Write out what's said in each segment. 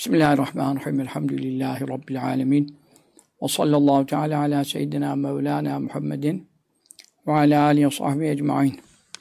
Bismillahirrahmanirrahim. Elhamdülillahi Rabbil alemin. Ve sallallahu teala ala seyyidina Mevlana Muhammedin ve ala alihi ve sahbihi ecma'in.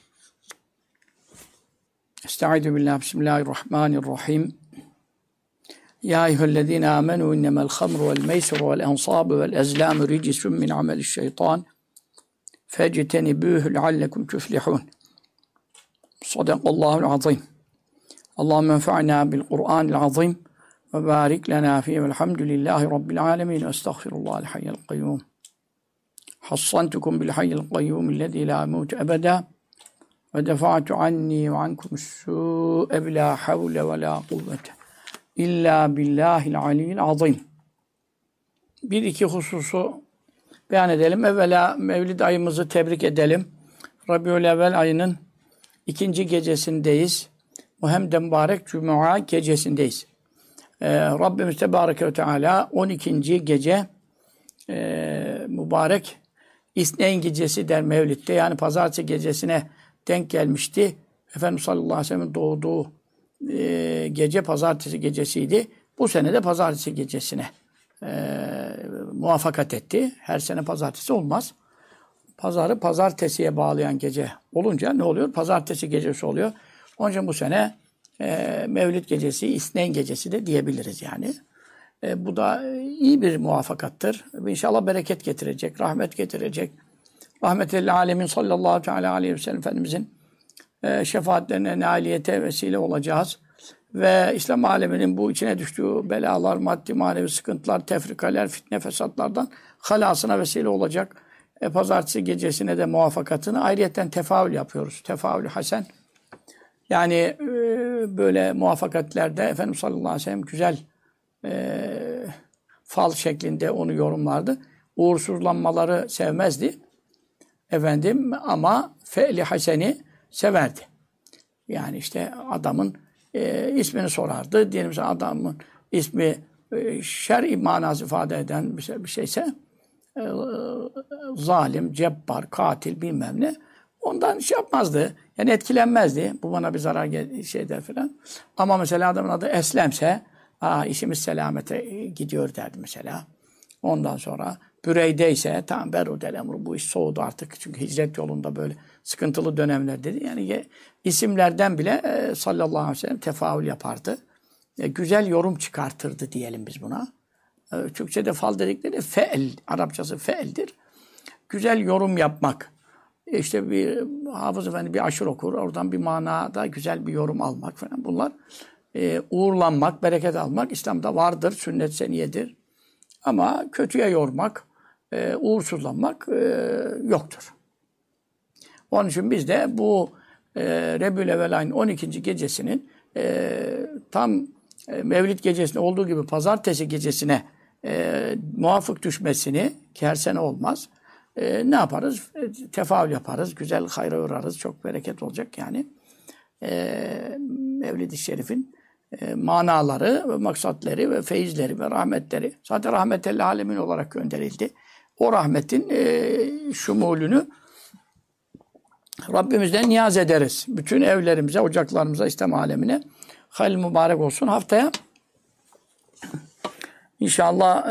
Estaizu billah. Bismillahirrahmanirrahim. Ya eyyühellezine amenu innemel hamru vel meysiru vel ensabu vel ezlamu ricisun min amelişşeytan fectenibühü leallekum tuflihun. Sadakallahul azim. Allahümme enfa'na bil Kur'anil azim ve barik lena fihi velhamdülillahi rabbil alemin ve estağfirullahal hayyel kayyum. Hassantukum bil hayyel kayyum illezî la emutu ebeda ve defa'tu anni ve ankum su'e bila havle ve la kuvvete illa billahil aliyyil azim. Bir iki hususu beyan edelim. Evvela Mevlid ayımızı tebrik edelim. Rabiülevvel ayının ikinci gecesindeyiz. Bu hem de mübarek Cuma gecesindeyiz. Rabbimiz Tebareke ve Teala 12. gece mübarek İsneyn gecesi der Mevlid'de. Yani pazartesi gecesine denk gelmişti. Efendimiz sallallahu aleyhi ve sellem'in doğduğu gece pazartesi gecesiydi. Bu sene de pazartesi gecesine muvaffakat etti. Her sene pazartesi olmaz. Pazarı pazartesiye bağlayan gece olunca ne oluyor? Pazartesi gecesi oluyor. Onun için bu sene Mevlid gecesi, İsneyn gecesi de diyebiliriz yani. Bu da iyi bir muvaffakattır. İnşallah bereket getirecek, rahmet getirecek. Rahmetellil alemin sallallahu teala aleyhi ve sellem Efendimizin şefaatlerine, nailiyete vesile olacağız. Ve İslam aleminin bu içine düştüğü belalar, maddi manevi sıkıntılar, tefrikalar, fitne fesatlardan halasına vesile olacak. Pazartesi gecesine de muvaffakatını ayrıyeten tefaül yapıyoruz. Tefaül hasen. Yani böyle muvaffakatlerde Efendimiz sallallahu aleyhi ve sellem güzel fal şeklinde onu yorumlardı. Uğursuzlanmaları sevmezdi. Efendim ama fe'li haseni severdi. Yani işte adamın ismini sorardı. Diyelim mesela adamın ismi şer'i manası ifade eden bir şeyse zalim, cebbar, katil bilmem ne. Ondan şey yapmazdı. Yani etkilenmezdi. Bu bana bir zarar şey der falan. Ama mesela adamın adı Eslem'se işimiz selamete gidiyor derdi mesela. Ondan sonra Büreyde ise tamam berudel emru bu iş soğudu artık. Çünkü hicret yolunda böyle sıkıntılı dönemler dedi. Yani isimlerden bile sallallahu aleyhi ve sellem tefaül yapardı. Güzel yorum çıkartırdı diyelim biz buna. Türkçe'de fal dedikleri fe'l. Arapçası fe'ldir. Güzel yorum yapmak. İşte bir Hafız Efendi bir aşır okur. Oradan bir manada güzel bir yorum almak falan. Bunlar uğurlanmak, bereket almak İslam'da vardır. Sünnet seniyedir. Ama kötüye yormak, uğursuzlanmak yoktur. Onun için biz de bu Rabiülevvel ayının 12. gecesinin tam Mevlid gecesinde olduğu gibi pazartesi gecesine muvafık düşmesini, ki her sene olmaz, ne yaparız? Tefaül yaparız, güzel hayra uğrarız, çok bereket olacak yani. Mevlid-i Şerif'in manaları ve maksatları ve feyizleri ve rahmetleri zaten rahmetellil alemin olarak gönderildi. O rahmetin şumulünü Rabbimizden niyaz ederiz. Bütün evlerimize, ocaklarımıza, İslam alemine hayırlı mübarek olsun. Haftaya inşallah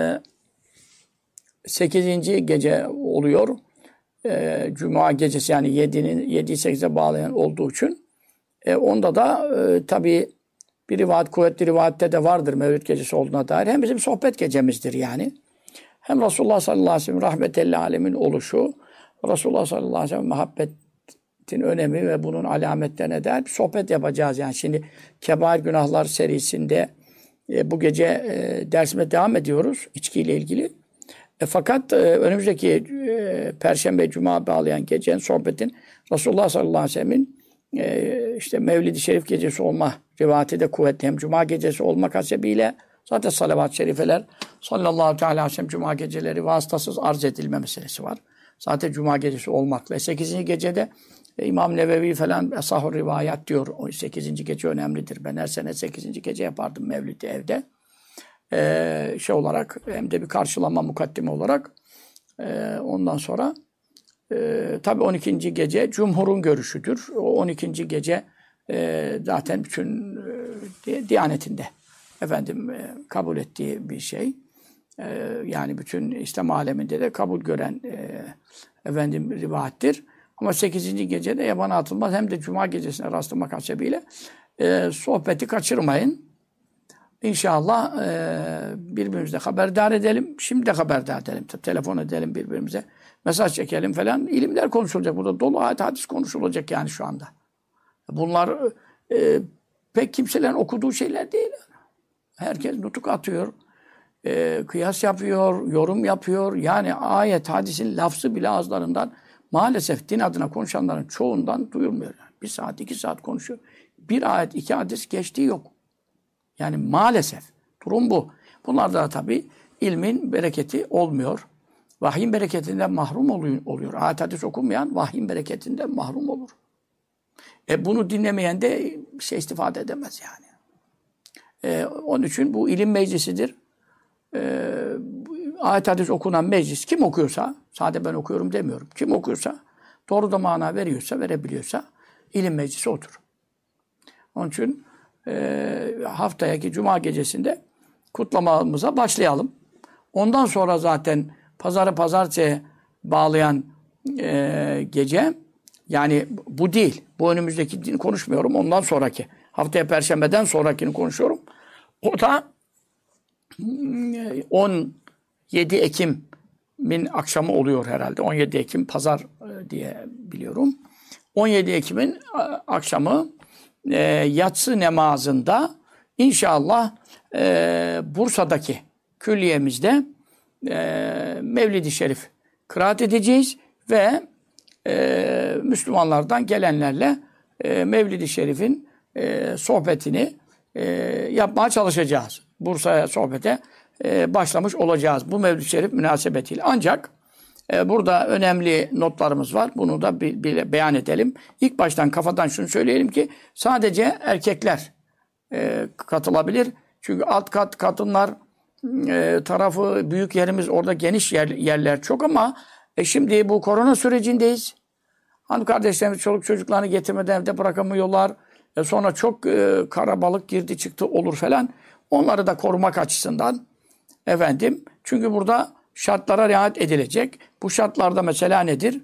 8. gece oluyor. Cuma gecesi yani 7'yi 8'e bağlayan olduğu için. Onda da tabii bir rivayet, kuvvetli rivayette de vardır Mevlid gecesi olduğuna dair. Hem bizim sohbet gecemizdir yani. Hem Resulullah sallallahu aleyhi ve sellem rahmetellil alemin oluşu, Resulullah sallallahu aleyhi ve sellem muhabbetin önemi ve bunun alametlerine dair bir sohbet yapacağız. Yani şimdi Kebair Günahlar serisinde bu gece dersime devam ediyoruz içkiyle ilgili. Fakat önümüzdeki Perşembe, Cuma bağlayan gecenin sohbetin Resulullah sallallahu aleyhi ve sellem'in işte Mevlid-i Şerif gecesi olma rivayeti de kuvvetli. Hem Cuma gecesi olmak hasebiyle zaten salavat-ı şerifeler sallallahu aleyhi ve sellem Cuma geceleri vasıtasız arz edilme meselesi var. Zaten Cuma gecesi olmakla. 8. gecede İmam Nevevi falan Esahur Rivayet diyor. O 8. gece önemlidir. Ben her sene 8. gece yapardım Mevlid'i evde. Şey olarak hem de bir karşılama mukaddime olarak ondan sonra tabii 12. gece Cumhur'un görüşüdür. O 12. gece zaten bütün Diyanetinde kabul ettiği bir şey. Yani bütün İslam aleminde de kabul gören rivayettir. Ama 8. gecede yabana atılmaz. Hem de Cuma gecesine rastlamak hasebiyle sohbeti kaçırmayın. İnşallah birbirimize haberdar edelim. Şimdi de haberdar edelim. Telefon edelim birbirimize. Mesaj çekelim falan. İlimler konuşulacak. Burada dolu ayet hadis konuşulacak yani şu anda. Bunlar pek kimselerin okuduğu şeyler değil. Herkes nutuk atıyor. Kıyas yapıyor, yorum yapıyor. Yani ayet, hadisin lafzı bile ağızlarından maalesef din adına konuşanların çoğundan duyulmuyor. Yani 1 saat, 2 saat konuşuyor. Bir ayet, 2 hadis geçtiği yok. Yani maalesef. Durum bu. Bunlarda da tabii ilmin bereketi olmuyor. Vahyin bereketinden mahrum oluyor. Ayet hadis okunmayan vahyin bereketinden mahrum olur. Bunu dinlemeyen de bir şey istifade edemez yani. Onun için bu ilim meclisidir. Ayet hadis okunan meclis kim okuyorsa, sadece ben okuyorum demiyorum. Kim okuyorsa, doğru da mana veriyorsa, verebiliyorsa ilim meclisi otur. Onun için haftaki Cuma gecesinde kutlamamıza başlayalım. Ondan sonra zaten pazarı pazartesiye bağlayan gece, yani bu değil. Bu önümüzdeki dini konuşmuyorum. Ondan sonraki. Haftaya Perşembe'den sonrakini konuşuyorum. O da 17 Ekim'in akşamı oluyor herhalde. 17 Ekim pazar diye biliyorum. 17 Ekim'in akşamı yatsı namazında inşallah Bursa'daki külliyemizde Mevlid-i Şerif kıraat edeceğiz ve Müslümanlardan gelenlerle Mevlid-i Şerif'in sohbetini yapmaya çalışacağız. Bursa'ya sohbete başlamış olacağız bu Mevlid-i Şerif münasebetiyle. Ancak burada önemli notlarımız var. Bunu da beyan edelim. İlk baştan kafadan şunu söyleyelim ki sadece erkekler katılabilir. Çünkü alt kat kadınlar tarafı büyük yerimiz, orada geniş yerler çok ama şimdi bu korona sürecindeyiz. Hanım kardeşlerimiz çoluk çocuklarını getirmeden evde bırakamıyorlar. Sonra çok karabalık girdi çıktı olur falan. Onları da korumak açısından çünkü burada şartlara riayet edilecek. Bu şartlarda mesela nedir?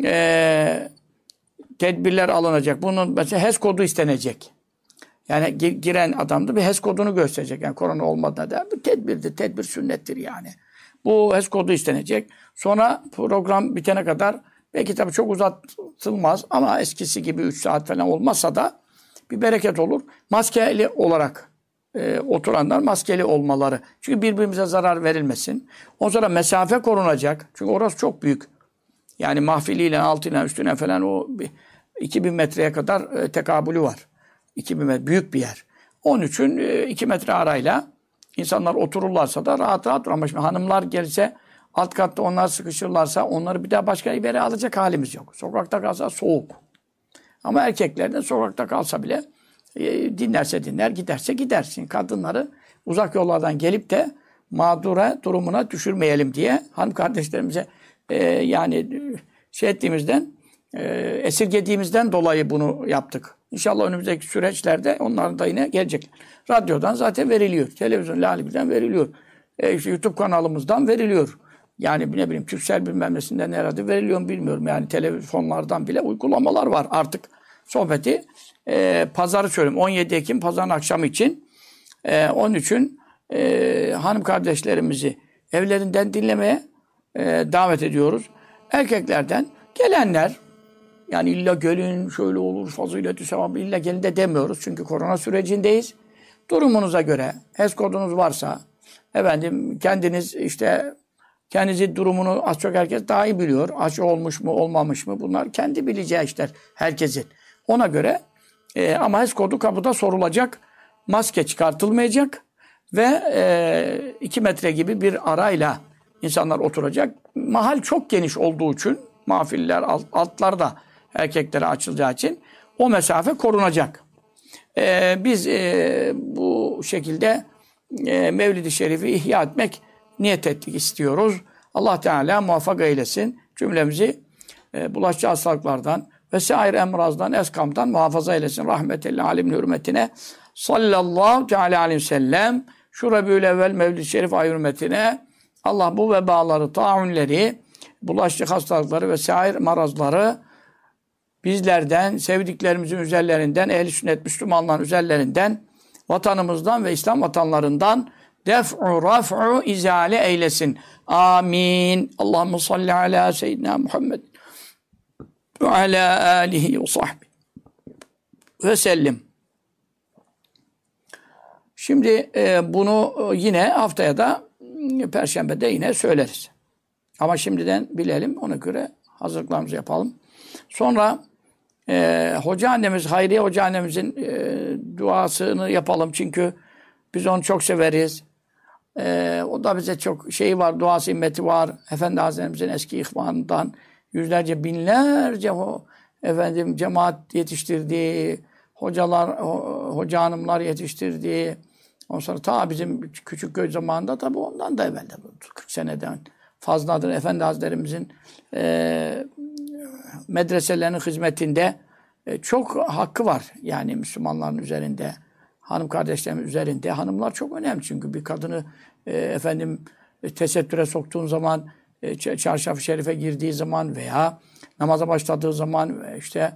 Tedbirler alınacak. Bunun mesela HES kodu istenecek. Yani giren adam da bir HES kodunu gösterecek. Yani korona olmadan da bu tedbirdir. Tedbir sünnettir yani. Bu HES kodu istenecek. Sonra program bitene kadar belki tabii çok uzatılmaz ama eskisi gibi 3 saat falan olmazsa da bir bereket olur. Maskeli olarak oturanlar maskeli olmaları. Çünkü birbirimize zarar verilmesin. O sonra mesafe korunacak. Çünkü orası çok büyük. Yani mahfiliyle, altına, üstüne falan o 2000 metreye kadar tekabülü var. 2000 metre büyük bir yer. Onun için 2 metre arayla insanlar otururlarsa da rahat rahat durur. Ama şimdi hanımlar gelse alt katta onlar sıkışırlarsa onları bir daha başka yere alacak halimiz yok. Sokakta kalsa soğuk. Ama erkeklerden sokakta kalsa bile dinlerse dinler, giderse gidersin. Kadınları uzak yollardan gelip de mağdura durumuna düşürmeyelim diye hanım kardeşlerimize esirgediğimizden dolayı bunu yaptık. İnşallah önümüzdeki süreçlerde onlar da yine gelecek. Radyodan zaten veriliyor. Televizyon Lale'den veriliyor. YouTube kanalımızdan veriliyor. Yani ne bileyim Türksel bilmem nesinden herhalde veriliyor mu bilmiyorum. Yani telefonlardan bile uygulamalar var artık. Sohbeti pazarı söyleyeyim. 17 Ekim pazarın akşamı için. Onun için hanım kardeşlerimizi evlerinden dinlemeye davet ediyoruz. Erkeklerden gelenler yani illa gelin şöyle olur fazileti sevabı illa gelin de demiyoruz. Çünkü korona sürecindeyiz. Durumunuza göre HES kodunuz varsa kendiniz kendinizi durumunu az çok herkes daha iyi biliyor. Aşı olmuş mu olmamış mı bunlar kendi bileceği işler herkesin. Ona göre ama HES kodu kapıda sorulacak. Maske çıkartılmayacak ve 2 metre gibi bir arayla insanlar oturacak. Mahal çok geniş olduğu için mahfiller altlarda erkeklere açılacağı için o mesafe korunacak. Biz bu şekilde Mevlid-i Şerif'i ihya etmek niyet ettik istiyoruz. Allah Teala muvaffak eylesin. Cümlemizi bulaşıcı hastalıklardan vesaire emrazdan, eskamdan muhafaza eylesin. Rahmetelli alim hürmetine sallallahu teala aleyhi ve sellem şu Rabiülevvel Mevlid-i Şerif ay hürmetine Allah bu vebaları, taunleri, bulaşıcı hastalıkları ve sair marazları bizlerden, sevdiklerimizin üzerlerinden, ehl-i sünnet Müslümanların üzerlerinden, vatanımızdan ve İslam vatanlarından def'u, raf'u, izale eylesin. Amin. Allahumme salli ala seyyidina Muhammed ve ala alihi ve sahbihi ve sellim. Şimdi bunu yine haftaya da Perşembe'de yine söyleriz. Ama şimdiden bilelim, ona göre hazırlıklarımızı yapalım. Sonra Hoca annemiz, Hayriye Hoca annemizin duasını yapalım. Çünkü biz onu çok severiz. O da bize çok şeyi var, duası himmeti var. Efendi Hazretlerimizin eski ihvanından yüzlerce, binlerce cemaat yetiştirdiği, hoca hanımlar yetiştirdiği. Ondan sonra ta bizim Küçükköy zamanında tabii ondan da evvel de 40 seneden fazladır Efendi Hazretlerimizin medreselerinin hizmetinde çok hakkı var. Yani Müslümanların üzerinde, hanım kardeşlerin üzerinde. Hanımlar çok önemli çünkü bir kadını tesettüre soktuğun zaman, çarşaf-ı şerife girdiği zaman veya namaza başladığı zaman işte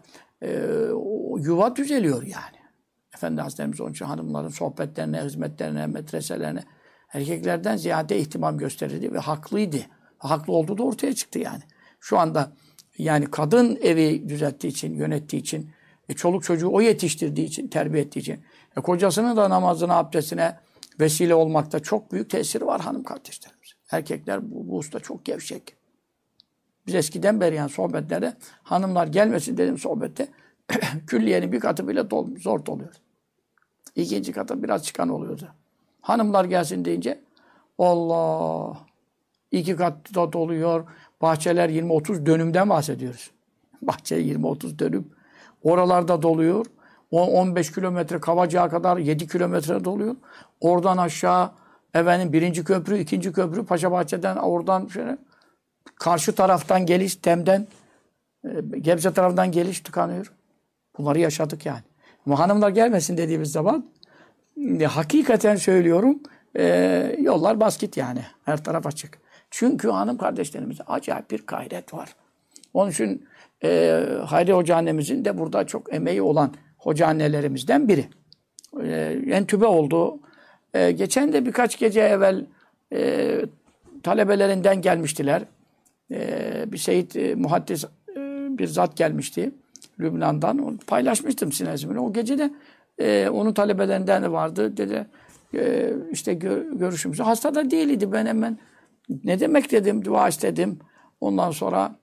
yuva düzeliyor yani. Efendi Hazretlerimiz onun için hanımların sohbetlerine, hizmetlerine, medreselerine erkeklerden ziyade ihtimam gösterirdi ve haklıydı. Haklı olduğu da ortaya çıktı yani. Şu anda yani kadın evi düzelttiği için, yönettiği için, çoluk çocuğu o yetiştirdiği için, terbiye ettiği için, kocasının da namazına, abdestine vesile olmakta çok büyük tesiri var hanım kardeşlerimiz. Erkekler bu usta çok gevşek. Biz eskiden beri yani sohbetlerde hanımlar gelmesin dedim sohbette külliyenin bir katı bile zor doluyor. İkinci katı biraz çıkan oluyordu. Hanımlar gelsin deyince Allah 2 kat da doluyor. Bahçeler 20-30 dönümden bahsediyoruz. Bahçe 20-30 dönüm. Oralarda doluyor. 15 kilometre Kavacık'a kadar 7 kilometre doluyor. Oradan aşağı birinci köprü, ikinci köprü Paşabahçe'den oradan şöyle karşı taraftan geliş Tem'den Gebze tarafından geliş tıkanıyor. Bunları yaşadık yani. Ama hanımlar gelmesin dediğimiz zaman hakikaten söylüyorum yollar basket yani. Her taraf açık. Çünkü hanım kardeşlerimizde acayip bir gayret var. Onun için Hayri Hoca annemizin de burada çok emeği olan hoca annelerimizden biri. Entübe oldu. Geçen de birkaç gece evvel talebelerinden gelmiştiler. Bir Seyyid muhaddis bir zat gelmişti Lübnan'dan. Onu paylaşmıştım sinesimi. O gece de onun talebelerinden de vardı. Dedi işte görüşümüz. Hasta da değildi. Ben hemen ne demek dedim, dua istedim. Ondan sonra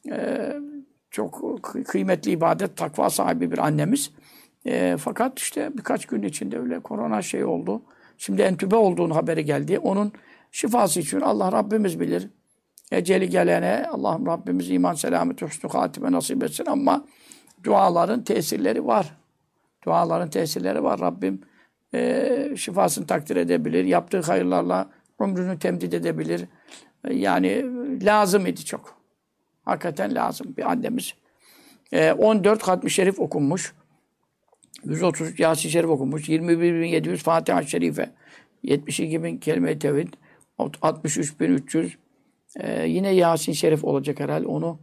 çok kıymetli ibadet, takva sahibi bir annemiz. Fakat işte birkaç gün içinde öyle korona şey oldu. Şimdi entübe olduğunu haberi geldi. Onun şifası için Allah Rabbimiz bilir. Eceli gelene Allah'ım Rabbimiz iman, selamet, hüsnü hatime nasip etsin ama duaların tesirleri var. Duaların tesirleri var. Rabbim şifasını takdir edebilir. Yaptığı hayırlarla ömrünü temdid edebilir. Yani lazım idi çok. Hakikaten lazım bir annemiz. 14 Hatmi Şerif okunmuş. 133 Yasin Şerif okunmuş. 21.700 Fatiha-i Şerife. 72.000 Kelime-i Tevhid. 63.300 yine Yasin Şerif olacak herhalde. Onu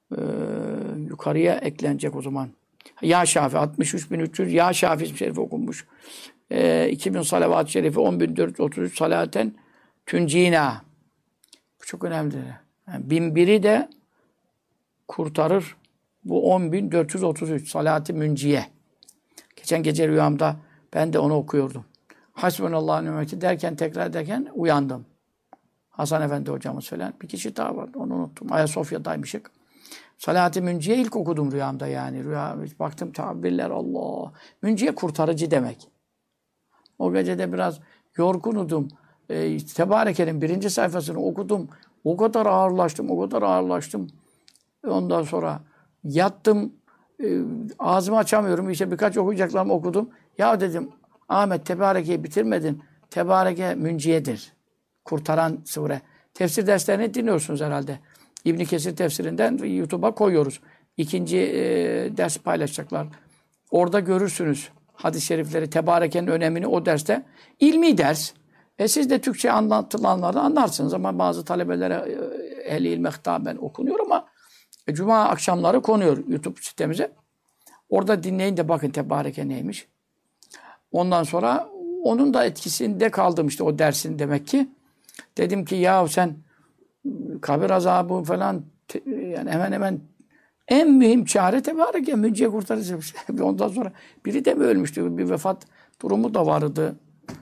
yukarıya eklenecek o zaman. Ya Şafi 63.300 Ya Şafi Şerif okunmuş. 2000 Salavat-ı Şerife 10.433 Salaten Tüncina. Bu çok önemlidir. Yani 1001'i de kurtarır. Bu 10.433 Salat-ı Münciye. Geçen gece rüyamda ben de onu okuyordum. Hasbunallahu ve ni'mel derken tekrar ederken uyandım. Hasan Efendi hocamız falan. Bir kişi daha vardı. Onu unuttum. Ayasofya'daymışık. Salat-ı Münciye ilk okudum rüyamda yani. Baktım tabirler Allah. Münciye kurtarıcı demek. O gece de biraz yorgunudum. Tebareke'nin 1. sayfasını okudum. O kadar ağırlaştım. Ondan sonra yattım. Ağzımı açamıyorum. İşte birkaç okuyacaklarımı okudum. Ya dedim Ahmet Tebareke'yi bitirmedin. Tebareke Münciye'dir. Kurtaran sure. Tefsir derslerini dinliyorsunuz herhalde. İbn Kesir tefsirinden YouTube'a koyuyoruz. 2. ders paylaşacaklar. Orada görürsünüz. hadis-i şerifleri, tebarekenin önemini o derste. İlmi ders. Siz de Türkçe anlatılanlardan anlarsınız ama bazı talebelere ehli ilme hitaben okunuyor ama Cuma akşamları konuyor YouTube sitemize. Orada dinleyin de bakın tebareke neymiş. Ondan sonra onun da etkisinde kaldım işte o dersin demek ki. Dedim ki ya sen kabir azabı falan yani hemen hemen en mühim çare tebareke münciye kurtarıcı. Ondan sonra biri de mi ölmüştü? Bir vefat durumu da vardı.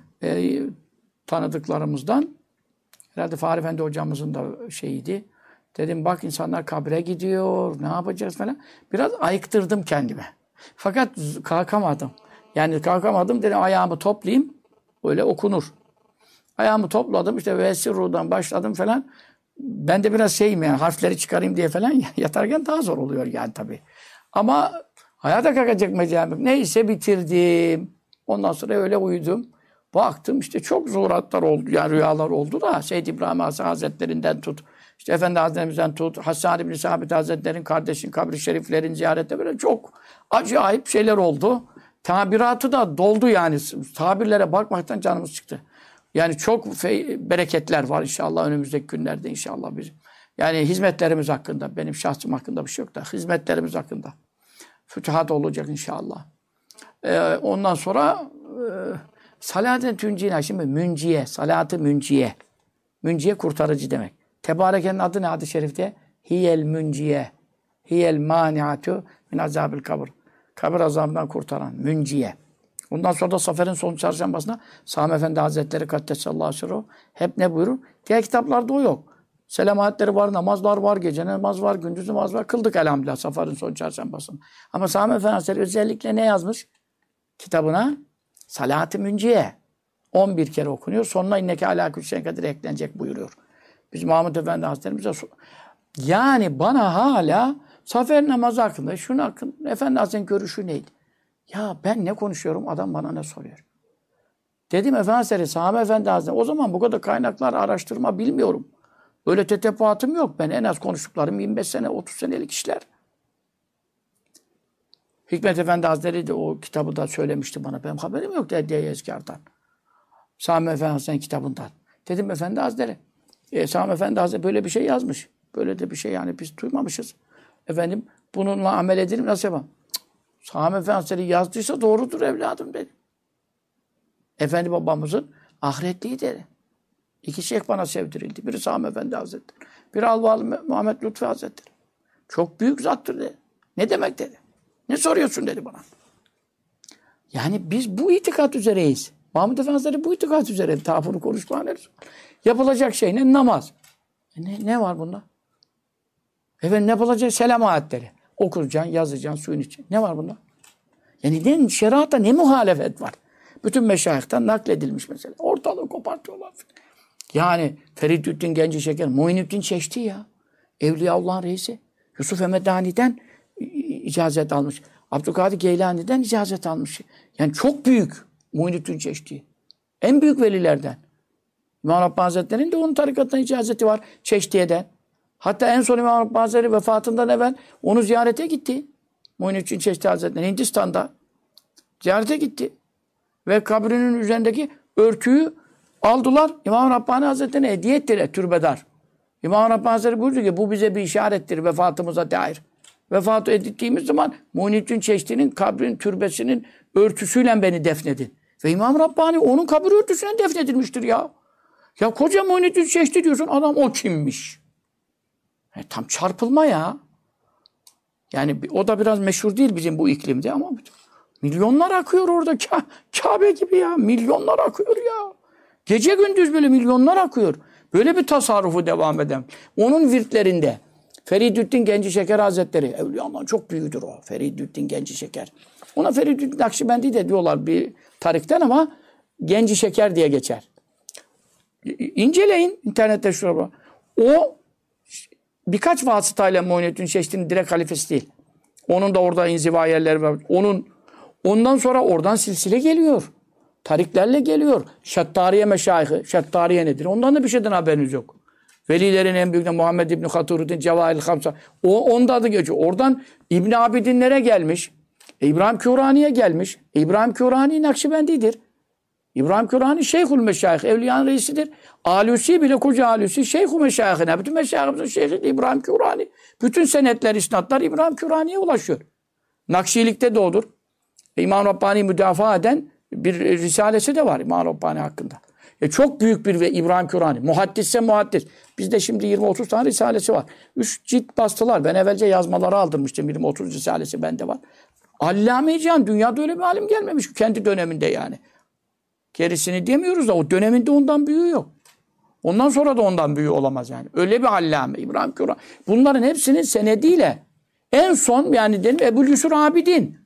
Tanıdıklarımızdan. Herhalde Fahri Efendi hocamızın da şeyiydi. Dedim bak insanlar kabre gidiyor. Ne yapacağız falan. Biraz ayıktırdım kendime. Fakat kalkamadım. Yani kalkamadım dedim ayağımı toplayayım. Öyle okunur. Ayağımı topladım işte Vesirru'dan başladım falan. Ben de biraz şeyim yani harfleri çıkarayım diye falan yatarken daha zor oluyor yani tabii. Ama hayata kalkacak mecalim. Neyse bitirdim. Ondan sonra öyle uyudum. Baktım işte çok zuhuratlar oldu. Yani rüyalar oldu da Seyyid İbrahim Hazretlerinden tut. İşte Efendi Hazretlerimizden tut. Hasan İbni Sabit Hazretleri'nin kardeşin kabri şeriflerin ziyarette böyle çok acayip şeyler oldu. Tabiratı da doldu yani. Tabirlere bakmaktan canımız çıktı. Yani çok bereketler var inşallah önümüzdeki günlerde inşallah bizim. Yani hizmetlerimiz hakkında, benim şahsım hakkında bir şey yok da hizmetlerimiz hakkında. Fütuhat olacak inşallah. Ondan sonra salaten tüncina, şimdi münciye, salatı münciye. Münciye kurtarıcı demek. Tebarekenin adı ne hadis-i şerifte? Hiyel münciye. Hiyel maniatu min azabil kabr. Kabir azabından kurtaran, münciye. Ondan sonra da Safer'in son çarşambasında Sami Efendi Hazretleri Kaddesallahu sirruhu hep ne buyurur? Diğer kitaplarda o yok. Selam ayetleri var, namazlar var, gece namaz var, gündüz namaz var. Kıldık elhamdülillah Safer'in son çarşambasında. Ama Sami Efendi Hazretleri özellikle ne yazmış? Kitabına Salat-ı Münciye. 11 kere okunuyor. Sonuna inneke alâ külli şeyin kadir eklenecek buyuruyor. Biz Mahmud Efendi Hazretlerimize yani bana hala Safer namazı hakkında, şunun hakkında, Efendi Hazretleri'nin görüşü neydi? Ya ben ne konuşuyorum, adam bana ne soruyor? Dedim Efendimiz, Sami Efendi Hazretleri, o zaman bu kadar kaynaklar, araştırma bilmiyorum. Öyle tetefatım yok. Ben en az konuştuklarım 25 sene, 30 senelik işler. Hikmet Efendi Hazretleri de o kitabı da söylemişti bana. Benim haberim yok diye Ezkar'dan. Sami Efendi Hazretleri'nin kitabından. Dedim Efendi Hazretleri, Sami Efendi Hazretleri böyle bir şey yazmış. Böyle de bir şey yani biz duymamışız. Efendim bununla amel edelim nasıl yapalım? Sami Efendi Hazretleri yazdıysa doğrudur evladım dedi. Efendi babamızın ahiretliği dedi. İki şeyh bana sevdirildi. Biri Sami Efendi Hazretleri. Biri Alvalı Muhammed Lütfi Hazretleri. Çok büyük zattır dedi. Ne demek dedi. Ne soruyorsun dedi bana. Yani biz bu itikat üzereyiz. Mahmud Efendi Hazretleri bu itikat üzere. Ta bunu konuşmalar. Yapılacak şey ne? Namaz. Ne var bunda? Efendim ne yapılacak? Selam ayetleri. Okuyacaksın, yazacaksın, suyun için. Ne var bunda? Yani şeriatta ne muhalefet var? Bütün meşayihten nakledilmiş mesela. Ortalığı kopartıyorlar. Yani Feridüddin Genci Şeker, Muhyiddin Çeşti ya. Evliyaullah'ın reisi. Yusuf Hemedani'den icazet almış. Abdülkadir Geylani'den icazet almış. Yani çok büyük Muhyiddin Çeşti. En büyük velilerden. İmam Rabbani Hazretleri'nin de onun tarikatına icazeti var. Çeştiye'den. Hatta en son İmam Rabbani Hazretleri vefatından evvel onu ziyarete gitti. Muhyiddin Çeşti Hazretleri Hindistan'da ziyarete gitti. Ve kabrinin üzerindeki örtüyü aldılar. İmam Rabbani Hazretleri'ne hediye ettiler türbedar. İmam Rabbani Hazretleri buyurdu ki bu bize bir işarettir vefatımıza dair. Vefat ettiğimiz zaman Muhyiddin Çeşti'nin kabrinin türbesinin örtüsüyle beni defnedin. Ve İmam Rabbani onun kabir örtüsüne defnedilmiştir ya. Ya koca Muhyiddin Çeşti diyorsun adam o kimmiş? Tam çarpılma ya. Yani o da biraz meşhur değil bizim bu iklimde ama milyonlar akıyor orada. Kabe gibi ya. Milyonlar akıyor ya. Gece gündüz böyle milyonlar akıyor. Böyle bir tasarrufu devam eden. Onun virtlerinde Feridüddin Genci Şeker Hazretleri. Evliyaullah çok büyüdür o. Feridüddin Genci Şeker. Ona Feridüddin Nakşibendi de diyorlar bir tarikten ama Genci Şeker diye geçer. İnceleyin internette şurada. O birkaç vasıtayla Muhyiddin Çeşti'nin direkt halifesi değil. Onun da orada inziva yerleri var. Ondan sonra oradan silsile geliyor. Tariklerle geliyor. Şattariye meşayihı. Şattariye nedir? Ondan da bir şeyden haberiniz yok. Velilerin en büyük de Muhammed İbni Haturuddin Cevahir-i Hamsa. Onun da adı geçiyor. Oradan İbn Abidinlere gelmiş. İbrahim Kürani'ye gelmiş. İbrahim Kürani Nakşibendidir. İbrahim Kürani Şeyhül Meşayih, Evliyanın reisidir. Alusi bile koca Alusi Şeyhül Meşayihine. Bütün meşayihimizin şeyhi İbrahim Kürani. Bütün senetler, isnatlar İbrahim Kürani'ye ulaşıyor. Nakşilikte de odur. İmam Rabbani müdafaa eden bir risalesi de var İmam Rabbani hakkında. Çok büyük bir ve İbrahim Kürani. Muhaddisse muhaddis. Bizde şimdi 20-30 tane risalesi var. 3 cilt bastılar. Ben evvelce yazmaları aldırmıştım. 20-30 risalesi bende var. Allame-i Cihan. Dünyada öyle bir alim gelmemiş. Kendi döneminde yani. Gerisini demiyoruz da o döneminde ondan büyüğü yok. Ondan sonra da ondan büyüğü olamaz yani. Öyle bir allame. İbrahim Kürani. Bunların hepsinin senediyle en son yani dedim Ebu'l-Yusur Abidin.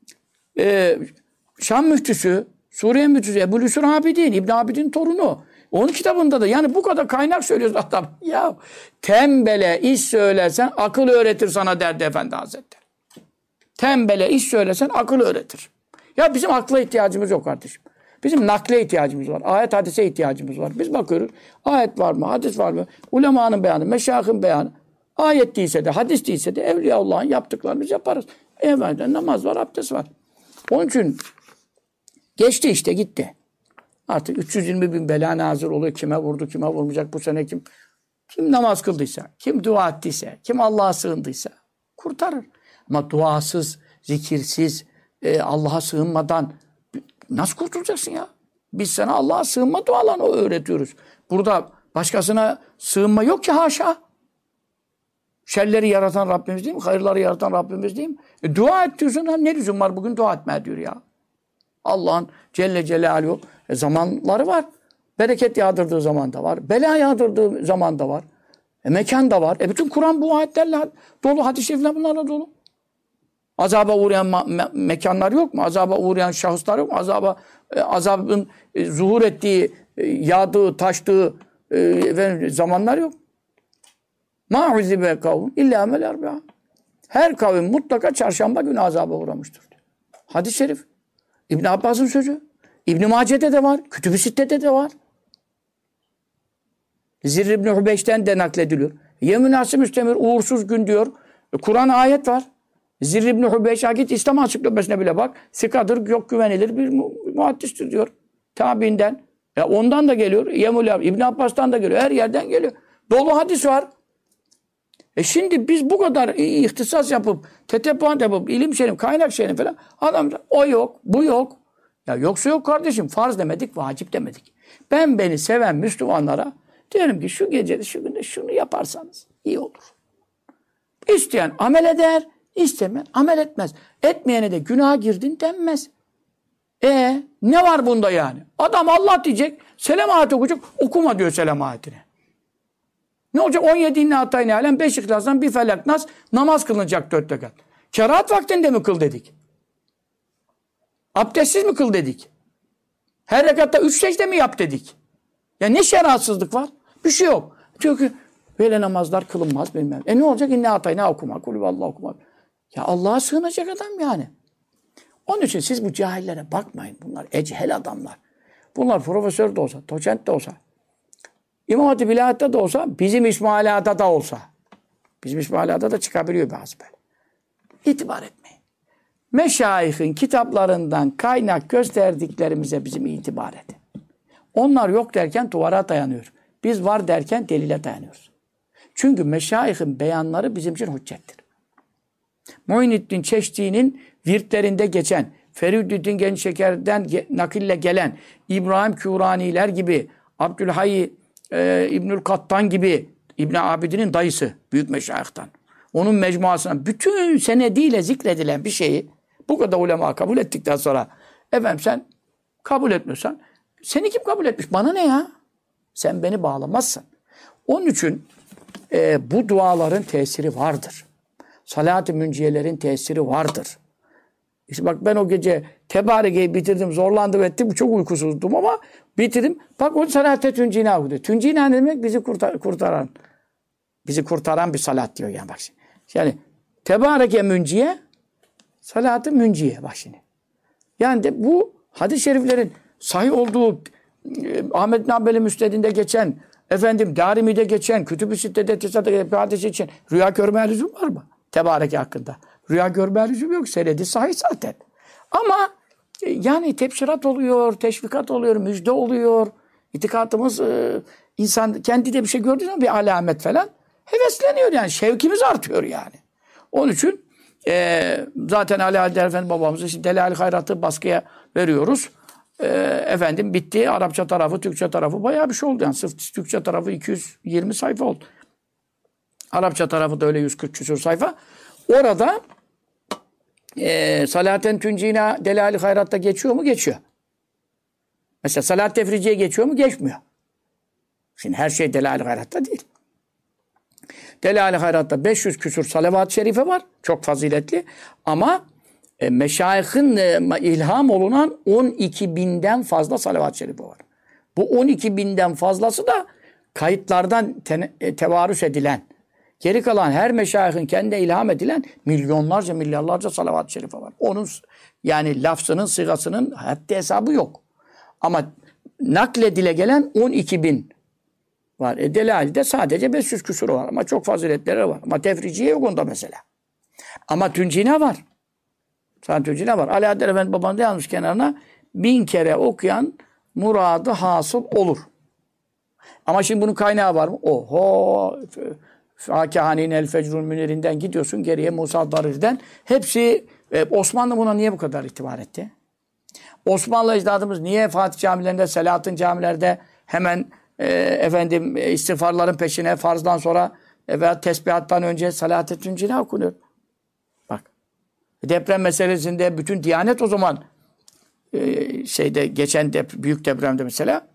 Şam müftüsü, Suriye müftüsü Ebu'l-Yusur Abidin, İbn Abidin torunu. Onun kitabında da yani bu kadar kaynak söylüyoruz adam. Ya tembele iş söylesen akıl öğretir sana derdi Efendi Hazretleri. Tembele iş söylesen akıl öğretir. Ya bizim akla ihtiyacımız yok kardeşim. Bizim nakle ihtiyacımız var. Ayet hadise ihtiyacımız var. Biz bakıyoruz. Ayet var mı? Hadis var mı? Ulemanın beyanı, meşayihın beyanı. Ayet değilse de, hadis değilse de Evliyaullah'ın yaptıklarını biz yaparız. Evvelden namaz var, abdest var. Onun için geçti işte gitti. Artık 320 bin bela nazır oluyor. Kime vurdu, kime vurmayacak bu sene kim namaz kıldıysa, kim dua ettiyse, kim Allah'a sığındıysa kurtarır. Ama duasız, zikirsiz, Allah'a sığınmadan nasıl kurtulacaksın ya? Biz sana Allah'a sığınma dualarını öğretiyoruz. Burada başkasına sığınma yok ki haşa. Şerleri yaratan Rabbimiz değil mi? Hayırları yaratan Rabbimiz değil mi? Dua et diyorsun. Ne lüzum var bugün dua etme diyor ya. Allah'ın Celle Celaluhu zamanları var. Bereket yağdırdığı zaman da var. Bela yağdırdığı zaman da var. Mekan da var. Bütün Kur'an bu ayetlerle dolu. Hadis-i şerifler bunlarla dolu. Azaba uğrayan mekanlar yok mu? Azaba uğrayan şahıslar yok mu? Azabın zuhur ettiği, yağdığı, taştığı zamanlar yok. مَا عُذِبَ kavm illa amel erbi'a. Her kavim mutlaka çarşamba günü azaba uğramıştır. Hadis-i şerif. İbn Abbas'ın sözü. İbn Mace'de de var. Kütüb-i Sitte'de de var. Zirr ibn Hubeyş'ten de naklediliyor. Yemin-i müstemir uğursuz gün diyor. Kur'an ayet var. Zirr ibn Hubeyş'e git İslam ansiklopedisine bile bak. Sikadır, yok güvenilir bir muhaddistir diyor. Tabiinden. Ondan da geliyor. İbn Abbas'tan da geliyor. Her yerden geliyor. Dolu hadis var. Şimdi biz bu kadar ihtisas yapıp, tetebbuan yapıp, ilim şerif, kaynak şerif falan adam o yok, bu yok. Ya yoksa yok kardeşim. Farz demedik, vacip demedik. Beni seven Müslümanlara diyelim ki şu gece, şu günde şunu yaparsanız iyi olur. İsteyen amel eder, istemeyen amel etmez. Etmeyene de günaha girdin denmez. Ne var bunda yani? Adam Allah diyecek, selam ayeti okuyacak, okuma diyor selam ayetini. Ne olacak? 17 inna hatayne alem 5 ihlasdan bir felak nas namaz kılınacak 4 rekat. Kerahat vaktinde mi kıl dedik? Abdestsiz mi kıl dedik? Her rekatta 3 secde mi yap dedik? Ya ne şeriatsızlık var? Bir şey yok. Çünkü böyle namazlar kılınmaz bilmem. Ne olacak? İnna hatayne okuma. Kulü vallahi okuma. Ya Allah'a sığınacak adam yani. Onun için siz bu cahillere bakmayın. Bunlar echel adamlar. Bunlar profesör de olsa, doçent de olsa, İmam Hatip İlahiyat'ta da olsa, bizim İsmaila'da da olsa, bizim İsmaila'da da çıkabiliyor bazı böyle. İtibar etmeyin. Meşayihin kitaplarından kaynak gösterdiklerimize bizim itibar edin. Onlar yok derken duvara dayanıyor. Biz var derken delile dayanıyoruz. Çünkü meşayihin beyanları bizim için hüccettir. Muhyiddin Çeşdi'nin virtlerinde geçen, Feridüddin Gençşeker'den nakille gelen, İbrahim Küraniler gibi, Abdülhayy İbnül Kattan gibi, İbn Abidin'in dayısı, büyük meşayihtan. Onun mecmuasına bütün senediyle zikredilen bir şeyi bu kadar ulema kabul ettikten sonra efendim sen kabul etmiyorsan seni kim kabul etmiş? Bana ne ya? Sen beni bağlamazsın. Onun için bu duaların tesiri vardır. Salat-ı münciyelerin tesiri vardır. İşte bak ben o gece Tebareke'yi bitirdim, zorlandım ettim, çok uykusuzdum ama bitirdim. Bak o salat-ı tüncina okudu. Tüncina ne demek? Bizi kurtaran. Bizi kurtaran bir salat diyor yani bak şimdi. Yani Tebareke münciye, salat-ı münciye bak şimdi. Yani de bu hadis-i şeriflerin sahih olduğu Ahmed bin Hanbel'in müsnedinde geçen, efendim Darimi'de geçen, Kütüb-i Sitte'de Tisa'da bir hadis için rüya görmeye lüzum var mı? Tebareke hakkında. Rüya görme lüzum yok. Senedi sahih zaten. Ama yani tebşirat oluyor, teşvikat oluyor, müjde oluyor. İtikadımız insan kendi de bir şey gördüğü zaman bir alamet falan hevesleniyor yani. Şevkimiz artıyor yani. Onun için zaten Ali Haydar Efendi babamızı şimdi Delal-i Hayrat'ı baskıya veriyoruz. Efendim bitti. Arapça tarafı, Türkçe tarafı bayağı bir şey oldu. Yani sırf Türkçe tarafı 220 sayfa oldu. Arapça tarafı da öyle 140 küsur sayfa. Orada Salaten Tüncina Delal-i Hayrat'ta geçiyor mu? Geçiyor. Mesela Salat Tefriciye geçiyor mu? Geçmiyor. Şimdi her şey Delal-i Hayrat'ta değil. Delal-i Hayrat'ta 500 küsur salavat-ı şerife var. Çok faziletli. Ama meşayihin ilham olunan 12 binden fazla salavat-ı şerife var. Bu 12 binden fazlası da kayıtlardan tevarüs edilen, geri kalan her meşayihin kendine ilham edilen milyonlarca, milyarlarca salavat-ı şerife var. Onun yani lafzının, sigasının haddi hesabı yok. Ama nakledile gelen 12 bin var. Delal'de sadece 500 küsuru var. Ama çok faziletleri var. Ama tefriciye yok onda mesela. Ama Tüncine var. Sadece Tüncine var. Ali Haydar Efendi babanı da yazmış kenarına. 1000 kere okuyan muradı hasıl olur. Ama şimdi bunun kaynağı var mı? Oho! Fâkihânin el fecrul münirinden gidiyorsun geriye Musa Darir'den. Hepsi Osmanlı buna niye bu kadar itibar etti? Osmanlı ecdadımız niye Fatih camilerinde, Selahattin camilerde hemen istiğfarların peşine farzdan sonra veya tesbihattan önce Salahat-ı Tüncine okunuyor. Bak. Deprem meselesinde bütün Diyanet o zaman geçen büyük depremde mesela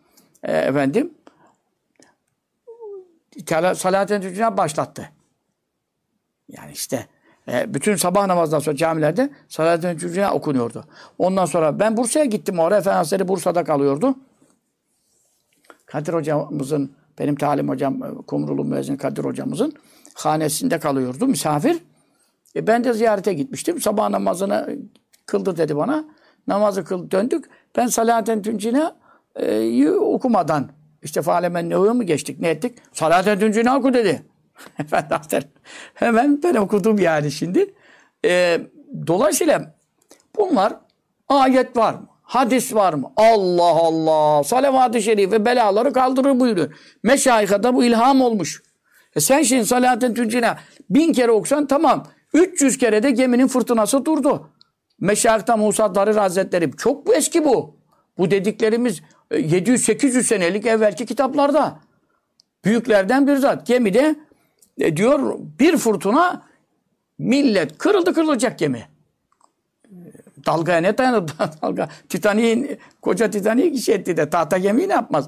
Salahat-ı Tüncine başlattı. Yani işte bütün sabah namazdan sonra camilerde Salahat-ı Tüncine okunuyordu. Ondan sonra ben Bursa'ya gittim. Oraya Efendimiz Bursa'da kalıyordu. Kadir hocamızın, benim talim hocam, Kumrulu müezzin Kadir hocamızın hanesinde kalıyordu, misafir. Ben de ziyarete gitmiştim. Sabah namazını kıldı dedi bana. Namazı kıldı, döndük. Ben Salahat-ı Tüncine'yi okumadan, işte Fâlemen Nehu'ya mı geçtik, ne ettik? Salahat-ı Tüncine oku dedi. Efendim, hemen ben okudum yani şimdi. Dolayısıyla bunlar ayet var mı? Hadis var mı? Allah Allah. Salavat-ı şerife belaları kaldırır buyuruyor. Meşayih'a da bu ilham olmuş. Sen şimdi Salahat-ı Tüncine 1000 kere okusan tamam. 300 kere de geminin fırtınası durdu. Meşayih'ten Musa Darir Hazretleri. Çok bu eski bu. Bu dediklerimiz 700-800 senelik evvelki kitaplarda. Büyüklerden bir zat. Gemide diyor bir fırtına millet kırılacak gemi. Dalgaya ne dayanır? Dalga. Koca Titanik'i şey etti de tahta gemiyi ne yapmaz?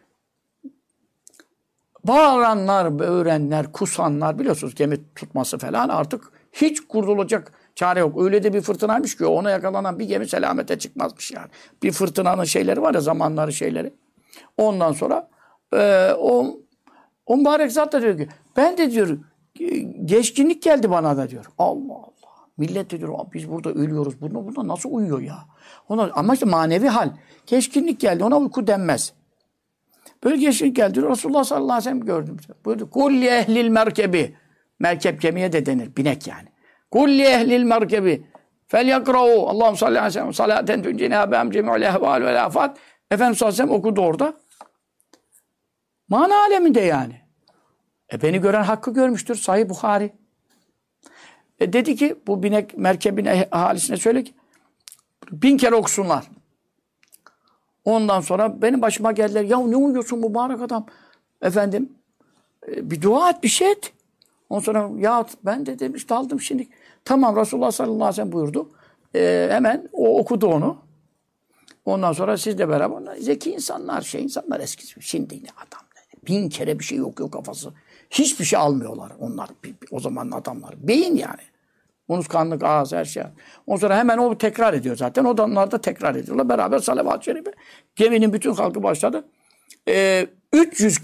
Bağıranlar, böğürenler, kusanlar biliyorsunuz gemi tutması falan artık hiç kurtulacak çare yok. Öyle de bir fırtınaymış ki ona yakalanan bir gemi selamete çıkmazmış yani. Bir fırtınanın şeyleri var ya zamanları şeyleri. Ondan sonra o mübarek zat da diyor ki ben de diyor geçkinlik geldi bana da diyor. Allah Allah. Millet de diyor biz burada ölüyoruz. Bunda nasıl uyuyor ya? Ama işte manevi hal. Geçkinlik geldi. Ona uyku denmez. Böyle geçkinlik geldi. Resulullah sallallahu aleyhi ve sellem gördüm. Buyurdu. Kulli ehlil merkebi. Merkep gemiye de denir. Binek yani. Kulli ehlil merkebi. Fel yakra'u. Allahum sallallahu aleyhi ve sellem. Salaten tüncine be'em cemi'ul ehval ve lafat. Efendimiz sallallahu aleyhi ve sellem okudu orada. Mana aleminde yani. Beni gören hakkı görmüştür. Sahih Buhari. Dedi ki bu binek merkebin ahalisine söyle ki 1000 kere okusunlar. Ondan sonra benim başıma geldiler. Ya ne uyuyorsun mübarek adam? Efendim bir dua et bir şey et. Ondan sonra ya ben de demiş daldım şimdi. Tamam Resulullah sallallahu aleyhi ve sellem buyurdu. Hemen o okudu onu. Ondan sonra siz de beraber zeki insanlar insanlar eskisi. Şimdi ne adam. 1000 kere bir şey yok kafası. Hiçbir şey almıyorlar onlar. O zamanın adamlar. Beyin yani. Unutkanlık, ağız, her şey. Ondan sonra hemen o tekrar ediyor zaten. Onlar da tekrar ediyorlar. Beraber salavat-ı şerife. Geminin bütün halkı başladı. 300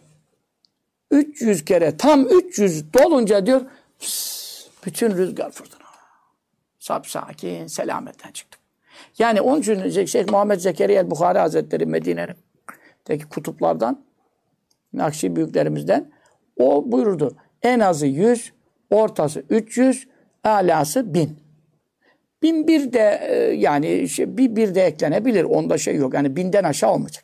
kere tam 300 dolunca diyor bütün rüzgar fırtına. Sapsakin, selametten çıktık. Yani onun için Şeyh Muhammed Zekeriya el-Buhari Hazretleri Medine'deki kutuplardan Nakşi büyüklerimizden o buyurdu. En azı 100, ortası 300, alası 1000. 1001 de yani bir de eklenebilir. Onda şey yok. Yani 1000'den aşağı olmayacak.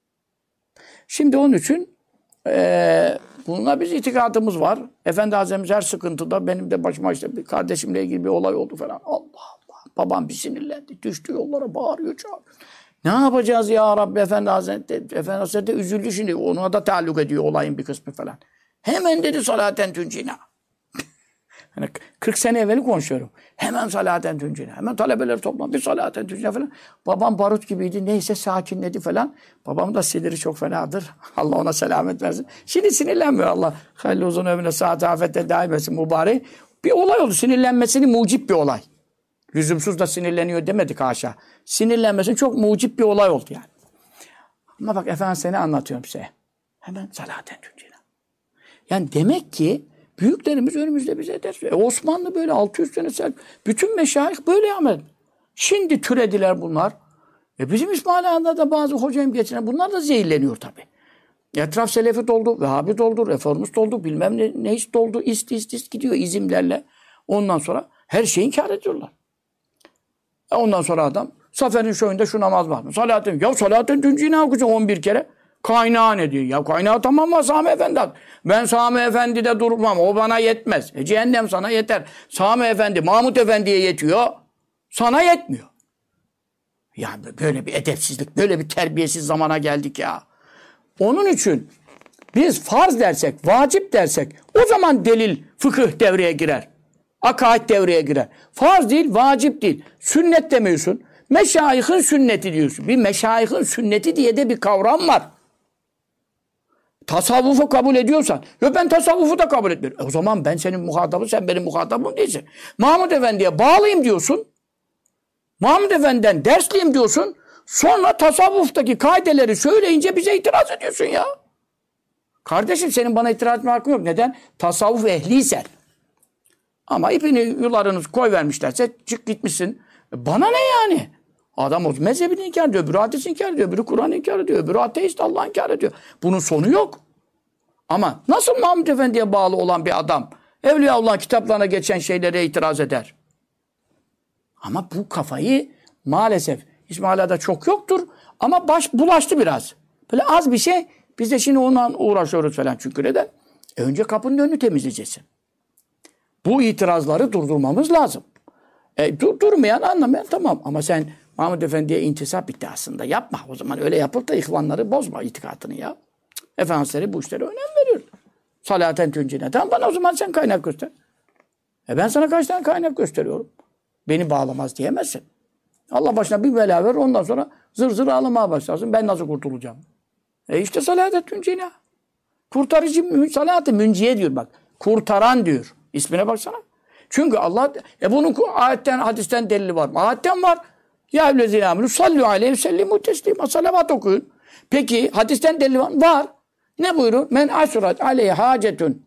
Şimdi onun için bununla biz itikadımız var. Efendi Hazretimiz her sıkıntıda benim de başıma işte bir kardeşimle ilgili bir olay oldu falan. Allah Allah. Babam bir sinirlendi. Düştü yollara bağırıyor çağırıyor. Ne yapacağız ya Rabbi Efendi Hazretleri? Efendi Hazretleri üzüldü şimdi. Ona da taalluk ediyor olayın bir kısmı falan. Hemen dedi salaten tüncina. Yani 40 sene evveli konuşuyorum. Hemen salaten tüncina. Hemen talebeleri toplam. Bir salaten tüncina falan. Babam barut gibiydi. Neyse sakinledi falan. Babam da siniri çok fenadır. Allah ona selamet versin. Şimdi sinirlenmiyor Allah. Hayırlı uzun ömrüne saat afette daim etsin mübarek. Bir olay oldu. Sinirlenmesini mucip bir olay. Lüzumsuz da sinirleniyor demedik haşa. Sinirlenmesinin çok mucip bir olay oldu yani. Ama bak efendim seni anlatıyorum size. Hemen salaten tüncina. Yani demek ki büyüklerimiz önümüzde bize der. Osmanlı böyle 600 sene bütün meşayih böyle amel. Şimdi türediler bunlar. Bizim İsmaila'da da bazı hocam geçinen bunlar da zehirleniyor tabii. Etraf Selefi doldu, Vehhabi doldu, Reformist doldu, bilmem ne doldu, ist gidiyor izimlerle. Ondan sonra her şeyi inkar ediyorlar. Ondan sonra adam Safer'in şöyünde şu namaz var mı? Salatin. Ya salatin tüncini okuyacaksın 11 kere. Kaynağı ne diyor? Ya kaynağı tamam mı Sami Efendi? Ben Sami Efendi'de durmam. O bana yetmez. Cehennem sana yeter. Sami Efendi, Mahmut Efendi'ye yetiyor. Sana yetmiyor. Ya böyle bir edepsizlik, böyle bir terbiyesiz zamana geldik ya. Onun için biz farz dersek, vacip dersek o zaman delil, fıkıh devreye girer. Akaid devreye girer. Farz değil, vacip değil. Sünnet demiyorsun. Meşayihin sünneti diyorsun. Bir meşayihin sünneti diye de bir kavram var. Tasavvufu kabul ediyorsan, yok ben tasavvufu da kabul etmiyorum. O zaman ben senin muhatabın, sen benim muhatabım değilsin. Mahmud Efendi'ye bağlıyım diyorsun. Mahmud Efendi'den dersliyim diyorsun. Sonra tasavvuftaki kaideleri söyleyince bize itiraz ediyorsun ya. Kardeşim senin bana itiraz etme hakkın yok. Neden? Tasavvuf ehliysen. Ama ipini yularınız koy vermişlerse çık gitmişsin. Bana ne yani? Adam o mezhebini inkar ediyor, öbürü hadis inkar ediyor, öbürü Kur'an inkar ediyor, öbürü ateist Allah inkar ediyor. Bunun sonu yok. Ama nasıl Mahmud Efendi'ye bağlı olan bir adam Evliyaullah kitaplarına geçen şeylere itiraz eder? Ama bu kafayı maalesef İsmaila'da çok yoktur ama bulaştı biraz. Böyle az bir şey biz de şimdi onunla uğraşıyoruz falan çünkü neden? Önce kapının önünü temizleyeceksin. Bu itirazları durdurmamız lazım. Durmayan anlamayan tamam ama sen Mahmud Efendi'ye intisap iddiasında yapma. O zaman öyle yapıp da ihvanları bozma itikadını ya. Efendimiz bu işlere önem veriyor. Salaten tüncine. Tamam bana o zaman sen kaynak göster. Ben sana kaç tane kaynak gösteriyorum. Beni bağlamaz diyemezsin. Allah başına bir bela ver ondan sonra zır zır ağlamaya başlarsın. Ben nasıl kurtulacağım? İşte salaten tüncine. Kurtarıcı salat-ı münciye diyor bak. Kurtaran diyor. İsmine baksana. Çünkü Allah bunun ayetten hadisten delili var mı? Ayetten var. Ya evlezine aminu sallu aleyhi ve sellimu teslima. Salavat okuyun. Peki hadisten delili var mı? Var. Ne buyurun? Men asurat aleyhi hacetun.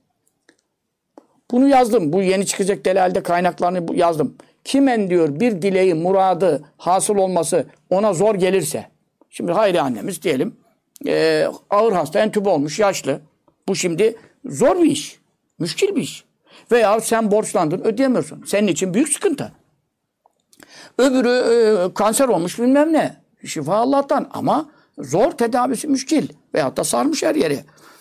Bunu yazdım. Bu yeni çıkacak delalde kaynaklarını yazdım. Kimen diyor bir dileği, muradı, hasıl olması ona zor gelirse. Şimdi Hayri annemiz diyelim ağır hasta, entübe olmuş, yaşlı. Bu şimdi zor bir iş. Müşkil bir iş. Veya sen borçlandın, ödeyemiyorsun. Senin için büyük sıkıntı. Öbürü kanser olmuş bilmem ne. Şifa Allah'tan ama zor tedavisi müşkil. Veyahut da sarmış her yeri.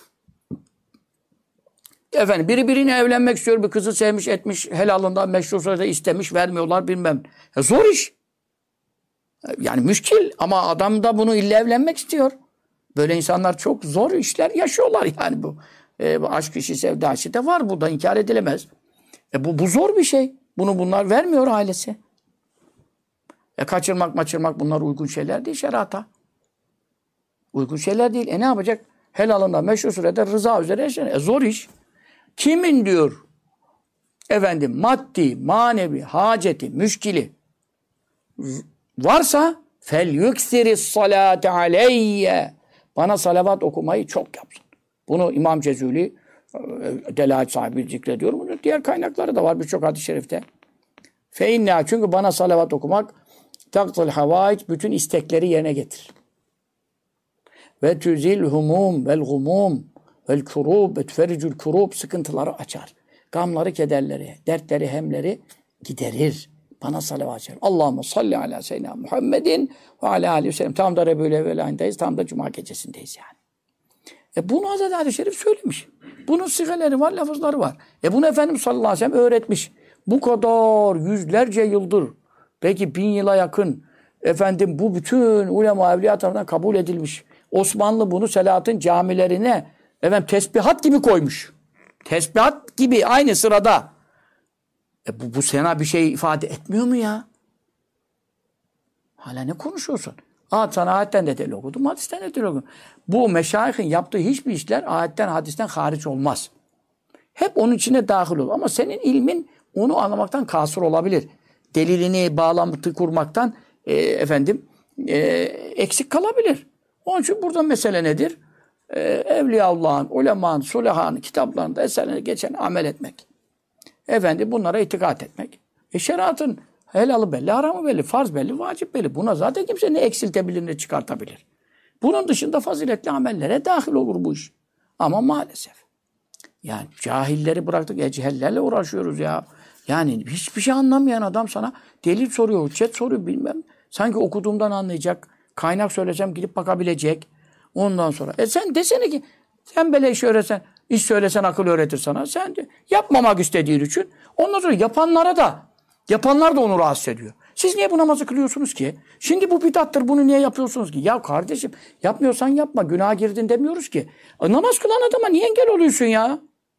Efendim biri birine evlenmek istiyor. Bir kızı sevmiş etmiş. Helalından meşru sözde istemiş. Vermiyorlar bilmem. Zor iş. Yani müşkil. Ama adam da bunu illa evlenmek istiyor. Böyle insanlar çok zor işler yaşıyorlar yani bu. Aşk işi, sevda işi de var. Bu da inkar edilemez. Bu zor bir şey. Bunlar vermiyor ailesi. Kaçırmak bunlar uygun şeyler değil şerata. Uygun şeyler değil. Ne yapacak? Helalından meşru sürede rıza üzere yaşanıyor. Zor iş. Kimin diyor efendim maddi, manevi, haceti, müşkili varsa fel yüksiris salate aleyye. Bana salavat okumayı çok yapsın. Bunu İmam Cezuli Delail sahibi zikrediyor. Bunun diğer kaynakları da var birçok hadis-i şerifte. Fe inna çünkü bana salavat okumak takdil havaic bütün istekleri yerine getirir. Ve tüzil humum vel gumum vel kurub ve tüfericül kurub sıkıntıları açar. Gamları, kederleri, dertleri, hemleri giderir. Bana salavat çevir. Allahümme salli ala seyyidina Muhammedin ve ala aleyhi ve sellem. Tam da Rebül Evvel ayındayız. Tam da Cuma gecesindeyiz yani. Bunu Hazreti Hadis-i Şerif söylemiş. Bunun sigaleri var, lafızları var. Bunu Efendimiz sallallahu aleyhi ve sellem öğretmiş. Bu kadar yüzlerce yıldır, belki 1000 yıla yakın bu bütün ulema evliya tarafından kabul edilmiş. Osmanlı bunu Selahattin camilerine tesbihat gibi koymuş. Tesbihat gibi aynı sırada. Bu sana bir şey ifade etmiyor mu ya? Hala ne konuşuyorsun? Sana ayetten de delil okudum, hadisten de delil okudum. Bu meşayihin yaptığı hiçbir işler ayetten, hadisten hariç olmaz. Hep onun içine dahil olur. Ama senin ilmin onu anlamaktan kasır olabilir. Delilini, bağlantı kurmaktan eksik kalabilir. Onun için burada mesele nedir? Evliyaullah'ın, ulemanın, sulaha'nın kitaplarında eserlerine geçen amel etmek. Bunlara itikat etmek. Şeriatın helalı belli, haramı belli, farz belli, vacip belli. Buna zaten kimse ne eksiltebilir ne çıkartabilir. Bunun dışında faziletli amellere dahil olur bu iş. Ama maalesef. Yani cahilleri bıraktık, echellerle uğraşıyoruz ya. Yani hiçbir şey anlamayan adam sana delil soruyor, hüccet soruyor bilmem. Sanki okuduğumdan anlayacak. Kaynak söylesem gidip bakabilecek. Ondan sonra. Sen desene ki sen böyle iş öğretsen, iş söylesen akıl öğretir sana. Sen de yapmamak istediğin için. Ondan sonra yapanlar da onu rahatsız ediyor. Siz niye bu namazı kılıyorsunuz ki? Şimdi bu bidattır, bunu niye yapıyorsunuz ki? Ya kardeşim yapmıyorsan yapma, günaha girdin demiyoruz ki. Namaz kılan adama niye engel oluyorsun ya?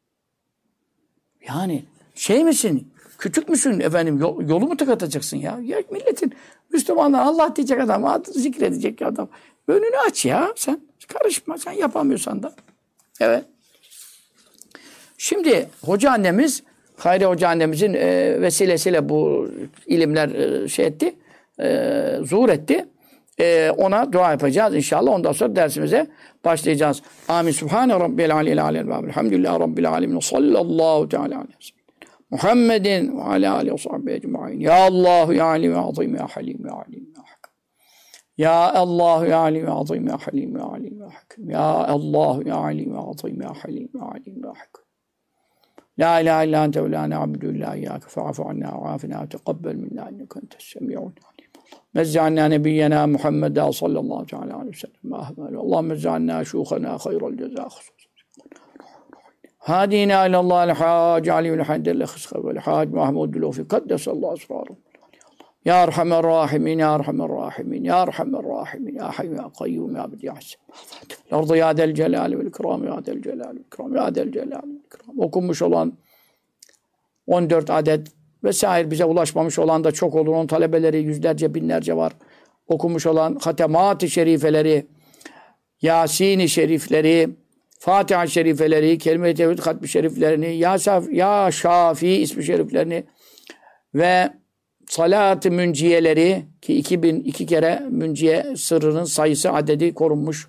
Yani misin? Küçük müsün yolu mu tıkatacaksın ya? Ya milletin, Müslümanlar Allah diyecek adam, adını zikredecek adam. Önünü aç ya sen. Karışma, sen yapamıyorsan da. Evet. Şimdi hoca annemiz, Hayri Hoca annemizin vesilesiyle bu ilimler zuhur etti. Ona dua yapacağız inşallah. Ondan sonra dersimize başlayacağız. Amin. Subhane Rabbil aleyhi aleyhi ve elhamdülillahi Rabbil alemin. Sallallahu teala aleyhi ve sellem. Muhammedin ve ala aleyhi ve sahbihi ecma'in. Ya Allah ya alim ya azim ya halim ya alim ya hakim. Ya Allah ya alim ya azim ya halim ya alim ya hakim. Ya Allah ya alim ya azim ya halim ya alim ya hakim. La ilahe illa ente ve la na'budu illa iyyake fa'fu anna ve afina ve teqabbel minna inneke entes semi'un alim. Mezza'anna nebiyyena Muhammeden sallallahu teala aleyhi ve sellem. Allahümme mezza'anna şukhana hayral ceza. Hadina ilallahil hac aliyyul haddel khısqa vel hac Mahmud Lufi kaddesallahu esrarım. Ya Erhamer Rahimin, Ya Erhamer Rahimin, Ya Erhamer Rahimin, Ya Hayy Ya Kayyum Ya Bedi'as. L'ardı Ya Del Celali vel İkram, Ya Del Celali vel İkram, Ya Del Celali vel İkram. Okunmuş olan 14 adet vesaire bize ulaşmamış olan da çok olur. Onun talebeleri yüzlerce, binlerce var. Okunmuş olan hatemat-ı şerifeleri, Yasin-i şerifleri, Fatiha-i şerifeleri, Kelime-i Tevhid hatmi şeriflerini, Ya Şafi ismi şeriflerini ve Salat-ı münciyeleri ki 2002 kere münciye sırrının sayısı adedi korunmuş.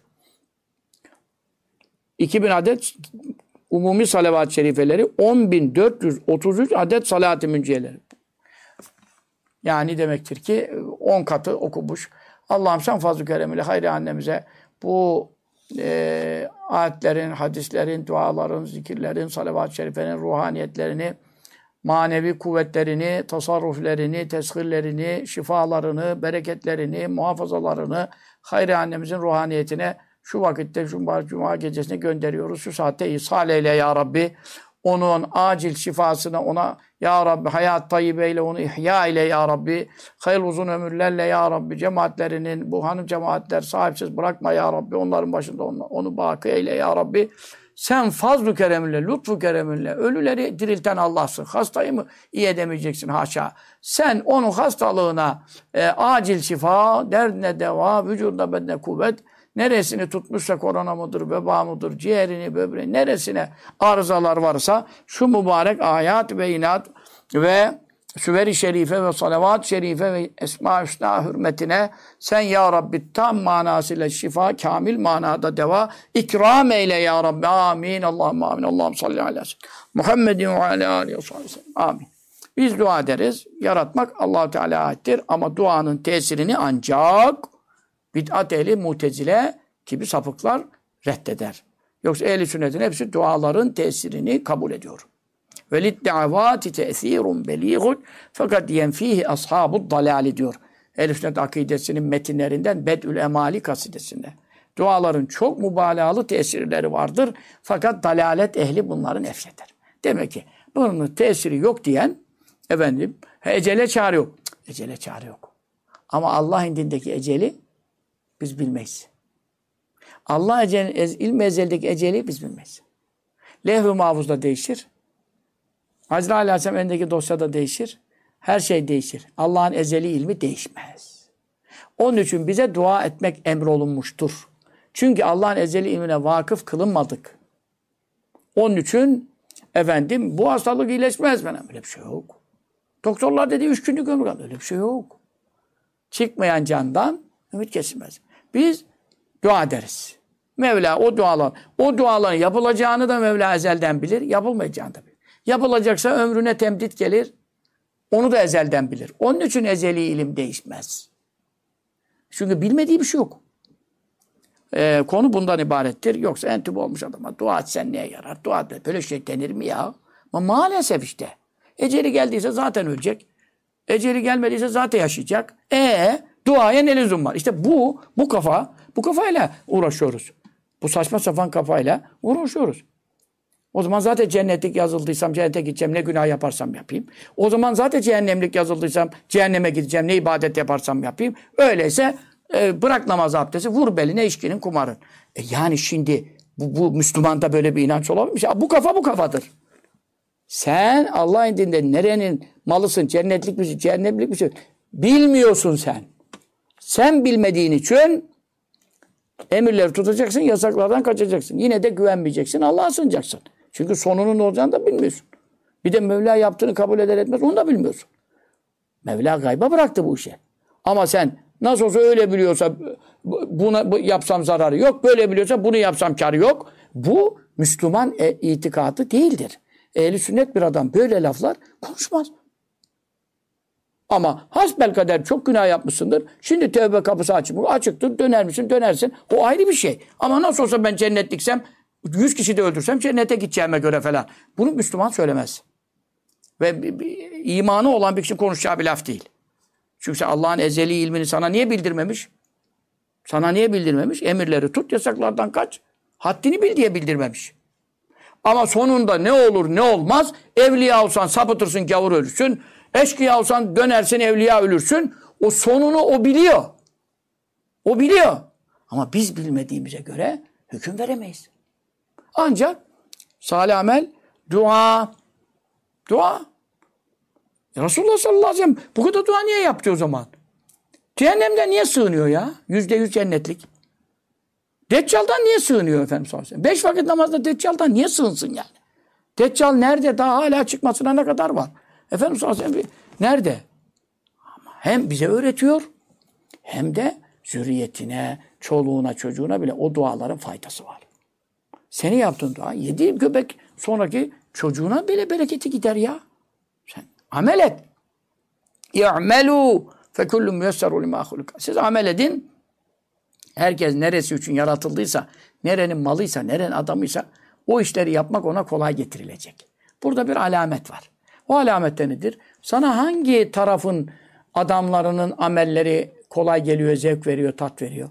2000 adet umumi salavat-ı şerifeleri, 10.433 adet salat-ı münciyeleri. Yani demektir ki 10 katı okumuş. Allah'ım sen fazl-ı keremiyle Hayri annemize bu ayetlerin, hadislerin, duaların, zikirlerin, salavat-ı şerifelerin ruhaniyetlerini, manevi kuvvetlerini, tasarruflerini, teshirlerini, şifalarını, bereketlerini, muhafazalarını Hayri annemizin ruhaniyetine şu vakitte, Cuma gecesine gönderiyoruz. Şu saatte ihsal eyle ya Rabbi. Onun acil şifasına ona ya Rabbi hayat tayyibeyle onu ihya ile ya Rabbi. Hayırlı uzun ömürlerle ya Rabbi. Cemaatlerinin, bu hanım cemaatler sahipsiz bırakma ya Rabbi. Onların başında onu baki eyle ya Rabbi. Sen fazl-ı kereminle, lütfu kereminle ölüleri dirilten Allah'sın. Hastayı mı iyi edemeyeceksin haşa. Sen onun hastalığına acil şifa, derdine deva, vücuduna bedene kuvvet, neresini tutmuşsa korona mıdır, veba mıdır, ciğerini, böbreğini, neresine arızalar varsa şu mübarek ayat ve inat ve Süver-i Şerife ve Salavat-ı Şerife ve Esma-i Hüsna hürmetine sen ya Rabbi tam manasıyla şifa, kamil manada deva ikram eyle ya Rabbi. Amin. Allahümme amin. Allahümme salli aleyhi ve sellem. Muhammedin ve aleyhi aleyhi ve sellem. Amin. Biz dua ederiz. Yaratmak Allah-u Teala'ya aittir. Ama duanın tesirini ancak bid'at ehli, mutezile gibi sapıklar reddeder. Yoksa ehli sünnetin hepsi duaların tesirini kabul ediyor. Ve lid'avati te'sirun beliğun fakat yenfihi ashabud dalali diyor. Ehl-i Sünnet akidesinin metinlerinden Bed'ül Emali kasidesinde. Duaların çok mübalağalı tesirleri vardır. Fakat dalalet ehli bunları nefreder. Demek ki bunun tesiri yok diyen efendim ecele çare yok. Ecele çare yok. Ama Allah indindeki eceli biz bilmeyiz. Allah ilmi ezeldeki eceli biz bilmeyiz. Levh-i mahfuzda değişir. Azrail Aleyhisselam elindeki dosyada değişir. Her şey değişir. Allah'ın ezeli ilmi değişmez. Onun için bize dua etmek emrolunmuştur. Çünkü Allah'ın ezeli ilmine vakıf kılınmadık. Onun için efendim bu hastalık iyileşmez bana. Öyle bir şey yok. Doktorlar dedi 3 günlük ömür kaldı. Öyle bir şey yok. Çıkmayan candan ümit kesilmez. Biz dua ederiz. Mevla o duaların yapılacağını da Mevla ezelden bilir, yapılmayacağını da bilir. Yapılacaksa ömrüne temdit gelir, onu da ezelden bilir. Onun için ezeli ilim değişmez. Çünkü bilmediği bir şey yok. Konu bundan ibarettir. Yoksa entübe olmuş adama dua etsen neye yarar? Dua et. Böyle şey denir mi ya? Ama maalesef işte. Eceli geldiyse zaten ölecek. Eceli gelmediyse zaten yaşayacak. Duaya ne lüzum var? İşte bu kafayla uğraşıyoruz. Bu saçma sapan kafayla uğraşıyoruz. O zaman zaten cennetlik yazıldıysam cennete gideceğim. Ne günah yaparsam yapayım. O zaman zaten cehennemlik yazıldıysam cehenneme gideceğim. Ne ibadet yaparsam yapayım. Öyleyse bırak namaz abdesti, vur beline içkinin kumarın. Yani şimdi bu Müslümanda böyle bir inanç olabilir mi? Bu kafa bu kafadır. Sen Allah indinde nerenin malısın? Cennetlik misin? Cehennemlik misin? Bilmiyorsun sen. Sen bilmediğin için emirleri tutacaksın, yasaklardan kaçacaksın. Yine de güvenmeyeceksin, Allah'a sığınacaksın. Çünkü sonunun ne olacağını da bilmiyorsun. Bir de Mevla yaptığını kabul eder etmez, onu da bilmiyorsun. Mevla gayba bıraktı bu işi. Ama sen nasıl olsa öyle biliyorsa bunu yapsam zararı yok, böyle biliyorsa bunu yapsam karı yok. Bu Müslüman itikadı değildir. Ehl-i sünnet bir adam böyle laflar konuşmaz. Ama hasbelkader çok günah yapmışsındır. Şimdi tövbe kapısı açıktır. Döner misin? Dönersin. O ayrı bir şey. Ama nasıl olsa ben cennetliksem 100 kişi de öldürsem cennete gideceğime göre falan. Bunu Müslüman söylemez. Ve imanı olan bir kişi konuşacağı bir laf değil. Çünkü Allah'ın ezeli ilmini sana niye bildirmemiş? Sana niye bildirmemiş? Emirleri tut, yasaklardan kaç. Haddini bil diye bildirmemiş. Ama sonunda ne olur ne olmaz. Evliya olsan sapıtırsın, gavur ölürsün. Eşkıya olsan dönersin, evliya ölürsün. O sonunu o biliyor. O biliyor. Ama biz bilmediğimize göre hüküm veremeyiz. Ancak salih amel, dua. Resulullah sallallahu aleyhi ve sellem bu kadar dua niye yaptı o zaman? Cehennemden niye sığınıyor ya? %100 cennetlik. Deccal'dan niye sığınıyor Efendimiz sallallahu aleyhi ve sellem? 5 vakit namazda Deccal'dan niye sığınsın yani? Deccal nerede? Daha hala çıkmasına ne kadar var? Efendimiz sallallahu aleyhi ve sellem nerede? Ama hem bize öğretiyor hem de zürriyetine, çoluğuna, çocuğuna bile o duaların faydası var. Senin yaptığın dua 7 göbek sonraki çocuğuna bile bereketi gider ya. Sen amel et. İ'melû fekullü müyesseru limâ hulika. Siz amel edin. Herkes neresi için yaratıldıysa, nerenin malıysa, nerenin adamıysa o işleri yapmak ona kolay getirilecek. Burada bir alamet var. O alamet de nedir? Sana hangi tarafın adamlarının amelleri kolay geliyor, zevk veriyor, tat veriyor?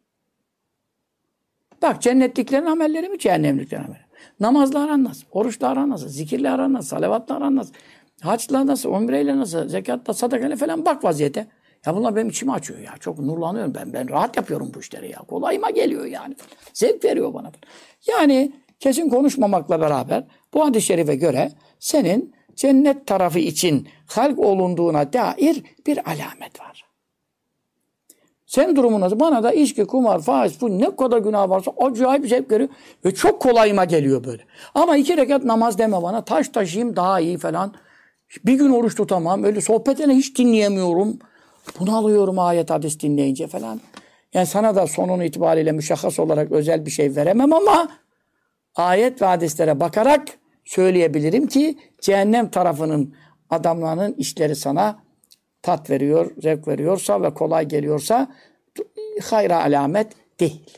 Bak cennetliklerin amelleri mi, cehennemliklerin amelleri? Namazla aran nasıl? Oruçla aran nasıl? Zikirle aran nasıl? Salavatla aran nasıl? Haçla nasıl? Umreyle nasıl? Zekatla, sadakayla falan bak vaziyete. Ya bunlar benim içimi açıyor ya. Çok nurlanıyorum ben. Ben rahat yapıyorum bu işleri ya. Kolayıma geliyor yani. Zevk veriyor bana. Yani kesin konuşmamakla beraber bu hadis-i şerife göre senin cennet tarafı için halk olunduğuna dair bir alamet var. Senin durumun nasıl? Bana da içki, kumar, faiz, bu ne kadar günah varsa acayip zevk veriyor. Ve çok kolayıma geliyor böyle. Ama 2 rekat namaz deme bana. Taş taşıyayım daha iyi falan. Bir gün oruç tutamam. Öyle sohbetine hiç dinleyemiyorum. Bunu alıyorum ayet hadis dinleyince falan. Yani sana da sonun itibariyle müşahhas olarak özel bir şey veremem ama ayet ve hadislere bakarak söyleyebilirim ki cehennem tarafının adamlarının işleri sana tat veriyor, zevk veriyorsa ve kolay geliyorsa hayra alamet değil.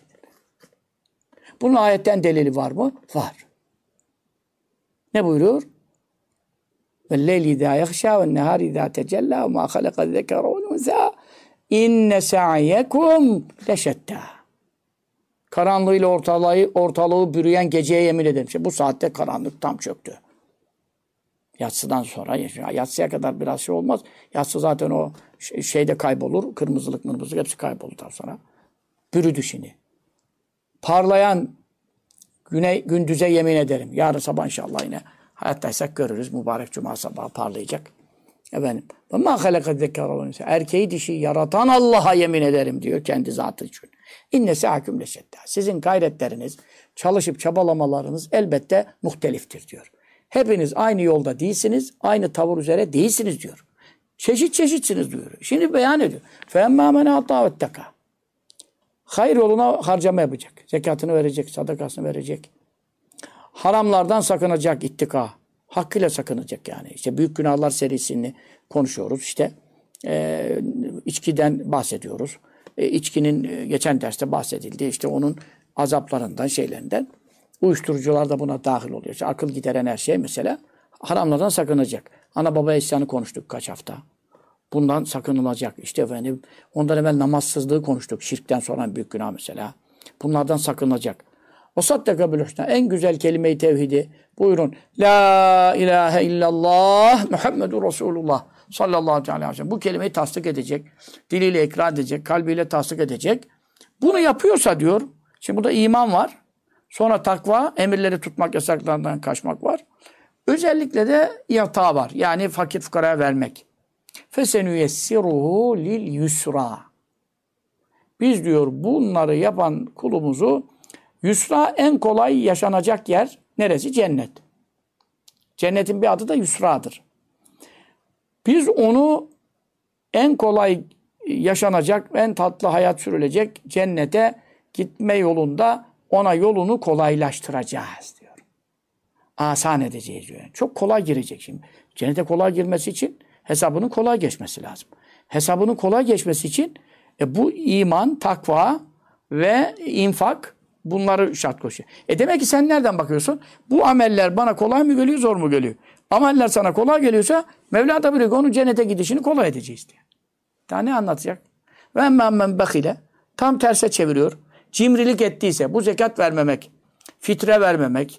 Bunun ayetten delili var mı? Var. Ne buyuruyor? Ve leyli izâ yahşâ ve nehâri izâ tecellâ ve mâ halaka zekâra vel unsâ inne sa'yekum leşettâ. Karanlığıyla ortalığı bürüyen geceye yemin ederim. İşte bu saatte karanlık tam çöktü. Yatsıdan sonra, yatsıya kadar biraz şey olmaz. Yatsı zaten o şeyde kaybolur. Kırmızılık hepsi kaybolur daha sonra. Bürüdü şimdi. Parlayan gündüze yemin ederim. Yarın sabah inşallah yine hayattaysak görürüz. Mübarek cuma sabahı parlayacak. Efendim. Erkeği dişi yaratan Allah'a yemin ederim diyor kendi zatı için. İnne sa'akum leşettâ. Sizin gayretleriniz, çalışıp çabalamalarınız elbette muhteliftir diyor. Hepiniz aynı yolda değilsiniz, aynı tavır üzere değilsiniz diyor. Çeşit çeşitsiniz diyor. Şimdi beyan ediyor. فَاَمَّا مَنَا اَطَّى وَاتَّقَى. Hayır yoluna harcama yapacak. Zekatını verecek, sadakasını verecek. Haramlardan sakınacak ittika. Hakkıyla sakınacak yani. İşte büyük günahlar serisini konuşuyoruz. İşte içkiden bahsediyoruz. İçkinin geçen derste bahsedildi. İşte onun azaplarından, şeylerinden. Uyuşturucular da buna dahil oluyor. İşte akıl gideren her şey mesela. Haramlardan sakınacak. Ana baba isyanı konuştuk kaç hafta. Bundan sakınılacak. İşte efendim ondan evvel namazsızlığı konuştuk. Şirkten sonra büyük günah mesela. Bunlardan sakınılacak. O saddaka bil husna. En güzel kelime-i tevhidi. Buyurun. La ilahe illallah Muhammedur Resulullah sallallahu aleyhi ve sellem. Bu kelimeyi tasdik edecek. Diliyle ikrar edecek. Kalbiyle tasdik edecek. Bunu yapıyorsa diyor. Şimdi burada iman var. Sonra takva, emirleri tutmak, yasaklardan kaçmak var. Özellikle de yata var. Yani fakir fukaraya vermek. فَسَنُيَسِّرُهُ لِلْيُسْرَى. Biz diyor bunları yapan kulumuzu yusra en kolay yaşanacak yer neresi? Cennet. Cennetin bir adı da yusradır. Biz onu en kolay yaşanacak, en tatlı hayat sürülecek cennete gitme yolunda ona yolunu kolaylaştıracağız diyor. Asan edeceğiz diyor. Çok kolay girecek şimdi. Cennete kolay girmesi için hesabının kolay geçmesi lazım. Hesabının kolay geçmesi için bu iman, takva ve infak bunları şart koşuyor. Demek ki sen nereden bakıyorsun? Bu ameller bana kolay mı geliyor, zor mu geliyor? Ameller sana kolay geliyorsa Mevla da biliyor ki onun cennete gidişini kolay edeceğiz diye. Daha ne anlatacak? Ve emmâmen bekile tam terse çeviriyor. Cimrilik ettiyse bu zekat vermemek, fitre vermemek,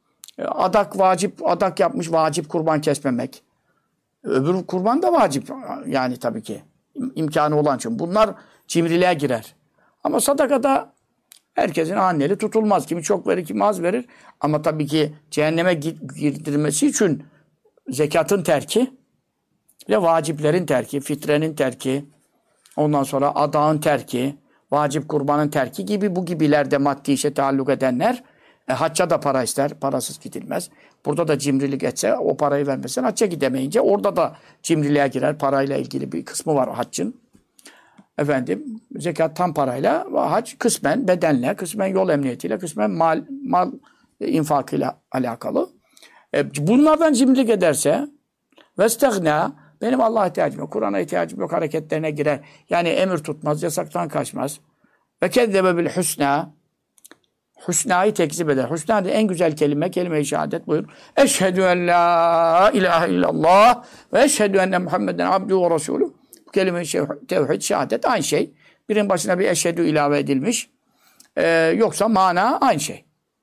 adak yapmış vacip kurban kesmemek. Öbür kurban da vacip yani tabii ki imkanı olan için. Bunlar cimriliğe girer. Ama sadakada herkesin anneli tutulmaz. Kimi çok verir, kimi az verir. Ama tabii ki cehenneme girdirmesi için zekatın terki ve vaciplerin terki, fitrenin terki, ondan sonra adağın terki, vacip kurbanın terki gibi bu gibilerde maddi işe taalluk edenler hacca da para ister. Parasız gidilmez. Burada da cimrilik etse o parayı vermesin. Hacca gidemeyince orada da cimriliğe girer. Parayla ilgili bir kısmı var haccın. Efendim zekat tam parayla, hac kısmen bedenle, kısmen yol emniyetiyle, kısmen mal infakıyla alakalı. Bunlardan cimrilik ederse vestagna benim Allah'a ihtiyacım yok, Kur'an'a ihtiyacım yok hareketlerine girer. Yani emir tutmaz, yasaktan kaçmaz. Ve kezzebe bil husna. Husna'yı tekzip eder. Husna en güzel kelime-i şehadet buyur. Eşhedü en la ilahe illallah ve eşhedü enne Muhammeden abdühü ve resulü. Bu kelime-i tevhid, şehadet aynı şey. Birinin başına bir eşhedü ilave edilmiş. Yoksa mana aynı şey.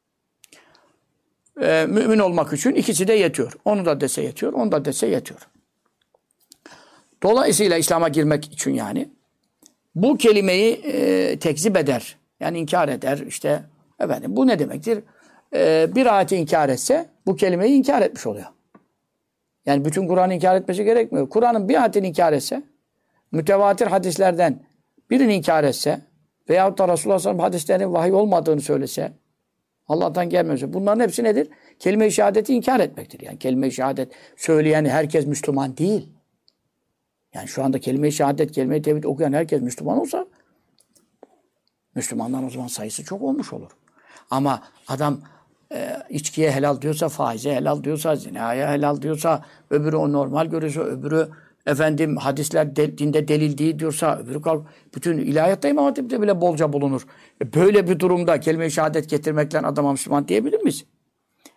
Mümin olmak için ikisi de yetiyor. Onu da dese yetiyor, onu da dese yetiyor. Dolayısıyla İslam'a girmek için yani bu kelimeyi tekzip eder. Yani inkar eder. İşte efendim bu ne demektir? Bir ayeti inkar etse bu kelimeyi inkar etmiş oluyor. Yani bütün Kur'an'ı inkar etmesi gerekmiyor. Kur'an'ın bir ayetini inkar etse, mütevatir hadislerden birini inkar etse veyahut da Resulullah sallallahu aleyhi ve sellem hadislerin vahiy olmadığını söylese, Allah'tan gelmiyorsa bunların hepsi nedir? Kelime-i şehadeti inkar etmektir. Yani kelime-i şehadet söyleyen herkes Müslüman değil. Yani şu anda kelime-i şehadet, kelime-i tevhid okuyan herkes Müslüman olsa Müslümanların o zaman sayısı çok olmuş olur. Ama adam içkiye helal diyorsa, faize helal diyorsa, zinaya helal diyorsa, öbürü o normal görüyorsa, öbürü efendim hadisler dinde delil değil diyorsa, öbürü bütün ilahiyatta İmam Hatip'te bile bolca bulunur. Böyle bir durumda kelime-i şehadet getirmekle adama Müslüman diyebilir miyiz?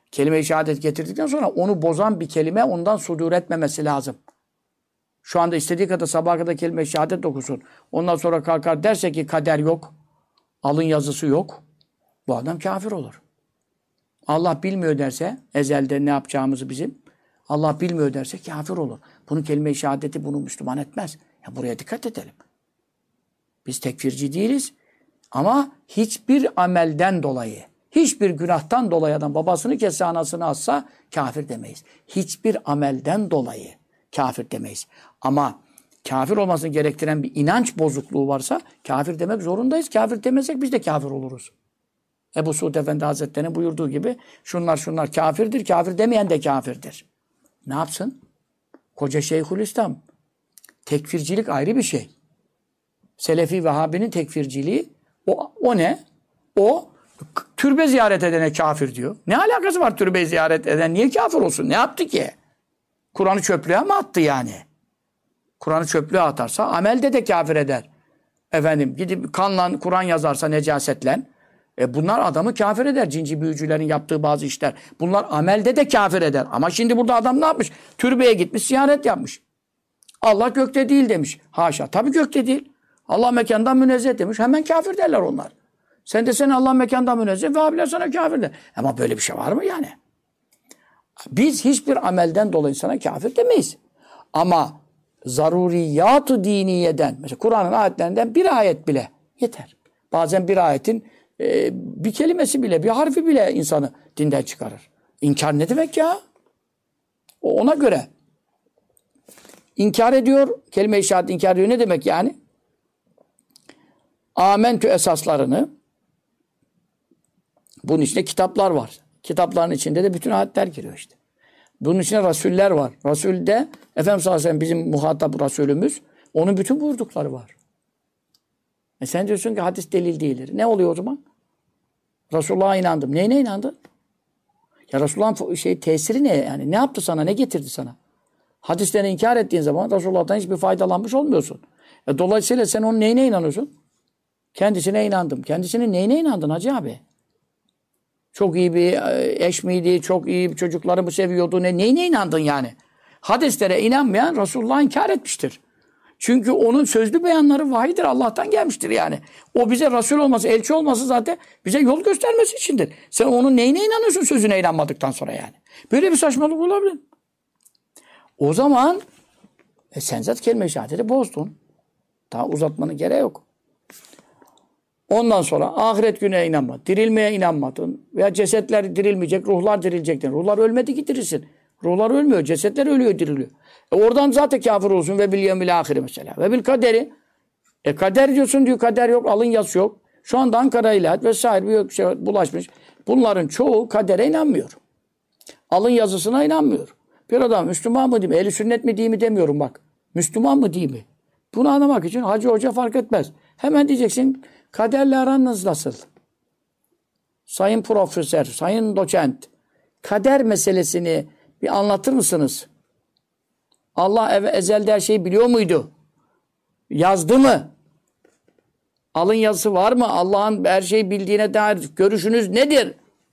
Kelime-i şehadet getirdikten sonra onu bozan bir kelime ondan sudur etmemesi lazım. Şu anda istediği kadar sabaha kadar kelime-i şehadet okusun. Ondan sonra kalkar derse ki kader yok. Alın yazısı yok. Bu adam kafir olur. Allah bilmiyor derse, ezelde ne yapacağımızı bizim, Allah bilmiyor derse kafir olur. Bunun kelime-i şehadeti bunu Müslüman etmez. Ya buraya dikkat edelim. Biz tekfirci değiliz. Ama hiçbir amelden dolayı, hiçbir günahtan dolayı adam babasını kesse, anasını atsa kafir demeyiz. Hiçbir amelden dolayı kafir demeyiz. Ama kafir olmasını gerektiren bir inanç bozukluğu varsa kafir demek zorundayız. Kafir demesek biz de kafir oluruz. Ebu Suud Efendi Hazretleri'nin buyurduğu gibi şunlar kafirdir, kafir demeyen de kafirdir. Ne yapsın? Koca Şeyhülislam. Tekfircilik ayrı bir şey. Selefi Vehhabi'nin tekfirciliği o ne? O türbe ziyaret edene kafir diyor. Ne alakası var türbe ziyaret eden? Niye kafir olsun? Ne yaptı ki? Kur'an'ı çöplüğe mi attı yani? Kur'an'ı çöplüğe atarsa amelde de kafir eder. Efendim gidip kanla Kur'an yazarsa necasetle bunlar adamı kafir eder. Cinci büyücülerin yaptığı bazı işler. Bunlar amelde de kafir eder. Ama şimdi burada adam ne yapmış? Türbeye gitmiş, ziyaret yapmış. Allah gökte değil demiş. Haşa. Tabii gökte değil. Allah mekandan münezzeh demiş. Hemen kafir derler onlar. Sen de sen Allah mekandan münezzeh ve abiler sana kafir der. Ama böyle bir şey var mı yani? Biz hiçbir amelden dolayı sana kafir demeyiz. Ama zaruriyat-ı diniyeden, mesela Kur'an'ın ayetlerinden bir ayet bile yeter. Bazen bir ayetin bir kelimesi bile, bir harfi bile insanı dinden çıkarır. İnkar ne demek ya? Ona göre inkar ediyor, kelime-i şehadet inkar ediyor. Ne demek yani? Amentü esaslarını, bunun içinde kitaplar var. Kitapların içinde de bütün ayetler giriyor işte. Bunun içinde rasuller var. Rasulde Efendimiz sallallahu aleyhi ve sellem bizim muhatap Rasulümüz. Onun bütün buyurdukları var. Sen diyorsun ki hadis delil değildir. Ne oluyor o zaman? Resulullah'a inandım. Neyine inandın? Ya Resulullah'ın tesiri ne yani? Ne yaptı sana? Ne getirdi sana? Hadislerini inkar ettiğin zaman Resulullah'tan hiçbir faydalanmış olmuyorsun. Dolayısıyla sen onun neyine inanıyorsun? Kendisine inandım. Kendisinin neyine inandın Hacı abi? Çok iyi bir eş miydi? Çok iyi bir çocukları mı seviyordu? Neyine inandın yani? Hadislere inanmayan Resulullah'ı inkar etmiştir. Çünkü onun sözlü beyanları vahiydir. Allah'tan gelmiştir yani. O bize Resul olması, elçi olması zaten bize yol göstermesi içindir. Sen onun neyine inanıyorsun sözüne inanmadıktan sonra yani? Böyle bir saçmalık olabilir mi? O zaman sen zaten kelime-i şehadeti bozdun. Daha uzatmanın gereği yok. Ondan sonra ahiret gününe inanmadın, dirilmeye inanmadın veya cesetler dirilmeyecek, ruhlar dirilecektir. Ruhlar ölmedi ki dirilsin. Ruhlar ölmüyor, cesetler ölüyor, diriliyor. Oradan zaten kafir olsun ve bil yevmil ahire mesela. Ve bil kaderi. Kader diyorsun diyor, kader yok, alın yazısı yok. Şu anda Ankara İlahiyat vesaire bir şey bulaşmış. Bunların çoğu kadere inanmıyor. Alın yazısına inanmıyor. Bir adam Müslüman mı diyeyim, ehl-i sünnet mi diyeyim mi demiyorum bak. Müslüman mı diyeyim mi? Bunu anlamak için hacı hoca fark etmez. Hemen diyeceksin kaderle aranız nasıl? Sayın profesör, sayın doçent, kader meselesini bir anlatır mısınız? Allah ezelde her şeyi biliyor muydu? Yazdı mı? Alın yazısı var mı? Allah'ın her şeyi bildiğine dair görüşünüz nedir?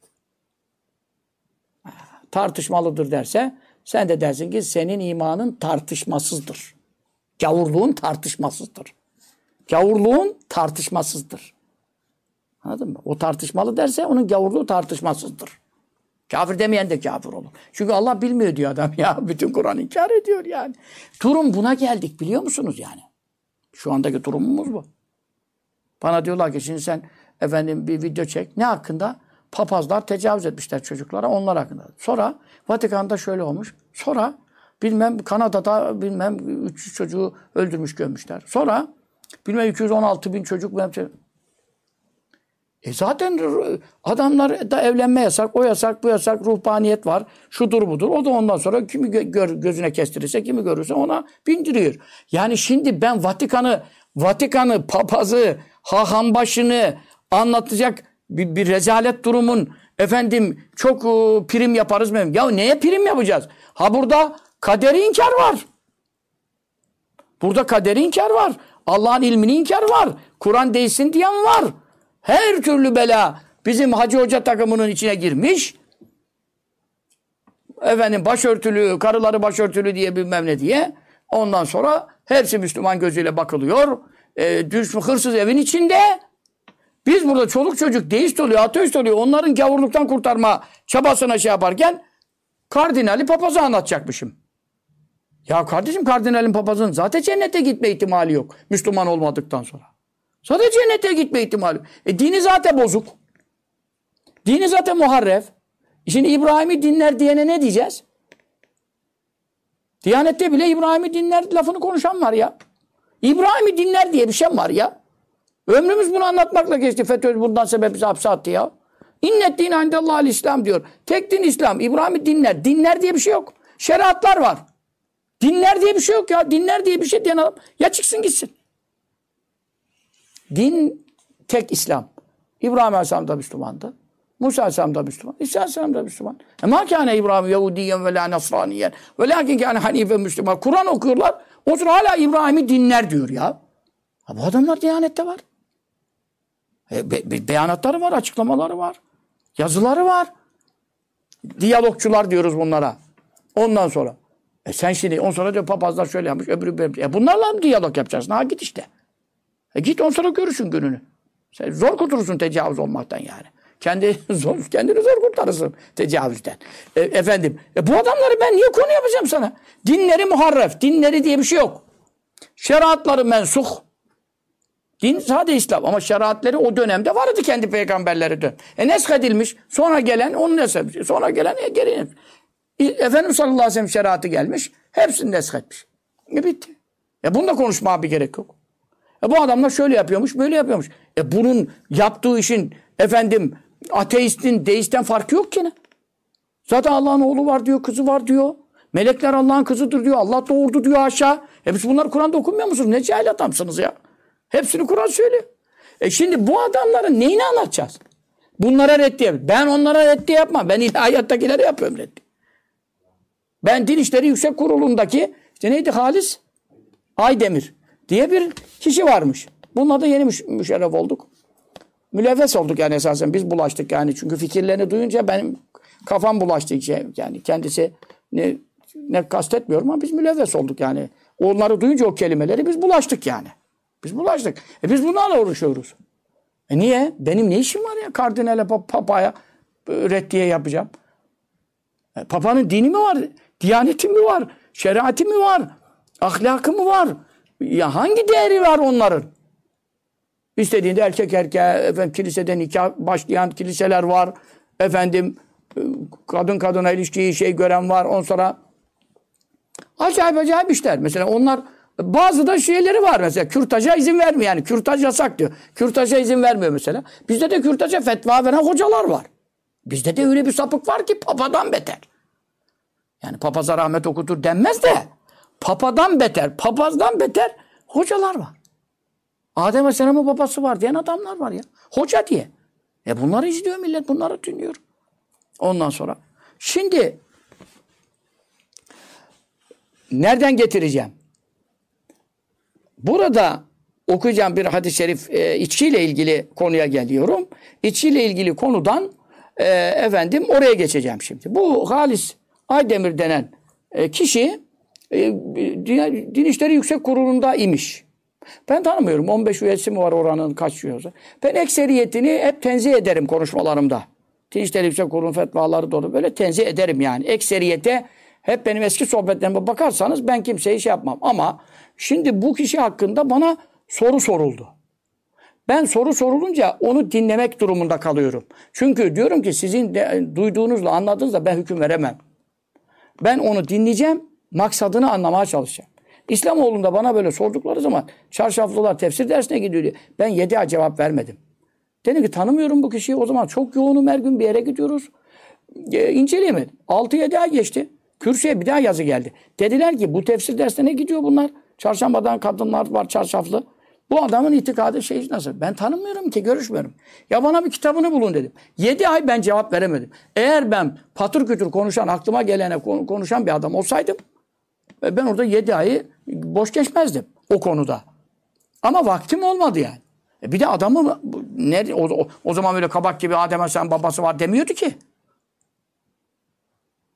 Tartışmalıdır derse sen de dersin ki senin imanın tartışmasızdır. Gavurluğun tartışmasızdır. Gavurluğun tartışmasızdır. Anladın mı? O tartışmalı derse onun gavurluğu tartışmasızdır. Kafir demeyen de kafir olur. Çünkü Allah bilmiyor diyor adam ya. Bütün Kur'an inkar ediyor yani. Durum buna geldik biliyor musunuz yani? Şu andaki durumumuz bu. Bana diyorlar ki şimdi sen efendim bir video çek. Ne hakkında? Papazlar tecavüz etmişler çocuklara onlar hakkında. Sonra Vatikan'da şöyle olmuş. Sonra bilmem Kanada'da bilmem 300 çocuğu öldürmüş gömmüşler. Sonra bilmem 216 bin çocuk zaten adamlar da evlenme yasak, o yasak, bu yasak, ruhbaniyet var, şudur budur. O da ondan sonra kimi gözüne kestirirse, kimi görürse ona bindiriyor. Yani şimdi ben Vatikan'ı, papazı, hahambaşını anlatacak bir rezalet durumun efendim çok prim yaparız mı? Ya neye prim yapacağız? Ha burada kaderi inkar var. Burada kaderi inkar var. Allah'ın ilmini inkar var. Kur'an değilsin diyen var. Her türlü bela bizim hacı hoca takımının içine girmiş. efendim başörtülü, karıları başörtülü diye bilmem ne diye. Ondan sonra hepsi Müslüman gözüyle bakılıyor. Hırsız evin içinde. Biz burada çoluk çocuk deist oluyor, ateist oluyor. Onların gavurluktan kurtarma çabasına şey yaparken kardinali papazı anlatacakmışım. Ya kardeşim kardinalin papazın zaten cennete gitme ihtimali yok. Müslüman olmadıktan sonra. Zaten cennete gitme ihtimali yok. Dini zaten bozuk. Dini zaten muharref. Şimdi İbrahim'i dinler diyene ne diyeceğiz? Diyanette bile İbrahim'i dinler lafını konuşan var ya. İbrahim'i dinler diye bir şey var ya. Ömrümüz bunu anlatmakla geçti. FETÖ bundan sebep bizi hapse attı ya. İnnet din indellâhil İslam diyor. Tek din İslam. İbrahim'i dinler. Dinler diye bir şey yok. Şeriatlar var. Dinler diye bir şey yok ya. Dinler diye bir şey diyen adam ya çıksın gitsin. Din tek İslam. İbrahim Aleyhisselam da Müslümandı. Musa Aleyhisselam da Müslüman. İsa Aleyhisselam da Müslüman. Mâ kâne İbrahim Yahudiyen ve lâ Nasraniyen ve lâkin kâne hanife Müslüman. Kur'an okuyorlar. O sıra hala İbrahim'i dinler diyor ya. Bu adamlar Diyanet'te var. Beyanatları var, açıklamaları var. Yazıları var. Diyalogçular diyoruz bunlara. Ondan sonra. Sen şimdi, ondan sonra diyor papazlar şöyle yapmış, öbürü böyle. Bunlarla mı diyalog yapacaksın? Ha git işte. Git ondan sonra görürsün gününü. Sen zor kurtulursun tecavüz olmaktan yani. Kendini zor kurtarırsın tecavüzden. Bu adamları ben niye konu yapacağım sana? Dinleri muharref. Dinleri diye bir şey yok. Şeriatları mensuh. Din sadece İslam ama şeriatleri o dönemde vardı kendi peygamberleri de. Neshedilmiş. Sonra gelen onun neshedilmiş. Sonra gelen geri. Efendimiz sallallahu aleyhi ve sellem şeriatı gelmiş. Hepsini neshetmiş. Bitti. Bunda konuşmaya bir gerek yok. Bu adamlar şöyle yapıyormuş, böyle yapıyormuş. Bunun yaptığı işin ateistin, deistten farkı yok ki ne? Zaten Allah'ın oğlu var diyor, kızı var diyor. Melekler Allah'ın kızıdır diyor. Allah doğurdu diyor aşağı. Biz bunları Kur'an'da okumuyor musunuz? Ne cahil adamsınız ya. Hepsini Kur'an söylüyor. Şimdi bu adamların neyini anlatacağız? Bunlara reddiye. Ben onlara reddiye yapmam. Ben ilahiyattakilere yapıyorum reddiye. Ben Din İşleri Yüksek Kurulu'ndaki neydi Halis Aydemir diye bir kişi varmış. Bununla da yeni müşerref olduk. Mülevves olduk yani esasen. Biz bulaştık yani. Çünkü fikirlerini duyunca benim kafam bulaştı. Yani kendisi ne kastetmiyorum ama biz mülevves olduk yani. Onları duyunca o kelimeleri biz bulaştık yani. Biz bulaştık. Biz bunlarla uğraşıyoruz. Niye? Benim ne işim var ya kardinale, papaya reddiye yapacağım? Papanın dini mi var? Diyaneti mi var? Şeriatı mı var? Ahlakı mı var? Ya hangi değeri var onların? İstediğinde erkek erkeğe, kilisede nikah başlayan kiliseler var. Kadın kadına ilişkiyi gören var. Ondan sonra acayip işler. Mesela onlar bazı da şeyleri var mesela. Kürtaja izin vermiyor. Yani kürtaj yasak diyor. Kürtaja izin vermiyor mesela. Bizde de kürtaja fetva veren hocalar var. Bizde de öyle bir sapık var ki papadan beter. Yani papaza rahmet okutur denmez de papadan beter, papazdan beter hocalar var. Adem Aleyhisselam'ın babası var diyen adamlar var ya. Hoca diye. Bunları izliyor millet, bunları dinliyor. Ondan sonra. Şimdi nereden getireceğim? Burada okuyacağım bir hadis-i şerif içkiyle ilgili konuya geliyorum. İçkiyle ilgili konudan oraya geçeceğim şimdi. Bu Halis Aydemir denen kişi Din İşleri Yüksek Kurulu'nda imiş. Ben tanımıyorum. 15 üyesi mi var oranın kaç üyesi? Ben ekseriyetini hep tenzih ederim konuşmalarımda. Din İşleri Yüksek Kurulu'nun fetvaları doğru böyle tenzih ederim yani. Ekseriyete hep benim eski sohbetlerime bakarsanız ben kimseyi yapmam. Ama şimdi bu kişi hakkında bana soru soruldu. Ben soru sorulunca onu dinlemek durumunda kalıyorum. Çünkü diyorum ki sizin duyduğunuzla anladığınızla ben hüküm veremem. Ben onu dinleyeceğim, maksadını anlamaya çalışacağım. İslamoğlu'nda bana böyle sordukları zaman çarşaflılar tefsir dersine gidiyor diye ben 7 ay cevap vermedim. Dedim ki tanımıyorum bu kişiyi, o zaman çok yoğunum, her gün bir yere gidiyoruz. İnceleyemedim. 6-7 ay geçti. Kürsüye bir daha yazı geldi. Dediler ki bu tefsir dersine gidiyor bunlar. Çarşambadan kadınlar var çarşaflı. Bu adamın itikadı nasıl? Ben tanımıyorum ki, görüşmüyorum. Ya bana bir kitabını bulun dedim. 7 ay ben cevap veremedim. Eğer ben patır kütür konuşan, aklıma gelene konuşan bir adam olsaydım ben orada 7 ayı boş geçmezdim o konuda. Ama vaktim olmadı yani. Bir de adamı o zaman öyle kabak gibi Adem Aleyhisselam babası var demiyordu ki.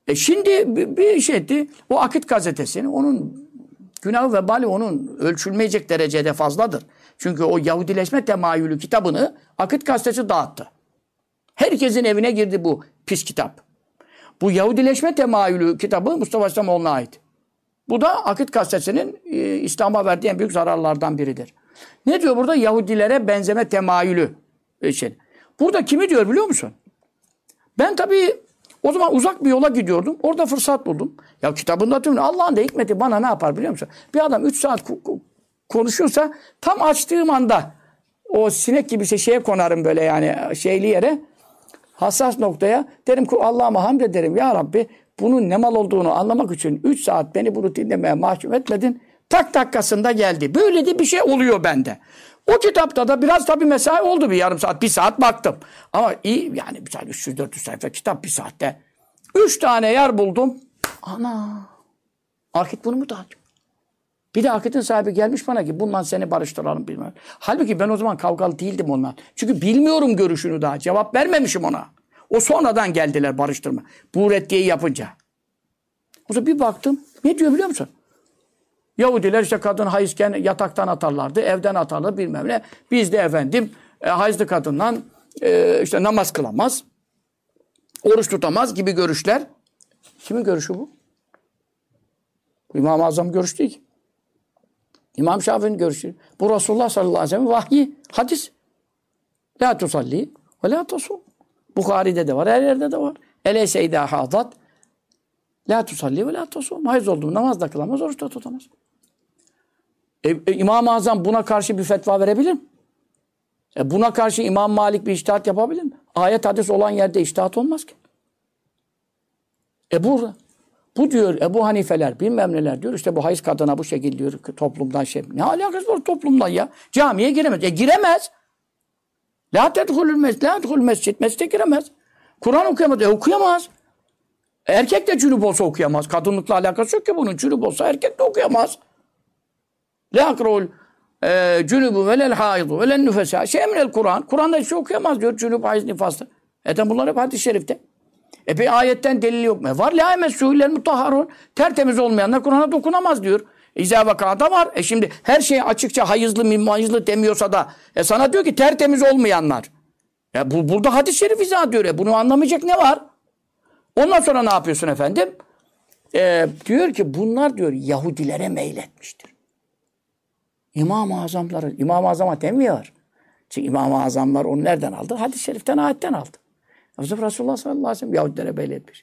Şimdi bir şey etti. O Akit gazetesini, onun günahı vebali onun ölçülmeyecek derecede fazladır. Çünkü o Yahudileşme temayülü kitabını Akit gazetesi dağıttı. Herkesin evine girdi bu pis kitap. Bu Yahudileşme temayülü kitabı Mustafa İslamoğlu'na ait. Bu da Akit gazetesinin İslam'a verdiği en büyük zararlardan biridir. Ne diyor burada? Yahudilere benzeme temayülü. Burada kimi diyor biliyor musun? Ben tabii o zaman uzak bir yola gidiyordum. Orada fırsat buldum. Ya kitabında tüm Allah'ın da hikmeti bana ne yapar biliyor musun? Bir adam 3 saat konuşuyorsa tam açtığım anda o sinek gibi şeye konarım böyle yani şeyli yere. Hassas noktaya derim ki Allah'ıma hamd ederim. Ya Rabbi bunun ne mal olduğunu anlamak için 3 saat beni bunu dinlemeye mahkum etmedin. Tak dakikasında geldi. Böyle de bir şey oluyor bende. O kitapta da biraz tabii mesai oldu, bir yarım saat, bir saat baktım. Ama iyi yani bir saat 300-400 sayfa kitap bir saatte. 3 tane yer buldum. Ana! Akit bunu mu dağıtıyor? Bir de Akit'in sahibi gelmiş bana ki bundan seni barıştıralım bilmem. Halbuki ben o zaman kavgalı değildim ondan. Çünkü bilmiyorum görüşünü daha. Cevap vermemişim ona. O sonradan geldiler barıştırma. Bu reddiyeyi yapınca. O zaman bir baktım. Ne diyor biliyor musun? Yahudiler işte kadın hayızken yataktan atarlardı, evden atarlar bilmem ne. Biz de efendim hayızlı kadından işte namaz kılamaz, oruç tutamaz gibi görüşler. Kimin görüşü bu? İmam-ı Azam görüşü değil ki. İmam Şafii'nin görüşü. Bu Resulullah sallallahu aleyhi ve sellem vahyi, hadis. La tusalli ve la tasum. Bukhari'de de var, her yerde de var. Eleyse idâ hâzat la tusalli ve la tasum. Hayız oldu, namaz da kılamaz, oruç da tutamaz. İmam-ı Azam buna karşı bir fetva verebilir mi? Buna karşı İmam Malik bir içtihat yapabilir mi? Ayet hadis olan yerde içtihat olmaz ki. Bu diyor Ebu Hanifeler bilmem neler diyor. İşte bu hayız kadına bu şekilde diyor toplumdan şey. Ne alakası var toplumdan ya? Camiye giremez. Giremez. La tedhulül mescid. La tedhulül mescid. Mescide giremez. Kur'an okuyamaz. Okuyamaz. Erkek de cünüp olsa okuyamaz. Kadınlıkla alakası yok ki bunun. Cünüp olsa erkek de okuyamaz. La akrul cünübü velel haidu velen nüfesa. Emrel Kur'an. Kur'an'da hiç şey okuyamaz diyor. Cünüp, haiz, nifaslı. Bunlar hep hadis-i şerifte. Bir ayetten delil yok mu? Var. La emessûhillel mutahharun. Tertemiz olmayanlar Kur'an'a dokunamaz diyor. İzâ vakâda var. Şimdi her şey açıkça hayızlı, mimmayızlı demiyorsa da sana diyor ki tertemiz olmayanlar. Burada hadis-i şerif izah diyor. Bunu anlamayacak ne var? Ondan sonra ne yapıyorsun efendim? Diyor ki bunlar diyor Yahudilere meyletmiştir. İmam-ı Azamları, İmam-ı Azam'a demiyor. Çünkü İmam-ı Azamlar onu nereden aldı? Hadis-i şeriften, ayetten aldı. Resulullah sallallahu aleyhi ve sellem Yahudilere meyletmiş.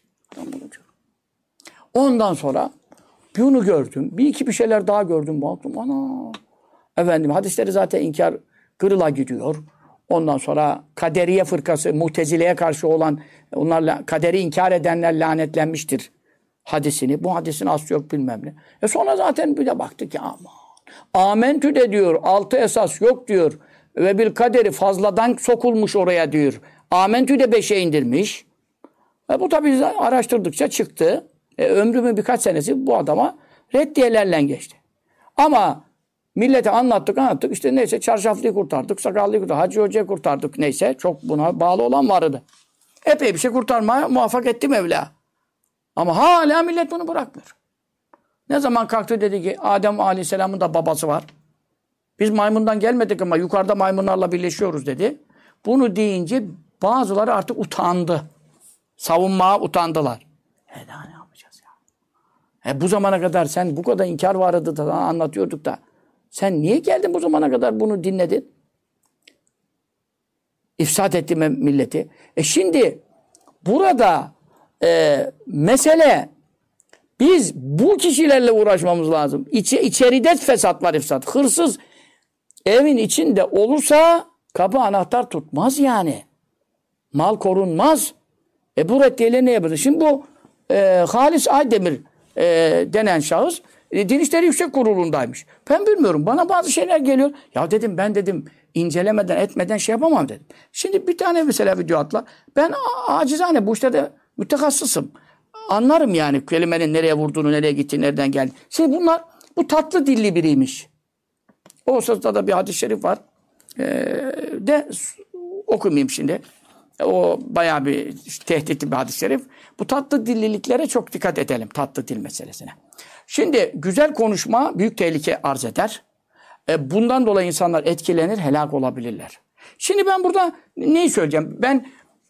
Ondan sonra bunu gördüm. Bir şeyler daha gördüm. Baktım ana. Efendim hadisleri zaten inkar kırıla gidiyor. Ondan sonra kaderiye fırkası, Mutezile'ye karşı olan onlarla kaderi inkar edenler lanetlenmiştir hadisini. Bu hadisin aslı yok bilmem ne. Sonra zaten bir de baktık ki aman. Amentü de diyor. 6 esas yok diyor. Ve bir kaderi fazladan sokulmuş oraya diyor. Amentü de 5'e indirmiş. Bu tabii araştırdıkça çıktı. Ömrümün birkaç senesi bu adama reddiyelerle geçti. Ama millete anlattık. İşte neyse çarşaflıyı kurtardık, sakallıyı kurtardık, Hacı Hoca'yı kurtardık neyse. Çok buna bağlı olan vardı. Epey bir şey kurtarmaya muvaffak etti Mevla. Ama hala millet bunu bırakmıyor. Ne zaman kalktı dedi ki Adem Aleyhisselam'ın da babası var. Biz maymundan gelmedik ama yukarıda maymunlarla birleşiyoruz dedi. Bunu deyince bazıları artık utandı. Savunmaya utandılar. Daha ne yapacağız ya? Bu zamana kadar sen bu kadar inkar vardı da anlatıyorduk da sen niye geldin bu zamana kadar bunu dinledin? İfsad etti milleti. Şimdi burada mesele biz bu kişilerle uğraşmamız lazım. İçeride fesat var, ifsat. Hırsız evin içinde olursa kapı anahtar tutmaz yani. Mal korunmaz. Bu reddiyeyle ne yapacak? Şimdi bu Halis Aydemir denen şahıs Din İşleri Yüksek Kurulu'ndaymış. Ben bilmiyorum. Bana bazı şeyler geliyor. Ya dedim ben dedim incelemeden etmeden şey yapamam dedim. Şimdi bir tane mesela video atla. Ben acizane bu işlerde mütekassısım. Anlarım yani kelimenin nereye vurduğunu, nereye gittiğini, nereden geldi. Şimdi bunlar bu tatlı dilli biriymiş. O sırada da bir hadis-i şerif var. De okumayayım şimdi. O bayağı bir tehditli bir hadis-i şerif. Bu tatlı dilliliklere çok dikkat edelim. Tatlı dil meselesine. Şimdi güzel konuşma büyük tehlike arz eder. Bundan dolayı insanlar etkilenir, helak olabilirler. Şimdi ben burada neyi söyleyeceğim? Ben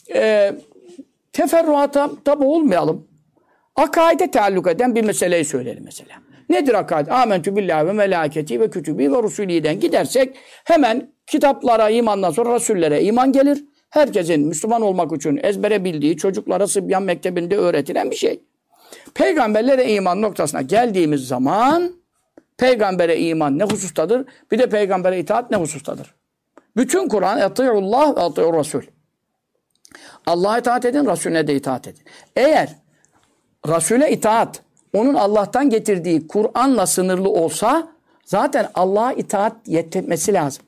teferruata tabi olmayalım. Akaide taalluk eden bir meseleyi söyleyelim mesela. Nedir akaide? Âmentü billahi ve melâketi ve kütübî ve rusulî'den gidersek hemen kitaplara imandan sonra rasullere iman gelir. Herkesin Müslüman olmak için ezbere bildiği, çocuklara Sıbyan Mektebi'nde öğretilen bir şey. Peygamberlere iman noktasına geldiğimiz zaman peygambere iman ne husustadır? Bir de peygambere itaat ne husustadır? Bütün Kur'an eti'ullah ve eti'ur rasul. Allah'a itaat edin, Resulüne de itaat edin. Eğer Resul'e itaat onun Allah'tan getirdiği Kur'an'la sınırlı olsa zaten Allah'a itaat yetmesi lazım.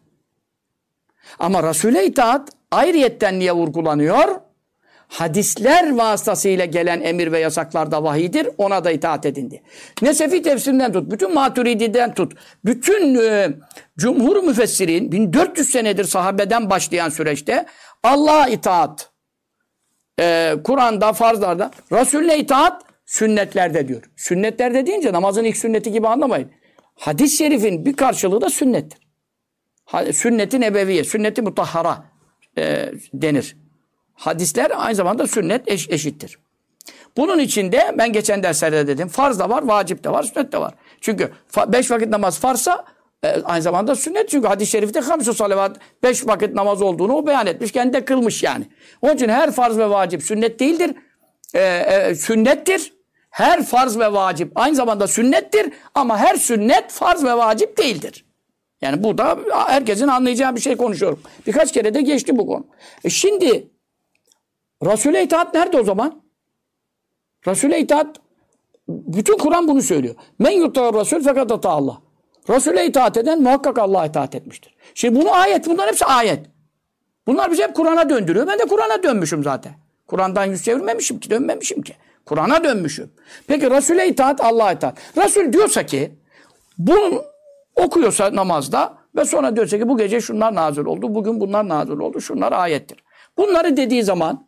Ama Resul'e itaat ayrıyetten niye vurgulanıyor? Hadisler vasıtasıyla gelen emir ve yasaklar da vahiydir. Ona da itaat edindi. Nesefi tefsirinden tut, bütün Maturidi'den tut, bütün cumhur müfessirin 1400 senedir sahabeden başlayan süreçte Allah'a itaat Kur'an'da, farzlarda, Resulüne itaat sünnetlerde diyor. Sünnetlerde deyince namazın ilk sünneti gibi anlamayın. Hadis-i şerifin bir karşılığı da sünnettir. Sünnet-i nebeviye, sünnet-i mutahhara denir. Hadisler aynı zamanda sünnet eşittir. Bunun içinde ben geçen derslerde dedim farz da var, vacip de var, sünnet de var. Çünkü 5 vakit namaz farsa aynı zamanda sünnet. Çünkü hadis-i şerifte hamsu salavat 5 vakit namaz olduğunu o beyan etmiş. Kendi de kılmış yani. Onun için her farz ve vacip sünnet değildir. Sünnettir. Her farz ve vacip aynı zamanda sünnettir. Ama her sünnet farz ve vacip değildir. Yani bu da herkesin anlayacağı bir şey konuşuyorum. Birkaç kere de geçti bu konu. Şimdi Resul'e itaat nerede o zaman? Resul'e itaat bütün Kur'an bunu söylüyor. Men yutâ Resul fakat ata Allah. Resul'e itaat eden muhakkak Allah'a itaat etmiştir. Şimdi bunu ayet, bunlar hepsi ayet. Bunlar bizi hep Kur'an'a döndürüyor. Ben de Kur'an'a dönmüşüm zaten. Kur'an'dan yüz çevirmemişim ki, dönmemişim ki. Kur'an'a dönmüşüm. Peki Resul'e itaat, Allah'a itaat. Resul diyorsa ki bunu okuyorsa namazda ve sonra diyorsa ki bu gece şunlar nazil oldu, bugün bunlar nazil oldu, şunlar ayettir. Bunları dediği zaman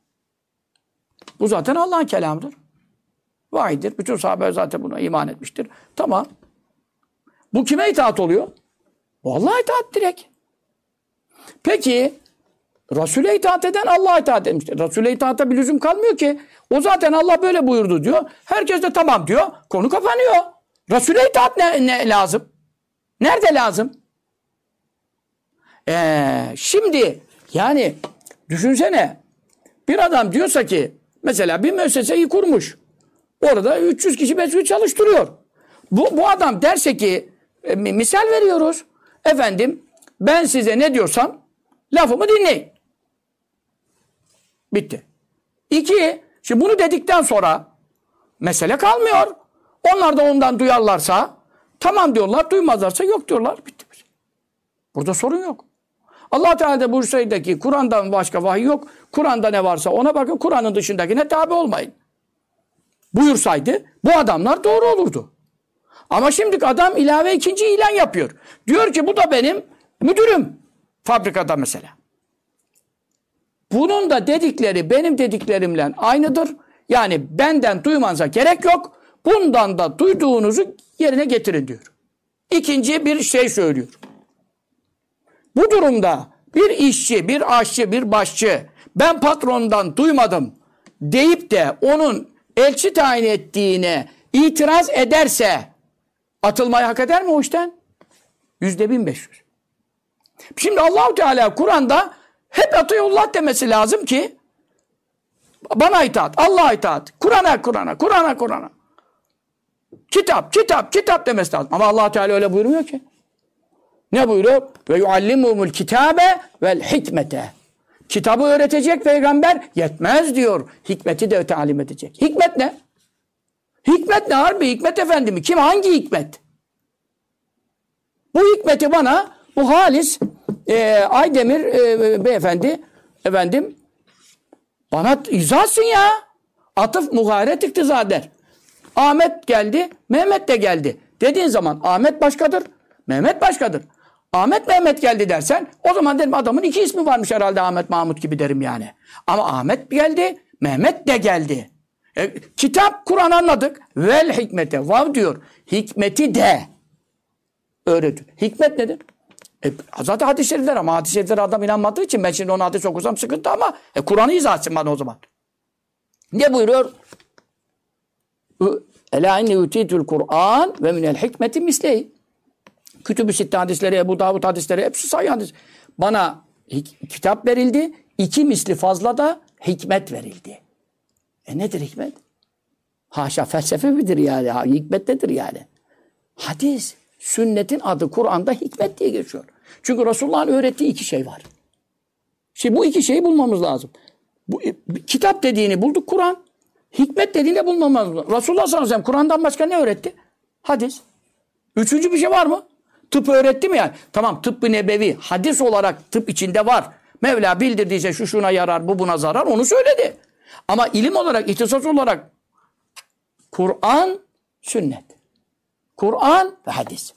bu zaten Allah'ın kelamıdır. Vahiydir. Bütün sahabe zaten buna iman etmiştir. Tamam. Bu kime itaat oluyor? Bu Allah'a itaat direkt. Peki Resul'e itaat eden Allah'a itaat etmiştir. Resul'e itaata bir lüzum kalmıyor ki. O zaten Allah böyle buyurdu diyor. Herkes de tamam diyor. Konu kapanıyor. Resul'e itaat ne lazım? Nerede lazım? Şimdi yani düşünsene bir adam diyorsa ki mesela bir müesseseyi kurmuş. Orada 300 kişi 500 çalıştırıyor. Bu adam derse ki misal veriyoruz. Efendim ben size ne diyorsam lafımı dinleyin. Bitti. 2. Şimdi bunu dedikten sonra mesele kalmıyor. Onlar da ondan duyarlarsa tamam diyorlar, duymazlarsa yok diyorlar. Bitti. Burada sorun yok. Allah Teala'da buyursaydı ki Kur'an'dan başka vahiy yok. Kur'an'da ne varsa ona bakın. Kur'an'ın dışındakine tabi olmayın. Buyursaydı bu adamlar doğru olurdu. Ama şimdi adam ilave ikinci ilan yapıyor. Diyor ki bu da benim müdürüm. Fabrikada mesela. Bunun da dedikleri benim dediklerimle aynıdır. Yani benden duymanıza gerek yok. Bundan da duyduğunuzu yerine getirin diyor. İkinci bir şey söylüyor. Bu durumda bir işçi, bir aşçı, bir başçı ben patrondan duymadım deyip de onun elçi tayin ettiğine itiraz ederse atılmayı hak eder mi o işten? %1500. Şimdi Allah-u Teala Kur'an'da hep atıyullah demesi lazım ki bana itaat, Allah'a itaat, Kur'an'a. Kitap demesi lazım. Ama Allah Teala öyle buyurmuyor ki. Ne buyuruyor? Ve yuallimumul kitabe vel hikmete. Kitabı öğretecek peygamber yetmez diyor. Hikmeti de talim edecek. Hikmet ne? Hikmet ne harbi? Hikmet efendi mi? Kim? Hangi hikmet? Bu hikmeti bana bu Halis Aydemir beyefendi efendim bana izah etsin ya. Atıf mugaret iktiza der. Ahmet geldi, Mehmet de geldi. Dediğin zaman Ahmet başkadır, Mehmet başkadır. Ahmet Mehmet geldi dersen o zaman derim adamın iki ismi varmış herhalde Ahmet Mahmut gibi derim yani. Ama Ahmet geldi, Mehmet de geldi. Kitap, Kur'an anladık. Vel hikmete. Vav diyor. Hikmeti de öğretir. Hikmet nedir? Zaten hadis-i şerifler ama hadis-i şeriflere adam inanmadığı için ben şimdi onu hadis okusam sıkıntı ama Kur'an'ı izah etsin bana o zaman. Ne buyuruyor? Ela inni utitul Kur'an ve minel hikmeti mislehi. Kütüb-ü Sitte hadisleri, Ebu Davud hadisleri hepsi sahih hadis. Bana kitap verildi. 2 misli fazla da hikmet verildi. Nedir hikmet? Haşa felsefe midir yani? Hikmet nedir yani? Hadis, sünnetin adı Kur'an'da hikmet diye geçiyor. Çünkü Resulullah'ın öğrettiği 2 şey var. Şimdi bu 2 şeyi bulmamız lazım. Kitap dediğini bulduk Kur'an. Hikmet dediğini bulmamız lazım. Resulullah sallallahu aleyhi ve sellem Kur'an'dan başka ne öğretti? Hadis. 3. bir şey var mı? Tıp öğretti mi yani? Tamam, tıbbı nebevi, hadis olarak tıp içinde var. Mevla bildirdiyse şu şuna yarar, bu buna zarar, onu söyledi. Ama ilim olarak, ihtisas olarak Kur'an, sünnet. Kur'an ve hadis.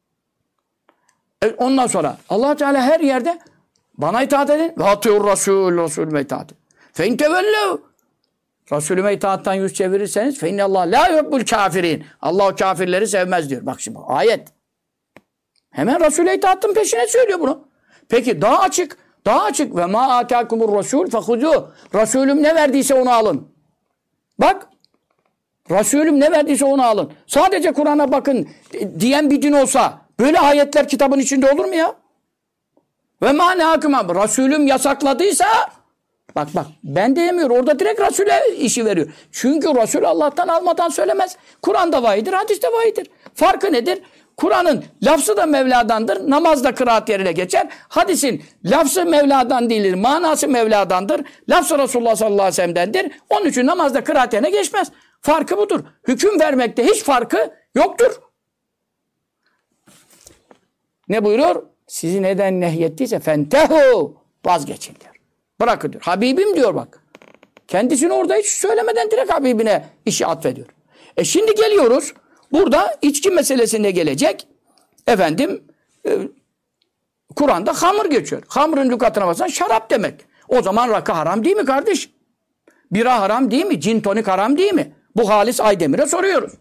Ondan sonra Allah Teala her yerde bana itaat edin. Ve atıyor Resulüme itaat edin. Fe in tevellev. Resulüme itaattan yüz çevirirseniz fe innallah la yuhibbul kafirin. Allah o kafirleri sevmez diyor. Bak şimdi ayet. Hemen Resul'e itaatın peşine söylüyor bunu. Peki daha açık. Ve ma atâkumur Resul fehudû. Resulüm ne verdiyse onu alın. Bak. Resulüm ne verdiyse onu alın. Sadece Kur'an'a bakın diyen bir din olsa böyle ayetler kitabın içinde olur mu ya? Ve ma nehâkum. Resulüm yasakladıysa bak ben diyemiyor. Orada direkt Resul'e işi veriyor. Çünkü Resul Allah'tan almadan söylemez. Kur'an'da vahidir, hadiste vahidir. Farkı nedir? Kur'an'ın lafzı da Mevla'dandır. Namazda kıraat yerine geçer. Hadisin lafzı Mevla'dan değildir. Manası Mevla'dandır. Lafzı Resulullah sallallahu aleyhi ve sellem'dendir. Onun için namazda kıraat yerine geçmez. Farkı budur. Hüküm vermekte hiç farkı yoktur. Ne buyuruyor? Sizi neden nehyettiyse fentehu. Vazgeçin diyor. Bırakın diyor. Habibim diyor bak. Kendisini orada hiç söylemeden direkt Habibine işi atfediyor. Şimdi geliyoruz. Burada içki meselesine gelecek. Kur'an'da hamur geçiyor. Hamurun lügatına baksan şarap demek. O zaman rakı haram değil mi kardeş? Bira haram değil mi? Cin tonik haram değil mi? Bu Halis Aydemir'e soruyoruz.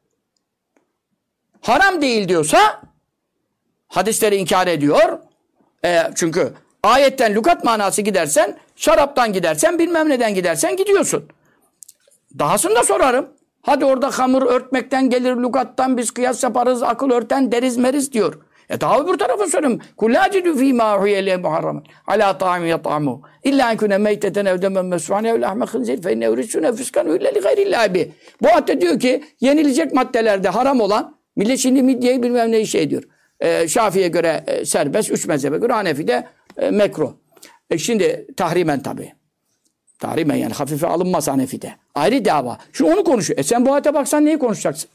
Haram değil diyorsa hadisleri inkar ediyor. Çünkü ayetten lügat manası gidersen, şaraptan gidersen, bilmem neden gidersen gidiyorsun. Dahasını da sorarım. Hadi orada hamur örtmekten gelir, lügattan biz kıyas yaparız, akıl örten deriz meriz diyor. Daha öbür tarafa söyleyeyim. Kullacidü fîmâ huyele muharramen alâ ta'mi yat'amu illâ enküne meyteten evdemen mesûhan ev lahme hınzir fe inne urisûne fıskan hülle li gayrillâhi. Bu ayette diyor ki yenilecek maddelerde haram olan millet şimdi midyeyi bilmem neyi şey diyor. Şafii'ye göre serbest, 3 mezhebe göre Hanefi'de mekruh. Şimdi tahrimen tabii. Tahrimen yani hafife alınmaz Hanefi'de. Ayrı dava. Şimdi onu konuşuyor. Sen bu ayete baksan neyi konuşacaksın?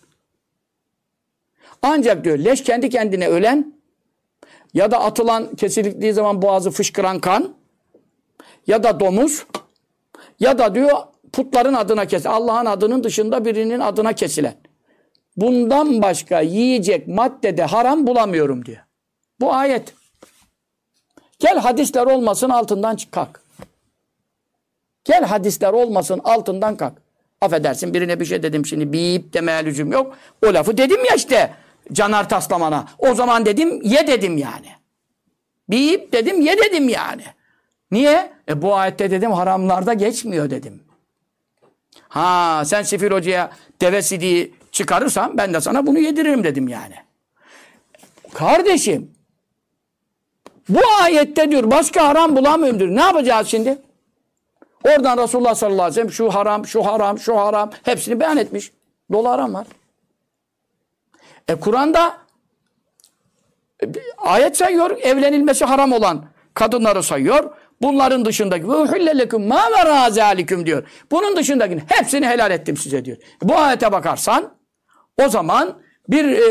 Ancak diyor leş kendi kendine ölen ya da atılan kesildiği zaman boğazı fışkıran kan ya da domuz ya da diyor putların adına kesilen, Allah'ın adının dışında birinin adına kesilen. Bundan başka yiyecek maddede haram bulamıyorum diyor. Bu ayet. Gel hadisler olmasın altından kalk. Gel hadisler olmasın altından kalk. Affedersin birine bir şey dedim şimdi bip demeye lüzum yok. O lafı dedim ya işte Caner Taslaman'a. O zaman dedim ye dedim yani. Bip dedim ye dedim yani. Niye? Bu ayette dedim haramlarda geçmiyor dedim. Ha sen Sefir Hoca'ya deve sidiği çıkarırsan ben de sana bunu yediririm dedim yani. Kardeşim bu ayette diyor başka haram bulamıyorum diyor. Ne yapacağız şimdi? Oradan Resulullah sallallahu aleyhi ve sellem şu haram, şu haram, şu haram hepsini beyan etmiş. Dolu haram var. Kur'an'da ayet sayıyor, evlenilmesi haram olan kadınları sayıyor. Bunların dışındaki ve uhillelekum ma vera zalikum diyor. Bunun dışındakini hepsini helal ettim size diyor. Bu ayete bakarsan o zaman bir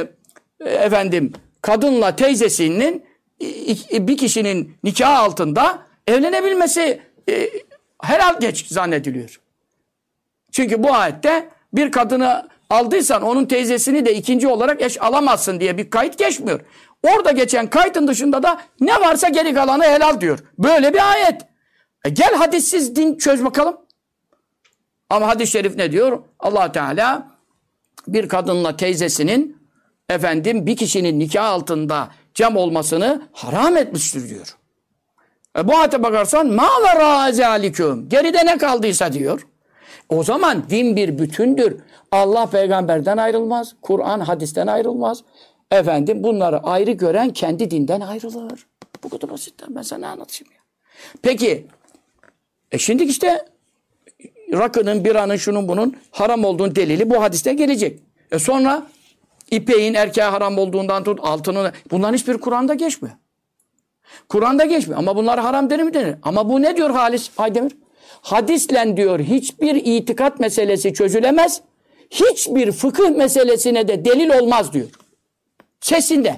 kadınla teyzesinin bir kişinin nikahı altında evlenebilmesi helal geç zannediliyor. Çünkü bu ayette bir kadını aldıysan onun teyzesini de ikinci olarak eş alamazsın diye bir kayıt geçmiyor. Orada geçen kaydın dışında da ne varsa geri kalanı helal diyor. Böyle bir ayet. Gel hadissiz din çöz bakalım. Ama hadis-i şerif ne diyor? Allah Teala bir kadınla teyzesinin bir kişinin nikah altında cem olmasını haram etmiştir diyor. Bu ayete bakarsan ma vera zalikum. Geride ne kaldıysa diyor. O zaman din bir bütündür. Allah peygamberden ayrılmaz. Kur'an hadisten ayrılmaz. Bunları ayrı gören kendi dinden ayrılır. Bu kadar basit. Ben sana anlatayım ya. Peki şimdi işte rakının, biranın, şunun bunun haram olduğunun delili bu hadiste gelecek. Sonra ipeğin erkeğe haram olduğundan tut altının, bunların hiçbir Kur'an'da geçmiyor. Kur'an'da geçmiyor. Ama bunlar haram denir mi denir? Ama bu ne diyor Halis Aydemir? Hadisle diyor hiçbir itikat meselesi çözülemez. Hiçbir fıkıh meselesine de delil olmaz diyor. Sesinde.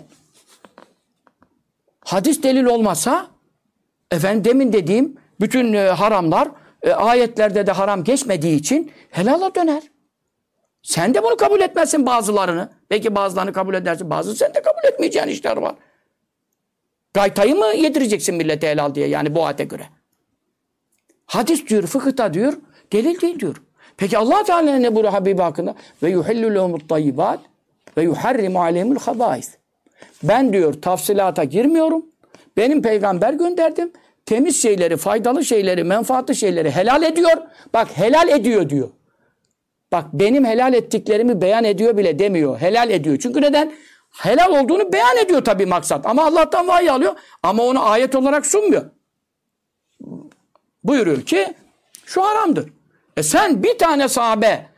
Hadis delil olmazsa demin dediğim bütün haramlar ayetlerde de haram geçmediği için helala döner. Sen de bunu kabul etmezsin bazılarını. Belki bazılarını kabul edersin. Bazı sen de kabul etmeyeceğin işler var. Gaytayı mı yedireceksin millete helal diye yani bu ayete göre? Hadis diyor, fıkıhta diyor, delil değil diyor. Peki Allah Teala ne buyuruyor Habibi hakkında? Ve yuhillu lehumut tayyibat ve yuharrimu aleyhimul habais. Ben diyor tafsilata girmiyorum. Benim peygamber gönderdim. Temiz şeyleri, faydalı şeyleri, menfaatli şeyleri helal ediyor. Bak helal ediyor diyor. Bak benim helal ettiklerimi beyan ediyor bile demiyor. Helal ediyor. Çünkü neden? Helal olduğunu beyan ediyor tabii maksat. Ama Allah'tan vahiy alıyor. Ama onu ayet olarak sunmuyor. Buyuruyor ki şu haramdır. Sen bir tane sahabe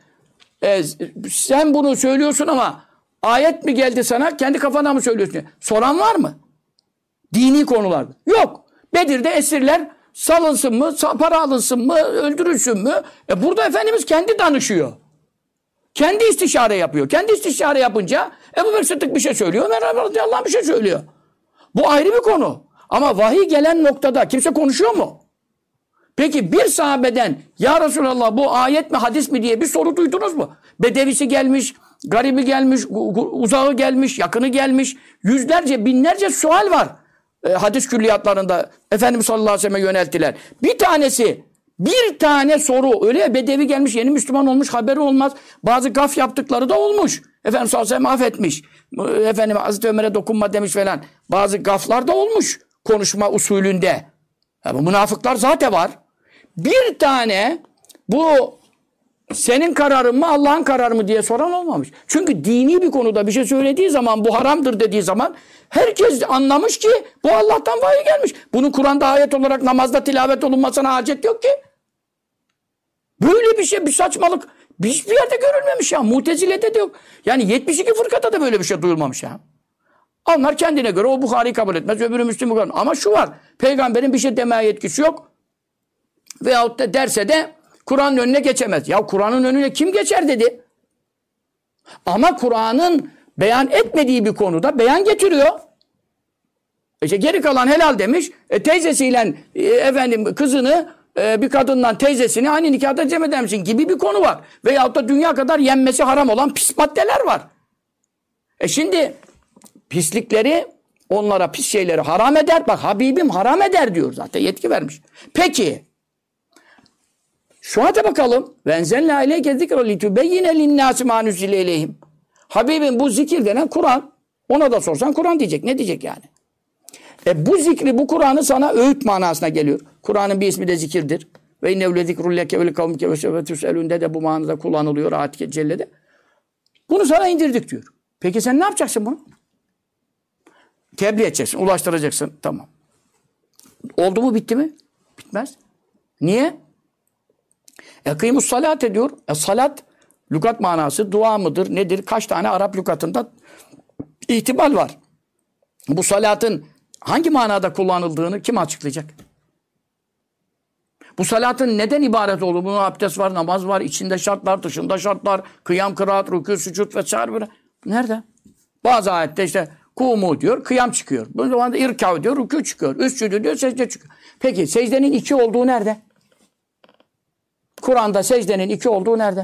sen bunu söylüyorsun ama ayet mi geldi sana? Kendi kafana mı söylüyorsun? Soran var mı? Dini konularda. Yok. Bedir'de esirler salınsın mı? Para alınsın mı? Öldürülsün mü? Burada Efendimiz kendi danışıyor. Kendi istişare yapıyor. Kendi istişare yapınca Ebu Bekir Sıddık bir şey söylüyor. Ömer radıyallahu anh bir şey söylüyor. Bu ayrı bir konu. Ama vahiy gelen noktada kimse konuşuyor mu? Peki bir sahabeden ya Resulallah bu ayet mi hadis mi diye bir soru duydunuz mu? Bedevisi gelmiş, garibi gelmiş, uzağı gelmiş, yakını gelmiş. Yüzlerce, binlerce sual var. Hadis külliyatlarında Efendimiz sallallahu aleyhi ve selleme yönelttiler. Bir tane soru öyle ya, bedevi gelmiş, yeni Müslüman olmuş, haberi olmaz. Bazı gaf yaptıkları da olmuş. Efendimiz sallallahu aleyhi ve sellem affetmiş. Hazreti Ömer'e dokunma demiş falan. Bazı gaflar da olmuş konuşma usulünde. Bu münafıklar zaten var. Bir tane bu senin kararın mı Allah'ın kararı mı diye soran olmamış. Çünkü dini bir konuda bir şey söylediği zaman bu haramdır dediği zaman herkes anlamış ki bu Allah'tan vahiy gelmiş. Bunun Kur'an'da ayet olarak namazda tilavet olunmasına hacet yok ki. Böyle bir şey, bir saçmalık hiçbir yerde görülmemiş ya. Mutezile'de de yok. Yani 72 fırkada da böyle bir şey duyulmamış ya. Onlar kendine göre o Bukhari'yi kabul etmez, öbürü Müslim'i kabul etmez. Ama şu var, peygamberin bir şey demeye yetkisi yok. Veyahut da derse de Kur'an'ın önüne geçemez. Ya Kur'an'ın önüne kim geçer dedi. Ama Kur'an'ın beyan etmediği bir konuda beyan getiriyor. Geri kalan helal demiş. Teyzesiyle kızını bir kadından teyzesini aynı nikahda cem eder misin gibi bir konu var. Veyahut da dünya kadar yenmesi haram olan pis maddeler var. Şimdi pislikleri, onlara pis şeyleri haram eder. Bak Habibim haram eder diyor zaten, yetki vermiş. Peki şu hadi bakalım. Venzelne aleyke zikre litubeyyine linnâsi mâ nuzile ileyhim. Habibim bu zikir denen Kur'an. Ona da sorsan Kur'an diyecek. Ne diyecek yani? Bu zikri, bu Kur'an'ı sana öğüt manasına geliyor. Kur'an'ın bir ismi de zikirdir. Ve innehu le zikrun leke ve li kavmike ve sevfe tüselûnde de bu manada kullanılıyor ayet-i cellede. Bunu sana indirdik diyor. Peki sen ne yapacaksın bunu? Tebliğ edeceksin, ulaştıracaksın. Tamam. Oldu mu, bitti mi? Bitmez. Niye? Kıymus salat ediyor. Salat lügat manası dua mıdır, nedir? Kaç tane Arap lügatında ihtimal var. Bu salatın hangi manada kullanıldığını kim açıklayacak? Bu salatın neden ibaret olduğu? Bunun abdest var, namaz var, içinde şartlar, dışında şartlar, kıyam, kıraat, rükû, sücud vesaire. Nerede? Bazı ayette işte kumu diyor, kıyam çıkıyor. Bu zaman da irkav diyor, rükû çıkıyor. Üscüdü diyor, secde çıkıyor. Peki secdenin 2 olduğu nerede? Kur'an'da secdenin 2 olduğu nerede?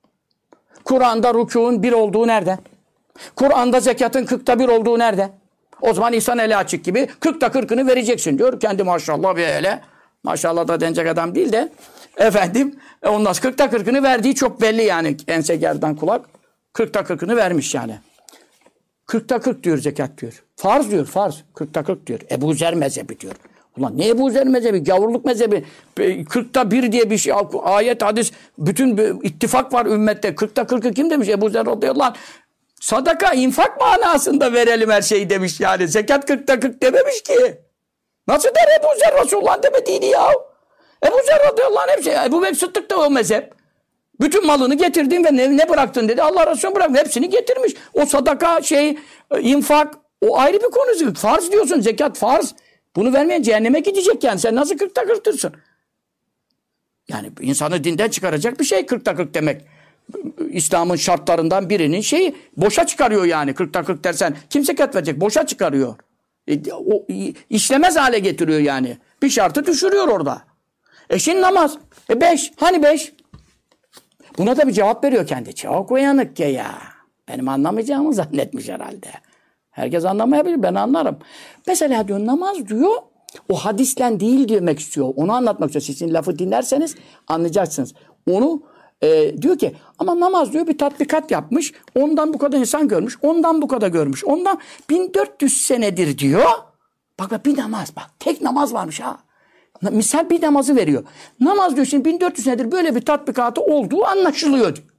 Kur'an'da rükûun 1 olduğu nerede? Kur'an'da zekatın 40'ta 1 olduğu nerede? O zaman İhsan eli açık gibi 40'ta 40'ını vereceksin diyor. Kendi maşallah böyle. Maşallah da denecek adam değil de. Efendim ondan 40'ta 40'ını verdiği çok belli yani. Ense gerdan kulak. 40'ta 40'ını vermiş yani. 40'ta 40 diyor zekat diyor. Farz diyor farz. 40'ta 40 diyor. Ebu Zer mezhebi diyor. Ulan ne Ebu Zer mezhebi? Gavurluk mezhebi. 40'ta 1 diye bir şey. Ayet, hadis. Bütün ittifak var ümmette. 40'ta 40'ı kim demiş? Ebu Zer radıyallahu anh. Sadaka, infak manasında verelim her şeyi demiş yani. Zekat 40'ta 40 dememiş ki. Nasıl der Ebu Zer Resulullah'ın demediğini ya? Ebu Zer radıyallahu anh hepsi. Ebu Bekir Sıddık da o mezhep. Bütün malını getirdin ve ne bıraktın dedi. Allah Resulü bırakmış. Hepsini getirmiş. O sadaka, infak, o ayrı bir konu. Farz diyorsun. Zekat farz. Bunu vermeyen cehenneme gidecek yani. Sen nasıl 40'ta 40'tırsın? Yani insanı dinden çıkaracak bir şey 40'ta 40 demek. İslam'ın şartlarından birinin boşa çıkarıyor yani. 40'ta 40 dersen kim zekat verecek? Boşa çıkarıyor. O işlemez hale getiriyor yani. Bir şartı düşürüyor orada. Şimdi namaz. 5. Hani 5? Buna da bir cevap veriyor kendi. Çok uyanık ya. Benim anlamayacağımı zannetmiş herhalde. Herkes anlamayabilir. Ben anlarım. Mesela diyor namaz diyor. O hadisle değil demek istiyor. Onu anlatmak istiyor. Sizin lafı dinlerseniz anlayacaksınız. Onu diyor ki ama namaz diyor bir tatbikat yapmış. Ondan bu kadar insan görmüş. Ondan bu kadar görmüş. Ondan 1400 senedir diyor. Bak bir namaz bak. Tek namaz varmış ha. Misal bir namazı veriyor. Namaz diyor şimdi 1400 senedir böyle bir tatbikatı olduğu anlaşılıyor diyor.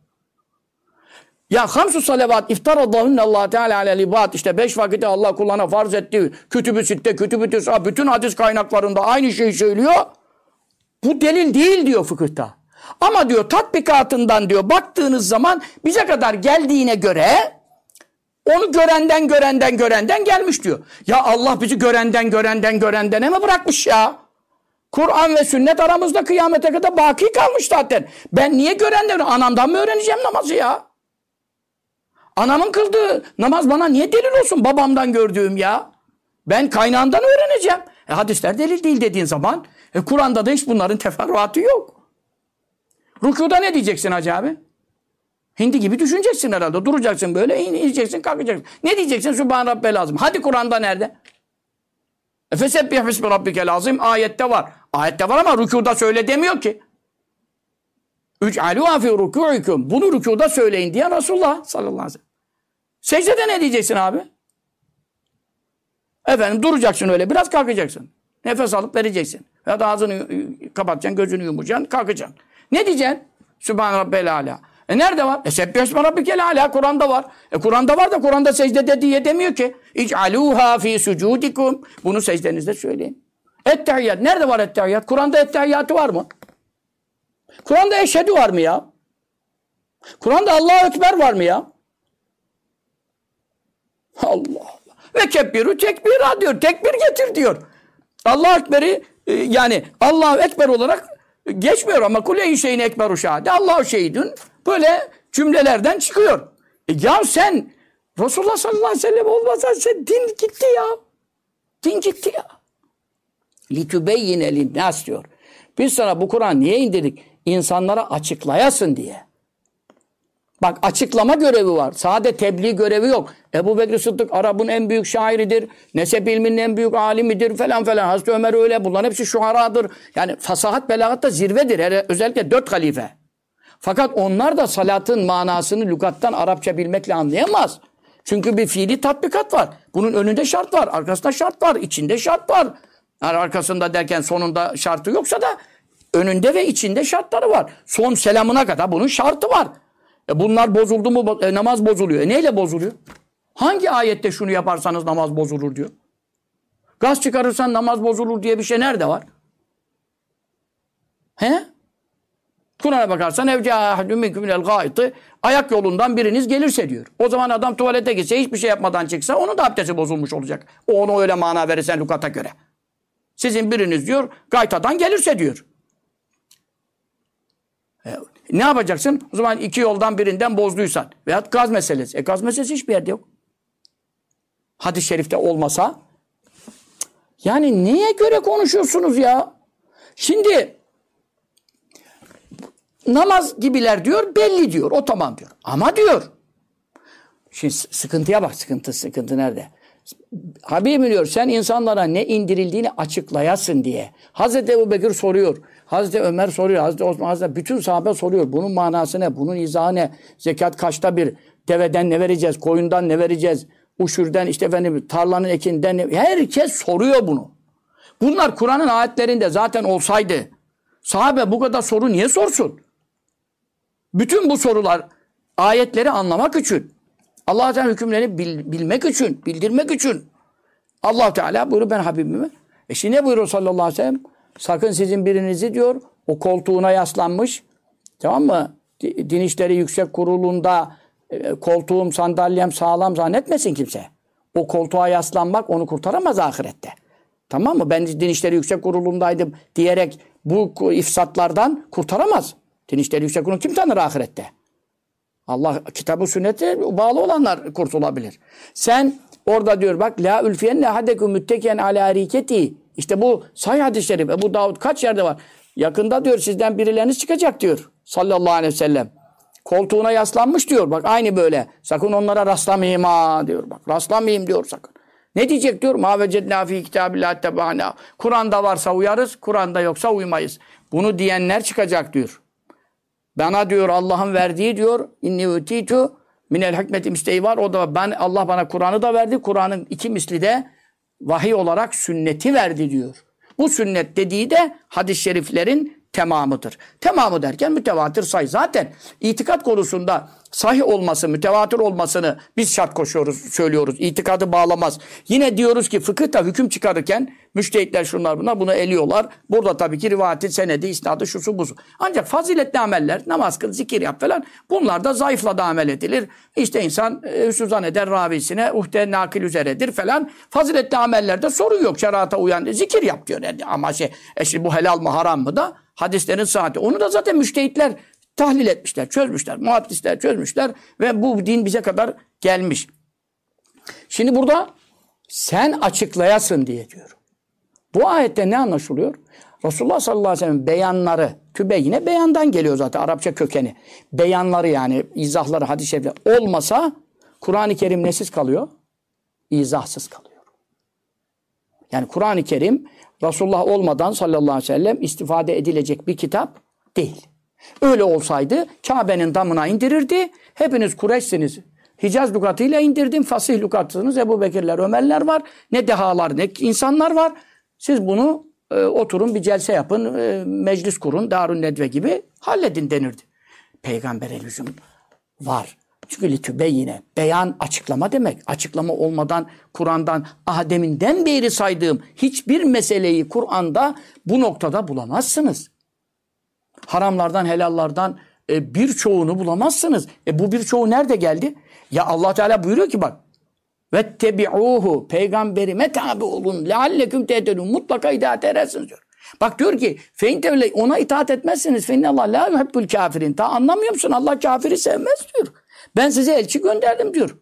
Ya hamsu salavat iftaradahunne Allah Teala alel ibad. İşte 5 vakiti Allah kullarına farz etti. Kütüb-ü sitte, kütüb-ü tüs'a bütün hadis kaynaklarında aynı şeyi söylüyor. Bu delil değil diyor fıkıhta. Ama diyor tatbikatından diyor baktığınız zaman bize kadar geldiğine göre onu görenden gelmiş diyor. Ya Allah bizi görendene mi bırakmış ya? Kur'an ve sünnet aramızda kıyamete kadar baki kalmış zaten. Ben niye görenden? Anamdan mı öğreneceğim namazı ya? Anamın kıldığı namaz bana niye delil olsun? Babamdan gördüğüm ya. Ben kaynağından öğreneceğim. Hadisler delil değil dediğin zaman Kur'an'da da hiç bunların teferruatı yok. Rükuda ne diyeceksin Hacı abi? Hindi gibi düşüneceksin herhalde. Duracaksın böyle, ineceksin, kalkacaksın. Ne diyeceksin? Sübhan Rabbel Azim. Hadi Kur'an'da nerede? Fesebbih bismi rabbikel azim ayette var. Ayette var ama rükuda söyle demiyor ki. Üc'alû fî rükû'ikum. Bunu rükuda söyleyin diyen Resulullah sallallahu aleyhi ve sellem. Secdede ne diyeceksin abi? Efendim duracaksın öyle. Biraz kalkacaksın. Nefes alıp vereceksin. Ya da ağzını kapatacaksın, gözünü yumacaksın, kalkacaksın. Ne diyeceksin? Sübhan Rabbel Âlâ. Nerede var? Sebbih bismi rabbikel âlâ. Kur'an'da var. Kur'an'da var da Kur'an'da secdede diye demiyor ki. İc'alûhâ fî sucûdikum. Bunu secdenizde söyleyin. Ettehiyyat. Nerede var ettehiyyat? Kur'an'da ettehiyyatı var mı? Kur'an'da eşhedü var mı ya? Kur'an'da Allahu Ekber var mı ya? Allah Allah. Ve kebbiru tekbira diyor. Tekbir getir diyor. Allahu Ekber'i yani Allahu Ekber olarak geçmiyor ama kule-i şeyin ekberu şahade. Allahu şehidun. Böyle cümlelerden çıkıyor. Ya sen Resulullah sallallahu aleyhi ve sellem olmasa sen din gitti ya. Din gitti ya. Litübeyyine linnâs diyor. Biz sana bu Kur'an niye indirdik? İnsanlara açıklayasın diye. Bak açıklama görevi var. Sade tebliğ görevi yok. Ebu Bekir Sıddık Arap'ın en büyük şairidir. Nesep ilminin en büyük alimidir falan falan. Hazreti Ömer öyle. Bunların hepsi şuaradır. Yani fasahat belagat da zirvedir. Özellikle 4 halife. Fakat onlar da salatın manasını lügattan Arapça bilmekle anlayamaz. Çünkü bir fiili tatbikat var. Bunun önünde şart var. Arkasında şart var. İçinde şart var. Yani arkasında derken sonunda şartı yoksa da önünde ve içinde şartları var. Son selamına kadar bunun şartı var. Bunlar bozuldu mu namaz bozuluyor. Neyle bozuluyor? Hangi ayette şunu yaparsanız namaz bozulur diyor? Gaz çıkarırsan namaz bozulur diye bir şey nerede var? He? Kur'an'a bakarsan evcâhedüm minkum minel gâiti ayak yolundan biriniz gelirse diyor. O zaman adam tuvalete gitse hiçbir şey yapmadan çıksa onun da abdesti bozulmuş olacak. O ona öyle mana verirsen lügata göre. Sizin biriniz diyor gaytadan gelirse diyor. Ne yapacaksın? O zaman 2 yoldan birinden bozduysan. Veyahut gaz meselesi. Gaz meselesi hiçbir yerde yok. Hadis-i şerifte olmasa. Yani neye göre konuşuyorsunuz ya? Şimdi namaz gibiler diyor belli diyor. O tamam diyor. Ama diyor. Şimdi sıkıntıya bak sıkıntı nerede? Habibim diyor sen insanlara ne indirildiğini açıklayasın diye. Hazreti Ebubekir soruyor. Hazreti Ömer soruyor. Hazreti Osman, Hazreti bütün sahabe soruyor. Bunun manası ne? Bunun izahı ne? Zekat kaçta bir? Deveden ne vereceğiz? Koyundan ne vereceğiz? Uşürden işte efendim tarlanın ekinden ne? Herkes soruyor bunu. Bunlar Kur'an'ın ayetlerinde zaten olsaydı sahabe bu kadar soru niye sorsun? Bütün bu sorular ayetleri anlamak için, Allah Teala hükümlerini bilmek için, bildirmek için. Allah Teala buyuruyor ben Habibime. Şimdi ne buyuruyor sallallahu aleyhi ve sellem? Sakın sizin birinizi diyor o koltuğuna yaslanmış. Tamam mı? Din İşleri Yüksek Kurulu'nda koltuğum, sandalyem sağlam zannetmesin kimse. O koltuğa yaslanmak onu kurtaramaz ahirette. Tamam mı? Ben Din İşleri Yüksek Kurulu'ndaydım diyerek bu ifsatlardan kurtaramaz. Din İşleri Yüksek Kurulu kim tanır ahirette? Allah kitabı sünnete bağlı olanlar kurtulabilir. Sen orada diyor bak la ülfiyenne hadekum mütteken ala hariketi. İşte bu sahih hadis-i şerif. Ebu Davud kaç yerde var? Yakında diyor sizden birileriniz çıkacak diyor. Sallallahu aleyhi ve sellem. Koltuğuna yaslanmış diyor. Bak aynı böyle. Sakın onlara rastlamayayım ha diyor. Bak rastlamayayım diyor sakın. Ne diyecek diyor? Ma vecednâ fî kitâbillâhi tebâna. Kur'an'da varsa uyarız, Kur'an'da yoksa uymayız. Bunu diyenler çıkacak diyor. Bana diyor Allah'ın verdiği diyor inni utitu minel hikmeti misleği var. O da Allah bana Kur'an'ı da verdi. Kur'an'ın iki misli de vahiy olarak sünneti verdi diyor. Bu sünnet dediği de hadis-i şeriflerin tamamıdır. Tamamı derken mütevatir sayı. Zaten itikat konusunda sahih olması, mütevatir olmasını biz şart koşuyoruz, söylüyoruz. İtikadı bağlamaz. Yine diyoruz ki fıkıhta hüküm çıkarırken müştehitler şunlar bunlar bunu eliyorlar. Burada tabii ki rivayetin senedi, isnadı, şusu buzu. Ancak faziletli ameller, namaz kıl, zikir yap falan bunlar da zayıfla da amel edilir. İşte insan hüsnü zanneder ravisine uhde nakil üzeredir falan. Faziletli amellerde sorun yok. Şerata uyan zikir yap diyor. Yani ama şimdi bu helal mı haram mı da hadislerin saati. Onu da zaten müştehitler tahlil etmişler, çözmüşler. Muhaddisler çözmüşler ve bu din bize kadar gelmiş. Şimdi burada sen açıklayasın diye diyor. Bu ayette ne anlaşılıyor? Resulullah sallallahu aleyhi ve sellem beyanları, yine beyandan geliyor zaten Arapça kökeni. Beyanları yani izahları, hadis-i şerifler olmasa Kur'an-ı Kerim nesiz kalıyor? İzahsız kalıyor. Yani Kur'an-ı Kerim Resulullah olmadan sallallahu aleyhi ve sellem istifade edilecek bir kitap değil. Öyle olsaydı Kabe'nin damına indirirdi. Hepiniz Kureyş'siniz. Hicaz lügatıyla indirdim. Fasih lügatınız Ebu Bekirler, Ömerler var. Ne dehalar ne insanlar var. Siz bunu oturun bir celse yapın. Meclis kurun. Darun Nedve gibi halledin denirdi. Peygamber'e lüzum var. Çünkü litübeyyine beyan açıklama demek. Açıklama olmadan Kur'an'dan Adem'inden beri saydığım hiçbir meseleyi Kur'an'da bu noktada bulamazsınız. Haramlardan, helallardan birçoğunu bulamazsınız. Bu birçoğu nerede geldi? Ya Allah Teala buyuruyor ki bak. Vettebi'uhu peygamberime tabi olun. Lealleküm tehtedun. Mutlaka itaat edersiniz diyor. Bak diyor ki feintevle ona itaat etmezsiniz. Feinnallah la yuhibbul kafirin. Ta anlamıyor musun? Allah kafiri sevmez diyor. Ben size elçi gönderdim diyor.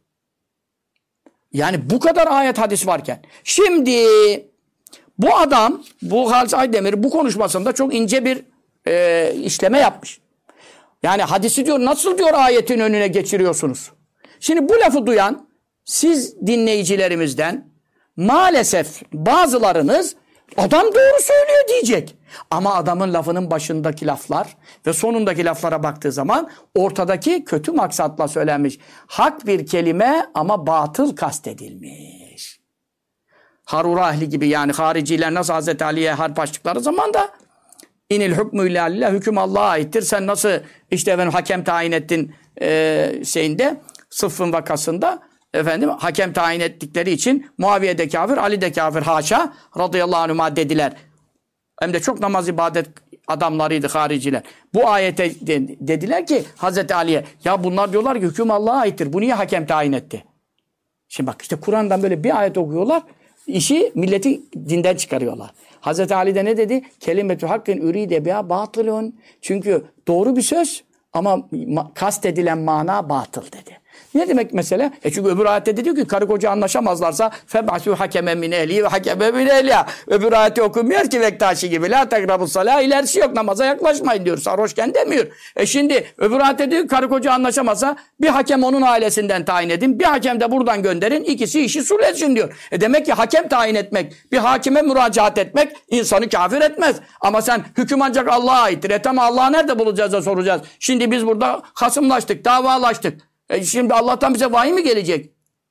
Yani bu kadar ayet hadis varken. Şimdi bu adam, bu Halis Aydemir bu konuşmasında çok ince bir işleme yapmış. Yani hadisi diyor nasıl diyor ayetin önüne geçiriyorsunuz? Şimdi bu lafı duyan siz dinleyicilerimizden maalesef bazılarınız adam doğru söylüyor diyecek. Ama adamın lafının başındaki laflar ve sonundaki laflara baktığı zaman ortadaki kötü maksatla söylenmiş. Hak bir kelime ama batıl kastedilmiş. Harura ehli gibi yani hariciler nasıl Hazreti Ali'ye harp açtıkları zaman da İnil hükmü illa lillah, hüküm Allah'a aittir. Sen nasıl işte efendim hakem tayin ettin şeyinde Sıffın vakasında efendim hakem tayin ettikleri için Muaviye de kafir, Ali de kafir haşa radıyallahu anhuma dediler. Hem de çok namaz ibadet adamlarıydı hariciler. Bu ayete dediler ki Hazreti Ali'ye ya bunlar diyorlar ki hüküm Allah'a aittir. Bu niye hakem tayin etti? Şimdi bak işte Kur'an'dan böyle bir ayet okuyorlar. İşi milleti dinden çıkarıyorlar. Hazreti Ali de ne dedi? Kelimetü hakkın üride biha batılun. Çünkü doğru bir söz ama kastedilen mana batıl dedi. Ne demek mesela? Çünkü öbür ayette de diyor ki karı koca anlaşamazlarsa feb'asû hakemen min ehli ve hakemen min ehliha. Öbür ayeti okumuyor ki Bektaşi gibi. La tekrabus salâ, ilerisi yok, namaza yaklaşmayın diyor. Sarhoşken demiyor. Şimdi öbür ayette diyor ki karı koca anlaşamazsa bir hakem onun ailesinden tayin edin. Bir hakem de buradan gönderin. İkisi işi sulh etsin diyor. Demek ki hakem tayin etmek, bir hakime müracaat etmek insanı kafir etmez. Ama sen hüküm ancak Allah'a aittir. Tamam, Allah'ı nerede bulacağız da soracağız. Şimdi biz burada hasımlaştık, davalaştık. Şimdi Allah'tan bize vahiy mi gelecek?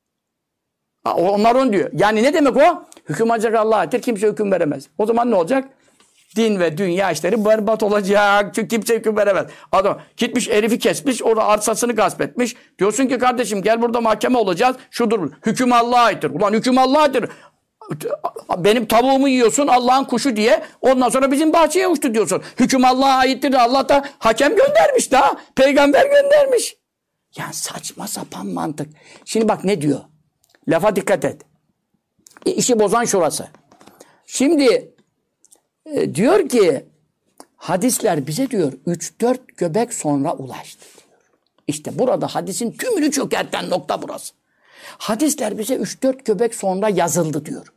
Onlar onu diyor. Yani ne demek o? Hüküm ancak Allah'a aittir. Kimse hüküm veremez. O zaman ne olacak? Din ve dünya işleri berbat olacak. Çünkü kimse hüküm veremez. Adam gitmiş herifi kesmiş. Orada arsasını gasp etmiş. Diyorsun ki kardeşim gel burada mahkeme olacağız. Şudur. Hüküm Allah'a aittir. Ulan hüküm Allah'a aittir. Benim tavuğumu yiyorsun Allah'ın kuşu diye. Ondan sonra bizim bahçeye uçtu diyorsun. Hüküm Allah'a aittir. Allah da hakem göndermiş daha. Peygamber göndermiş. Yani saçma sapan mantık. Şimdi bak ne diyor? Lafa dikkat et. İşi bozan şurası. Şimdi diyor ki hadisler bize diyor 3-4 göbek sonra ulaştı diyor. İşte burada hadisin tümünü çökerten nokta burası. Hadisler bize 3-4 göbek sonra yazıldı diyor.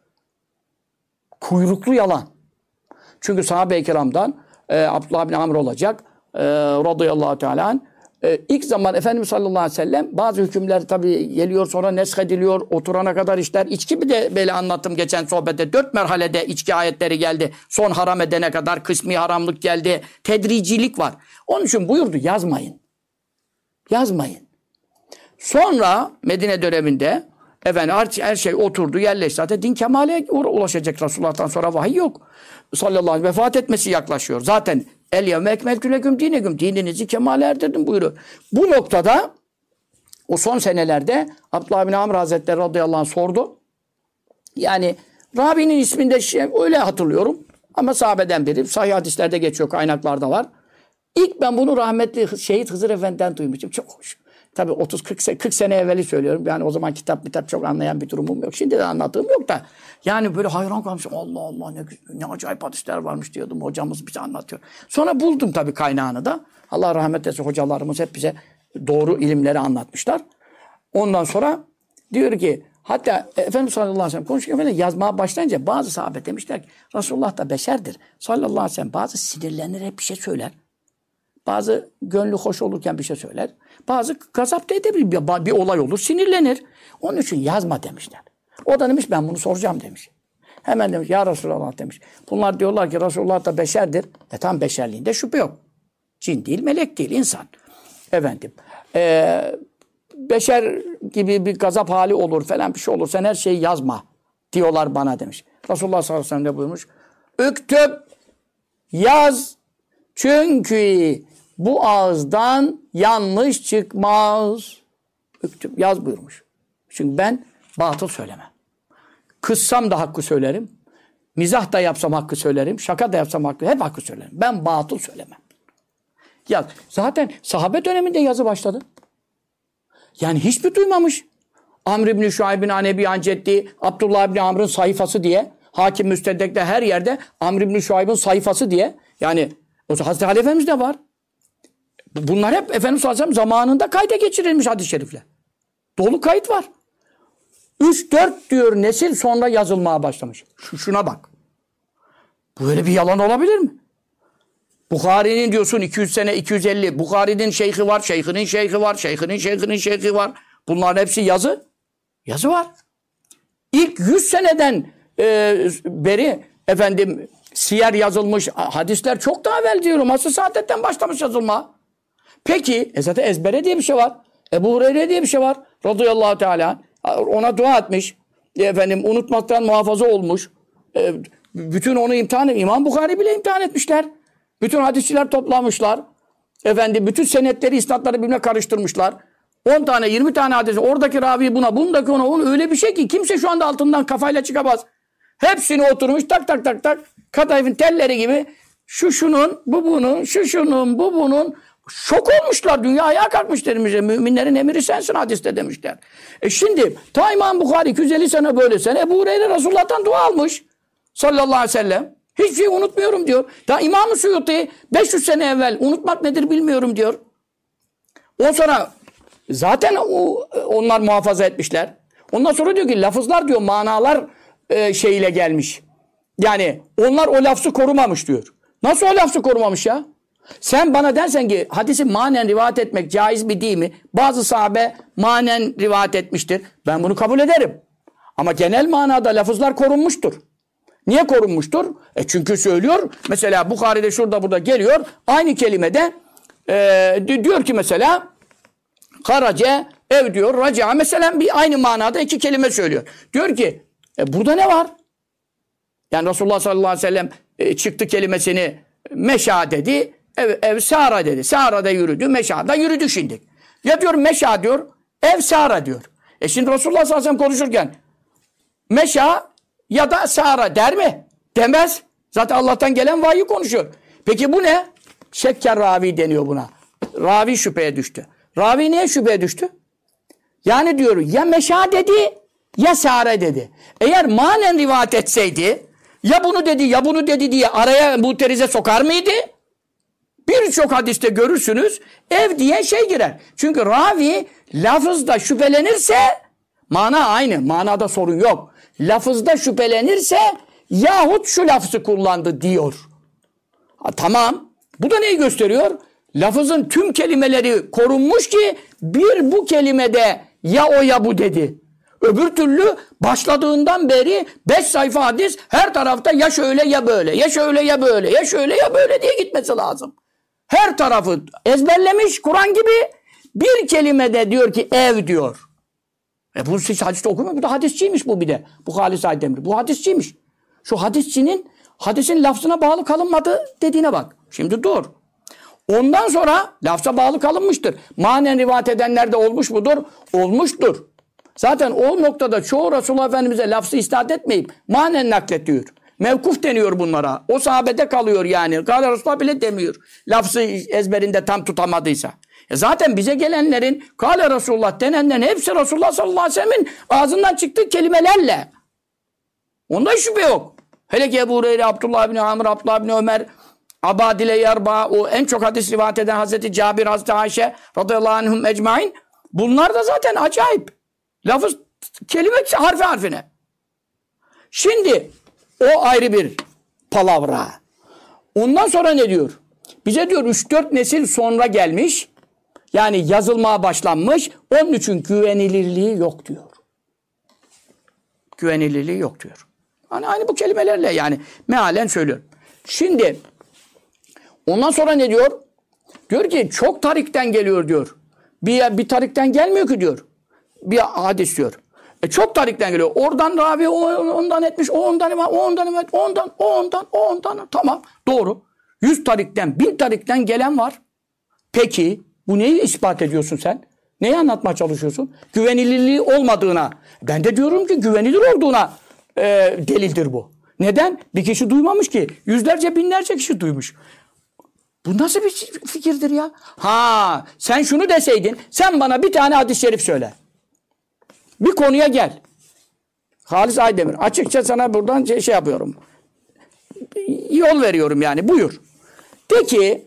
Kuyruklu yalan. Çünkü sahabe-i kiramdan Abdullah bin Amr olacak radıyallahu teala anh, ilk zaman Efendimiz sallallahu aleyhi ve sellem bazı hükümler tabii geliyor sonra neshediliyor. Oturana kadar işler. İçki bir de böyle anlattım geçen sohbette. 4 merhalede içki ayetleri geldi. Son haram edene kadar kısmi haramlık geldi. Tedricilik var. Onun için buyurdu yazmayın. Yazmayın. Sonra Medine döneminde efendim her şey oturdu, yerleşti. Zaten din kemale ulaşacak. Resulullah'tan sonra vahiy yok. Sallallahu aleyhi ve sellem vefat etmesi yaklaşıyor. Zaten el yevme ekmeltü leküm dineküm. Dininizi kemale erdirdim buyuruyor. Bu noktada o son senelerde Abdullah bin Amr Hazretleri radıyallahu anh sordu. Yani Rabi'nin isminde öyle hatırlıyorum. Ama sahabeden biri. Sahih hadislerde geçiyor, kaynaklarda var. İlk ben bunu rahmetli Şehit Hızır Efendi'den duymuştum. Çok hoş. Tabii 30-40 sene evveli söylüyorum. Yani o zaman kitap çok anlayan bir durumum yok. Şimdi de anlattığım yok da. Yani böyle hayran kalmışım. Allah Allah ne acayip hadisler varmış diyordum. Hocamız bize anlatıyor. Sonra buldum tabii kaynağını da. Allah rahmet eylesin, hocalarımız hep bize doğru ilimleri anlatmışlar. Ondan sonra diyor ki hatta Efendimiz sallallahu aleyhi ve sellem konuşurken böyle yazmaya başlayınca bazı sahabe demişler ki Resulullah da beşerdir. Sallallahu aleyhi ve sellem bazı sinirlenir hep bir şey söyler. Bazı gönlü hoş olurken bir şey söyler. Bazı gazap da edebilir. Bir olay olur, sinirlenir. Onun için yazma demişler. O da demiş ben bunu soracağım demiş. Hemen demiş ya Resulallah demiş. Bunlar diyorlar ki Resulullah da beşerdir. Tam beşerliğinde şüphe yok. Cin değil, melek değil, insan. Efendim. Beşer gibi bir gazap hali olur falan bir şey olur. Sen her şeyi yazma diyorlar bana demiş. Resulullah sallallahu aleyhi ve sellem de buyurmuş. Üktüb, yaz. Çünkü bu ağızdan yanlış çıkmaz. Üktüb, yaz buyurmuş. Çünkü ben batıl söylemem. Kızsam da hakkı söylerim. Mizah da yapsam hakkı söylerim. Şaka da yapsam hep hakkı söylerim. Ben batıl söylemem. Yaz. Zaten sahabe döneminde yazı başladı. Yani hiçbir duymamış. Amr ibn Şuayb'in Anebi Ancettiği Abdullah ibn Amr'ın sayfası diye Hakim Müstedrek'te her yerde Amr ibn Şuayb'ın sayfası diye yani o Hazreti Ali Efendimiz de var. Bunlar hep Efendimiz sallallahu aleyhi ve sellem zamanında kayda geçirilmiş hadis-i şerifler. Dolu kayıt var. 3-4 diyor nesil sonra yazılmaya başlamış. Şuna bak. Böyle bir yalan olabilir mi? Bukhari'nin diyorsun 200 sene 250. Bukhari'nin şeyhi var, şeyhinin şeyhi var, şeyhinin şeyhi var. Bunların hepsi yazı. Yazı var. İlk 100 seneden beri efendim siyer yazılmış, hadisler çok daha evvel diyorum. Asr-ı Saadet'ten başlamış yazılma. Peki, zaten ezbere diye bir şey var. Ebu Hureyre diye bir şey var. Radıyallahu teala. Ona dua etmiş. Efendim, unutmaktan muhafaza olmuş. Bütün onu İmam Bukhari bile imtihan etmişler. Bütün hadisçiler toplamışlar. Efendim, bütün senetleri, isnatları birbirine karıştırmışlar. 10 tane, 20 tane hadis. Oradaki ravi buna, bundaki ona. Öyle bir şey ki kimse şu anda altından kafayla çıkamaz. Hepsini oturmuş tak. Kadayıfın telleri gibi şu şunun, bu bunun, şu şunun, bu bunun. Şok olmuşlar. Dünya ayağa kalkmış demişler. Müminlerin emiri sensin hadiste demişler. Şimdi ta İmam Bukhari 250 sene böyle sene Ebu Hureyre Resulullah'tan dua almış. Sallallahu aleyhi ve sellem. Hiçbir şey unutmuyorum diyor. Ta İmam-ı Suyuti 500 sene evvel unutmak nedir bilmiyorum diyor. O sonra Zaten onlar muhafaza etmişler. Ondan sonra diyor ki lafızlar diyor manalar şeyiyle gelmiş. Yani onlar o lafzı korumamış diyor. Nasıl o lafzı korumamış ya? Sen bana dersen ki hadisi manen rivayet etmek caiz mi değil mi? Bazı sahabe manen rivayet etmiştir. Ben bunu kabul ederim. Ama genel manada lafızlar korunmuştur. Niye korunmuştur? Çünkü söylüyor. Mesela Bukhari'de şurada burada geliyor. Aynı kelimede diyor ki mesela karace ev diyor. Raca mesela bir aynı manada iki kelime söylüyor. Diyor ki burada ne var? Yani Resulullah sallallahu aleyhi ve sellem çıktı kelimesini meşa dedi. Ev sara dedi. Sara'da yürüdü. Meşa'da yürüdü şimdi. Ya diyor meşa diyor. Ev sara diyor. Şimdi Resulullah sallallahu aleyhi ve sellem konuşurken meşa ya da sara der mi? Demez. Zaten Allah'tan gelen vahiy konuşuyor. Peki bu ne? Şekker ravi deniyor buna. Ravi şüpheye düştü. Ravi niye şüpheye düştü? Yani diyor ya meşa dedi ya sara dedi. Eğer manen rivayet etseydi ya bunu dedi ya bunu dedi diye araya muterize sokar mıydı? Birçok hadiste görürsünüz ev diye şey girer. Çünkü ravi lafızda şüphelenirse mana aynı. Manada sorun yok. Lafızda şüphelenirse yahut şu lafzı kullandı diyor. Tamam. Bu da neyi gösteriyor? Lafızın tüm kelimeleri korunmuş ki bir bu kelimede ya o ya bu dedi. Öbür türlü başladığından beri 5 sayfa hadis her tarafta ya şöyle ya böyle, ya şöyle ya böyle, ya şöyle ya böyle diye gitmesi lazım. Her tarafı ezberlemiş Kur'an gibi bir kelimede diyor ki ev diyor. Bu siz hadiste okumuyor. Bu da hadisçiymiş bu bir de. Bu Halis Aydemir. Bu hadisçiymiş. Şu hadisçinin hadisin lafzına bağlı kalınmadı dediğine bak. Şimdi dur. Ondan sonra lafza bağlı kalınmıştır. Manen rivayet edenler de olmuş mudur? Olmuştur. Zaten o noktada çoğu Resulullah Efendimiz'e lafzı isnat etmeyip manen naklediyor. Mevkuf deniyor bunlara. O sahabede kalıyor yani. Kâle Resulullah bile demiyor. Lafzı ezberinde tam tutamadıysa. Zaten bize gelenlerin Kâle Resulullah denenlerin hepsi Resulullah sallallahu aleyhi ve sellem'in ağzından çıktığı kelimelerle. Onda şüphe yok. Hele ki Ebu Hureyre, Abdullah bin Amr, Abdullah bin Ömer, Abadile Yarba, o en çok hadis rivayet eden Hazreti Cabir, Hazreti Ayşe radıyallahu anhum ecmain. Bunlar da zaten acayip. Lafız, kelime harfi harfine. Şimdi o ayrı bir palavra. Ondan sonra ne diyor? Bize diyor 3-4 nesil sonra gelmiş. Yani yazılmaya başlanmış. Onun için güvenilirliği yok diyor. Güvenilirliği yok diyor. Hani aynı bu kelimelerle yani mealen söylüyorum. Şimdi ondan sonra ne diyor? Diyor ki çok tarikten geliyor diyor. Bir tarikten gelmiyor ki diyor. Bir hadis diyor. Çok tarikten geliyor. Oradan ravi ondan etmiş, o ondan etmiş, o ondan etmiş, o ondan. Tamam doğru. 100 tarikten, 1000 tarikten gelen var. Peki bu neyi ispat ediyorsun sen? Neyi anlatmaya çalışıyorsun? Güvenilirliği olmadığına. Ben de diyorum ki güvenilir olduğuna delildir bu. Neden? Bir kişi duymamış ki. Yüzlerce, binlerce kişi duymuş. Bu nasıl bir fikirdir ya? Ha, sen şunu deseydin, sen bana bir tane hadis-i şerif söyle. Bir konuya gel. Halis Aydemir. Açıkça sana buradan şey yapıyorum. Yol veriyorum yani. Buyur. De ki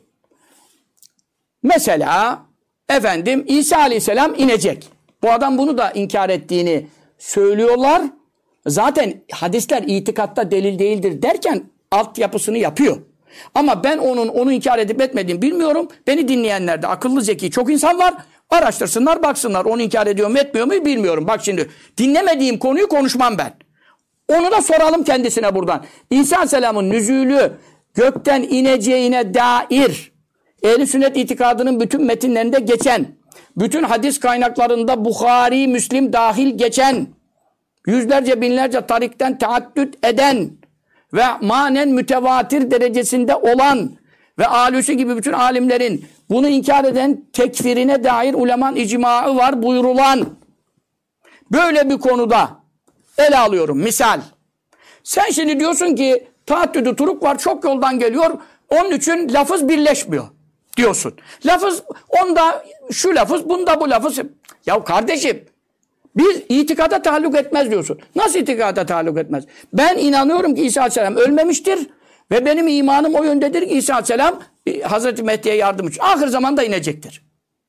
mesela efendim İsa Aleyhisselam inecek. Bu adam bunu da inkar ettiğini söylüyorlar. Zaten hadisler itikatta delil değildir derken altyapısını yapıyor. Ama ben onu inkar edip etmediğimi bilmiyorum. Beni dinleyenlerde akıllı zeki çok insan var. Araştırsınlar baksınlar. Onu inkar ediyor mu etmiyor mu bilmiyorum. Bak şimdi dinlemediğim konuyu konuşmam ben. Onu da soralım kendisine buradan. İsa Aleyhisselam'ın nüzulü gökten ineceğine dair Ehl-i Sünnet itikadının bütün metinlerinde geçen, bütün hadis kaynaklarında Bukhari, Müslim dahil geçen, yüzlerce binlerce tarikten teaddüt eden ve manen mütevatir derecesinde olan ve Alusi gibi bütün alimlerin bunu inkar eden tekfirine dair ulemanın icmaı var buyurulan böyle bir konuda ele alıyorum. Misal, sen şimdi diyorsun ki taaddüdü turuk var, çok yoldan geliyor, onun için lafız birleşmiyor diyorsun. Lafız, onda şu lafız, bunda bu lafız. Ya kardeşim, biz itikada taalluk etmez diyorsun. Nasıl itikada taalluk etmez? Ben inanıyorum ki İsa Aleyhisselam ölmemiştir ve benim imanım o yöndedir ki İsa Aleyhisselam Hazreti Mehdi'ye yardım için ahir zamanda inecektir.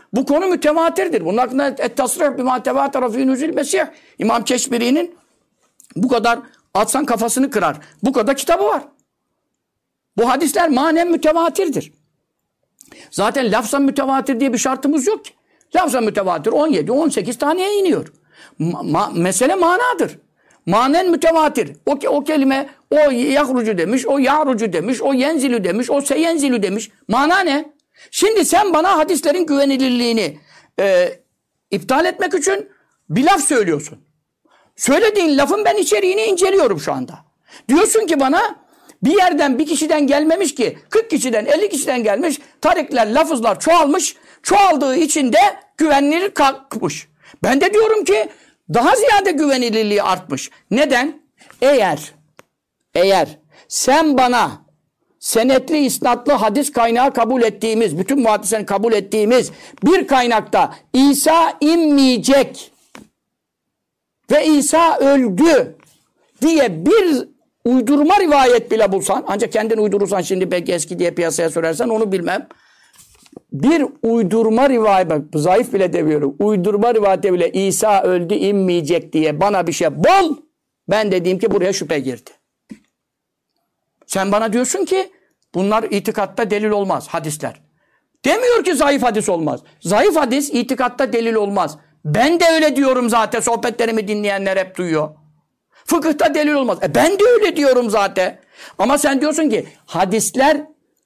Bu konu mütevatirdir. Bunun hakkında et-tasrih bima tevatara fî nuzul mesih. İmam Keşmiri'nin bu kadar atsan kafasını kırar. Bu kadar kitabı var. Bu hadisler manen mütevatirdir. Zaten lafzan mütevatir diye bir şartımız yok ki. Lafzan mütevatir 17-18 taneye iniyor. Mesele manadır. Manen mütevatir. O kelime o yahrucu demiş, o yahrucu demiş, o yenzilü demiş, o seyenzilü demiş. Mana ne? Şimdi sen bana hadislerin güvenilirliğini iptal etmek için bir laf söylüyorsun. Söylediğin lafın ben içeriğini inceliyorum şu anda. Diyorsun ki bana bir yerden bir kişiden gelmemiş ki 40 kişiden 50 kişiden gelmiş tarikler, lafızlar çoğalmış. Çoğaldığı için de güvenilir kalkmış. Ben de diyorum ki daha ziyade güvenilirliği artmış. Neden? Eğer sen bana senetli, isnatlı hadis kaynağı kabul ettiğimiz, bütün muhaddislerin kabul ettiğimiz bir kaynakta İsa inmeyecek ve İsa öldü diye bir uydurma rivayet bile bulsan, ancak kendin uydurursan şimdi belki eski diye piyasaya sürersen onu bilmem. Bir uydurma rivayet, bak zayıf bile demiyorum, uydurma rivayette bile İsa öldü inmeyecek diye bana bir şey bul, ben dediğim ki buraya şüphe girdi. Sen bana diyorsun ki bunlar itikatta delil olmaz, hadisler. Demiyor ki zayıf hadis olmaz. Zayıf hadis itikatta delil olmaz. Ben de öyle diyorum zaten, sohbetlerimi dinleyenler hep duyuyor. Fıkıhta delil olmaz. Ben de öyle diyorum zaten. Ama sen diyorsun ki hadisler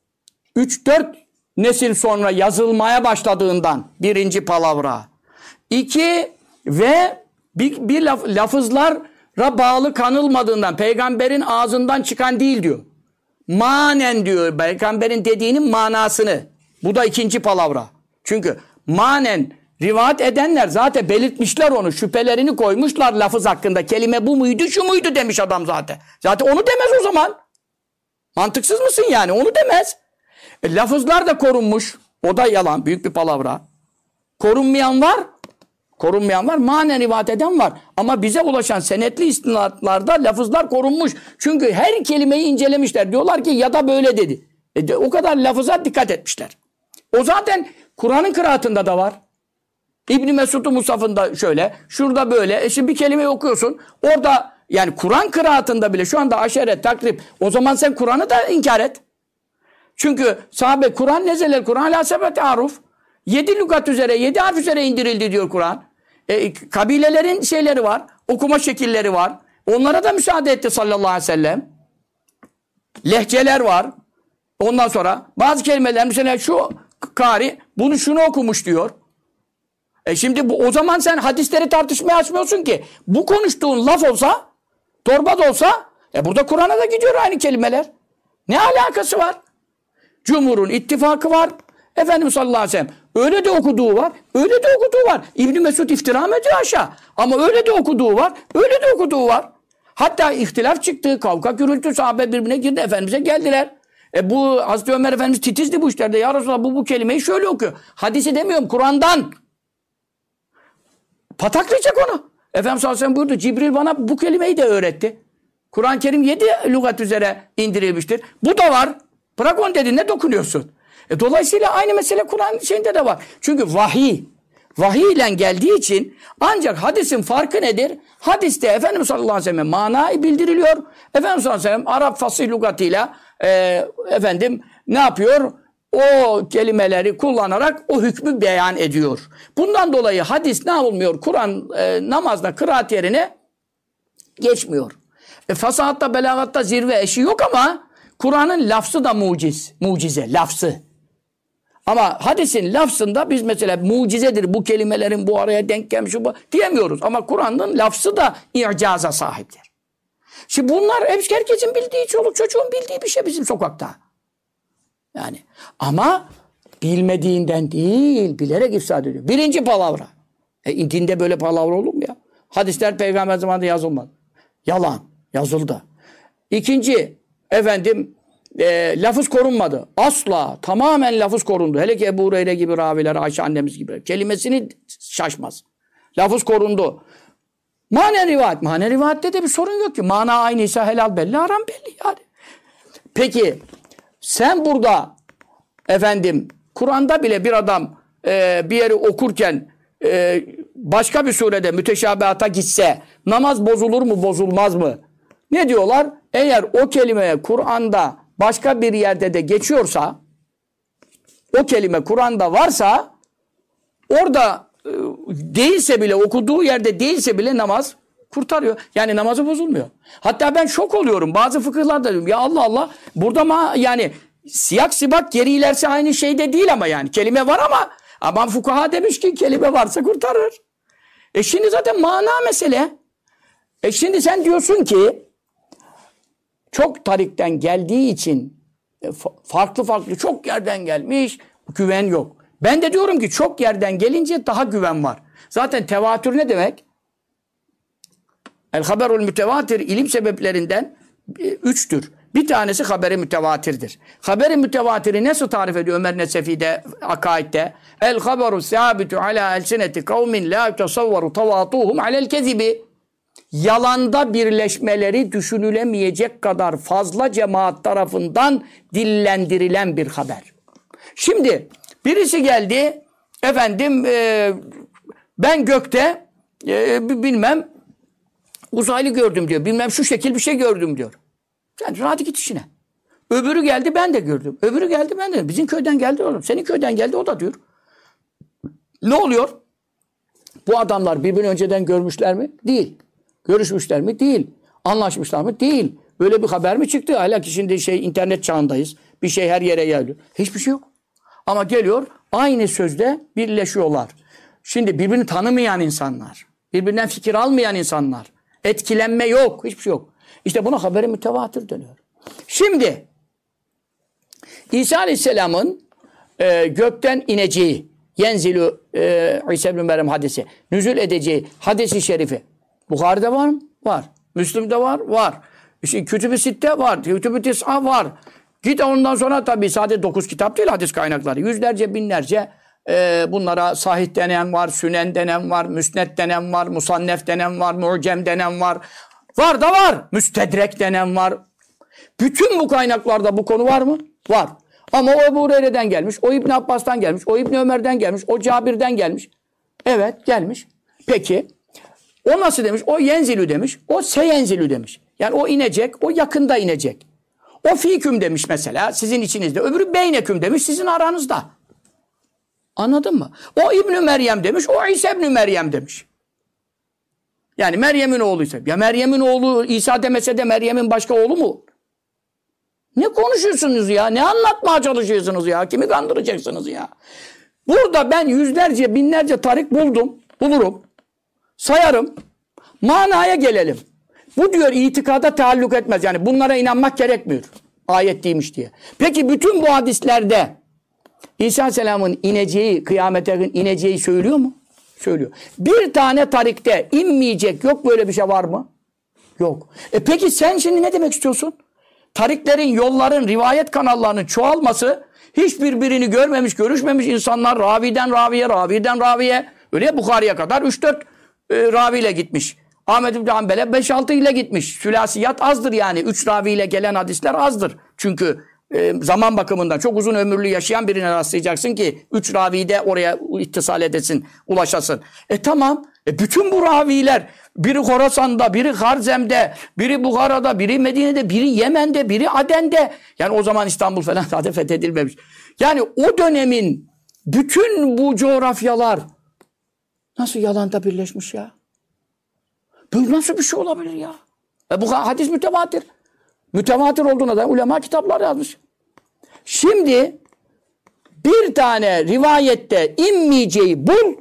3-4 nesil sonra yazılmaya başladığından birinci palavra. 2 ve bir lafızlara bağlı kanılmadığından, peygamberin ağzından çıkan değil diyor. Manen diyor, peygamberin dediğinin manasını. Bu da ikinci palavra. Çünkü manen rivayet edenler zaten belirtmişler onu. Şüphelerini koymuşlar lafız hakkında. Kelime bu muydu, şu muydu demiş adam zaten. Zaten onu demez o zaman. Mantıksız mısın yani? Onu demez. Lafızlar da korunmuş. O da yalan. Büyük bir palavra. Korunmayan var. Manen rivayet eden var. Ama bize ulaşan senetli istinadlarda lafızlar korunmuş. Çünkü her kelimeyi incelemişler. Diyorlar ki ya da böyle dedi. O kadar lafıza dikkat etmişler. O zaten Kur'an'ın kıraatında da var. İbn Mesud'un Musaf'ında şöyle, şurada böyle. Şimdi bir kelimeyi okuyorsun. Orada yani Kur'an kıraatında bile şu anda aşere, takrib. O zaman sen Kur'an'ı da inkar et. Çünkü sahabe Kur'an nezeler, Kur'an la sebete aruf. 7 lügat üzere, 7 harf üzere indirildi diyor Kur'an. Kabilelerin şeyleri var, okuma şekilleri var. Onlara da müsaade etti sallallahu aleyhi ve sellem. Lehçeler var. Ondan sonra bazı kelimeler mesela şu kari bunu şunu okumuş diyor. Şimdi o zaman sen hadisleri tartışmaya açmıyorsun ki. Bu konuştuğun laf olsa, torba da olsa, burada Kur'an'a da gidiyor aynı kelimeler. Ne alakası var? Cumhur'un ittifakı var. Efendimiz sallallahu aleyhi ve sellem öyle de okuduğu var, öyle de okuduğu var. İbn Mesud iftira mı ediyor aşağı? Ama öyle de okuduğu var, öyle de okuduğu var. Hatta ihtilaf çıktı, kavga gürültü, sahabe birbirine girdi, Efendimiz'e geldiler. Bu Hazreti Ömer Efendimiz titizdi bu işlerde. Ya Resulallah bu kelimeyi şöyle okuyor. Hadisi demiyorum, Kur'an'dan. Pataklayacak onu. Efendimiz sallallahu aleyhi ve sellem buyurdu. Cibril bana bu kelimeyi de öğretti. Kur'an-ı Kerim 7 lügat üzere indirilmiştir. Bu da var. Bırak onu dedi, ne dokunuyorsun? Dolayısıyla aynı mesele Kur'an şeyinde de var. Çünkü vahiy ile geldiği için ancak hadisin farkı nedir? Hadiste Efendimiz sallallahu aleyhi ve sellem manayı bildiriliyor. Efendimiz sallallahu aleyhi ve sellem Arap fasih lügatıyla ne yapıyor? O kelimeleri kullanarak o hükmü beyan ediyor. Bundan dolayı hadis ne olmuyor? Kur'an namazda kıraat yerine geçmiyor. Fasahatta, belagatta zirve eşi yok ama Kur'an'ın lafzı da mucize, lafzı. Ama hadisin lafzında biz mesela mucizedir bu kelimelerin bu araya denk gelmiş diyemiyoruz. Ama Kur'an'ın lafzı da i'caza sahiptir. Şimdi bunlar herkesin bildiği, çoluk çocuğun bildiği bir şey bizim sokakta. Yani ama bilmediğinden değil, bilerek ifsad ediyor. Birinci palavra. Dinde böyle palavra olur mu ya? Hadisler peygamber zamanında yazılmadı. Yalan. Yazıldı. İkinci, lafız korunmadı. Asla. Tamamen lafız korundu. Hele ki Ebu Hureyre gibi raviler, Ayşe annemiz gibi. Kelimesini şaşmaz. Lafız korundu. Manen rivayet. Manen rivayette de bir sorun yok ki. Mana aynıysa helal belli, haram belli yani. Peki sen burada Kur'an'da bile bir adam bir yeri okurken başka bir surede müteşabihata gitse namaz bozulur mu bozulmaz mı? Ne diyorlar? Eğer o kelime Kur'an'da başka bir yerde de geçiyorsa, o kelime Kur'an'da varsa orada değilse bile, okuduğu yerde değilse bile namaz kurtarıyor. Yani namazı bozulmuyor. Hatta ben şok oluyorum. Bazı fıkıhlarda diyorum ya Allah Allah, burada yani siyak sibak geri ilerse aynı şeyde değil ama yani. Kelime var ama fukaha demiş ki kelime varsa kurtarır. Şimdi zaten mana mesele. Şimdi sen diyorsun ki çok tarikten geldiği için farklı çok yerden gelmiş, güven yok. Ben de diyorum ki çok yerden gelince daha güven var. Zaten tevatür ne demek? El haberul mütevatir ilim sebeplerinden 3'tür. Bir tanesi haberi mütevatirdir. Haberi mütevatiri nasıl tarif ediyor Ömer Nesefi'de, Akaid'de? El haberu sabitu ala elsineti kavmin la tasavvaru tavatuhum alel kezibi. Yalanda birleşmeleri düşünülemeyecek kadar fazla cemaat tarafından dillendirilen bir haber. Şimdi birisi geldi, efendim ben gökte bilmem uzaylı gördüm diyor. Bilmem şu şekil bir şey gördüm diyor. Yani hadi git işine. Öbürü geldi ben de gördüm. Öbürü geldi ben de. Bizim köyden geldi oğlum. Senin köyden geldi o da diyor. Ne oluyor? Bu adamlar birbirini önceden görmüşler mi? Değil. Görüşmüşler mi? Değil. Anlaşmışlar mı? Değil. Böyle bir haber mi çıktı? Hala ki şimdi internet çağındayız. Bir şey her yere yayılıyor. Hiçbir şey yok. Ama geliyor aynı sözde birleşiyorlar. Şimdi birbirini tanımayan insanlar. Birbirinden fikir almayan insanlar. Etkilenme yok. Hiçbir şey yok. İşte buna haberi mütevatir deniyor. Şimdi İsa Aleyhisselam'ın gökten ineceği, yenzilü İsa ibn Meryem hadisi, nüzul edeceği hadisi şerifi Bukhari'de var mı? Var. Müslim'de var? Var. İşte Kütüb-i Sitte var. Kütüb-i Tis'a var. Git ondan sonra tabii sadece 9 kitap değil hadis kaynakları. Yüzlerce, binlerce bunlara sahih denen var, sünen denen var, müsned denen var, musannef denen var, mu'cem denen var. Var da var. Müstedrek denen var. Bütün bu kaynaklarda bu konu var mı? Var. Ama o Ebu Hureyre'den gelmiş, o İbn Abbas'tan gelmiş, o İbn Ömer'den gelmiş, o Cabir'den gelmiş. Evet gelmiş. Peki o nasıl demiş? O yenzilü demiş, o seyenzilü demiş. Yani o inecek, o yakında inecek. O fiküm demiş mesela sizin içinizde. Öbürü beyneküm demiş sizin aranızda. Anladın mı? O İbn Meryem demiş, o İsa İbn Meryem demiş. Yani Meryem'in oğluysa. Ya Meryem'in oğlu İsa demese de Meryem'in başka oğlu mu? Ne konuşuyorsunuz ya? Ne anlatmaya çalışıyorsunuz ya? Kimi kandıracaksınız ya? Burada ben yüzlerce, binlerce tarik bulurum. Sayarım. Manaya gelelim. Bu diyor itikada taalluk etmez. Yani bunlara inanmak gerekmiyor. Ayet değilmiş diye. Peki bütün bu hadislerde İsa Aleyhisselam'ın ineceği, kıyamete ineceği söylüyor mu? Söylüyor. Bir tane tarikte inmeyecek yok böyle bir şey var mı? Yok. Peki sen şimdi ne demek istiyorsun? Tariklerin, yolların, rivayet kanallarının çoğalması hiçbirbirini görmemiş, görüşmemiş insanlar raviden raviye, raviden raviye. Öyle ya Bukhari'ye kadar 3-4 raviyle gitmiş. Ahmed İbni Hanbel'e 5-6 ile gitmiş. Sülasiyat azdır yani. 3 raviyle gelen hadisler azdır. Çünkü zaman bakımından çok uzun ömürlü yaşayan birine rastlayacaksın ki 3 ravide oraya ittisal edesin, ulaşasın. Tamam. Bütün bu raviler biri Horasan'da, biri Harzem'de, biri Bukhara'da, biri Medine'de, biri Yemen'de, biri Aden'de. Yani o zaman İstanbul falan zaten fethedilmemiş. Yani o dönemin bütün bu coğrafyalar nasıl yalanda birleşmiş ya? Bu nasıl bir şey olabilir ya? Bu hadis mütevatir. Mütevatir olduğuna da ulema kitaplar yazmış. Şimdi bir tane rivayette inmeyeceği bul,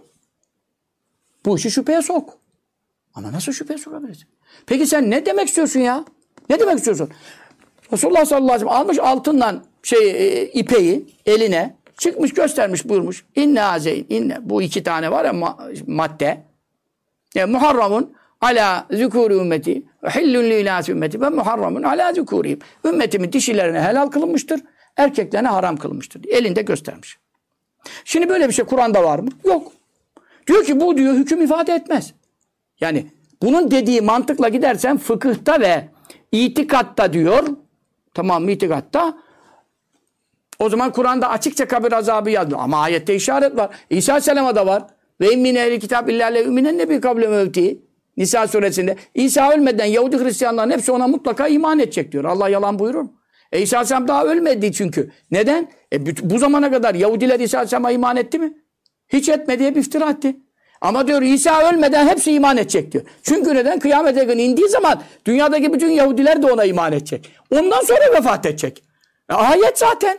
bu işi şüpheye sok. Ama nasıl şüpheye sokabilirsin? Peki sen ne demek istiyorsun ya? Ne demek istiyorsun? Resulullah sallallahu aleyhi ve sellem almış altından ipeyi eline çıkmış göstermiş buyurmuş. İnne azeyn, inne. Bu 2 tane var ya madde. Muharramun ala zükûri ümmeti ve hillun li inâsi ümmeti ve muharramun ala zükûrihim. Ümmetimin dişilerine helal kılınmıştır, erkeklerine haram kılınmıştır. Elinde göstermiş. Şimdi böyle bir şey Kur'an'da var mı? Yok. Diyor ki bu diyor hüküm ifade etmez. Yani bunun dediği mantıkla gidersen fıkıhta ve itikatta diyor, tamam mı itikatta O zaman Kur'an'da açıkça kabir azabı yazıyor. Ama ayette işaret var. İsa Aleyhisselam'a da var. Ve min ehli kitap illa le'üminen nebi kable mevti. Nisa suresinde. İsa ölmeden Yahudi Hristiyanların hepsi ona mutlaka iman edecek diyor. Allah yalan buyurur mu? İsa Aleyhisselam daha ölmedi çünkü. Neden? Bu zamana kadar Yahudiler İsa Aleyhisselam'a iman etti mi? Hiç etmedi, hep iftira etti. Ama diyor İsa ölmeden hepsi iman edecek diyor. Çünkü neden? Kıyamete günü indiği zaman dünyadaki bütün Yahudiler de ona iman edecek. Ondan sonra vefat edecek. Ayet zaten.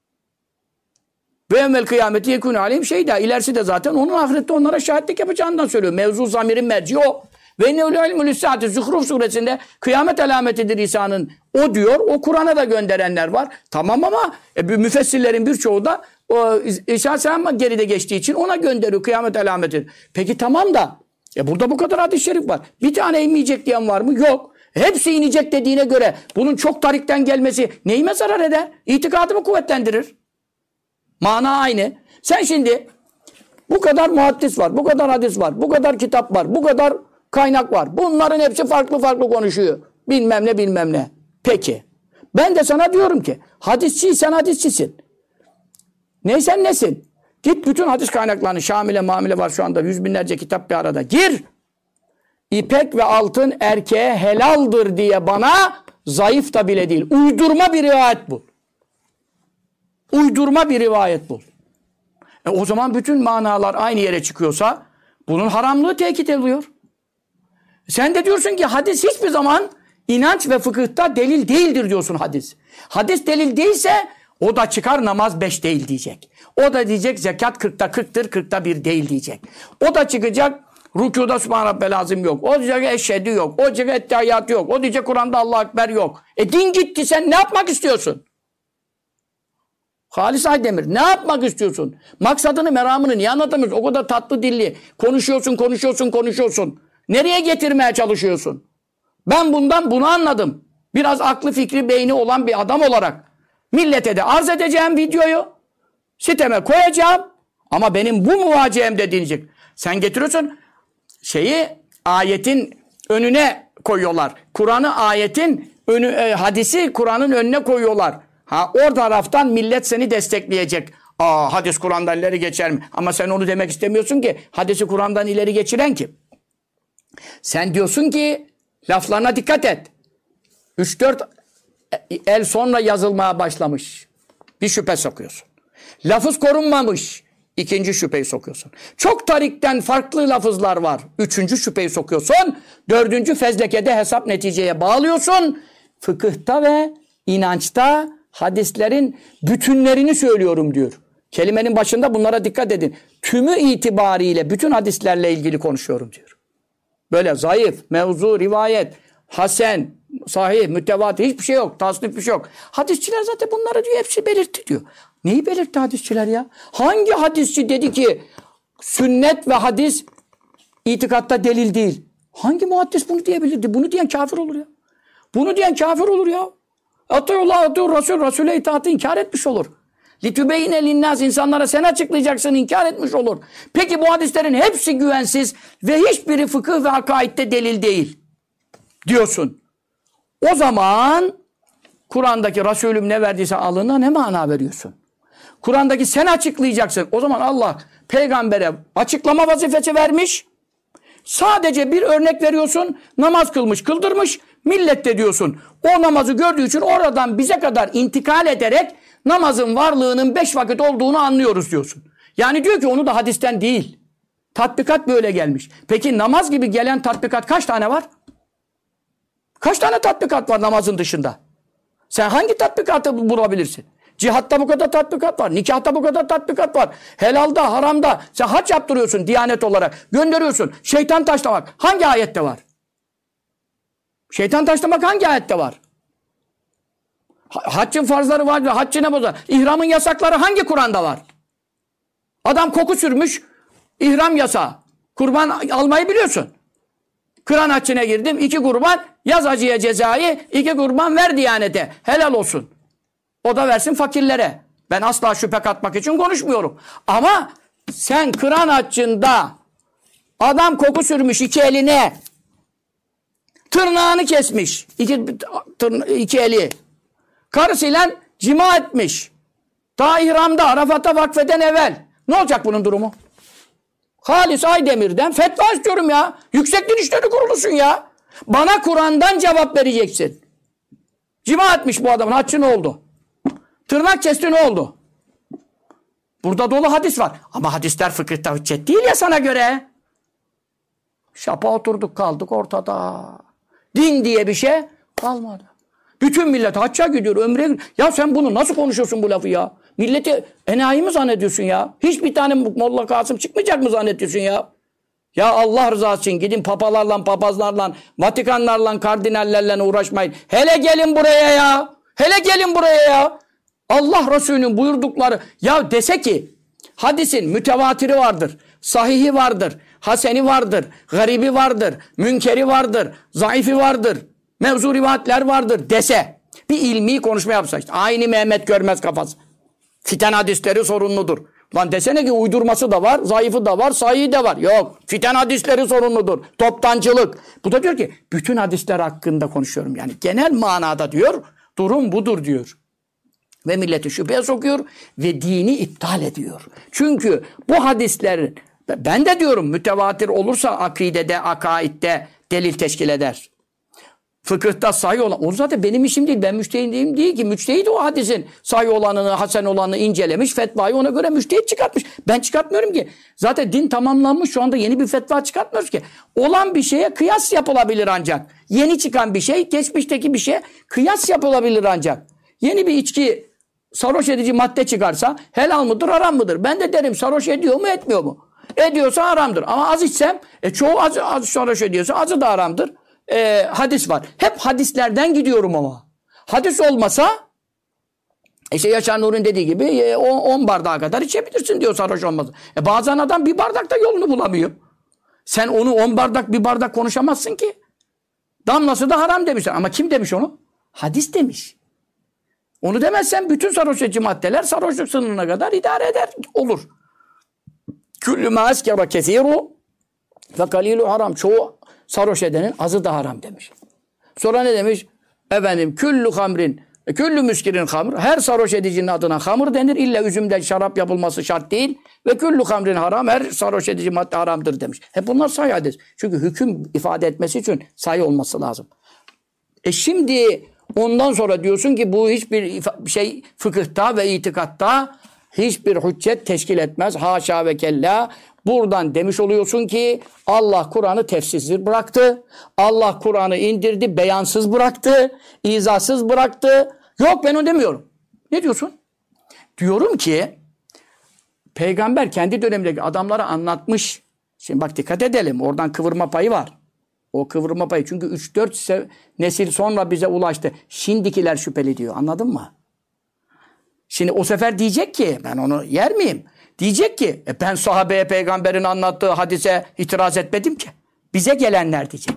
Ve evvel kıyameti yekûnü aleyhim şeyda. İlerisi de zaten onun ahirette onlara şahitlik yapacağından söylüyor. Mevzu zamirin merci o. Ve nevlü ilmül saati Zuhruf suresinde kıyamet alametidir İsa'nın. O diyor. O Kur'an'a da gönderenler var. Tamam ama müfessirlerin birçoğu da İsa Aleyhisselam geride geçtiği için ona gönderiyor kıyamet alameti. Peki tamam da burada bu kadar hadis-i şerif var. Bir tane inmeyecek diyen var mı? Yok. Hepsi inecek dediğine göre bunun çok tarikten gelmesi neyime zarar eder? İtikadımı kuvvetlendirir. Mana aynı. Sen şimdi bu kadar muhaddis var, bu kadar hadis var, bu kadar kitap var, bu kadar kaynak var. Bunların hepsi farklı farklı konuşuyor. Bilmem ne bilmem ne. Peki. Ben de sana diyorum ki hadisçiysen hadisçisin. Neysen nesin? Git bütün hadis kaynaklarını Şamile mamile var şu anda 100 binlerce kitap bir arada. Gir. İpek ve altın erkeğe helaldir diye bana zayıf da bile değil. Uydurma bir rivayet bul. Uydurma bir rivayet bul. O zaman bütün manalar aynı yere çıkıyorsa bunun haramlığı tekit ediliyor. Sen de diyorsun ki hadis hiçbir zaman inanç ve fıkıhta delil değildir diyorsun hadis. Hadis delil değilse o da çıkar namaz 5 değil diyecek. O da diyecek zekat 40'ta 40'tır 40'ta 1 değil diyecek. O da çıkacak rükuda Sübhane Rabbel Azim yok. O diyecek eşhedü yok. O diyecek ettehiyyat yok. O diyecek Kur'an'da Allahu Ekber yok. Din gitti, sen ne yapmak istiyorsun? Halis Aydemir ne yapmak istiyorsun? Maksadını meramını niye anlatamıyorsun? O kadar tatlı dilli. Konuşuyorsun. Nereye getirmeye çalışıyorsun? Ben bundan bunu anladım. Biraz aklı fikri beyni olan bir adam olarak. Millete de arz edeceğim videoyu. Siteme koyacağım. Ama benim bu muvaciemde dinleyecek. Sen getiriyorsun ayetin önüne koyuyorlar. Kur'an'ı ayetin hadisi Kur'an'ın önüne koyuyorlar. O taraftan millet seni destekleyecek. Hadis Kur'an'dan ileri geçer mi? Ama sen onu demek istemiyorsun ki. Hadisi Kur'an'dan ileri geçiren kim? Sen diyorsun ki laflarına dikkat et. 3-4 el sonra yazılmaya başlamış. Bir şüphe sokuyorsun. Lafız korunmamış. İkinci şüpheyi sokuyorsun. Çok tarikten farklı lafızlar var. Üçüncü şüpheyi sokuyorsun. Dördüncü fezlekede hesap neticeye bağlıyorsun. Fıkıhta ve inançta hadislerin bütünlerini söylüyorum diyor. Kelimenin başında bunlara dikkat edin. Tümü itibariyle bütün hadislerle ilgili konuşuyorum diyor. Böyle zayıf, mevzu, rivayet, hasen, sahih, mütevatir hiçbir şey yok. Tasnif bir şey yok. Hadisçiler zaten bunları diyor hepsi belirtti diyor. Neyi belirtti hadisçiler ya? Hangi hadisçi dedi ki sünnet ve hadis itikatta delil değil? Hangi muhaddis bunu diyebilirdi? Bunu diyen kafir olur ya. Bunu diyen kafir olur ya. Atıyullah, atıyor Resul, Resul'e itaatı inkar etmiş olur. Litübeyne linnâs, insanlara sen açıklayacaksın, inkar etmiş olur. Peki bu hadislerin hepsi güvensiz ve hiçbiri fıkıh ve akaidde delil değil diyorsun. O zaman Kur'an'daki Resulüm ne verdiyse alına ne mana veriyorsun? Kur'an'daki sen açıklayacaksın. O zaman Allah peygambere açıklama vazifesi vermiş. Sadece bir örnek veriyorsun. Namaz kılmış, kıldırmış. Millet de diyorsun. O namazı gördüğü için oradan bize kadar intikal ederek namazın varlığının 5 vakit olduğunu anlıyoruz diyorsun. Yani diyor ki onu da hadisten değil. Tatbikat böyle gelmiş. Peki namaz gibi gelen tatbikat kaç tane var? Kaç tane tatbikat var namazın dışında? Sen hangi tatbikatı bulabilirsin? Cihatta bu kadar tatbikat var. Nikahta bu kadar tatbikat var. Helalda, haramda. Sen hac yaptırıyorsun diyanet olarak. Gönderiyorsun. Şeytan taşlamak hangi ayette var? Şeytan taşlamak hangi ayette var? Haccın farzları var. Haccı ne bozar? İhramın yasakları hangi Kur'an'da var? Adam koku sürmüş. İhram yasağı. Kurban almayı biliyorsun. Kıran haccına girdim. 2 kurban. Yaz acıya cezayı. 2 kurban ver diyanete. Helal olsun. O da versin fakirlere. Ben asla şüphe katmak için konuşmuyorum. Ama sen kıran haccında adam koku sürmüş 2 eline. Tırnağını kesmiş. 2 eli. Karısıyla cima etmiş. Daha ihramda Arafat'a vakfeden evvel. Ne olacak bunun durumu? Halis Aydemir'den fetva istiyorum ya. Yüksek Din İşleri Kurulu'sun ya. Bana Kur'an'dan cevap vereceksin. Cima etmiş bu adamın. Haccı ne oldu? Tırnak kesti ne oldu? Burada dolu hadis var. Ama hadisler fıkıhta hüccet değil ya sana göre. Şapa oturduk kaldık ortada. Din diye bir şey kalmadı. Bütün millet hacca gidiyor, ömreye gidiyor. Ya sen bunu nasıl konuşuyorsun bu lafı ya? Milleti enayi mi zannediyorsun ya? Hiçbir tane Molla Kasım çıkmayacak mı zannediyorsun ya? Ya Allah rızası için gidin papalarla, papazlarla, Vatikanlarla, kardinallerle uğraşmayın. Hele gelin buraya ya. Hele gelin buraya ya. Allah Resulü'nün buyurdukları ya dese ki hadisin mütevatiri vardır, sahihi vardır, haseni vardır, garibi vardır, münkeri vardır, zayıfi vardır, mevzu rivayetler vardır dese bir ilmi konuşma yapsa işte aynı Mehmet Görmez kafası. Fiten hadisleri sorunludur. Lan desene ki uydurması da var, zayıfı da var, sahihi de var. Yok. Fiten hadisleri sorunludur. Toptancılık. Bu da diyor ki bütün hadisler hakkında konuşuyorum. Yani genel manada diyor. Durum budur diyor. Ve milleti şüpheye sokuyor ve dini iptal ediyor. Çünkü bu hadislerin ben de diyorum mütevatir olursa akidede, akaidde delil teşkil eder. Fıkıhta sahih olan, o zaten benim işim değil, ben müçtehidiyim değil ki, müçtehid o hadisin sahih olanını, hasen olanını incelemiş, fetvayı ona göre müçtehid çıkartmış. Ben çıkartmıyorum ki. Zaten din tamamlanmış, şu anda yeni bir fetva çıkartmıyoruz ki. Olan bir şeye kıyas yapılabilir ancak. Yeni çıkan bir şey, geçmişteki bir şeye kıyas yapılabilir ancak. Yeni bir içki, sarhoş edici madde çıkarsa helal mıdır, haram mıdır? Ben de derim sarhoş ediyor mu, etmiyor mu? Ediyorsa haramdır. Ama az içsem, çoğu az sarhoş ediyorsa azı da haramdır. Hadis var. Hep hadislerden gidiyorum ama. Hadis olmasa işte Yaşar Nur'un dediği gibi 10 bardağa kadar içebilirsin diyor sarhoş olmaz. Bazen adam bir bardakta yolunu bulamıyor. Sen onu 10 bardak bir bardak konuşamazsın ki. Damlası da haram demişler. Ama kim demiş onu? Hadis demiş. Onu demezsen bütün sarhoş edici maddeler sarhoşluk sınırına kadar idare eder. Olur. Küllü mâ eskera kesîru ve kalîlu haram. Çoğu sarhoş edenin azı da haram demiş. Sonra ne demiş? Efendim küllü hamrin, küllü müskirin hamr. Her sarhoş edicinin adına hamur denir. İlla üzümden şarap yapılması şart değil. Ve küllü hamrin haram. Her sarhoş edici madde haramdır demiş. Hep bunlar sahih hadis. Çünkü hüküm ifade etmesi için sahih olması lazım. Şimdi ondan sonra diyorsun ki bu hiçbir şey fıkıhta ve itikatta hiçbir hüccet teşkil etmez. Haşa ve kella. Buradan demiş oluyorsun ki Allah Kur'an'ı tefsirsiz bıraktı. Allah Kur'an'ı indirdi, beyansız bıraktı, izahsız bıraktı. Yok ben onu demiyorum. Ne diyorsun? Diyorum ki peygamber kendi dönemindeki adamlara anlatmış. Şimdi bak dikkat edelim. Oradan kıvırma payı var. O kıvırma payı. Çünkü 3-4 nesil sonra bize ulaştı. Şimdikiler şüpheli diyor. Anladın mı? Şimdi o sefer diyecek ki ben onu yer miyim? Diyecek ki ben sahabeye peygamberin anlattığı hadise itiraz etmedim ki. Bize gelenler diyecek.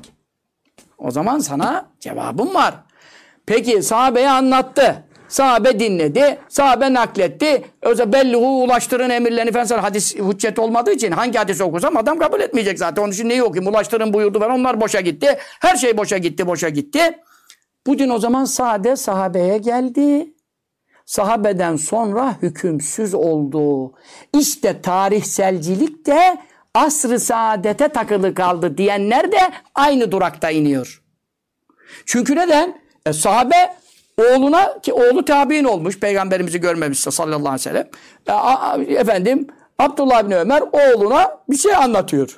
O zaman sana cevabım var. Peki sahabeye anlattı. Sahabe dinledi. Sahabe nakletti. Öyle belluğu ulaştırın emirlerini falan. Hadis hüccet olmadığı için hangi hadisi okusam adam kabul etmeyecek zaten. Onun için neyi okuyayım? Ulaştırın buyurdu falan. Onlar boşa gitti. Her şey boşa gitti, boşa gitti. Bu din o zaman sade sahabeye geldi. Sahabeden sonra hükümsüz oldu. İşte tarihselcilik de asr-ı saadete takılı kaldı diyenler de aynı durakta iniyor. Çünkü neden? Sahabe oğluna, ki oğlu tabiin olmuş, peygamberimizi görmemişse sallallahu aleyhi ve sellem. Efendim Abdullah bin Ömer oğluna bir şey anlatıyor.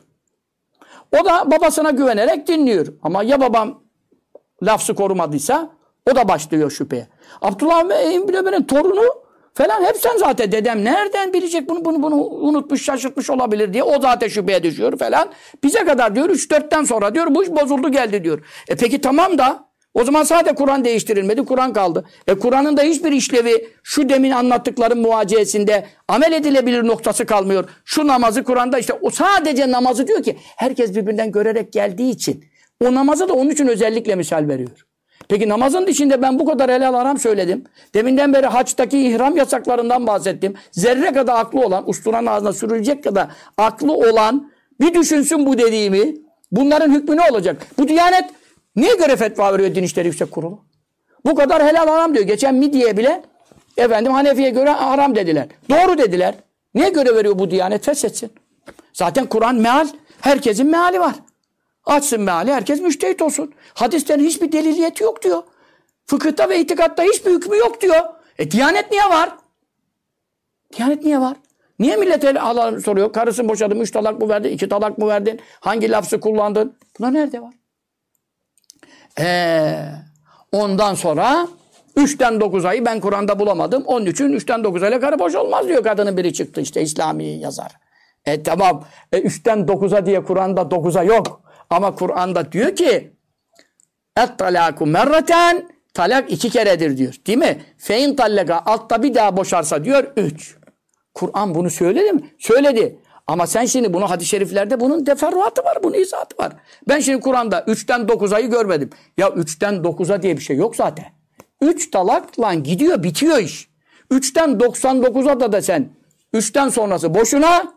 O da babasına güvenerek dinliyor. Ama ya babam lafzı korumadıysa o da başlıyor şüpheye. Abdullah bin Ömer'in torunu falan hep sen zaten dedem nereden bilecek bunu unutmuş şaşırtmış olabilir diye o zaten şüpheye düşüyor falan. Bize kadar diyor 3-4'ten sonra diyor bu iş bozuldu geldi diyor. Peki tamam da o zaman sadece Kur'an değiştirilmedi, Kur'an kaldı. Kur'an'ın da hiçbir işlevi şu demin anlattıklarım muvaciyesinde amel edilebilir noktası kalmıyor. Şu namazı Kur'an'da işte o sadece namazı diyor ki herkes birbirinden görerek geldiği için o namazı da onun için özellikle misal veriyor. Peki namazın dışında ben bu kadar helal haram söyledim. Deminden beri haçtaki ihram yasaklarından bahsettim. Zerre kadar aklı olan, usturanın ağzına sürülecek kadar aklı olan bir düşünsün bu dediğimi. Bunların hükmü ne olacak? Bu Diyanet niye göre fetva veriyor Din İşleri Yüksek Kurulu? Bu kadar helal haram diyor. Geçen midye bile Efendim Hanefi'ye göre haram dediler. Doğru dediler. Niye göre veriyor bu Diyanet? Feshetsin. Zaten Kur'an meal. Herkesin meali var. Açsın meali, herkes müştehit olsun. Hadislerin hiçbir deliliyeti yok diyor. Fıkıhta ve itikatta hiçbir hükmü yok diyor. Diyanet niye var? Diyanet niye var? Niye millete Allah soruyor? Karısını boşadın, 3 talak mı verdin, 2 talak mı verdin? Hangi lafzı kullandın? Bunlar nerede var? Ondan sonra 3'ten 9 ayı ben Kur'an'da bulamadım. Onun için 3'ten 9 ayla karı boş olmaz diyor. Kadının biri çıktı işte İslami yazar. Tamam. 3'ten 9'a diye Kur'an'da 9'a yok. Ama Kur'an'da diyor ki et-talâku merraten, talak 2 keredir diyor. Değil mi? Fein tallaka, altta bir daha boşarsa diyor 3. Kur'an bunu söyledi mi? Söyledi. Ama sen şimdi bunu hadis-i şeriflerde bunun teferruatı var, bunun izahatı var. Ben şimdi Kur'an'da 3'ten 9'ayı görmedim. Ya 3'ten 9'a diye bir şey yok zaten. 3 talakla gidiyor, bitiyor iş. 3'ten 99'a da desen, 3'ten sonrası boşuna,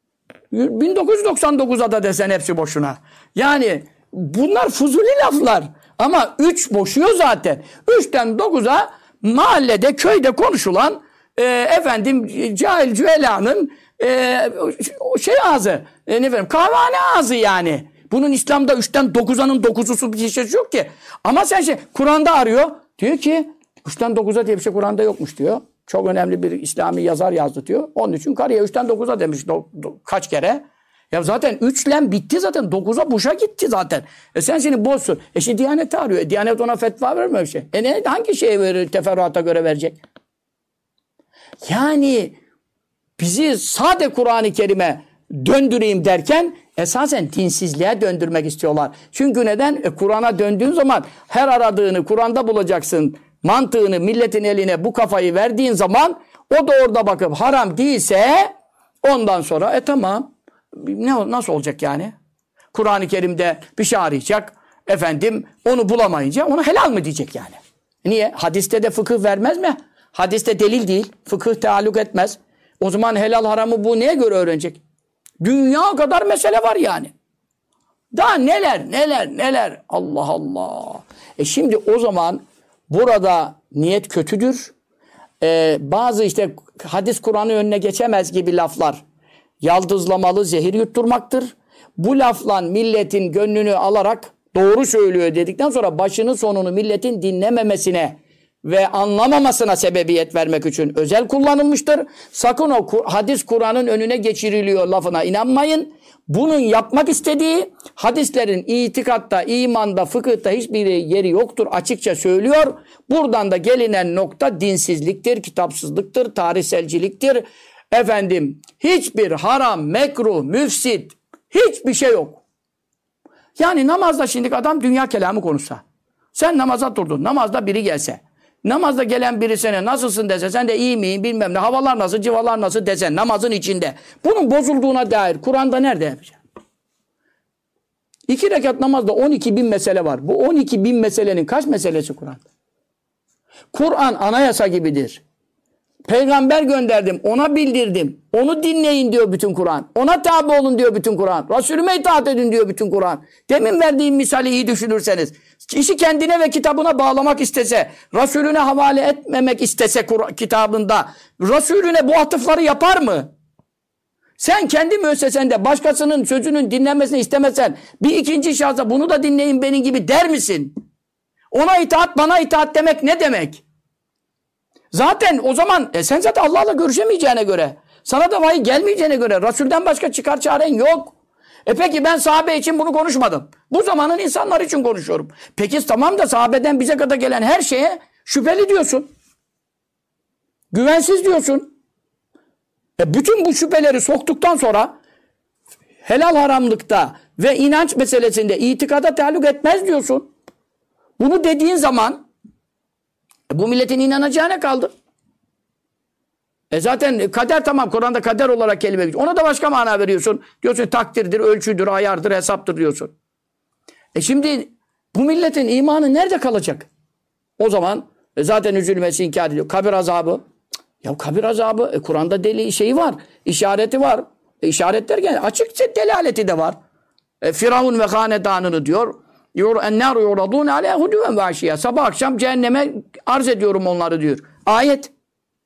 1999'a da desen hepsi boşuna. Yani bunlar fuzuli laflar. Ama 3 boşuyor zaten. 3'ten 9'a mahallede, köyde konuşulan cahil cühelanın ağzı. Kahvehane ağzı yani. Bunun İslam'da 3'ten 9'anın 9'usu bir şey yok ki. Ama sen Kur'an'da arıyor. Diyor ki 3'ten 9'a diye bir şey Kur'an'da yokmuş diyor. Çok önemli bir İslami yazar yazdı diyor. Onun için karıya 3'ten 9'a demiş kaç kere. Ya zaten 3'le bitti zaten. 9'a boşa gitti zaten. Sen şimdi bozsun. Şimdi Diyanet'i arıyor. Diyanet ona fetva vermiyor bir şey. Hangi şeye verir? Teferruata göre verecek. Yani bizi sade Kur'an-ı Kerim'e döndüreyim derken esasen dinsizliğe döndürmek istiyorlar. Çünkü neden? Kur'an'a döndüğün zaman her aradığını Kur'an'da bulacaksın. Mantığını milletin eline bu kafayı verdiğin zaman o da orada bakıp haram değilse ondan sonra tamam. Nasıl olacak yani? Kur'an-ı Kerim'de bir şey arayacak. Onu bulamayınca ona helal mı diyecek yani? Niye? Hadiste de fıkıh vermez mi? Hadiste delil değil. Fıkıh taalluk etmez. O zaman helal haramı bu neye göre öğrenecek? Dünya kadar mesele var yani. Daha neler. Allah Allah. Şimdi o zaman burada niyet kötüdür. Bazı hadis Kur'an'ın önüne geçemez gibi laflar yaldızlamalı, zehir yutturmaktır. Bu lafla milletin gönlünü alarak doğru söylüyor dedikten sonra başını sonunu milletin dinlememesine ve anlamamasına sebebiyet vermek için özel kullanılmıştır. Sakın o hadis Kur'an'ın önüne geçiriliyor lafına inanmayın. Bunun yapmak istediği hadislerin itikatta, imanda, fıkıhta hiçbir yeri yoktur. Açıkça söylüyor. Buradan da gelinen nokta dinsizliktir, kitapsızlıktır, tarihselciliktir. Hiçbir haram, mekruh, müfsit hiçbir şey yok. Yani namazda şimdi adam dünya kelamı konuşsa. Sen namaza durdun. Namazda biri gelse. Namazda gelen biri sana nasılsın dese, sen de iyi miyim bilmem ne, havalar nasıl, civalar nasıl desen namazın içinde. Bunun bozulduğuna dair Kur'an'da nerede yapacak? 2 rekat namazda 12.000 mesele var. Bu 12.000 meselenin kaç meselesi Kur'an'da? Kur'an anayasa gibidir. Peygamber gönderdim, ona bildirdim. Onu dinleyin diyor bütün Kur'an. Ona tabi olun diyor bütün Kur'an. Resulüme itaat edin diyor bütün Kur'an. Demin verdiğim misali iyi düşünürseniz. Kişi kendine ve kitabına bağlamak istese, Resulüne havale etmemek istese kitabında, Resulüne bu atıfları yapar mı? Sen kendi müessesende başkasının sözünün dinlenmesini istemesen, bir ikinci şahsa bunu da dinleyin benim gibi der misin? Ona itaat, bana itaat demek ne demek? Zaten o zaman sen zaten Allah'la görüşemeyeceğine göre, sana da vahiy gelmeyeceğine göre Resul'den başka çıkar çaren yok. Peki ben sahabe için bunu konuşmadım. Bu zamanın insanlar için konuşuyorum. Peki tamam da sahabeden bize kadar gelen her şeye şüpheli diyorsun. Güvensiz diyorsun. Bütün bu şüpheleri soktuktan sonra helal haramlıkta ve inanç meselesinde itikada taalluk etmez diyorsun. Bunu dediğin zaman bu milletin inanacağına kaldı. Zaten kader tamam, Kur'an'da kader olarak kelime geçiyor. Ona da başka mana veriyorsun. Diyorsun takdirdir, ölçüdür, ayardır, hesaptır diyorsun. Şimdi bu milletin imanı nerede kalacak? O zaman zaten üzülmesi inkar ediyor. Kabir azabı. Ya kabir azabı Kur'an'da deli şeyi var. İşareti var. İşaret derken açık delaleti de var. Firavun ve hanedanını diyor. اَنَّارُ يُعْرَضُونَ عَلَيْهَا هُدُوًا وَعَشِيًّا. Sabah akşam cehenneme arz ediyorum onları diyor. Ayet.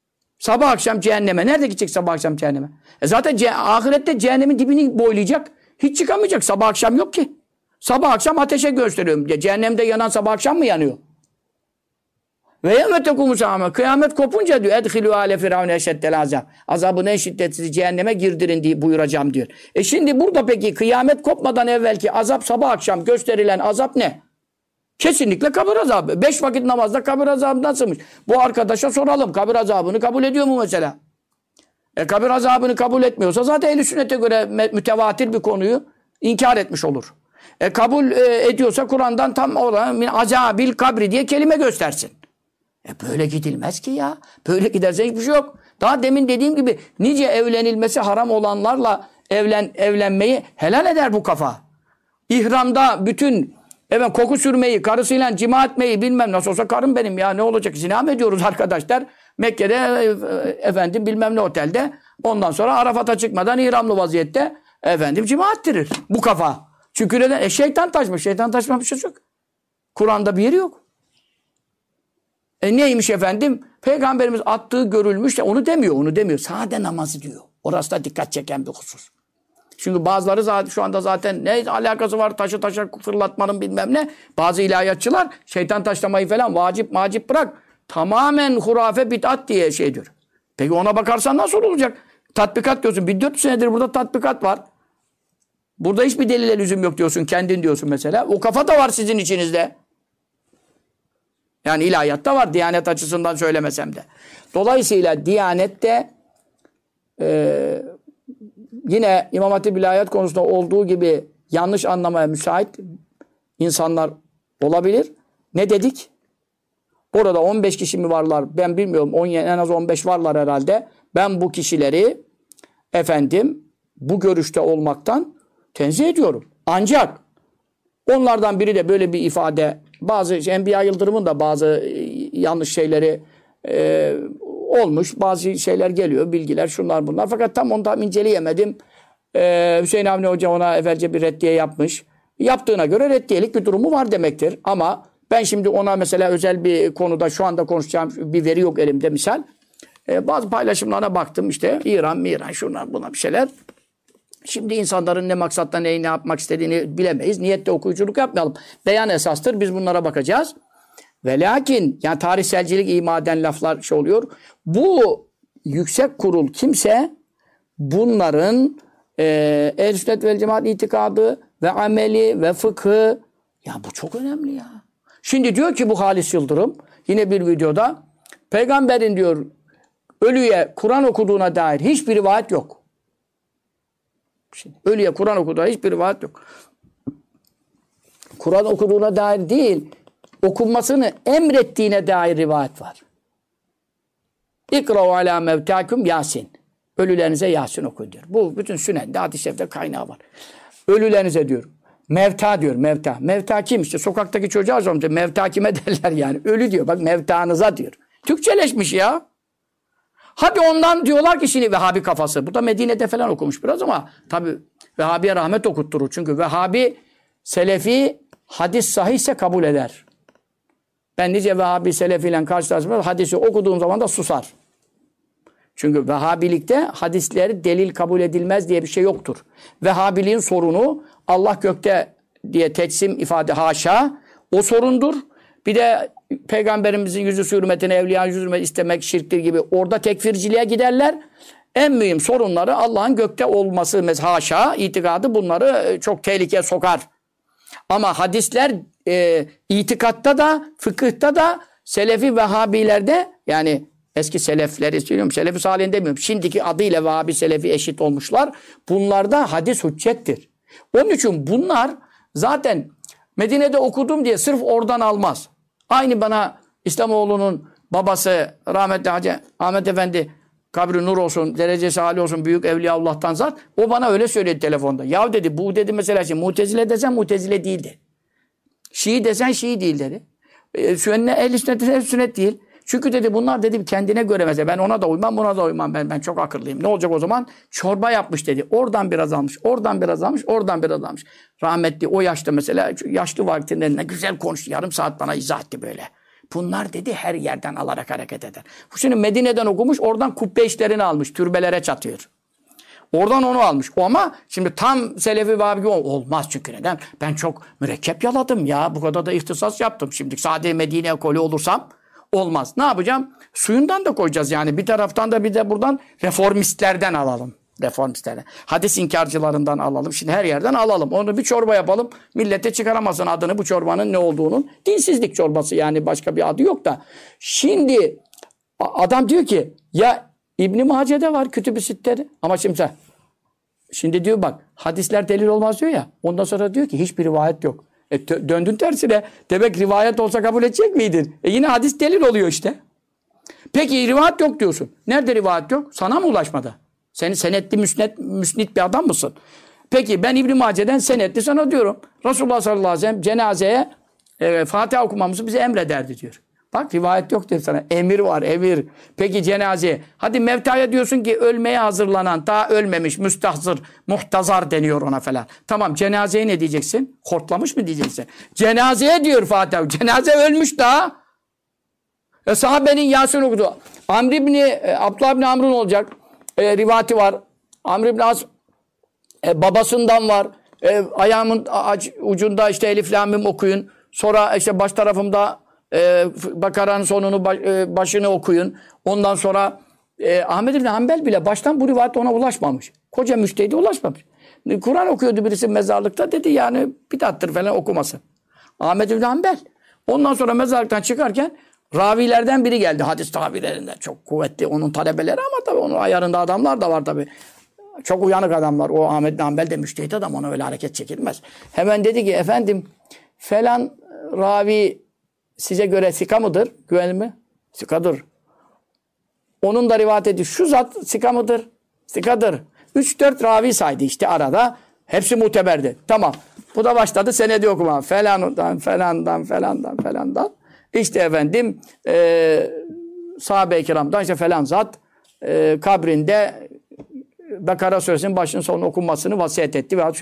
Sabah akşam cehenneme. Nerede gidecek sabah akşam cehenneme? Zaten ahirette cehennemin dibini boylayacak. Hiç çıkamayacak. Sabah akşam yok ki. Sabah akşam ateşe gösteriyorum. Cehennemde yanan sabah akşam mı yanıyor? Ve yevmetekumu sâme. Kıyamet kopunca diyor. Edhilû âle firavune eşeddel azab. Azabın en şiddetsiz cehenneme girdirin diye buyuracağım diyor. Şimdi burada peki kıyamet kopmadan evvelki azap sabah akşam gösterilen azap ne? Kesinlikle kabir azabı. 5 vakit namazda kabir azabı nasılmış? Bu arkadaşa soralım. Kabir azabını kabul ediyor mu mesela? Kabir azabını kabul etmiyorsa zaten ehl-i sünnete göre mütevatir bir konuyu inkar etmiş olur. Kabul ediyorsa Kur'an'dan tam olan min azabil kabri diye kelime göstersin. Böyle gidilmez ki ya. Böyle giderse hiçbir şey yok. Daha demin dediğim gibi nice evlenilmesi haram olanlarla evlenmeyi helal eder bu kafa. İhramda bütün koku sürmeyi, karısıyla cima etmeyi bilmem nasıl olsa karım benim ya ne olacak? Zina mı ediyoruz arkadaşlar? Mekke'de bilmem ne otelde ondan sonra Arafat'a çıkmadan ihramlı vaziyette cima ettirir. Bu kafa. Çünkü neden? Şeytan taşmış. Şeytan taşma bir şey yok. Kur'an'da bir yeri yok. Neymiş efendim? Peygamberimiz attığı görülmüş de onu demiyor. Sade namazı diyor. Orası da dikkat çeken bir husus. Çünkü bazıları şu anda zaten ne alakası var taşı taşa fırlatmanın bilmem ne. Bazı ilahiyatçılar şeytan taşlamayı falan vacip bırak. Tamamen hurafe bid'at diye şey diyor. Peki ona bakarsan nasıl olacak? Tatbikat diyorsun. 1400 senedir burada tatbikat var. Burada hiçbir delile lüzum yok diyorsun. Kendin diyorsun mesela. O kafa da var sizin içinizde. Yani ilahiyatta var. Diyanet açısından söylemesem de. Dolayısıyla Diyanet'te yine İmam Hatip ilahiyat konusunda olduğu gibi yanlış anlamaya müsait insanlar olabilir. Ne dedik? Orada 15 kişi mi varlar? Ben bilmiyorum. En az 15 varlar herhalde. Ben bu kişileri bu görüşte olmaktan tenzih ediyorum. Ancak onlardan biri de böyle bir ifade bazı Enbiya Yıldırım'ın da bazı yanlış şeyleri olmuş. Bazı şeyler geliyor. Bilgiler şunlar bunlar. Fakat tam ondan inceleyemedim. Hüseyin Avni Hoca ona evvelce bir reddiye yapmış. Yaptığına göre reddiyelik bir durumu var demektir. Ama ben şimdi ona mesela özel bir konuda şu anda konuşacağım bir veri yok elimde misal. Bazı paylaşımlarına baktım işte İran, şunlar buna bir şeyler. Şimdi insanların ne maksatla ne yapmak istediğini bilemeyiz. Niyette okuyuculuk yapmayalım. Beyan esastır. Biz bunlara bakacağız. Ve lakin yani tarihselcilik ima eden laflar oluyor. Bu yüksek kurul kimse bunların Ehl-i Sünnet vel Cemaat itikadı ve ameli ve fıkhı ya bu çok önemli ya. Şimdi diyor ki bu Halis Yıldırım yine bir videoda peygamberin diyor ölüye Kur'an okuduğuna dair hiçbir rivayet yok. Şimdi, ölüye Kur'an okuduğuna hiçbir rivayet yok. Kur'an okuduğuna dair değil, okunmasını emrettiğine dair rivayet var. İkra'u alâ mevtâküm Yasin. Ölülerinize Yasin okuyun diyor. Bu bütün Sünen'de, hadis-i şerifte kaynağı var. Ölülerinize diyor. Mevta diyor, mevta. Mevta kim? İşte sokaktaki çocuğa sormuş. Mevta kime derler yani? Ölü diyor. Bak mevtanıza diyor. Türkçeleşmiş ya. Hadi ondan diyorlar ki şimdi Vehhabi kafası. Bu da Medine'de falan okumuş biraz ama tabii Vehhabi'ye rahmet okutturur. Çünkü Vehhabi, Selefi hadis sahihse kabul eder. Ben nice Vehhabi, Selefiyle karşılaştım. Hadisi okuduğum zaman da susar. Çünkü Vehhabilikte hadisleri delil kabul edilmez diye bir şey yoktur. Vehhabiliğin sorunu Allah gökte diye teçsim ifade haşa. O sorundur. Bir de Peygamberimizin yüzü hürmetine, evliya yüzü hürmetine istemek şirktir gibi orada tekfirciliğe giderler. En mühim sorunları Allah'ın gökte olması haşa itikadı bunları çok tehlikeye sokar. Ama hadisler itikatta da fıkıhta da Selefi Vehhabilerde yani eski selefleri söylüyorum. Selefi Salih'in demiyorum. Şimdiki adıyla Vehhabi Selefi eşit olmuşlar. Bunlarda hadis hüccettir. Onun için bunlar zaten Medine'de okudum diye sırf oradan almaz. Aynı bana İslamoğlu'nun babası rahmetli Hacı Ahmet Efendi kabri nur olsun, derecesi âli olsun, büyük Evliyaullah'tan zat. O bana öyle söyledi telefonda. Ya dedi bu dedi mesela şimdi Mutezile desen Mutezile değildi. Şii desen Şii değil dedi. Ehl-i Sünnet desen Ehl-i Sünnet değil. Çünkü dedi bunlar dedi kendine göre mesela ben ona da uymam buna da uymam ben çok akıllıyım. Ne olacak o zaman? Çorba yapmış dedi. Oradan biraz almış, oradan biraz almış, oradan biraz almış. Rahmetli o yaşta mesela yaşlı vaktinde ne güzel konuştu. Yarım saat bana izah etti böyle. Bunlar dedi her yerden alarak hareket eder. Bu şimdi Medine'den okumuş, oradan kubbe işlerini almış, türbelere çatıyor. Oradan onu almış. O ama şimdi tam Selefi Vahhabi gibi olmaz çünkü neden? Ben çok mürekkep yaladım ya. Bu kadar da ihtisas yaptım. Şimdi sadece Medine ekolü olursam olmaz. Ne yapacağım? Suyundan da koyacağız yani. Bir taraftan da bir de buradan reformistlerden alalım. Reformistlerden. Hadis inkarcılarından alalım. Şimdi her yerden alalım. Onu bir çorba yapalım. Millete çıkaramazsın adını, bu çorbanın ne olduğunun. Dinsizlik çorbası yani, başka bir adı yok da. Şimdi adam diyor ki ya İbn-i Mace'de var Kütüb-i Sitte'de. Ama şimdi diyor bak hadisler delil olmaz diyor ya. Ondan sonra diyor ki hiçbir rivayet yok. Döndün tersine. Demek rivayet olsa kabul edecek miydin? Yine hadis delil oluyor işte. Peki rivayet yok diyorsun. Nerede rivayet yok? Sana mı ulaşmadı? Sen senetli müsnit bir adam mısın? Peki ben İbn-i Mace'den senetli sana diyorum. Resulullah sallallahu aleyhi ve sellem cenazeye Fatiha okumamızı bize emrederdi diyor. Bak rivayet yok diyor sana. Emir var, emir. Peki cenazeye. Hadi mevtaya diyorsun ki ölmeye hazırlanan, daha ölmemiş, müstahzır, muhtazar deniyor ona falan. Tamam cenazeye ne diyeceksin? Hortlamış mı diyeceksin? Cenazeye diyor Fatiha. Cenaze ölmüş daha. Sahabenin Yasin okudu. Abdullah ibn Amr'un olacak. Rivati var. Amr ibn As babasından var. Ayağımın ucunda işte Elif Lam Mim okuyun. Sonra işte baş tarafımda Bakara'nın sonunu başını okuyun. Ondan sonra Ahmed ibn Hanbel bile baştan bu rivayet ona ulaşmamış. Koca müştehide ulaşmamış. Kur'an okuyordu birisi mezarlıkta dedi yani bidattır falan okuması. Ahmed ibn Hanbel. Ondan sonra mezarlıktan çıkarken ravilerden biri geldi. Hadis ravilerinden çok kuvvetli onun talebeleri ama tabii onun ayarında adamlar da var tabii. Çok uyanık adamlar. O Ahmed ibn Hanbel de müştehit adam, ona öyle hareket çekilmez. Hemen dedi ki efendim falan ravi size göre sika mıdır? Güvenilir mi? Sikadır. Onun da rivayet ediyor. Şu zat sika mıdır? Sikadır. 3-4 ravi saydı işte arada. Hepsi muteberdi. Tamam. Bu da başladı senedi okuma. Falandan. İşte efendim sahabe-i kiramdan işte falan zat kabrinde Bekara suresinin başının sonunu okunmasını vasiyet etti. Ve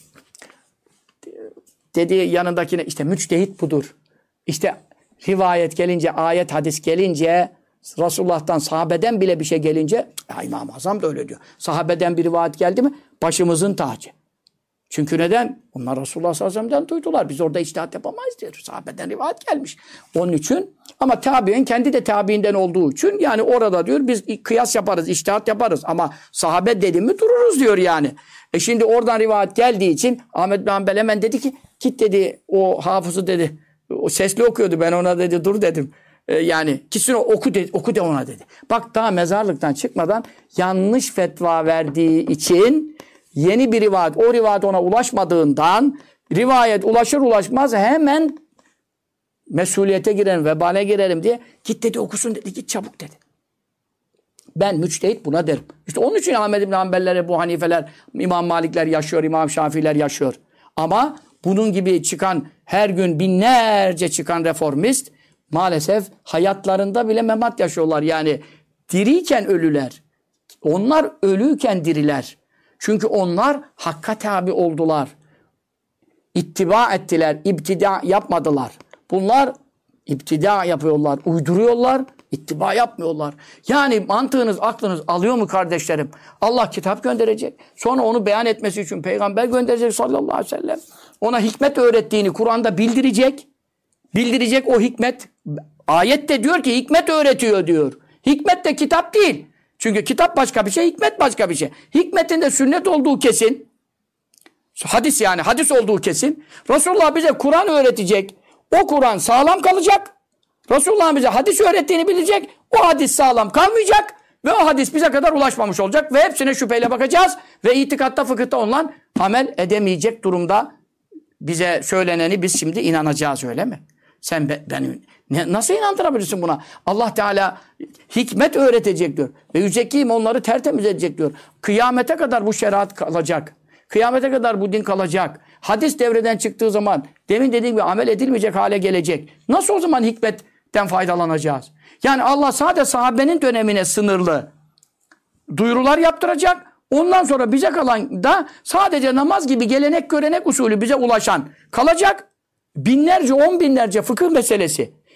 dedi yanındakine işte müçtehit budur. İşte rivayet gelince, ayet, hadis gelince, Resulullah'tan, sahabeden bile bir şey gelince, İmam-ı Azam da öyle diyor. Sahabeden bir rivayet geldi mi, başımızın tacı. Çünkü neden? Onlar Resulullah sallallahu aleyhi ve sellem'den duydular. Biz orada içtihat yapamayız diyor. Sahabeden rivayet gelmiş. Onun için ama tabi'in kendi de tabi'inden olduğu için yani orada diyor biz kıyas yaparız, içtihat yaparız ama sahabe dedi mi dururuz diyor yani. Şimdi oradan rivayet geldiği için Ahmed bin Hanbel hemen dedi ki git dedi o hafızı dedi. O sesli okuyordu. Ben ona dedi dur dedim. Yani gitsin oku de ona dedi. Bak daha mezarlıktan çıkmadan yanlış fetva verdiği için yeni bir rivayet, o rivayet ona ulaşmadığından rivayet ulaşır ulaşmaz hemen mesuliyete girerim, vebale girerim diye git dedi okusun dedi. Git çabuk dedi. Ben müçtehit buna derim. İşte onun için Ahmed ibn Hanbel'ler, Ebu Hanifeler, İmam Malikler yaşıyor, İmam Şafii'ler yaşıyor. Ama bunun gibi çıkan her gün binlerce çıkan reformist maalesef hayatlarında bile memat yaşıyorlar. Yani diriyken ölüler. Onlar ölüyken diriler. Çünkü onlar hakka tabi oldular. İttiba ettiler. İbtida yapmadılar. Bunlar İptida yapıyorlar, uyduruyorlar, ittiba yapmıyorlar. Yani mantığınız, aklınız alıyor mu kardeşlerim? Allah kitap gönderecek. Sonra onu beyan etmesi için peygamber gönderecek sallallahu aleyhi ve sellem. Ona hikmet öğrettiğini Kur'an'da bildirecek. Bildirecek o hikmet. Ayette diyor ki hikmet öğretiyor diyor. Hikmet de kitap değil. Çünkü kitap başka bir şey, hikmet başka bir şey. Hikmetin de sünnet olduğu kesin. Hadis yani hadis olduğu kesin. Resulullah bize Kur'an öğretecek. O Kur'an sağlam kalacak. Resulullah'ın bize hadis öğrettiğini bilecek. O hadis sağlam kalmayacak. Ve o hadis bize kadar ulaşmamış olacak. Ve hepsine şüpheyle bakacağız. Ve itikatta, fıkıhta olan amel edemeyecek durumda bize söyleneni biz şimdi inanacağız, öyle mi? Sen nasıl inandırabilirsin buna? Allah Teala hikmet öğretecek diyor. Ve yücekim onları tertemiz edecek diyor. Kıyamete kadar bu şeriat kalacak. Kıyamete kadar bu din kalacak. Hadis devreden çıktığı zaman demin dediğim gibi amel edilmeyecek hale gelecek. Nasıl o zaman hikmetten faydalanacağız? Yani Allah sadece sahabenin dönemine sınırlı duyurular yaptıracak. Ondan sonra bize kalan da sadece namaz gibi gelenek görenek usulü bize ulaşan kalacak. Binlerce, 10 binlerce fıkıh meselesi.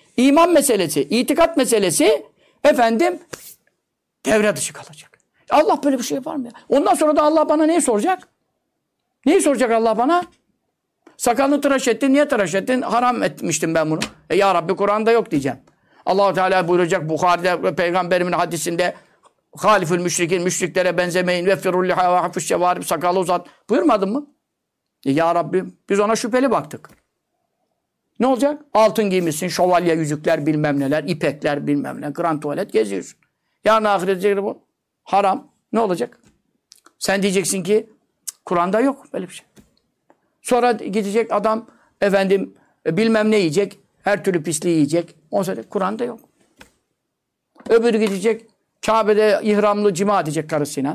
iman meselesi, itikat meselesi efendim devre dışı kalacak. Allah böyle bir şey var mı ya? Ondan sonra da Allah bana neyi soracak? Neyi soracak Allah bana? Sakalını tıraş ettin. Niye tıraş ettin? Haram etmiştim ben bunu. Ya Rabbi Kur'an'da yok diyeceğim. Allah-u Teala buyuracak Bukhari'de ve Peygamberimin hadisinde halifül müşrikin, müşriklere benzemeyin ve firulliha ve hafif şevarib, sakalı uzat. Buyurmadın mı? Ya Rabbi biz ona şüpheli baktık. Ne olacak? Altın giymişsin, şövalye yüzükler bilmem neler, ipekler bilmem ne, grand tuvalet geziyorsun. Yarın ahirette bu haram. Ne olacak? Sen diyeceksin ki Kur'an'da yok böyle bir şey. Sonra gidecek adam efendim bilmem ne yiyecek, her türlü pisliği yiyecek. O zaman Kur'an'da yok. Öbürü gidecek Kabe'de ihramlı cima edecek karısıyla.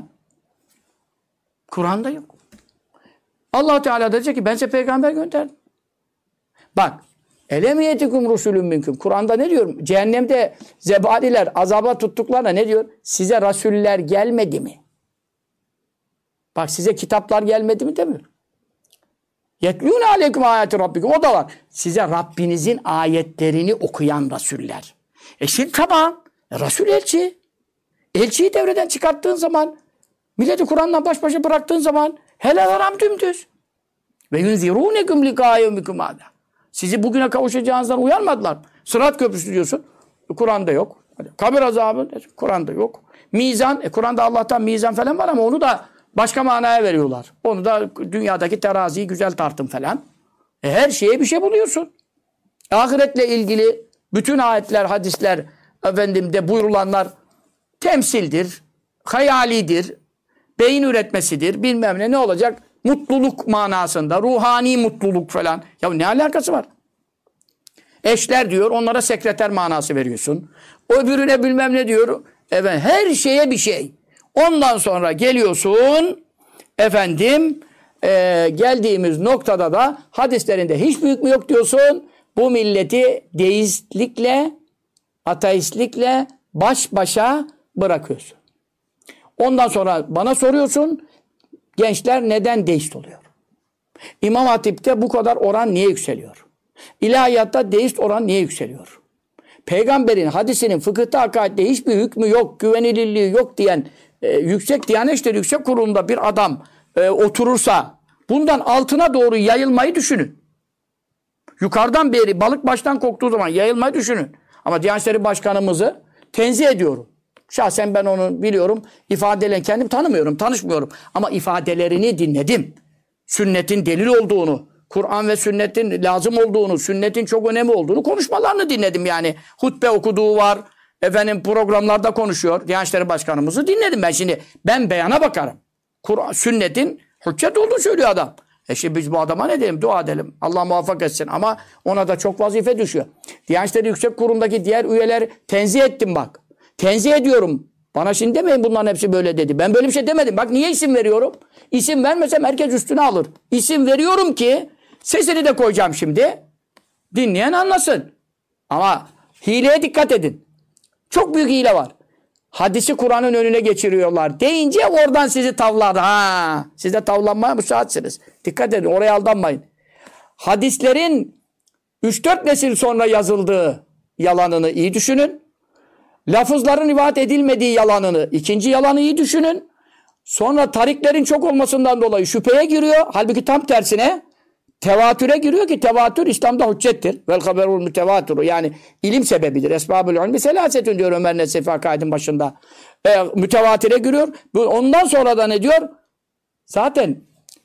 Kur'an'da yok. Allah Teala diyecek ki ben size peygamber gönderdim. Bak elem yetikum rusulun minkum. Kur'an'da ne diyor? Cehennemde zebaniler azaba tuttuklarına ne diyor? Size rasuller gelmedi mi? Bak size kitaplar gelmedi mi demiyor. Yetlûne aleyküm ayeti rabbikum. O da var. Size Rabbinizin ayetlerini okuyan rasuller. Şimdi tamam. Rasul elçi. Elçiyi devreden çıkarttığın zaman, milleti Kur'an'la baş başa bıraktığın zaman helal haram dümdüz. Ve yunzirûnekum likâyevmikum âdâ. Sizi bugüne kavuşacağınızdan uyarmadılar. Sırat köprüsü diyorsun. Kur'an'da yok. Kabir azabı Kur'an'da yok. Mizan, Kur'an'da Allah'tan mizan falan var ama onu da başka manaya veriyorlar. Onu da dünyadaki teraziyi güzel tartın falan. Her şeye bir şey buluyorsun. Ahiretle ilgili bütün ayetler, hadisler efendim de buyurulanlar temsildir, hayalidir, beyin üretmesidir, bilmem ne olacak? Mutluluk manasında, ruhani mutluluk falan. Ya ne alakası var? Eşler diyor, onlara sekreter manası veriyorsun. Öbürüne bilmem ne diyor. Evet, her şeye bir şey. Ondan sonra geliyorsun, efendim, geldiğimiz noktada da hadislerinde hiçbir hükmü yok diyorsun. Bu milleti deistlikle, ateistlikle baş başa bırakıyorsun. Ondan sonra bana soruyorsun, gençler neden deist oluyor? İmam Hatip'te bu kadar oran niye yükseliyor? İlahiyatta deist oran niye yükseliyor? Peygamberin hadisinin fıkıhta akaidde hiçbir hükmü yok, güvenilirliği yok diyen yüksek Diyanet İşleri Yüksek Kurulu'nda bir adam oturursa bundan altına doğru yayılmayı düşünün. Yukarıdan beri balık baştan koktuğu zaman yayılmayı düşünün. Ama Diyanet İşleri Başkanımızı tenzih ediyorum. Şahsen ben onu biliyorum. İfadelerini kendim tanımıyorum, tanışmıyorum. Ama ifadelerini dinledim. Sünnetin delil olduğunu, Kur'an ve sünnetin lazım olduğunu, sünnetin çok önemli olduğunu konuşmalarını dinledim yani. Hutbe okuduğu var. Efendim programlarda konuşuyor. Diyanet İşleri Başkanımızı dinledim ben şimdi. Ben beyana bakarım. Kur'an, sünnetin hüccet olduğunu söylüyor adam. Şimdi biz bu adama ne diyelim? Dua edelim. Allah muvaffak etsin. Ama ona da çok vazife düşüyor. Diyanet İşleri Yüksek Kurulu'ndaki diğer üyeler tenzih ettim bak. Tenzih ediyorum. Bana şimdi demeyin bunların hepsi böyle dedi. Ben böyle bir şey demedim. Bak niye isim veriyorum? İsim vermesem herkes üstüne alır. İsim veriyorum ki sesini de koyacağım şimdi. Dinleyen anlasın. Ama hileye dikkat edin. Çok büyük hile var. Hadisi Kur'an'ın önüne geçiriyorlar deyince oradan sizi tavlar. Ha, siz de tavlanmaya müsaitsiniz. Dikkat edin, oraya aldanmayın. Hadislerin 3-4 nesil sonra yazıldığı yalanını iyi düşünün. Lafızların rivayet edilmediği yalanını, ikinci yalanı iyi düşünün. Sonra tariklerin çok olmasından dolayı şüpheye giriyor. Halbuki tam tersine tevatüre giriyor ki tevatür İslam'da hüccettir. Vel haberul mütevaturu yani ilim sebebidir. Esbabül ilmi selasetün diyor Ömer Nesefi Akaid'in başında. Mütevatire giriyor. Ondan sonra da ne diyor? Zaten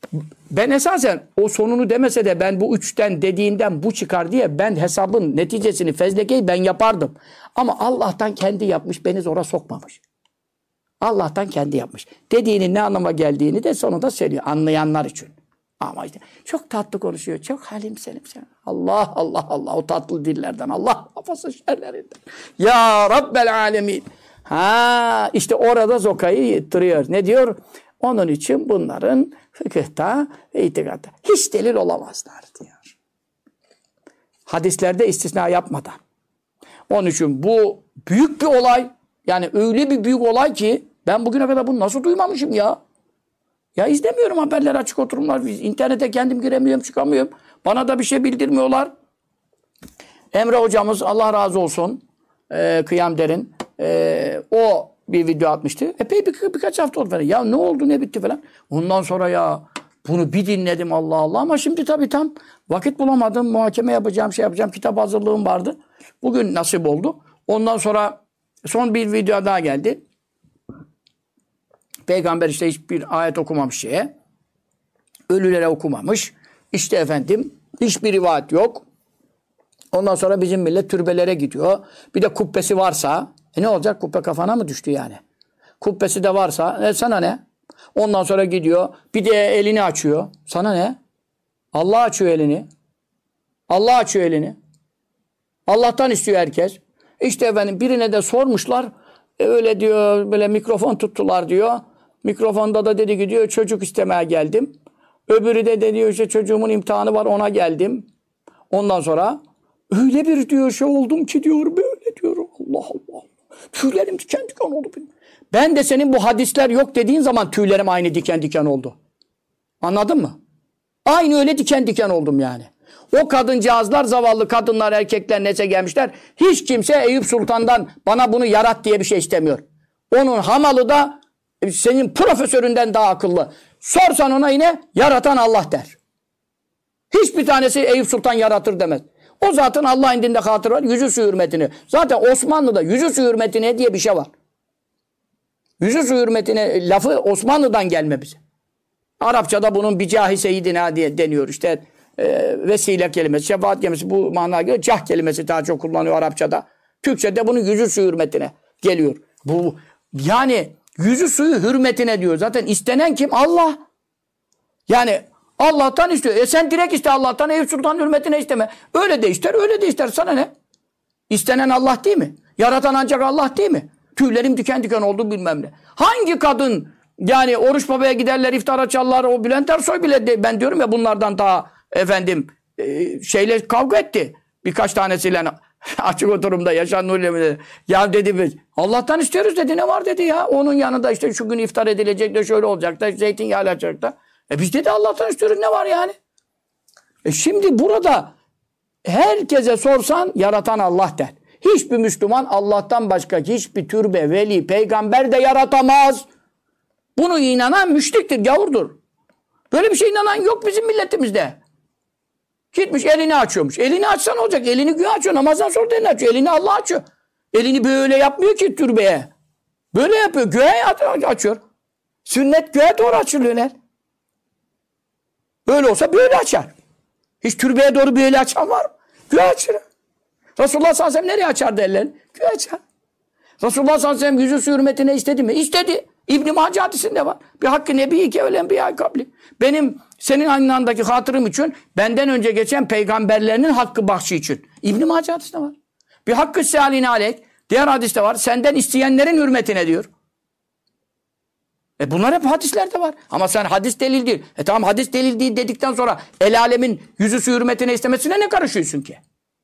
ben esasen o sonunu demese de ben bu üçten dediğinden bu çıkar diye ben hesabın neticesini fezlekeyi ben yapardım. Ama Allah'tan kendi yapmış beni zora sokmamış. Allah'tan kendi yapmış. Dediğinin ne anlama geldiğini de sonunda söylüyor. Anlayanlar için. Ama işte çok tatlı konuşuyor. Çok halim selim. Allah Allah Allah. O tatlı dillerden. Allah hafası şerlerinden. Ya Rabbel alemin. Ha işte orada zokayı yıttırıyor. Ne diyor? Onun için bunların fıkıhta ve itikatta hiç delil olamazlar diyor. Hadislerde istisna yapmadan. Onun için bu büyük bir olay. Yani öyle bir büyük olay ki ben bugüne kadar bunu nasıl duymamışım ya? Ya izlemiyorum haberler, açık oturumlar. İnternete kendim giremiyorum, çıkamıyorum. Bana da bir şey bildirmiyorlar. Emre hocamız Allah razı olsun Kıyam Derin o bir video atmıştı. Epey birkaç hafta oldu falan. Ya ne oldu ne bitti falan. Ondan sonra ya bunu bir dinledim Allah Allah ama şimdi tabii tam vakit bulamadım. Muhakeme yapacağım şey yapacağım. Kitap hazırlığım vardı. Bugün nasip oldu. Ondan sonra son bir video daha geldi. Peygamber işte hiçbir ayet okumamış şeye. Ölülere okumamış. İşte efendim hiçbir rivayet yok. Ondan sonra bizim millet türbelere gidiyor. Bir de kubbesi varsa ne olacak? Kubbe kafana mı düştü yani? Kubbesi de varsa sana ne? Ondan sonra gidiyor. Bir de elini açıyor. Sana ne? Allah açıyor elini. Allah açıyor elini. Allah'tan istiyor herkes. İşte efendim birine de sormuşlar. Öyle diyor böyle mikrofon tuttular diyor. Mikrofonda da dedi ki diyor çocuk istemeye geldim. Öbürü de diyor işte çocuğumun imtihanı var ona geldim. Ondan sonra öyle bir diyor şey oldum ki diyor böyle diyor. Allah Allah. Tüylerim diken diken oldu benim. Ben de senin bu hadisler yok dediğin zaman tüylerim aynı diken diken oldu. Anladın mı? Aynı öyle diken diken oldum yani. O kadıncağızlar, zavallı kadınlar, erkekler neyse gelmişler. Hiç kimse Eyüp Sultan'dan bana bunu yarat diye bir şey istemiyor. Onun hamalı da senin profesöründen daha akıllı. Sorsan ona yine yaratan Allah der. Hiçbir tanesi Eyüp Sultan yaratır demez. O zaten Allah indinde hatır var. Yüzüstü hürmetini. Zaten Osmanlı'da yüzüstü hürmetine diye bir şey var. Yüzüstü hürmetine lafı Osmanlı'dan gelme bize. Arapçada bunun bicahi seyyidina diye deniyor. İşte vesile kelimesi, şefaat kelimesi bu manaya göre cah kelimesi daha çok kullanıyor Arapçada. Türkçe'de bunun yüzüstü hürmetine geliyor. Bu yani yüzüstü hürmetine diyor. Zaten istenen kim? Allah. Yani Allah'tan istiyor. Sen direkt iste Allah'tan, Eyüp Sultan hürmetine isteme. Öyle de ister, öyle de ister. Sana ne? İstenen Allah değil mi? Yaratan ancak Allah değil mi? Tüylerim diken diken oldu bilmem ne. Hangi kadın yani Oruç Baba'ya giderler, iftar açarlar. O Bülent Ersoy bile de, ben diyorum ya bunlardan daha efendim şeyle kavga etti. Birkaç tanesiyle açık oturumda Yaşar Nuri'yle ya dedi Allah'tan istiyoruz dedi. Ne var dedi ya. Onun yanında işte şu gün iftar edilecek de şöyle olacak da zeytinyağı alacak da. Biz dedi Allah'tan istiyoruz ne var yani? Şimdi burada herkese sorsan yaratan Allah der. Hiçbir Müslüman Allah'tan başka hiçbir türbe, veli, peygamber de yaratamaz. Bunu inanan müşriktir, gavurdur. Böyle bir şey inanan yok bizim milletimizde. Gitmiş elini açıyormuş. Elini açsan olacak. Elini güya açıyor. Namazdan sonra da elini açıyor. Elini Allah açıyor. Elini böyle yapmıyor ki türbeye. Böyle yapıyor. Göğe açıyor. Sünnet göğe doğru açılıyor. Böyle olsa böyle açar. Hiç türbeye doğru böyle açan var mı? Göğe açar. Resulullah sallallahu aleyhi ve sellem nereye açardı ellerini? Göğe açar. Resulullah sallallahu aleyhi ve sellem yüzü hürmetine istedi mi? İstedi. İbn-i Mace hadisinde var. Bir hakkı nebi ki ölen bir kabli. Benim senin aynandaki hatırım için benden önce geçen peygamberlerinin hakkı bahşi için. İbn-i Mace hadisinde var. Bir hakkı sehaline aleyk. Diğer hadiste var. Senden isteyenlerin hürmetine diyor. Bunlar hep hadislerde var. Ama sen hadis delil değil. Tamam hadis delil değil dedikten sonra el alemin yüzüstü hürmetine istemesine ne karışıyorsun ki?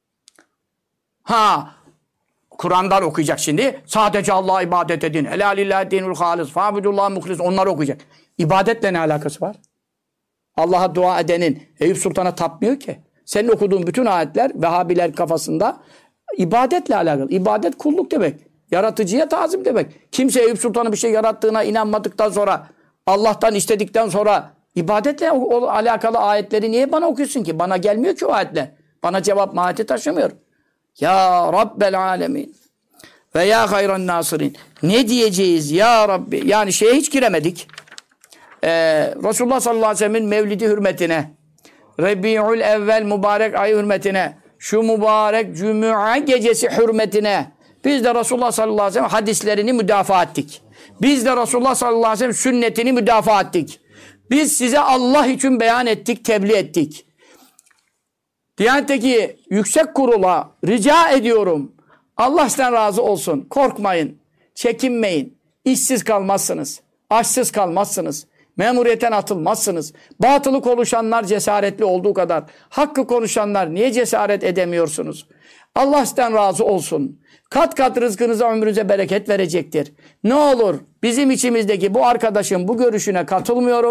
Kur'an'dan okuyacak şimdi. Sadece Allah'a ibadet edin. Elâ lillahi dinul hâlis. Fâbudullah muhlis. Onları okuyacak. İbadetle ne alakası var? Allah'a dua edenin Eyüp Sultan'a tapmıyor ki. Senin okuduğun bütün ayetler Vehhabiler kafasında ibadetle alakalı. İbadet kulluk demek. Yaratıcıya tazim demek. Kimse Eyüp Sultan'ın bir şey yarattığına inanmadıktan sonra Allah'tan istedikten sonra ibadetle alakalı ayetleri niye bana okuyorsun ki? Bana gelmiyor ki o ayetler. Bana cevap mahiyeti taşımıyor. Ya Rabbel alemin ve ya hayran nasirin. Ne diyeceğiz ya Rabbi? Yani şeye hiç giremedik. Resulullah sallallahu aleyhi ve sellem'in mevlidi hürmetine, Rebi'ül evvel mübarek ay hürmetine, şu mübarek cuma gecesi hürmetine biz de Resulullah sallallahu aleyhi ve sellem hadislerini müdafaa ettik. Biz de Resulullah sallallahu aleyhi ve sellem sünnetini müdafaa ettik. Biz size Allah için beyan ettik, tebliğ ettik. Diyanet'teki yüksek kurula rica ediyorum. Allah sizden razı olsun. Korkmayın, çekinmeyin. İşsiz kalmazsınız, açsız kalmazsınız. Memuriyetten atılmazsınız. Batılı konuşanlar cesaretli olduğu kadar hakkı konuşanlar niye cesaret edemiyorsunuz? Allah sizden razı olsun. Kat kat rızkınıza, ömrünüze bereket verecektir. Ne olur bizim içimizdeki bu arkadaşın bu görüşüne katılmıyorum.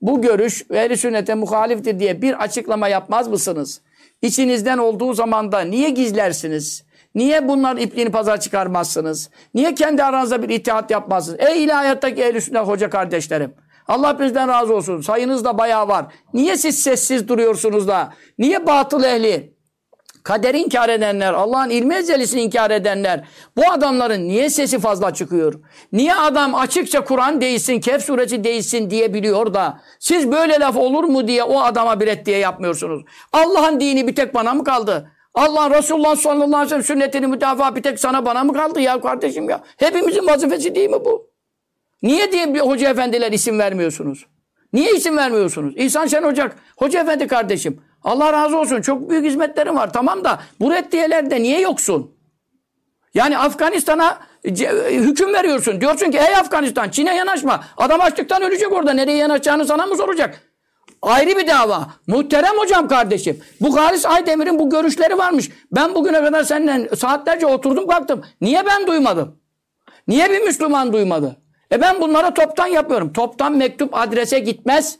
bu görüş ehl-i sünnete muhaliftir diye bir açıklama yapmaz mısınız? İçinizden olduğu zaman da niye gizlersiniz? Niye bunların ipliğini pazar çıkarmazsınız? Niye kendi aranızda bir ittihat yapmazsınız? Ey ilahiyattaki ehl-i sünnet hoca kardeşlerim. Allah bizden razı olsun. Sayınız da bayağı var. Niye siz sessiz duruyorsunuz da? Niye batıl ehli? Kaderi inkar edenler, Allah'ın ilmi ezelisini inkar edenler, bu adamların niye sesi fazla çıkıyor? Niye adam açıkça Kur'an değilsin, Kehf suresi değilsin diyebiliyor da siz böyle laf olur mu diye o adama bir reddiye yapmıyorsunuz? Allah'ın dini bir tek bana mı kaldı? Allah Resulullah sallallahu aleyhi ve sellem sünnetini müdafaa bir tek sana bana mı kaldı ya kardeşim ya? Hepimizin vazifesi değil mi bu? Niye diye bir hoca efendiler isim vermiyorsunuz? Niye isim vermiyorsunuz? İhsan Şen hoca efendi kardeşim. Allah razı olsun. Çok büyük hizmetlerim var. Tamam da bu reddiyelerde niye yoksun? Yani Afganistan'a hüküm veriyorsun. Diyorsun ki ey Afganistan Çin'e yanaşma. Adam açlıktan ölecek orada. Nereye yanaşacağını sana mı soracak? Ayrı bir dava. Muhterem hocam kardeşim. Bu Halis Aydemir'in bu görüşleri varmış. Ben bugüne kadar seninle saatlerce oturdum baktım. Niye ben duymadım? Niye bir Müslüman duymadı? Ben bunlara toptan yapıyorum. Toptan mektup adrese gitmez.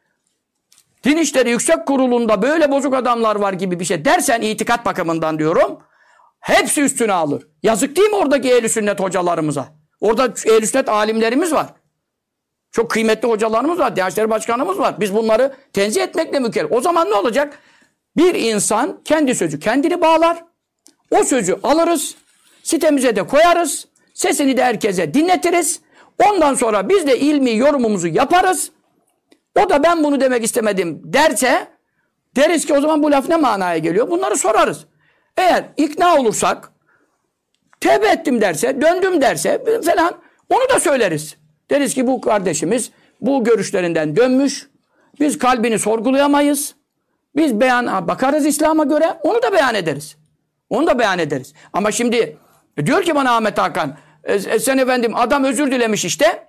Din İşleri Yüksek Kurulu'nda böyle bozuk adamlar var gibi bir şey dersen itikat bakımından diyorum. Hepsi üstüne alır. Yazık değil mi oradaki ehl-i sünnet hocalarımıza? Orada ehl-i sünnet alimlerimiz var. Çok kıymetli hocalarımız var. Diyanet İşleri Başkanımız var. Biz bunları tenzih etmekle mükellef. O zaman ne olacak? Bir insan kendi sözü kendini bağlar. O sözü alırız. Sitemize de koyarız. Sesini de herkese dinletiriz. Ondan sonra biz de ilmi yorumumuzu yaparız. O da ben bunu demek istemedim derse deriz ki o zaman bu laf ne manaya geliyor? Bunları sorarız. Eğer ikna olursak tevbe ettim derse, döndüm derse falan onu da söyleriz. Deriz ki bu kardeşimiz bu görüşlerinden dönmüş. Biz kalbini sorgulayamayız. Biz bakarız İslam'a göre onu da beyan ederiz. Onu da beyan ederiz. Ama şimdi diyor ki bana Ahmet Hakan sen efendim adam özür dilemiş işte.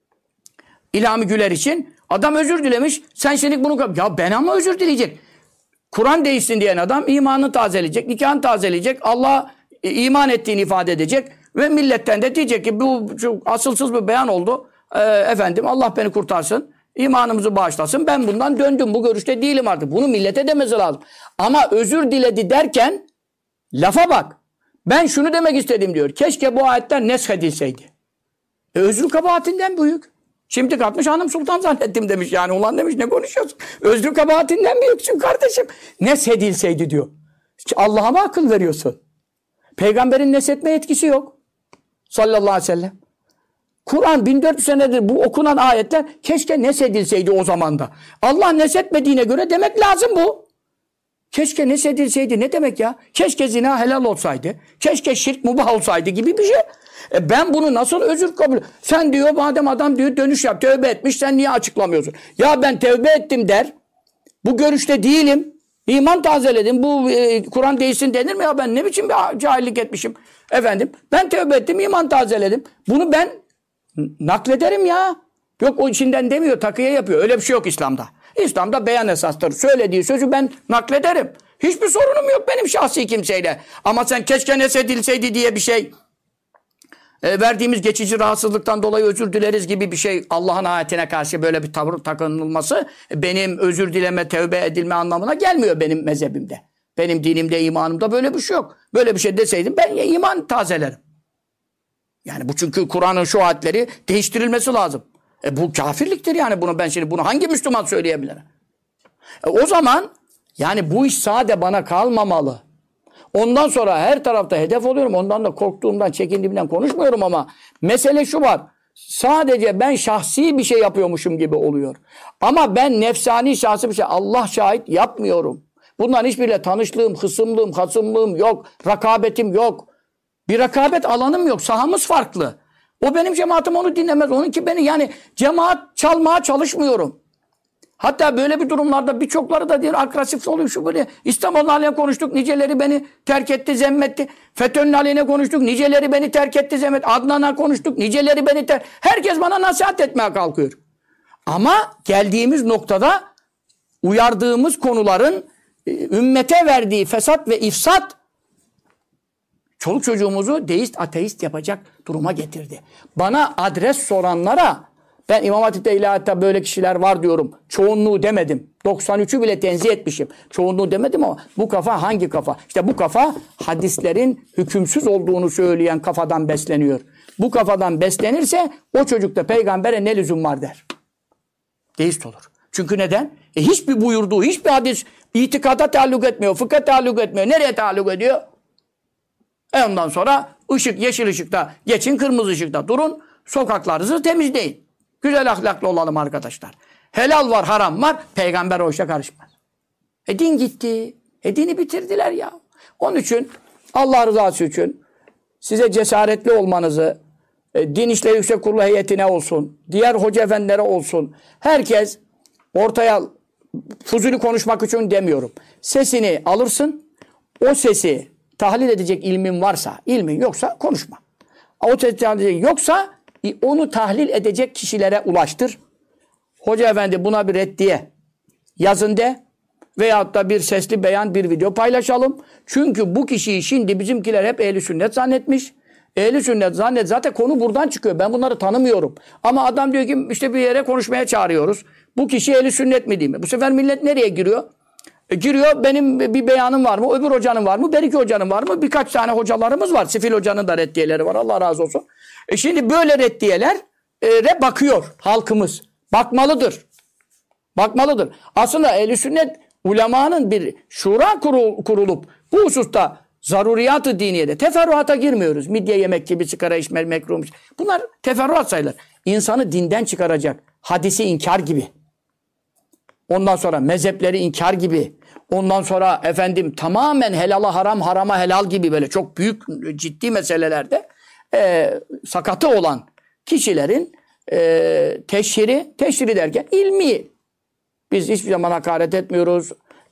İlhami Güler için. Adam özür dilemiş. Sen şimdi bunu... Ya ben ama özür dileyecek. Kur'an değişsin diyen adam imanını tazeleyecek, nikahını tazeleyecek, Allah'a iman ettiğini ifade edecek ve milletten de diyecek ki bu çok asılsız bir beyan oldu. Efendim Allah beni kurtarsın, imanımızı bağışlasın. Ben bundan döndüm, bu görüşte değilim artık. Bunu millete demesi lazım. Ama özür diledi derken lafa bak. Ben şunu demek istedim diyor. Keşke bu ayetler neshedilseydi. Özür kabahatinden büyük. Şimdi kalkmış hanım sultan zannettim demiş yani. Ulan demiş ne konuşuyorsun? Özür kabahatinden büyüksün kardeşim. Nesedilseydi diyor. Allah'a mı akıl veriyorsun? Peygamberin nesetme etkisi yok. Sallallahu aleyhi ve sellem. Kur'an 1400 senedir bu okunan ayetler keşke nesedilseydi o zamanda. Allah nesetmediğine göre demek lazım bu. Keşke nesedilseydi ne demek ya? Keşke zina helal olsaydı. Keşke şirk mubah olsaydı gibi bir şey. Ben bunu nasıl özür kabul... Sen diyor madem adam diyor dönüş yap, tövbe etmiş sen niye açıklamıyorsun? Ya ben tövbe ettim der. Bu görüşte değilim. İman tazeledim. Bu Kur'an değilsin denir mi ya? Ben ne biçim bir cahillik etmişim? Efendim ben tövbe ettim, iman tazeledim. Bunu ben naklederim ya. Yok o içinden demiyor, takıya yapıyor. Öyle bir şey yok İslam'da. İslam'da beyan esastır. Söylediği sözü ben naklederim. Hiçbir sorunum yok benim şahsi kimseyle. Ama sen keşke nesedilseydi diye bir şey... verdiğimiz geçici rahatsızlıktan dolayı özür dileriz gibi bir şey Allah'ın ayetine karşı böyle bir tavır takınılması benim özür dileme, tevbe edilme anlamına gelmiyor benim mezhebimde. Benim dinimde, imanımda böyle bir şey yok. Böyle bir şey deseydim ben iman tazelerim. Yani bu çünkü Kur'an'ın şu ayetleri değiştirilmesi lazım. Bu kafirliktir yani bunu hangi Müslüman söyleyebilir? O zaman yani bu iş sade bana kalmamalı. Ondan sonra her tarafta hedef oluyorum. Ondan da korktuğumdan, çekindiğimden konuşmuyorum ama mesele şu var. Sadece ben şahsi bir şey yapıyormuşum gibi oluyor. Ama ben nefsani şahsi bir şey Allah şahit yapmıyorum. Bundan hiçbiriyle tanışlığım, hasımlığım yok. Rakabetim yok. Bir rakabet alanım yok. Sahamız farklı. O benim cemaatim onu dinlemez. Onunki beni yani cemaat çalmaya çalışmıyorum. Hatta böyle bir durumlarda birçokları da diyor agresif oluyor şu böyle. İstanbul'un aleyhine konuştuk. Niceleri beni terk etti, zemmetti. FETÖ'nün aleyhine konuştuk. Niceleri beni terk etti, zemmetti. Adnan'a konuştuk. Niceleri beni terk... Herkes bana nasihat etmeye kalkıyor. Ama geldiğimiz noktada uyardığımız konuların ümmete verdiği fesat ve ifsat çoluk çocuğumuzu deist, ateist yapacak duruma getirdi. Bana adres soranlara Ben İmam Hatip'te ilahiyatta böyle kişiler var diyorum. Çoğunluğu demedim. 93'ü bile tenzih etmişim. Çoğunluğu demedim ama bu kafa hangi kafa? İşte bu kafa hadislerin hükümsüz olduğunu söyleyen kafadan besleniyor. Bu kafadan beslenirse o çocukta peygambere ne lüzum var der. Deist olur. Çünkü neden? Hiçbir buyurduğu, hiçbir hadis itikada taalluk etmiyor, fıkha taalluk etmiyor. Nereye taalluk ediyor? Ondan sonra ışık, yeşil ışıkta geçin, kırmızı ışıkta durun. Sokaklarınızı temizleyin. Güzel ahlaklı olalım arkadaşlar. Helal var, haram var. Peygamber o işe karışmaz. Din gitti. Dini bitirdiler ya. Onun için Allah rızası için size cesaretli olmanızı, Din İşleri Yüksek Kurulu heyetine olsun, diğer hoca efendilere olsun. Herkes ortaya fuzuli konuşmak için demiyorum. Sesini alırsın. O sesi tahlil edecek ilmin varsa, ilmin yoksa konuşma. O sesi tahlil edecek yoksa onu tahlil edecek kişilere ulaştır. Hoca efendi buna bir reddiye yazın de veyahut da bir sesli beyan, bir video paylaşalım. Çünkü bu kişiyi şimdi bizimkiler hep ehli sünnet zannetmiş. Ehli sünnet zannet zaten konu buradan çıkıyor. Ben bunları tanımıyorum. Ama adam diyor ki işte bir yere konuşmaya çağırıyoruz. Bu kişi ehli sünnet mi değil mi? Bu sefer millet nereye giriyor? Giriyor, benim bir beyanım var mı? Öbür hocanın var mı? Beriki hocanın var mı? Birkaç tane hocalarımız var. Sifil hocanın da reddiyeleri var. Allah razı olsun. Şimdi böyle reddiyelere bakıyor halkımız. Bakmalıdır. Bakmalıdır. Aslında ehl-i sünnet ulemanın bir şura kurulup bu hususta zaruriyat-ı diniyede teferruata girmiyoruz. Midye yemek gibi, sigara içmek, mekruh. Bunlar teferruat sayılır. İnsanı dinden çıkaracak. Hadisi inkar gibi. Ondan sonra mezhepleri inkar gibi. Ondan sonra tamamen helala haram, harama helal gibi böyle çok büyük ciddi meselelerde sakatı olan kişilerin teşhiri derken ilmi. Biz hiçbir zaman hakaret etmiyoruz.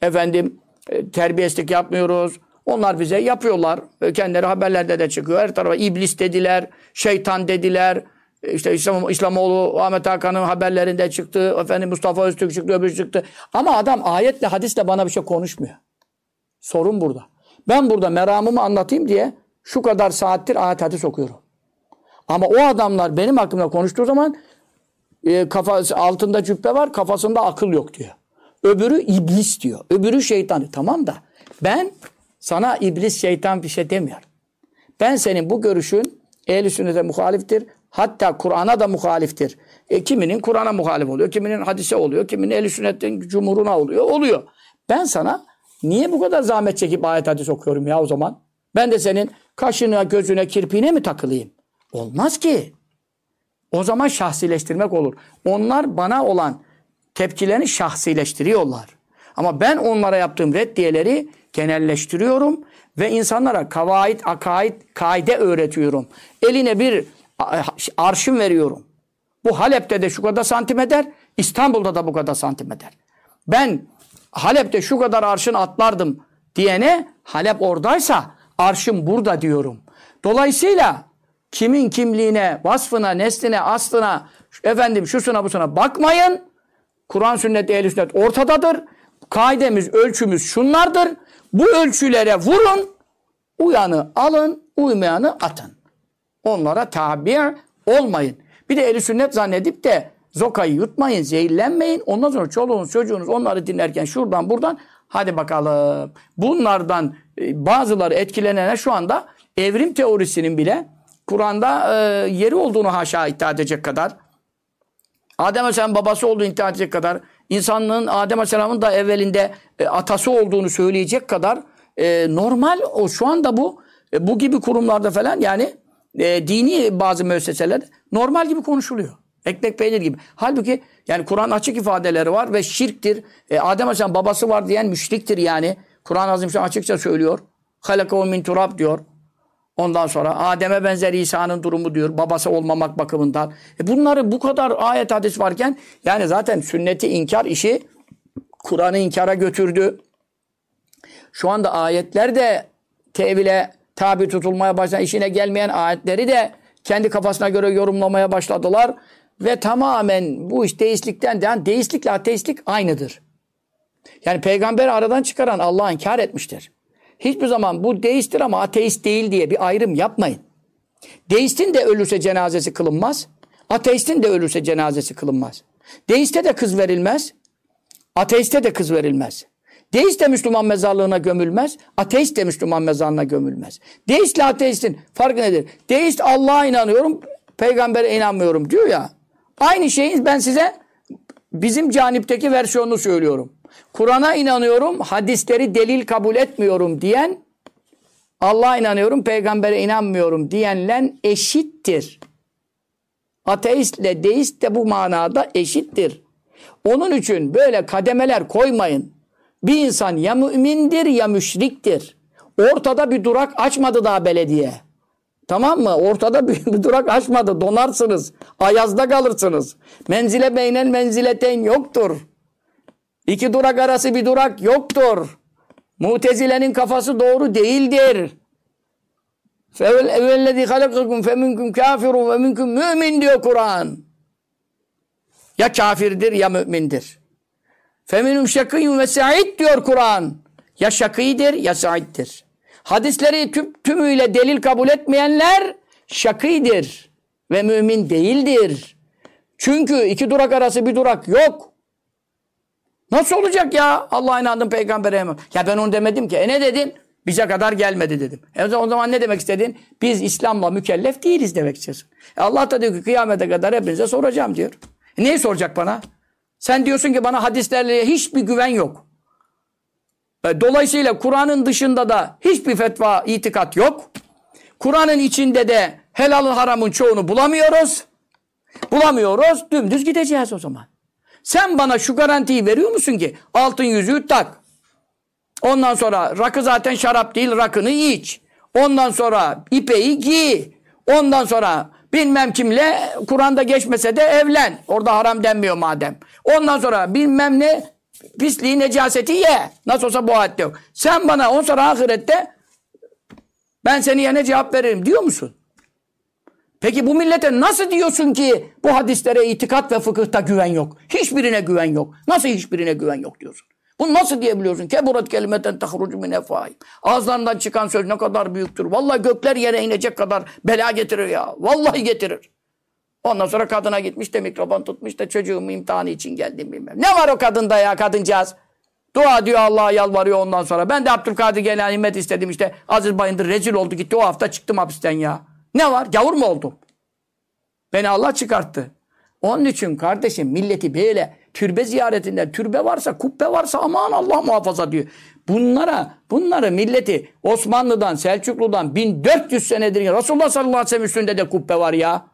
Terbiyesizlik yapmıyoruz. Onlar bize yapıyorlar. Kendileri haberlerde de çıkıyor. Her tarafa iblis dediler, şeytan dediler. İşte İslamoğlu, Ahmet Hakan'ın haberlerinde çıktı. Mustafa Öztürk çıktı, öbürü çıktı. Ama adam ayetle, hadisle bana bir şey konuşmuyor. Sorun burada. Ben burada meramımı anlatayım diye şu kadar saattir ayet hadis okuyorum. Ama o adamlar benim hakkımda konuştuğu zaman kafası altında cübbe var, kafasında akıl yok diyor. Öbürü iblis diyor. Öbürü şeytan. Tamam da ben sana iblis, şeytan bir şey demiyorum. Ben senin bu görüşün ehl-i sünnete muhaliftir. Hatta Kur'an'a da muhaliftir. Kiminin Kur'an'a muhalif oluyor, kiminin hadise oluyor, kiminin ehl-i sünnetin cumhuruna oluyor. Ben sana niye bu kadar zahmet çekip ayet hadis okuyorum ya o zaman? Ben de senin kaşına, gözüne, kirpiğine mi takılayım? Olmaz ki. O zaman şahsileştirmek olur. Onlar bana olan tepkilerini şahsileştiriyorlar. Ama ben onlara yaptığım reddiyeleri genelleştiriyorum ve insanlara kavaid, akaid, kaide öğretiyorum. Eline bir arşın veriyorum. Bu Halep'te de şu kadar santim eder, İstanbul'da da bu kadar santim eder. Ben Halep'te şu kadar arşın atlardım diyene Halep oradaysa arşın burada diyorum. Dolayısıyla kimin kimliğine, vasfına, nesline, aslına, şusuna busuna bakmayın. Kur'an, sünnet, ehl-i sünnet ortadadır. Kaidemiz, ölçümüz şunlardır. Bu ölçülere vurun. Uyanı alın, uymayanı atın. Onlara tabi olmayın. Bir de ehl-i sünnet zannedip de zokayı yutmayın, zehirlenmeyin. Ondan sonra çoluğunuz, çocuğunuz onları dinlerken şuradan buradan hadi bakalım. Bunlardan bazıları etkilenene şu anda evrim teorisinin bile Kur'an'da yeri olduğunu haşa iddia edecek kadar, Adem Aleyhisselam'ın babası olduğunu iddia edecek kadar, insanlığın Adem Aleyhisselam'ın da evvelinde atası olduğunu söyleyecek kadar normal o şu anda bu gibi kurumlarda falan yani dini bazı müesseselerde normal gibi konuşuluyor. Ekmek peynir gibi. Halbuki yani Kur'an açık ifadeleri var ve şirktir. Adem Aleyhisselam babası var diyen müşriktir yani. Kur'an-ı Azimüşşan açıkça söylüyor. Halakahu min turab diyor. Ondan sonra Adem'e benzer İsa'nın durumu diyor. Babası olmamak bakımından. Bunları bu kadar ayet hadis varken yani zaten sünneti inkar işi Kur'an'ı inkara götürdü. Şu anda ayetler de tevile tabi tutulmaya başlayan, işine gelmeyen ayetleri de kendi kafasına göre yorumlamaya başladılar. Ve tamamen bu iş deistlikten yani deistlikle ateistlik aynıdır. Yani peygamberi aradan çıkaran Allah'ı inkar etmiştir. Hiçbir zaman bu deisttir ama ateist değil diye bir ayrım yapmayın. Deistin de ölürse cenazesi kılınmaz. Ateistin de ölürse cenazesi kılınmaz. Deiste de kız verilmez. Ateiste de kız verilmez. Deist de Müslüman mezarlığına gömülmez. Ateist de Müslüman mezarlığına gömülmez. Deistle ateistin farkı nedir? Deist Allah'a inanıyorum, peygambere inanmıyorum diyor ya. Aynı şeyin ben size bizim canipteki versiyonunu söylüyorum. Kur'an'a inanıyorum, hadisleri delil kabul etmiyorum diyen, Allah'a inanıyorum, peygambere inanmıyorum diyenle eşittir. Ateistle deist de bu manada eşittir. Onun için böyle kademeler koymayın. Bir insan ya mümindir ya müşriktir. Ortada bir durak açmadı daha belediye. Tamam mı? Ortada bir durak açmadı. Donarsınız. Ayazda kalırsınız. Menzile beynel menzileteyn yoktur. İki durak arası bir durak yoktur. Mutezile'nin kafası doğru değildir. فَاَوَّلَّذ۪ي خَلَقَكُمْ فَمِنْكُمْ كَافِرٌ وَمِنْكُمْ mümin diyor Kur'an. Ya kafirdir ya mümindir. فَمِنْهُمْ شَقِيٌّ وَسَعِيدٌ diyor Kur'an. Ya şakîdir ya saiddir. Hadisleri tümüyle delil kabul etmeyenler şakîdir ve mümin değildir. Çünkü iki durak arası bir durak yok. Nasıl olacak ya? Allah'a inandım, peygambere inandım. Ya ben onu demedim ki. Ne dedin? Bize kadar gelmedi dedim. O zaman ne demek istedin? Biz İslam'la mükellef değiliz demek istiyorsun. Allah da diyor ki kıyamete kadar hepinize soracağım diyor. Neyi soracak bana? Sen diyorsun ki bana hadislerle hiçbir güven yok. Dolayısıyla Kur'an'ın dışında da hiçbir fetva, itikat yok. Kur'an'ın içinde de helalın haramın çoğunu bulamıyoruz. Bulamıyoruz, dümdüz gideceğiz o zaman. Sen bana şu garantiyi veriyor musun ki altın yüzüğü tak. Ondan sonra rakı zaten şarap değil, rakını iç. Ondan sonra ipeyi giy. Ondan sonra bilmem kimle Kur'an'da geçmese de evlen. Orada haram denmiyor madem. Ondan sonra bilmem ne pisliği, necaseti ye. Nasıl olsa bu ayette yok. Sen bana ondan sonra ahirette ben seni yerine cevap veririm diyor musun? Peki bu millete nasıl diyorsun ki bu hadislere itikat ve fıkıhta güven yok? Hiçbirine güven yok. Nasıl hiçbirine güven yok diyorsun? Bunu nasıl diyebiliyorsun? Keburat kelimeten tahrucu min efvahim. Ağızlarından çıkan söz ne kadar büyüktür. Vallahi gökler yere inecek kadar bela getirir ya. Vallahi getirir. Ondan sonra kadına gitmiş de mikrofon tutmuş da çocuğumun imtihanı için geldim bilmem. Ne var o kadında ya, kadıncağız? Dua diyor, Allah'a yalvarıyor ondan sonra. Ben de Abdülkadir Geylani himmet istedim işte. Aziz Bayındır rezil oldu gitti. O hafta çıktım hapisten ya. Ne var? Gavur mu oldum? Beni Allah çıkarttı. Onun için kardeşim milleti böyle türbe ziyaretinden, türbe varsa, kubbe varsa aman Allah muhafaza diyor. Bunları milleti Osmanlı'dan, Selçuklu'dan 1400 senedir Resulullah sallallahu aleyhi ve sellem üstünde de kubbe var ya.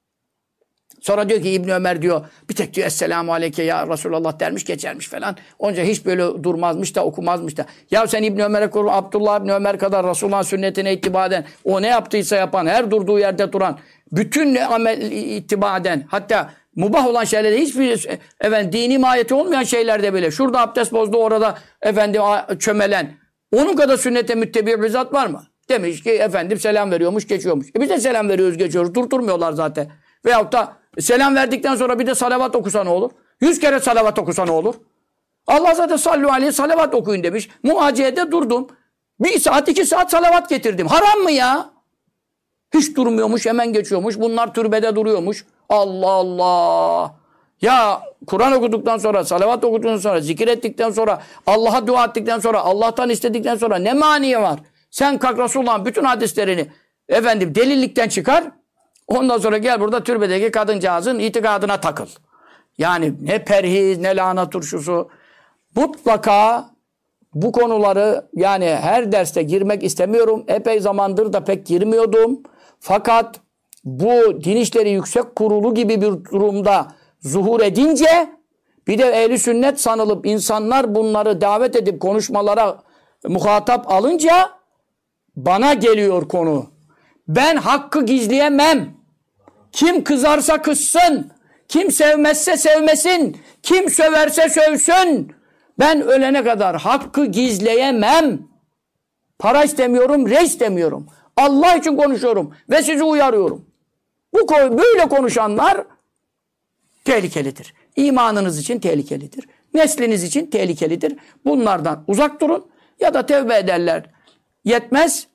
Sonra diyor ki İbni Ömer diyor bir tek diyor Esselamu Aleyke ya Resulullah dermiş geçermiş falan. Onca hiç böyle durmazmış da okumazmış da. Ya sen İbni Ömer'e kur, Abdullah İbni Ömer kadar Resulullah'ın sünnetine ittiba eden, o ne yaptıysa yapan, her durduğu yerde duran, bütün amel ittiba eden, hatta mubah olan şeylerde hiçbir dini mahiyeti olmayan şeylerde bile. Şurada abdest bozdu, orada çömelen. Onun kadar sünnete müttebi bir zat var mı? Demiş ki selam veriyormuş, geçiyormuş. Biz de selam veriyoruz, geçiyoruz. Durdurmuyorlar zaten. Veyahut da selam verdikten sonra bir de salavat okusa ne olur? 100 kere salavat okusa ne olur? Allah zaten sallu aleyhi salavat okuyun demiş. Muhaciyede durdum. 1 saat 2 saat salavat getirdim. Haram mı ya? Hiç durmuyormuş, hemen geçiyormuş. Bunlar türbede duruyormuş. Allah Allah. Ya Kur'an okuduktan sonra, salavat okuduktan sonra, zikir ettikten sonra, Allah'a dua ettikten sonra, Allah'tan istedikten sonra ne maniye var? Sen kalk Resulullah'ın bütün hadislerini delillikten çıkar. Ondan sonra gel burada türbedeki kadıncağızın itikadına takıl. Yani ne perhiz, ne lahana turşusu. Mutlaka bu konuları yani her derste girmek istemiyorum. Epey zamandır da pek girmiyordum. Fakat bu Din İşleri Yüksek Kurulu gibi bir durumda zuhur edince bir de ehli sünnet sanılıp insanlar bunları davet edip konuşmalara muhatap alınca bana geliyor konu. Ben hakkı gizleyemem. Kim kızarsa kızsın. Kim sevmezse sevmesin. Kim söverse sövsün. Ben ölene kadar hakkı gizleyemem. Para istemiyorum, rey istemiyorum. Allah için konuşuyorum ve sizi uyarıyorum. Böyle konuşanlar tehlikelidir. İmanınız için tehlikelidir. Nesliniz için tehlikelidir. Bunlardan uzak durun ya da tevbe ederler. Yetmez.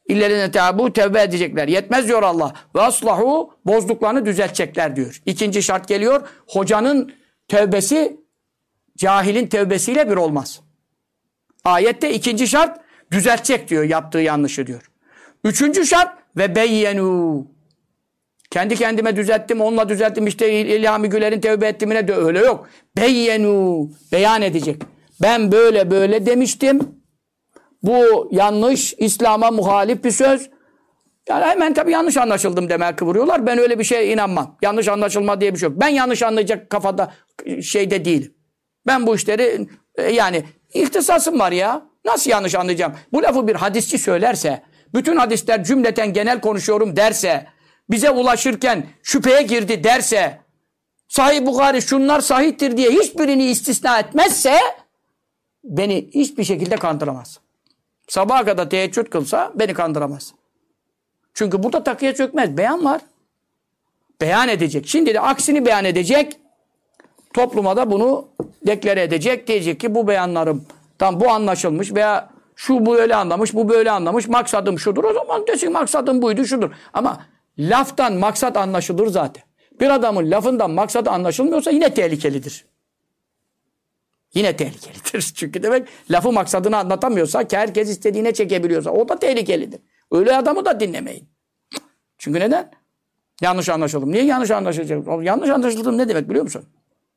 İllezine tâbû tevbe edecekler. Yetmez diyor Allah. Ve aslahu bozduklarını düzeltecekler diyor. İkinci şart geliyor. Hocanın tevbesi cahilin tevbesiyle bir olmaz. Ayette ikinci şart düzeltecek diyor yaptığı yanlışı diyor. Üçüncü şart ve beyyenu. Kendi kendime düzelttim, onunla düzelttim. İşte İlhami Güler'in tevbe ettimine de öyle yok. Beyyenu. Beyan edecek. Ben böyle böyle demiştim. Bu yanlış, İslam'a muhalif bir söz. Yani hemen tabii yanlış anlaşıldım demeye kıvırıyorlar. Ben öyle bir şeye inanmam. Yanlış anlaşılma diye bir şey yok. Ben yanlış anlayacak kafada şeyde değilim. Ben bu işleri yani ihtisasım var ya. Nasıl yanlış anlayacağım? Bu lafı bir hadisçi söylerse, bütün hadisler cümleten genel konuşuyorum derse, bize ulaşırken şüpheye girdi derse, Sahih Bukhari şunlar sahihtir diye hiçbirini istisna etmezse, beni hiçbir şekilde kandıramaz. Sabaha kadar teheccüd kılsa beni kandıramaz. Çünkü burada takıya çökmez. Beyan var. Beyan edecek. Şimdi de aksini beyan edecek. Topluma da bunu deklare edecek. Diyecek ki bu beyanlarım tam bu anlaşılmış veya şu bu öyle anlamış, bu böyle anlamış. Maksadım şudur. O zaman desin maksadım buydu şudur. Ama laftan maksat anlaşılır zaten. Bir adamın lafından maksadı anlaşılmıyorsa yine tehlikelidir. Yine tehlikelidir. Çünkü demek lafı maksadını anlatamıyorsa ki herkes istediğine çekebiliyorsa o da tehlikelidir. Öyle adamı da dinlemeyin. Çünkü neden? Yanlış anlaşıldım. Niye yanlış anlaşılacak? Yanlış anlaşıldım ne demek biliyor musun?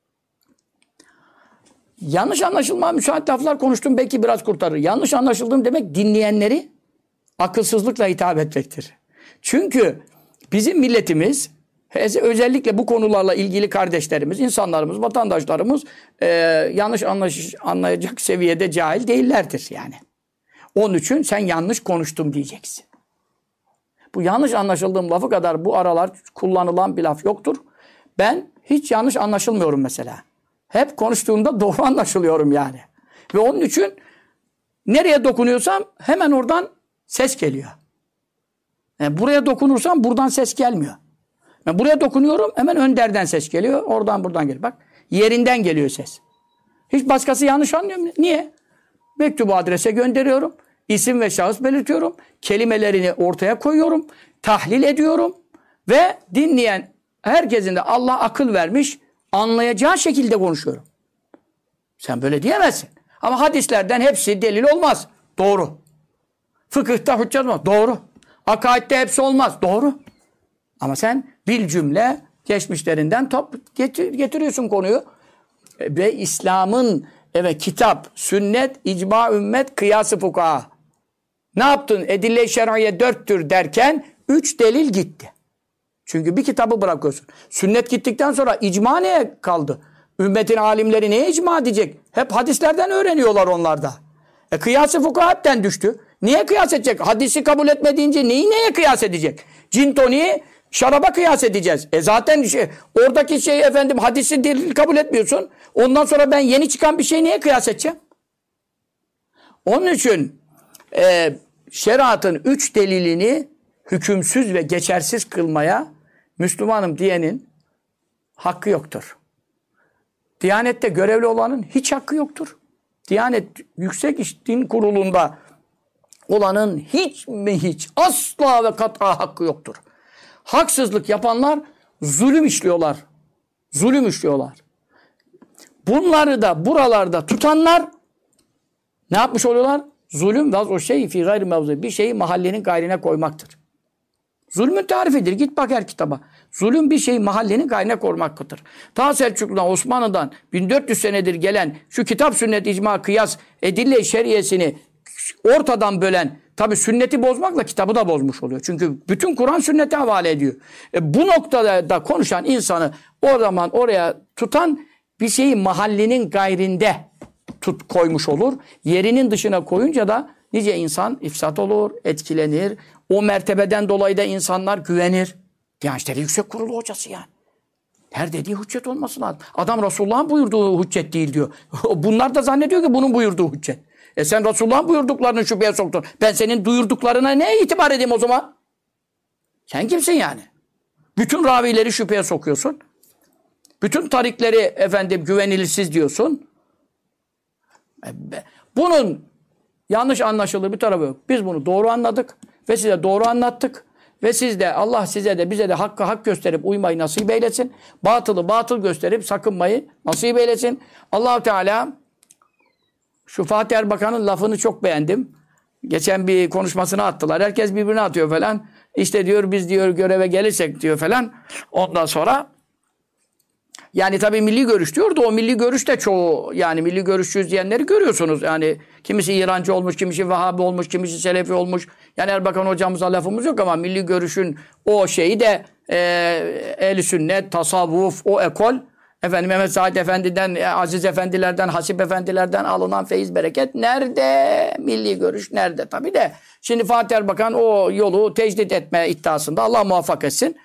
Yanlış anlaşılma müsait laflar konuştum belki biraz kurtarır. Yanlış anlaşıldım demek dinleyenleri akılsızlıkla hitap etmektir. Çünkü bizim milletimiz özellikle bu konularla ilgili kardeşlerimiz, insanlarımız, vatandaşlarımız yanlış anlayacak seviyede cahil değillerdir yani. Onun için sen yanlış konuştum diyeceksin. Bu yanlış anlaşıldığım lafı kadar bu aralar kullanılan bir laf yoktur. Ben hiç yanlış anlaşılmıyorum mesela. Hep konuştuğumda doğru anlaşılıyorum yani. Ve onun için nereye dokunuyorsam hemen oradan ses geliyor. Yani buraya dokunursam buradan ses gelmiyor. Ben buraya dokunuyorum hemen önderden ses geliyor. Oradan buradan geliyor. Bak yerinden geliyor ses. Hiç başkası yanlış anlıyor mu? Niye? Mektubu adrese gönderiyorum. İsim ve şahıs belirtiyorum. Kelimelerini ortaya koyuyorum. Tahlil ediyorum. Ve dinleyen herkesin de Allah akıl vermiş anlayacağı şekilde konuşuyorum. Sen böyle diyemezsin. Ama hadislerden hepsi delil olmaz. Doğru. Fıkıhta hüccet olmaz. Doğru. Akaidde hepsi olmaz. Doğru. Ama sen bil cümle geçmişlerinden getiriyorsun konuyu. Ve İslam'ın kitap, sünnet, icma, ümmet, kıyas-ı fukaha. Ne yaptın? Edille-i şer'iye 4'tür derken 3 delil gitti. Çünkü bir kitabı bırakıyorsun. Sünnet gittikten sonra icma neye kaldı? Ümmetin alimleri neye icma edecek? Hep hadislerden öğreniyorlar onlar da. Kıyas-ı fukaha hepten düştü. Niye kıyas edecek? Hadisi kabul etmediğince neyi neye kıyas edecek? Cin toniği şaraba kıyas edeceğiz. Zaten oradaki hadisi delil kabul etmiyorsun. Ondan sonra ben yeni çıkan bir şey neye kıyas edeceğim? Onun için şeriatın 3 delilini hükümsüz ve geçersiz kılmaya Müslümanım diyenin hakkı yoktur. Diyanette görevli olanın hiç hakkı yoktur. Diyanet Yüksek Din Kurulu'nda olanın hiç asla ve kat'a hakkı yoktur. Haksızlık yapanlar zulüm işliyorlar. Zulüm işliyorlar. Bunları da buralarda tutanlar ne yapmış oluyorlar? Zulüm vaz o şey fi gayri mevzu. Bir şeyi mahallenin gayrine koymaktır. Zulmün tarifidir. Git bak her kitaba. Zulüm bir şeyi mahallenin gayrine koymaktır. Ta Selçuklu'dan, Osmanlı'dan 1400 senedir gelen şu kitap, sünnet, icma, kıyas, edille-i şeriyesini ortadan bölen, tabi sünneti bozmakla kitabı da bozmuş oluyor. Çünkü bütün Kur'an sünnete havale ediyor. Bu noktada da konuşan insanı o zaman oraya tutan bir şeyi mahallenin gayrinde koymuş olur. Yerinin dışına koyunca da nice insan ifsat olur, etkilenir. O mertebeden dolayı da insanlar güvenir. Diyanet İşleri Yüksek Kurulu hocası yani. Her dediği hüccet olması lazım. Adam Resulullah'ın buyurduğu hüccet değil diyor. Bunlar da zannediyor ki bunun buyurduğu hüccet. Sen Resulullah'ın buyurduklarını şüpheye soktun. Ben senin duyurduklarına neye itibar edeyim o zaman? Sen kimsin yani? Bütün ravileri şüpheye sokuyorsun. Bütün tarikleri güvenilirsiz diyorsun. Bunun yanlış anlaşıldığı bir tarafı yok. Biz bunu doğru anladık ve size doğru anlattık. Ve siz de Allah size de bize de hakkı hak gösterip uymayı nasip eylesin. Batılı batıl gösterip sakınmayı nasip eylesin. Allah-u Teala şu Fatih Erbakan'ın lafını çok beğendim. Geçen bir konuşmasını attılar. Herkes birbirine atıyor falan. İşte diyor biz diyor göreve gelirsek diyor falan. Ondan sonra yani tabii milli görüş diyor da o milli görüş de çoğu yani milli görüşçüyüz diyenleri görüyorsunuz. Yani kimisi İrancı olmuş, kimisi Vehhabi olmuş, kimisi Selefi olmuş. Yani Erbakan hocamıza lafımız yok ama milli görüşün o şeyi de ehl-i sünnet, tasavvuf, o ekol efendim Mehmet Said Efendi'den, Aziz Efendilerden, Hasip Efendilerden alınan feyiz bereket nerede? Milli görüş nerede? Tabii de şimdi Fatih Erbakan o yolu tecdit etme iddiasında Allah muvaffak etsin.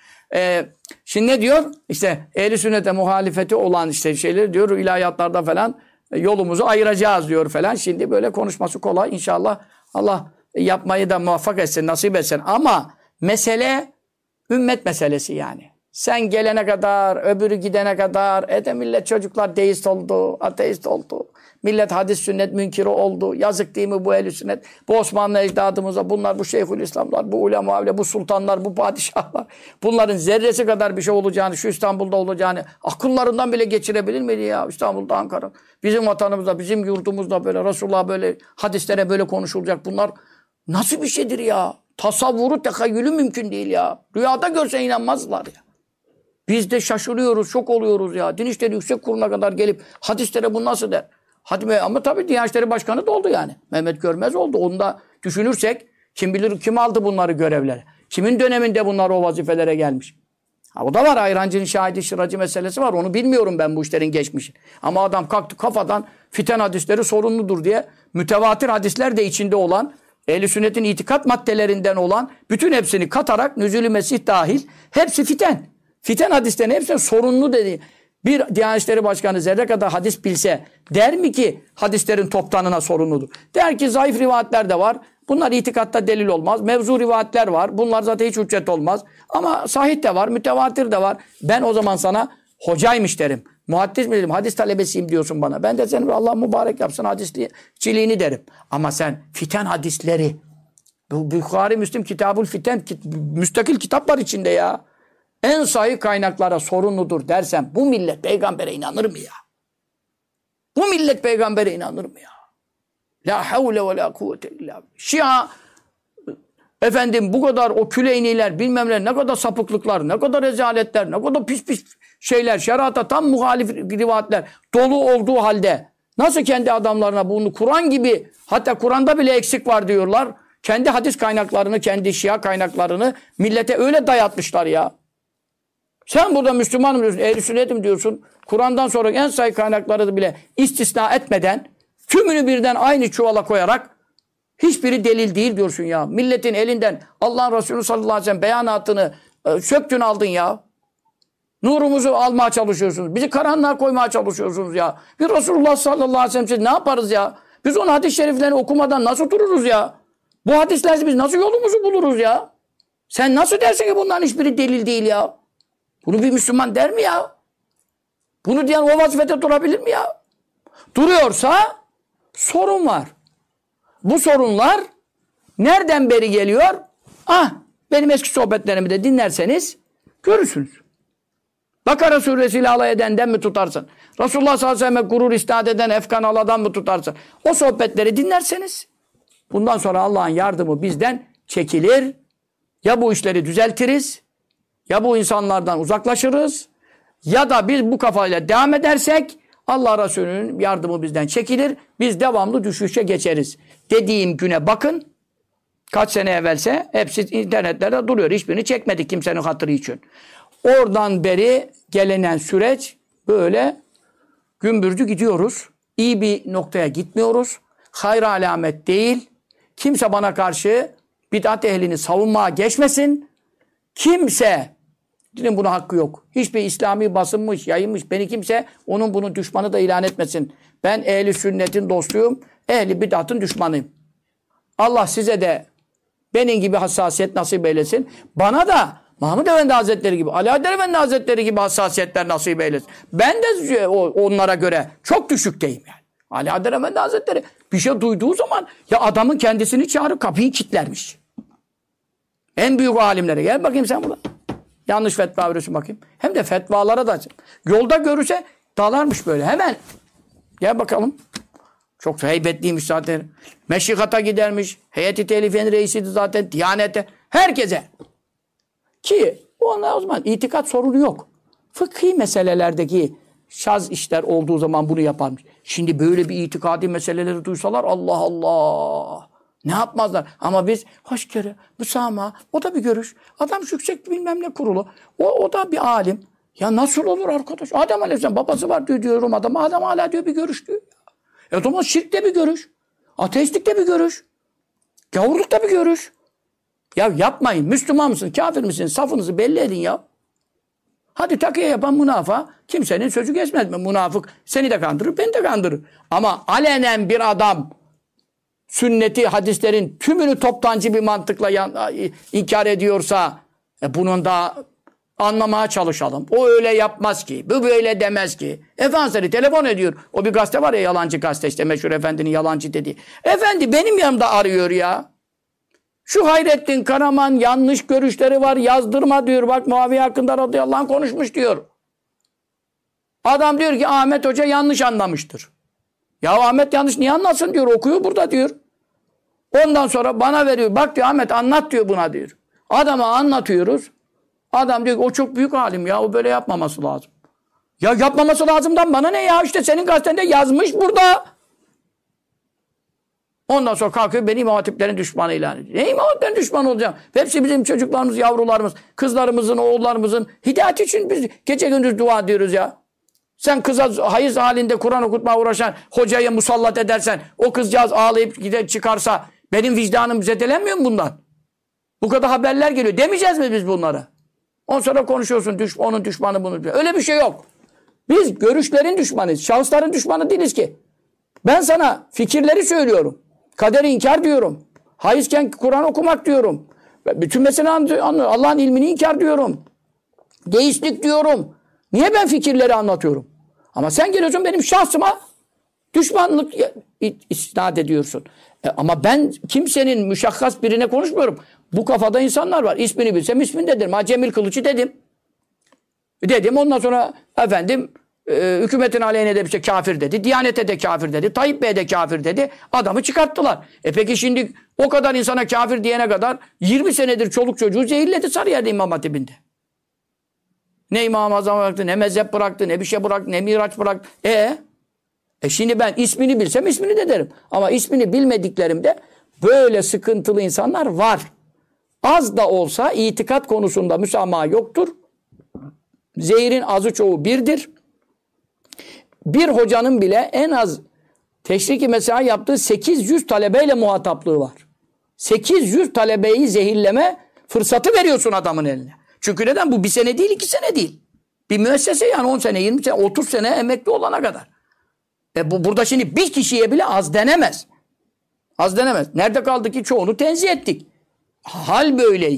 Şimdi ne diyor? İşte ehl-i sünnete muhalefeti olan işte şeyleri diyor ilahiyatlarda falan yolumuzu ayıracağız diyor falan. Şimdi böyle konuşması kolay. İnşallah Allah yapmayı da muvaffak etsin, nasip etsin. Ama mesele ümmet meselesi yani. Sen gelene kadar, öbürü gidene kadar, millet çocuklar deist oldu, ateist oldu. Millet hadis sünnet münkiri oldu. Yazık değil mi bu ehl-i sünnet? Bu Osmanlı ecdadımıza, bunlar bu Şeyhülislamlar, bu ulema, bu sultanlar, bu padişahlar. Bunların zerresi kadar bir şey olacağını, şu İstanbul'da olacağını akıllarından bile geçirebilir miydi ya? İstanbul'da, Ankara. Bizim vatanımızda, bizim yurdumuzda böyle Resulullah böyle hadislere böyle konuşulacak. Bunlar nasıl bir şeydir ya? Tasavvuru, tehayyülü mümkün değil ya. Rüyada görse inanmazlar ya. Biz de şaşırıyoruz, şok oluyoruz ya. Din İşleri Yüksek Kurulu'na kadar gelip hadislere bu nasıl der? Hadi ama tabii Diyanet İşleri Başkanı da oldu yani. Mehmet Görmez oldu. Onu da düşünürsek kim bilir kim aldı bunları görevlere. Kimin döneminde bunlar o vazifelere gelmiş. Ha, o da var ayrancının şahidi şıracı meselesi var. Onu bilmiyorum ben bu işlerin geçmişi. Ama adam kalktı kafadan fiten hadisleri sorunludur diye mütevatir hadisler de içinde olan ehl-i sünnetin itikat maddelerinden olan bütün hepsini katarak nüzul-i mesih dahil hepsi fiten. Fiten hadislerin hepsine sorunlu dedi. Bir Diyanet İşleri Başkanı zerre kadar hadis bilse der mi ki hadislerin toptanına sorunludur? Der ki zayıf rivayetler de var. Bunlar itikatta delil olmaz. Mevzu rivayetler var. Bunlar zaten hiç hüccet olmaz. Ama sahih de var, mütevatir de var. Ben o zaman sana hocaymış derim. Muhaddis mi dedim? Hadis talebesiyim diyorsun bana. Ben de senin Allah mübarek yapsın hadisçiliğini derim. Ama sen fiten hadisleri, bu Bukhari, Müslim, Kitabul Fiten, müstakil kitap var içinde ya. En sahih kaynaklara sorumludur dersem bu millet peygambere inanır mı ya? Bu millet peygambere inanır mı ya? La havle ve la kuvvete illa. Şia efendim bu kadar o Küleyniler bilmem ne kadar sapıklıklar, ne kadar rezaletler, ne kadar pis pis şeyler, şerata tam muhalif rivayetler dolu olduğu halde nasıl kendi adamlarına bunu Kur'an gibi hatta Kur'an'da bile eksik var diyorlar. Kendi hadis kaynaklarını, kendi Şia kaynaklarını millete öyle dayatmışlar ya. Sen burada Müslümanım diyorsun, ehl-i sünnetim diyorsun. Kur'an'dan sonra en sahih kaynakları bile istisna etmeden tümünü birden aynı çuvala koyarak hiçbiri delil değil diyorsun ya. Milletin elinden Allah'ın Resulü sallallahu aleyhi ve sellem beyanatını söktün aldın ya. Nurumuzu almaya çalışıyorsunuz. Bizi karanlığa koymaya çalışıyorsunuz ya. Bir Resulullah sallallahu aleyhi ve sellem ne yaparız ya? Biz onun hadis-i şeriflerini okumadan nasıl dururuz ya? Bu hadislerle biz nasıl yolumuzu buluruz ya? Sen nasıl dersin ki bunların hiçbiri delil değil ya? Bunu bir Müslüman der mi ya? Bunu diyen o vazifede durabilir mi ya? Duruyorsa sorun var. Bu sorunlar nereden beri geliyor? Benim eski sohbetlerimi de dinlerseniz görürsünüz. Bakara suresiyle alay edenden mi tutarsın? Resulullah sallallahu aleyhi ve sellem gurur isnat eden efkan aladan mı tutarsın? O sohbetleri dinlerseniz bundan sonra Allah'ın yardımı bizden çekilir. Ya bu işleri düzeltiriz, ya bu insanlardan uzaklaşırız, ya da biz bu kafayla devam edersek Allah Resulü'nün yardımı bizden çekilir. Biz devamlı düşüşe geçeriz. Dediğim güne bakın. Kaç sene evvelse hepsi internetlerde duruyor. Hiçbirini çekmedik kimsenin hatırı için. Oradan beri gelinen süreç böyle gümbürdü gidiyoruz. İyi bir noktaya gitmiyoruz. Hayra alamet değil. Kimse bana karşı bid'at ehlini savunmaya geçmesin. Kimse dinin buna hakkı yok. Hiçbir İslami basınmış, yayınmış. Beni kimse onun bunun düşmanı da ilan etmesin. Ben ehli sünnetin dostuyum. Ehli bid'atın düşmanıyım. Allah size de benim gibi hassasiyet nasip eylesin. Bana da Mahmud Efendi Hazretleri gibi, Ali Haydar Efendi Hazretleri gibi hassasiyetler nasip eylesin. Ben de onlara göre çok düşükteyim yani. Ali Haydar Efendi Hazretleri bir şey duyduğu zaman ya adamın kendisini çağırıp kapıyı kilitlermiş. En büyük alimlere. Gel bakayım sen burada. Yanlış fetva veriyorsun bakayım. Hem de fetvalara da. Yolda görürse dalarmış böyle. Hemen. Gel bakalım. Çok heybetliymiş zaten. Meşrikata gidermiş. Heyeti Tehlifiye'nin reisiydi zaten. Diyanete. Herkese. Ki onlar o zaman itikat sorunu yok. Fıkhi meselelerdeki şaz işler olduğu zaman bunu yaparmış. Şimdi böyle bir itikadi meseleleri duysalar Allah Allah. Ne yapmazlar? Ama biz hoşgörü, müsamaha, o da bir görüş. Adam yüksek bilmem ne kurulu. O da bir alim. Ya nasıl olur arkadaş? Adem Aleyhisselam babası var diyorum adama. Adam hala diyor bir görüş diyor. O zaman şirk de bir görüş. Ateistlik de bir görüş. Gavurluk da bir görüş. Ya yapmayın. Müslüman mısınız? Kafir misiniz? Safınızı belli edin ya. Hadi takiye yapan münafığa kimsenin sözü geçmez mi? Münafık seni de kandırır, beni de kandırır. Ama alenen bir adam sünneti, hadislerin tümünü toptancı bir mantıkla inkar ediyorsa bunun da anlamaya çalışalım. O öyle yapmaz ki. Bu böyle demez ki. Efendisi telefon ediyor. O bir gazete var ya yalancı gazete işte meşhur efendinin yalancı dediği. Efendi benim yanımda arıyor ya. Şu Hayrettin Karaman yanlış görüşleri var yazdırma diyor. Bak Muaviye hakkında radıyallahu anh konuşmuş diyor. Adam diyor ki Ahmet Hoca yanlış anlamıştır. Ya Ahmet yanlış niye anlasın diyor. Okuyor burada diyor. Ondan sonra bana veriyor. Bak diyor Ahmet anlat diyor buna diyor. Adama anlatıyoruz. Adam diyor ki o çok büyük alim ya. O böyle yapmaması lazım. Ya yapmaması lazımdan bana ne ya? İşte senin gazetende yazmış burada. Ondan sonra kalkıyor beni İmam Hatiplerin düşmanı ilan ediyor. Ne İmam Hatiplerin düşmanı olacağım? Hepsi bizim çocuklarımız, yavrularımız, kızlarımızın, oğullarımızın hidayet için biz gece gündüz dua ediyoruz ya. Sen kıza hayız halinde Kur'an okutmaya uğraşan hocayı musallat edersen o kızcağız ağlayıp gider çıkarsa benim vicdanım zedelenmiyor mu bundan? Bu kadar haberler geliyor. Demeyeceğiz mi biz bunları? Ondan sonra konuşuyorsun onun düşmanı bunu. Öyle bir şey yok. Biz görüşlerin düşmanıyız. Şahısların düşmanı değiliz ki. Ben sana fikirleri söylüyorum. Kaderi inkar diyorum. Hayızken Kur'an okumak diyorum. Bütün mesele anlıyorum. Allah'ın ilmini inkar diyorum. Deistlik diyorum. Niye ben fikirleri anlatıyorum? Ama sen geliyorsun benim şahsıma düşmanlık isnat ediyorsun. Ama ben kimsenin müşahhas birine konuşmuyorum. Bu kafada insanlar var. İsmini bilsem ismini de derim. Ha Cemil Kılıç'ı dedim. Dedim ondan sonra efendim hükümetin aleyhine de bir şey kafir dedi. Diyanete de kafir dedi. Tayyip Bey'e de kafir dedi. Adamı çıkarttılar. Peki şimdi o kadar insana kafir diyene kadar 20 senedir çoluk çocuğu zehirledi Sarıyer'de İmam Hatip'inde. Ne İmam-ı Azam bıraktı, ne mezhep bıraktı, ne bir şey bıraktı, ne miraç bıraktı. Şimdi ben ismini bilsem ismini de derim. Ama ismini bilmediklerimde böyle sıkıntılı insanlar var. Az da olsa itikat konusunda müsamaha yoktur. Zehirin azı çoğu birdir. Bir hocanın bile en az teşrik-i mesai yaptığı 800 talebeyle muhataplığı var. 800 talebeyi zehirleme fırsatı veriyorsun adamın eline. Çünkü neden? Bu bir sene değil, 2 sene değil. Bir müessese yani 10 sene, 20 sene, 30 sene emekli olana kadar. Burada şimdi bir kişiye bile az denemez. Az denemez. Nerede kaldı ki çoğunu tenzih ettik. Hal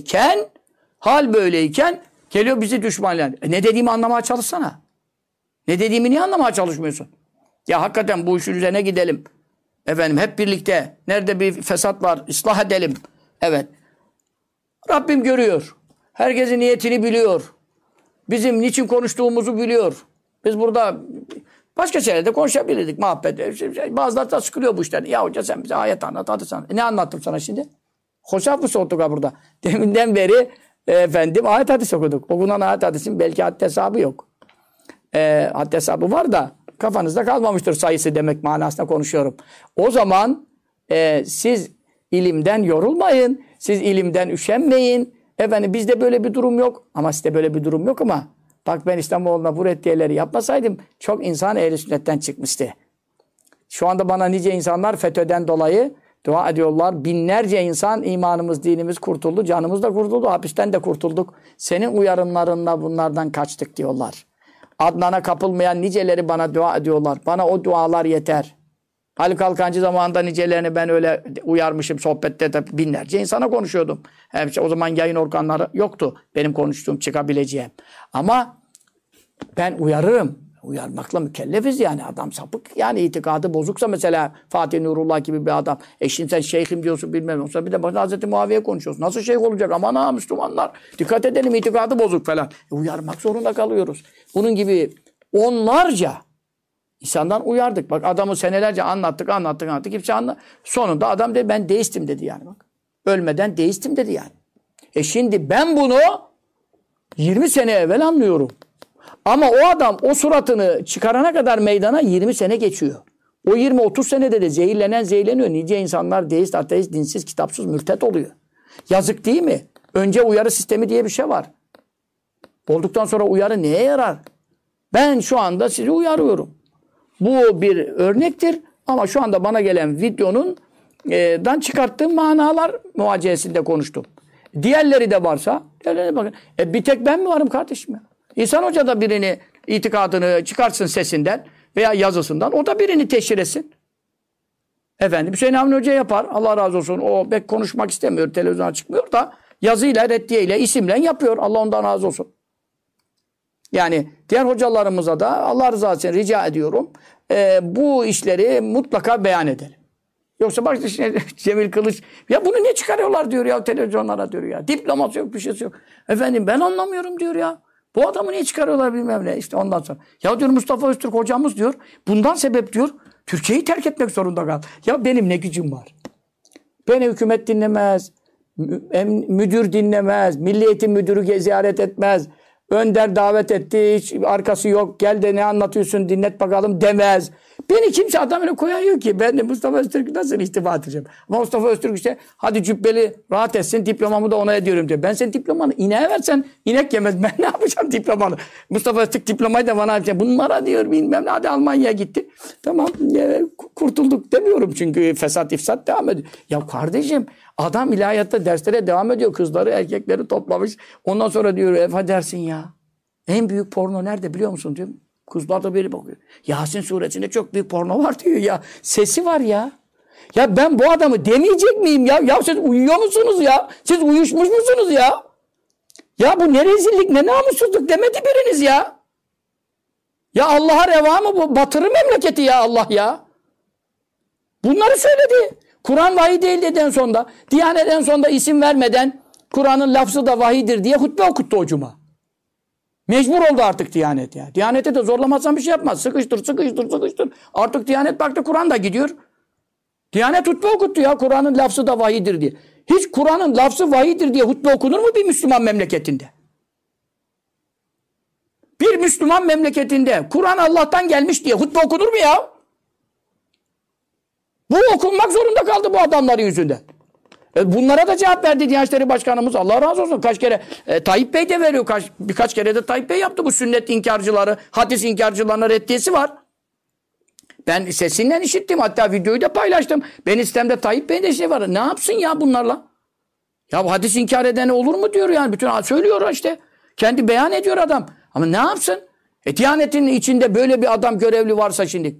böyleyken geliyor bizi düşmanlar. Ne dediğimi anlamaya çalışsana. Ne dediğimi niye anlamaya çalışmıyorsun? Ya hakikaten bu işin üzerine gidelim. Efendim hep birlikte nerede bir fesat var ıslah edelim. Evet. Rabbim görüyor. Herkesin niyetini biliyor. Bizim niçin konuştuğumuzu biliyor. Biz burada başka şeylerde konuşabilirdik. Muhabbet. Bazıları da sıkılıyor bu işten. Ya hoca sen bize ayet anlat. Hadi sana. Ne anlattım sana şimdi? Hoşaf mı soğuttuk ha burada? Deminden beri efendim ayet hadis okuduk. Okunan ayet hadisin belki haddi hesabı yok. Haddi hesabı var da kafanızda kalmamıştır sayısı demek manasında konuşuyorum. O zaman siz ilimden yorulmayın. Siz ilimden üşenmeyin. Efendim bizde böyle bir durum yok. Ama sizde böyle bir durum yok ama bak ben İstanbul'da bu reddiyeleri yapmasaydım çok insan ehl-i sünnetten çıkmıştı. Şu anda bana nice insanlar FETÖ'den dolayı dua ediyorlar. Binlerce insan imanımız, dinimiz kurtuldu. Canımız da kurtuldu. Hapisten de kurtulduk. Senin uyarınlarınla bunlardan kaçtık diyorlar. Adnan'a kapılmayan niceleri bana dua ediyorlar. Bana o dualar yeter. Ali Kalkancı zamanında nicelerini ben öyle uyarmışım sohbette de binlerce insana konuşuyordum. O zaman yayın organları yoktu. Benim konuştuğum çıkabileceğim. Ama ben uyarırım. Uyarmakla mükellefiz yani. Adam sapık. Yani itikadı bozuksa mesela Fatih Nurullah gibi bir adam. Şimdi sen şeyhim diyorsun bilmem. Olsa bir de Hazreti Muaviye konuşuyorsun. Nasıl şeyh olacak? Aman ha Müslümanlar. Dikkat edelim itikadı bozuk falan. Uyarmak zorunda kalıyoruz. Bunun gibi onlarca insandan uyardık. Bak adamı senelerce anlattık. Kimse sonunda adam dedi ben deistim dedi yani bak. Ölmeden deistim dedi yani. Şimdi ben bunu 20 sene evvel anlıyorum. Ama o adam o suratını çıkarana kadar meydana 20 sene geçiyor. O 20-30 senede de zehirleniyor. Nice insanlar deist, ateist, dinsiz, kitapsız, mürtet oluyor. Yazık değil mi? Önce uyarı sistemi diye bir şey var. Olduktan sonra uyarı neye yarar? Ben şu anda sizi uyarıyorum. Bu bir örnektir ama şu anda bana gelen videonun dan çıkarttığım manalar muhacesinde konuştum. Diğerleri de varsa bakın. Bir tek ben mi varım kardeşim ya? İhsan Hoca da birini itikadını çıkarsın sesinden veya yazısından. O da birini teşhir etsin. Efendim Hüseyin Avni Hoca yapar. Allah razı olsun. O pek konuşmak istemiyor. Televizyona çıkmıyor da yazıyla, reddiyeyle, isimle yapıyor. Allah ondan razı olsun. Yani diğer hocalarımıza da Allah rızası için rica ediyorum. Bu işleri mutlaka beyan edelim. Yoksa bak işte Cemil Kılıç ya bunu ne çıkarıyorlar diyor ya televizyonlara diyor ya. Diploması yok bir şeysi yok. Efendim ben anlamıyorum diyor ya. Bu adamı niye çıkarıyorlar bilmem ne. İşte ondan sonra. Ya diyor Mustafa Öztürk hocamız diyor. Bundan sebep diyor. Türkiye'yi terk etmek zorunda kal. Ya benim ne gücüm var? Beni hükümet dinlemez. Müdür dinlemez. Milli Eğitim Müdürü ziyaret etmez. Önder davet etti. Hiç arkası yok. Gel de ne anlatıyorsun dinlet bakalım demez. Beni kimse adamına koyuyor ki. Ben de Mustafa Öztürk'ü nasıl istifa edeceğim? Ama Mustafa Öztürk işte hadi cübbeli rahat etsin diplomamı da ona ediyorum diyor. Ben senin diplomanı ineğe versen inek yemez. Ben ne yapacağım diplomanı? Mustafa Öztürk diplomayı da bana yapacak. Bunlara diyor bilmem ne. Hadi Almanya'ya gitti. Tamam kurtulduk demiyorum çünkü fesat ifsat devam ediyor. Ya kardeşim adam ilahiyatta derslere devam ediyor. Kızları erkekleri toplamış. Ondan sonra diyor dersin ya. En büyük porno nerede biliyor musun diyor. Kızlar da böyle bakıyor. Yasin suresinde çok büyük porno var diyor ya. Sesi var ya. Ya ben bu adamı demeyecek miyim ya? Ya siz uyuyor musunuz ya? Siz uyuşmuş musunuz ya? Ya bu ne rezillik ne namussuzluk demedi biriniz ya. Ya Allah'a reva mı bu? Batırır memleketi ya Allah ya. Bunları söyledi. Kur'an vahiy değil dedi en sonunda. Diyanet en sonunda isim vermeden Kur'an'ın lafzı da vahiydir diye hutbe okuttu o cuma. Mecbur oldu artık Diyanet ya. Diyanete de zorlamazsan bir şey yapmaz. Sıkıştır. Artık Diyanet baktı Kur'an da gidiyor. Diyanet hutbe okuttu ya. Kur'an'ın lafzı da vahiydir diye. Hiç Kur'an'ın lafzı vahiydir diye hutbe okunur mu bir Müslüman memleketinde? Bir Müslüman memleketinde Kur'an Allah'tan gelmiş diye hutbe okunur mu ya? Bu okunmak zorunda kaldı bu adamların yüzünden. Bunlara da cevap verdi Diyanet İşleri Başkanımız. Allah razı olsun. Kaç kere Tayyip Bey de veriyor. Birkaç kere de Tayyip Bey yaptı bu sünnet inkarcıları, hadis inkarcılarına reddiyesi var. Ben sesinden işittim. Hatta videoyu da paylaştım. Ben sistemde Tayyip Bey'in de şey var. Ne yapsın ya bunlarla? Ya bu hadis inkar edeni olur mu diyor yani. Bütün söylüyor işte. Kendi beyan ediyor adam. Ama ne yapsın? Diyanet'in içinde böyle bir adam görevli varsa şimdi.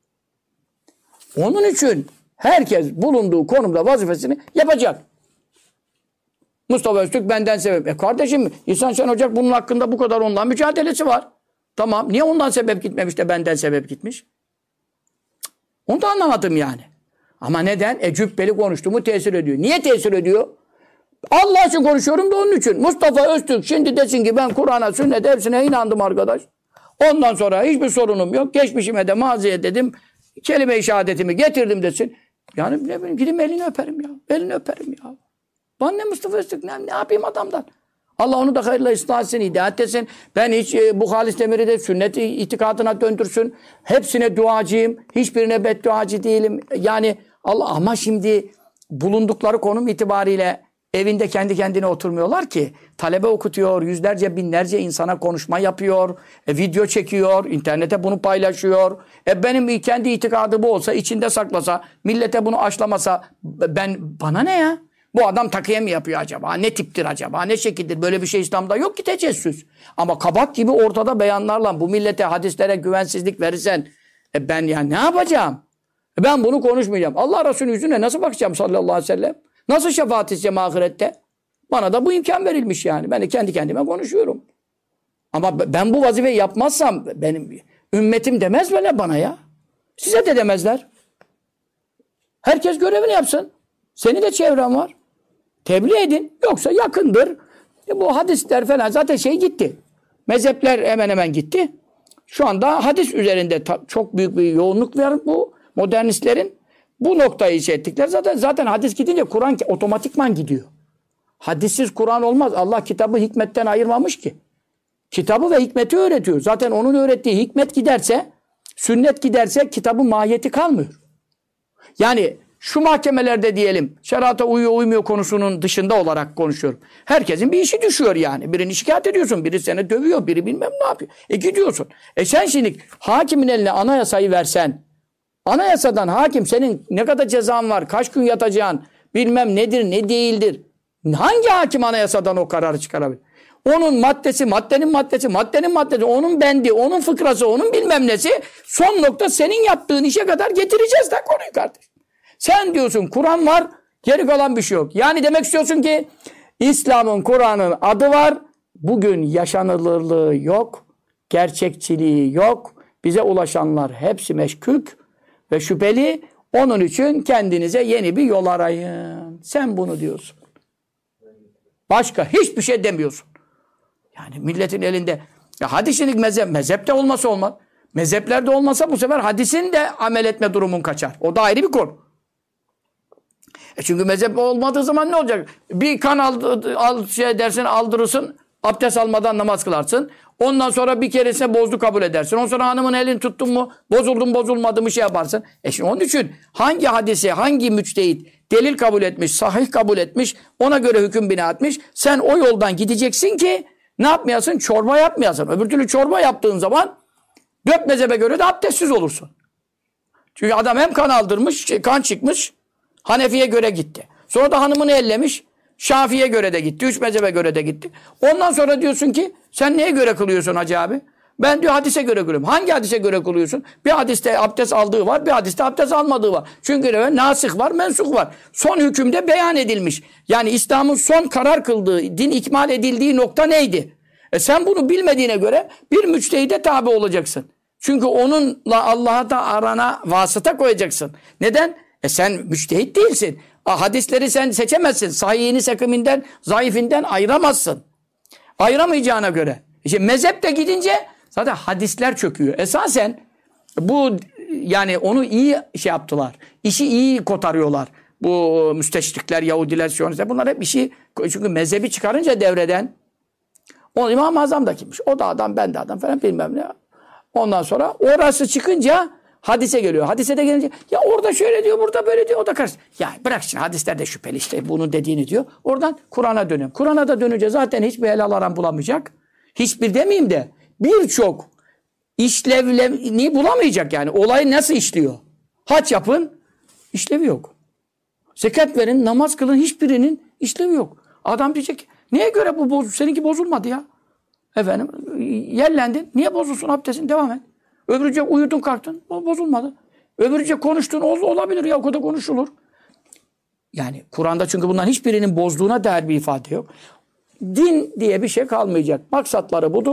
Onun için herkes bulunduğu konumda vazifesini yapacak. Mustafa Öztürk benden sebep. Kardeşim İhsan Şen Hoca bunun hakkında bu kadar ondan mücadelesi var. Tamam. Niye ondan sebep gitmemiş de benden sebep gitmiş? Onu da anlamadım yani. Ama neden? Cübbeli konuştuğumu tesir ediyor. Niye tesir ediyor? Allah için konuşuyorum da onun için. Mustafa Öztürk şimdi desin ki ben Kur'an'a, sünnete hepsine inandım arkadaş. Ondan sonra hiçbir sorunum yok. Geçmişime de maziye dedim. Kelime-i şehadetimi getirdim desin. Yani ne bileyim gidip elini öperim ya. Elini öperim ya. Bana ne Mustafa Öztürk ne yapayım adamdan? Allah onu da hayırla ıslah etsin, hidayet etsin. Ben hiç bu halis demiri de sünnet itikadına döndürsün. Hepsine duacıyım. Hiçbirine bedduacı değilim. Yani Allah ama şimdi bulundukları konum itibariyle evinde kendi kendine oturmuyorlar ki. Talebe okutuyor, yüzlerce binlerce insana konuşma yapıyor, video çekiyor, internete bunu paylaşıyor. Benim kendi itikadı bu olsa, içinde saklasa, millete bunu aşılamasa bana ne ya? Bu adam takiye mi yapıyor acaba? Ne tiptir acaba? Ne şekildir? Böyle bir şey İslam'da yok ki tecessüs. Ama kabak gibi ortada beyanlarla bu millete hadislere güvensizlik verirsen ben ya ne yapacağım? Ben bunu konuşmayacağım. Allah Resulü'nün yüzüne nasıl bakacağım sallallahu aleyhi ve sellem? Nasıl şefaat edeceğim ahirette? Bana da bu imkan verilmiş yani. Ben de kendi kendime konuşuyorum. Ama ben bu vazifeyi yapmazsam benim Ümmetim demez böyle bana ya. Size de demezler. Herkes görevini yapsın. Senin de çevren var. Tebliğ edin. Yoksa yakındır. Bu hadisler falan zaten gitti. Mezhepler hemen hemen gitti. Şu anda hadis üzerinde çok büyük bir yoğunluk var bu modernistlerin. Bu noktayı ettikler. Zaten hadis gidince Kur'an otomatikman gidiyor. Hadissiz Kur'an olmaz. Allah kitabı hikmetten ayırmamış ki. Kitabı ve hikmeti öğretiyor. Zaten onun öğrettiği hikmet giderse, sünnet giderse kitabın mahiyeti kalmıyor. Yani şu mahkemelerde diyelim, şerata uyuyor uymuyor konusunun dışında olarak konuşuyorum. Herkesin bir işi düşüyor yani. Birini şikayet ediyorsun, biri seni dövüyor, biri bilmem ne yapıyor. Gidiyorsun. Sen şimdi hakimin eline anayasayı versen, anayasadan hakim senin ne kadar cezan var, kaç gün yatacağın, bilmem nedir, ne değildir. Hangi hakim anayasadan o kararı çıkarabilir? Onun maddesi, maddenin maddesi, onun bendi, onun fıkrası, onun bilmem nesi. Son nokta senin yaptığın işe kadar getireceğiz de konuyu kardeş. Sen diyorsun Kur'an var, geri kalan bir şey yok. Yani demek istiyorsun ki İslam'ın, Kur'an'ın adı var. Bugün yaşanılırlığı yok, gerçekçiliği yok. Bize ulaşanlar hepsi meşkük ve şüpheli. Onun için kendinize yeni bir yol arayın. Sen bunu diyorsun. Başka hiçbir şey demiyorsun. Yani milletin elinde hadisçilik mezhepte olmasa olmaz. Mezheplerde olmasa bu sefer hadisin de amel etme durumun kaçar. O da ayrı bir konu. Çünkü mezhep olmadığı zaman ne olacak? Bir kan dersin, aldırırsın, abdest almadan namaz kılarsın. Ondan sonra bir keresine bozdu kabul edersin. Ondan sonra hanımın elini tuttun mu, bozuldu mu yaparsın. Şimdi onun için hangi hadisi, hangi müçtehit delil kabul etmiş, sahih kabul etmiş, ona göre hüküm bina etmiş. Sen o yoldan gideceksin ki ne yapmayasın? Çorba yapmayasın. Öbür türlü çorba yaptığın zaman 4 mezhebe göre de abdestsiz olursun. Çünkü adam hem kan aldırmış, kan çıkmış, Hanefi'ye göre gitti. Sonra da hanımını ellemiş, Şafii'ye göre de gitti, 3 mezhebe göre de gitti. Ondan sonra diyorsun ki sen neye göre kılıyorsun hacı abi? Ben diyor hadise göre kılıyorum. Hangi hadise göre kılıyorsun? Bir hadiste abdest aldığı var, bir hadiste abdest almadığı var. Çünkü nasih var, mensuh var. Son hükümde beyan edilmiş. Yani İslam'ın son karar kıldığı, din ikmal edildiği nokta neydi? Sen bunu bilmediğine göre bir müçtehide tabi olacaksın. Çünkü onunla Allah'a da arana vasıta koyacaksın. Neden? Sen müçtehit değilsin. Hadisleri sen seçemezsin. Sahihini, sekiminden, zayıfinden ayıramazsın. Ayıramayacağına göre. Mezhep de gidince zaten hadisler çöküyor. Esasen bu yani onu iyi yaptılar. İşi iyi kotarıyorlar. Bu müsteşrikler, Yahudiler, Siyonistler bunlar hep işi çünkü mezhebi çıkarınca devreden o İmam-ı Azam da kimmiş? O da adam, ben de adam falan bilmem ne. Ondan sonra orası çıkınca hadise geliyor. Hadise de gelince ya orada şöyle diyor, burada böyle diyor, o da karşı. Ya bırak şimdi hadislerde şüpheli işte bunun dediğini diyor. Oradan Kur'an'a dönüyor. Kur'an'a da dönünce zaten hiçbir helal aram bulamayacak. Hiçbir demeyeyim de birçok işlevini bulamayacak yani. Olay nasıl işliyor? Hac yapın, işlevi yok. Zekat verin, namaz kılın, hiçbirinin işlevi yok. Adam diyecek neye göre bu bozuldu? Seninki bozulmadı ya. Efendim yerlendin. Niye bozulsun abdestin? Devam et. Öbürce uyudun kalktın. O bozulmadı. Öbürce konuştun. Olabilir ya o kadar konuşulur. Yani Kur'an'da çünkü bunların hiçbirinin bozduğuna dair bir ifade yok. Din diye bir şey kalmayacak. Maksatları budur.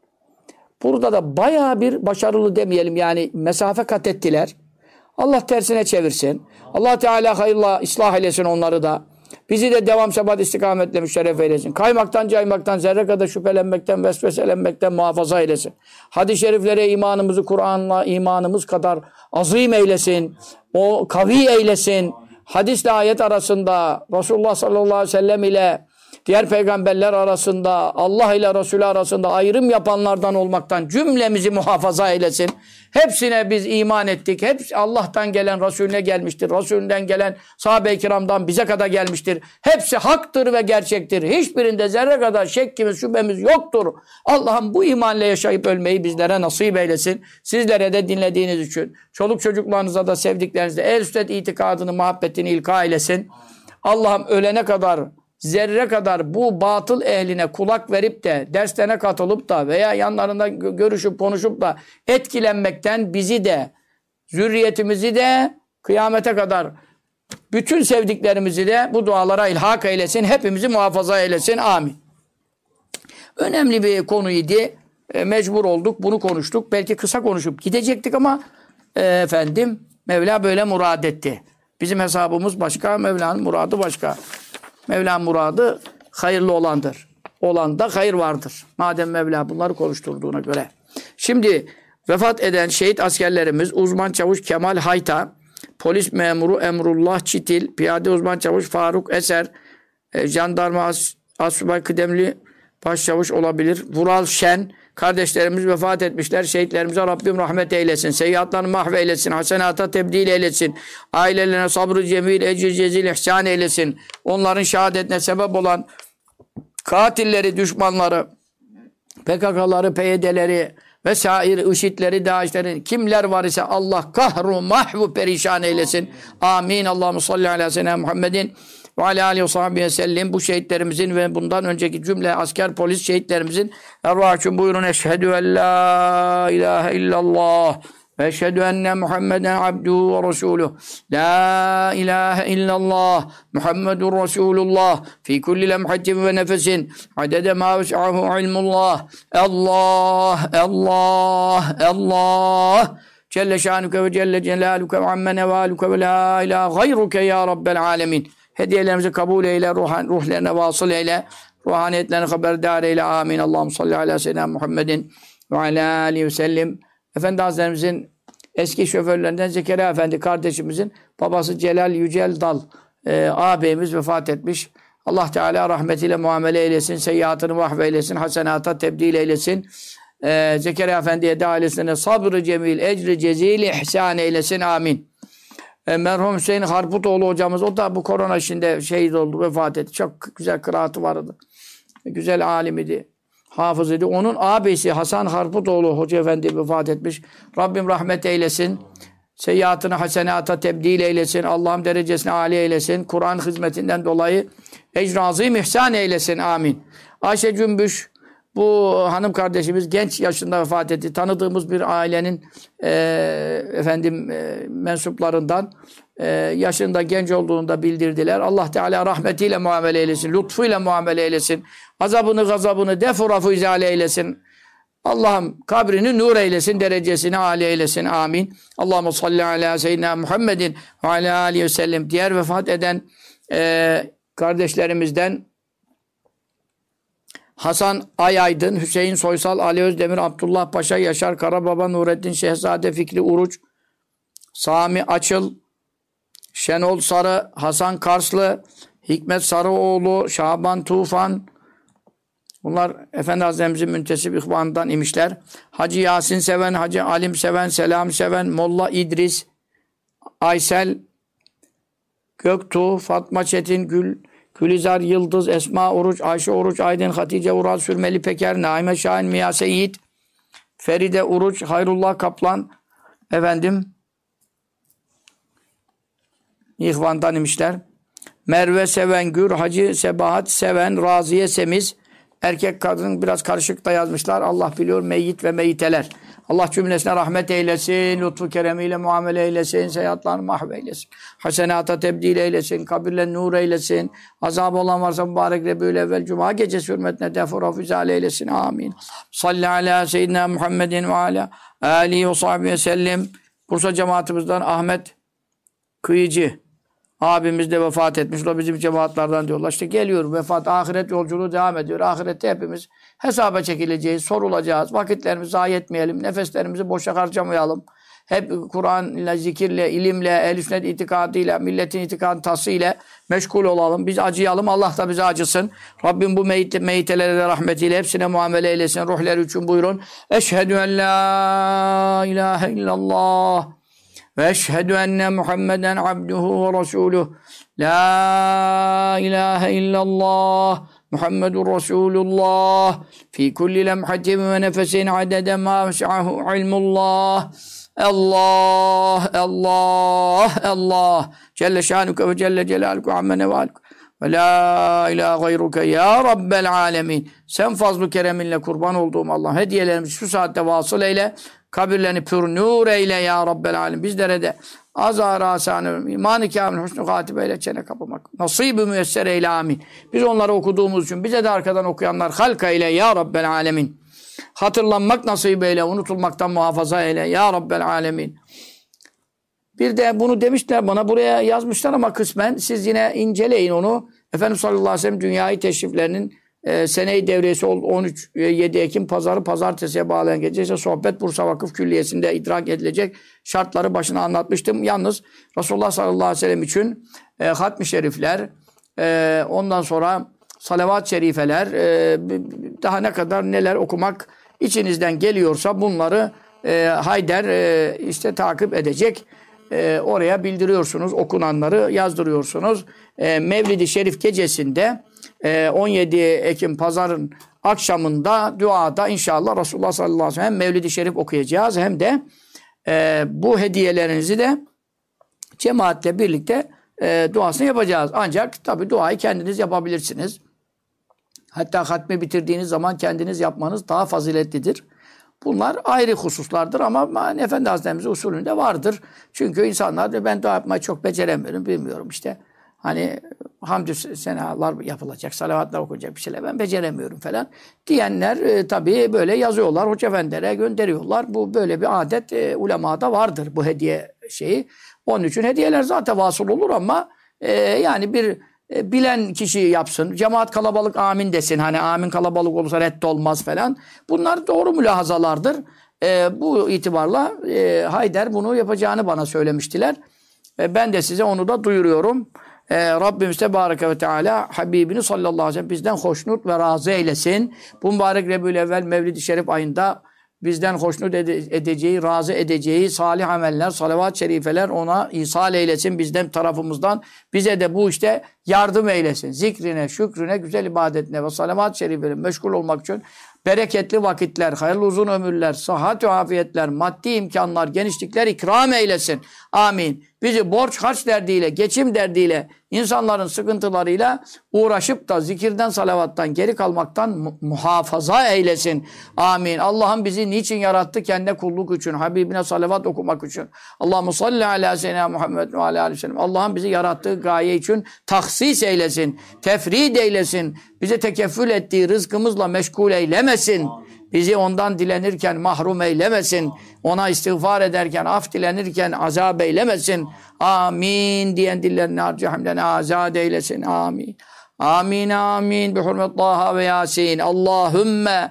Burada da bayağı bir başarılı demeyelim yani mesafe kat ettiler. Allah tersine çevirsin. Allah Teala hayırla ıslah eylesin onları da. Bizi de devam sebat istikametle müşerref eylesin. Kaymaktan, caymaktan, zerre kadar şüphelenmekten, vesveselenmekten muhafaza eylesin. Hadis-i şeriflere imanımızı Kur'an'la imanımız kadar azim eylesin. O kavi eylesin. Hadisle ayet arasında Resulullah sallallahu aleyhi ve sellem ile diğer peygamberler arasında, Allah ile Resulü arasında ayrım yapanlardan olmaktan cümlemizi muhafaza eylesin. Hepsine biz iman ettik. Hepsi Allah'tan gelen Resulüne gelmiştir. Resulünden gelen sahabe-i kiramdan bize kadar gelmiştir. Hepsi haktır ve gerçektir. Hiçbirinde zerre kadar şekkimiz, şüphemiz yoktur. Allah'ım bu imanla yaşayıp ölmeyi bizlere nasip eylesin. Sizlere de dinlediğiniz için, çoluk çocuklarınıza da sevdiklerinizde el üstet itikadını, muhabbetini ilka eylesin. Allah'ım ölene kadar zerre kadar bu batıl ehline kulak verip de derslerine katılıp da veya yanlarında görüşüp konuşup da etkilenmekten bizi de zürriyetimizi de kıyamete kadar bütün sevdiklerimizi de bu dualara ilhak eylesin. Hepimizi muhafaza eylesin. Amin. Önemli bir konuydu. mecbur olduk. Bunu konuştuk. Belki kısa konuşup gidecektik ama efendim Mevla böyle murad etti. Bizim hesabımız başka, Mevla'nın muradı başka. Mevla'nın muradı hayırlı olandır. Olanda hayır vardır. Madem Mevla bunları konuşturduğuna göre. Şimdi vefat eden şehit askerlerimiz uzman çavuş Kemal Hayta, polis memuru Emrullah Çitil, piyade uzman çavuş Faruk Eser, jandarma asubay kıdemli başçavuş olabilir. Vural Şen, kardeşlerimiz vefat etmişler. Şehitlerimize Rabbim rahmet eylesin. Seyyiatlarını mahveylesin. Hasenata tebdil eylesin. Ailelerine sabrı cemil, ecri cezil ihsan eylesin. Onların şehadetine sebep olan katilleri, düşmanları, PKK'ları, PYD'leri vesaire, IŞİD'leri, DAEŞ'leri kimler var ise Allah kahru mahvu perişan eylesin. Amin. Allahumme salli ala seyyidina Muhammedin ve ala aleyhi ve sahbihi sellem. Bu şehitlerimizin ve bundan önceki cümle asker polis şehitlerimizin ervahçun buyurun. Eşhedü en la ilahe illallah ve eşhedü enne Muhammeden abduhu ve resuluh. La ilahe illallah Muhammedun Resulullah fi kulli lemhatin ve nefesin adede ma ves'ahu ilmullah. Allah, Allah, Allah. Celle şanuke ve celle celaluke ve amme nevaluke ve la ilahe gayruke ya Rabbel alemin. Hediyelerimizi kabul eyle, ruhlerine vasıl eyle, ruhaniyetlerine haberdar eyle. Amin. Allahümme salli ala seyyidina Muhammedin ve ala aleyhi ve sellem. Efendi Hazretlerimizin eski şoförlerinden Zekeriya Efendi kardeşimizin babası Celal Yücel Dal ağabeyimiz vefat etmiş. Allah Teala rahmetiyle muamele eylesin, seyyiatını mahveylesin, hasenata tebdil eylesin. Zekeriya Efendi'ye de ailesine sabrı cemil, ecri cezil, ihsan eylesin. Amin. Merhum Hüseyin Harputoğlu hocamız, o da bu korona işinde şehit oldu, vefat etti. Çok güzel kıraatı vardı. Güzel alim idi, hafız idi. Onun ağabeyisi Hasan Harputoğlu Hoca Efendi vefat etmiş. Rabbim rahmet eylesin. Seyyiatını hasenata tebdil eylesin. Allah'ım derecesini âli eylesin. Kur'an hizmetinden dolayı ecr-i azim ihsan eylesin. Amin. Ayşe Cümbüş, bu hanım kardeşimiz genç yaşında vefat etti. Tanıdığımız bir ailenin mensuplarından yaşında genç olduğunu da bildirdiler. Allah Teala rahmetiyle muamele eylesin. Lütfuyla muamele eylesin. Azabını gazabını defurafu izale eylesin. Allah'ım kabrini nur eylesin. Derecesini âli eylesin. Amin. Allahumme salli ala seyyidina Muhammedin ve ala aleyhi ve sellem. Diğer vefat eden kardeşlerimizden Hasan Ayaydın, Hüseyin Soysal, Ali Özdemir, Abdullah Paşa, Yaşar Karababa, Nurettin Şehzade, Fikri Uruç, Sami Açıl, Şenol Sarı, Hasan Karslı, Hikmet Sarıoğlu, Şaban Tufan. Bunlar Efendi Hazretlerimizin müntesip ihvanından imişler. Hacı Yasin seven, Hacı Alim seven, Selam seven, Molla İdris, Aysel Göktuğ, Fatma Çetin Gülizar Yıldız, Esma Oruç, Ayşe Oruç, Aydın, Hatice Ural, Sürmeli Peker, Naime Şahin, Miyase Yiğit, Feride Uruç, Hayrullah Kaplan, İhvan'dan imişler. Merve Sevengür, Hacı Sebahat Seven, Raziye Semiz, erkek kadın biraz karışık da yazmışlar. Allah biliyor, meyyit ve meyiteler. Allah cümlesine rahmet eylesin, lütfu keremiyle muamele eylesin, seyyiatlarını mahveylesin, hasenata tebdil eylesin, kabirle nur eylesin, azab olan varsa mübarek Rebül evvel Cuma gecesi hürmetine defura füzale eylesin. Amin. Salli ala seyyidina Muhammedin ve ala alihi ve sahbihi sellem. Bursa cemaatimizden Ahmet Kıyıcı abimiz de vefat etmiş. O da bizim cemaatlardan diyorlar. İşte geliyor vefat, ahiret yolculuğu devam ediyor. Ahirette hepimiz hesaba çekileceğiz, sorulacağız. Vakitlerimizi zayi etmeyelim, nefeslerimizi boşa harcamayalım. Hep Kur'an'la, zikirle, ilimle, ehl-i sünnet itikadıyla, milletin itikadının tasıyla meşgul olalım. Biz acıyalım, Allah da bize acısın. Rabbim bu meyitelere de rahmetiyle hepsine muamele eylesin. Ruhları için buyurun. Eşhedü en la ilahe illallah ve eşhedü enne Muhammeden abduhu ve resuluh. La ilahe illallah Muhammedun Resulullah fi kulli lemhatin ve nefesin adede ma ves'ahu ilmullah. Allah, Allah, Allah. Celle şanuke ve celle celaluke amme nevaluke. Ve la ilahe gayruke ya Rabbel alemin. Sen fazl-ı kereminle kurban olduğum Allah. Hediyelerimizi şu saatte vasıl eyle. Kabirlerini pür nur eyle ya Rabbel alemin. Bizlere de azar asanı, iman-ı kâmil, husnü katibeyle çene kapamak. Nasib-i müyesser eyle amin. Biz onları okuduğumuz için bize de arkadan okuyanlar halka eyle ya Rabbel alemin. Hatırlanmak nasip eyle, unutulmaktan muhafaza eyle. Ya Rabbel alemin. Bir de bunu demişler bana, buraya yazmışlar ama kısmen siz yine inceleyin onu. Efendimiz sallallahu aleyhi ve sellem dünyayı teşriflerinin sene-i devriyesi 13-7 Ekim pazarı pazartesiye bağlayan gece ise sohbet Bursa Vakıf Külliyesi'nde idrak edilecek şartları başına anlatmıştım. Yalnız Resulullah sallallahu aleyhi ve sellem için hatmi şerifler, ondan sonra salavat-ı şerifeler, daha ne kadar neler okumak içinizden geliyorsa bunları Haydar işte takip edecek. Oraya bildiriyorsunuz, okunanları yazdırıyorsunuz. Mevlid-i Şerif gecesinde 17 Ekim Pazar'ın akşamında duada inşallah Resulullah sallallahu aleyhi ve sellem hem Mevlid-i Şerif okuyacağız hem de bu hediyelerinizi de cemaatle birlikte duasını yapacağız. Ancak tabi duayı kendiniz yapabilirsiniz. Hatta hatmi bitirdiğiniz zaman kendiniz yapmanız daha faziletlidir. Bunlar ayrı hususlardır ama Efendi Hazretlerimizin usulünde vardır. Çünkü insanlar ben dua yapmayı çok beceremiyorum, bilmiyorum işte. Hani hamdü senalar yapılacak, salavatlar okunacak bir şeyler ben beceremiyorum falan diyenler tabii böyle yazıyorlar, hoca efendilere gönderiyorlar. Bu böyle bir adet ulemada vardır bu hediye şeyi. Onun için hediyeler zaten vasıl olur ama yani bir bilen kişi yapsın. Cemaat kalabalık amin desin. Hani amin kalabalık olursa reddolmaz falan. Bunlar doğru mülahazalardır. Bu itibarla Haydar bunu yapacağını bana söylemiştiler. Ben de size onu da duyuruyorum. Rabbimiz Tebareke ve Teala Habibini sallallahu aleyhi ve sellem bizden hoşnut ve razı eylesin. Bu mübarek Rebü'l-Evvel Mevlid-i Şerif ayında bizden hoşnut edeceği, razı edeceği salih ameller, salavat-ı şerifeler ona ihsal eylesin bizden tarafımızdan. Bize de bu işte yardım eylesin. Zikrine, şükrüne, güzel ibadetine ve salavat-ı şeriflerine meşgul olmak için bereketli vakitler, hayırlı uzun ömürler, sıhhat ve afiyetler, maddi imkanlar, genişlikler ikram eylesin. Amin. Bizi borç harç derdiyle, geçim derdiyle, insanların sıkıntılarıyla uğraşıp da zikirden, salavattan geri kalmaktan muhafaza eylesin. Amin. Allah'ım bizi niçin yarattı? Kendine kulluk için, Habibine salavat okumak için. Allahumme salli ala seyyidina Muhammed ve ala aleyhi ve sellem. Allah'ım bizi yarattığı gaye için tahsis eylesin, tefrid eylesin. Bize tekeffül ettiği rızkımızla meşgul eylemesin. Bizi ondan dilenirken mahrum eylemesin. Ona istiğfar ederken, af dilenirken azap eylemesin. Amin diyen dillerini harcı hamden azad eylesin. Amin. Amin amin. Bi hurmet Taha ve Yasin. Allahümme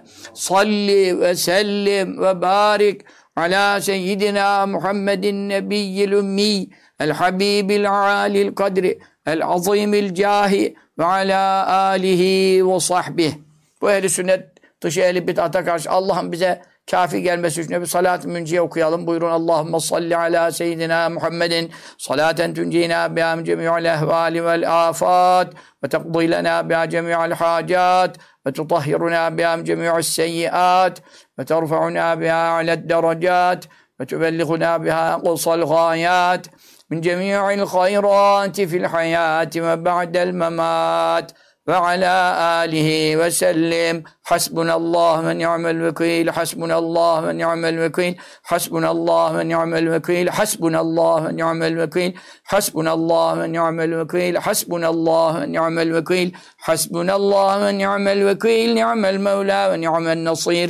salli ve sellim ve barik ala seyyidina Muhammedin nebiyyil ümmi el habibil alil kadri el azimil cahi ve ala alihi ve sahbihi. Bu ehli sünnet dışı ehli bid'ata karşı Allah'ım bize kafi gelmesi için bir salat-ı münciye okuyalım. Buyurun. Allahümme salli ala seyyidina Muhammedin salaten tuncina biha min cemi'il ehvali vel afat ve teqdi lena biha cemi'il hacat ve tutahhiruna biha min cemi'is seyyiat ve terfa'una biha aled derecat ve tübellighuna biha qusal gayat min cemi'il hayrati fil hayati ve ba'del memat ve ala alihi ve sellim. Hasbunallah ve ni'mel vekil. Hasbunallah ve ni'mel vekil. Hasbunallah ve ni'mel vekil. Hasbunallah ve ni'mel vekil. Hasbunallah ve ni'mel vekil. Hasbunallah ve ni'mel vekil. Hasbunallah ve ni'mel vekil. Ni'mel mevla ve ni'mel nasir.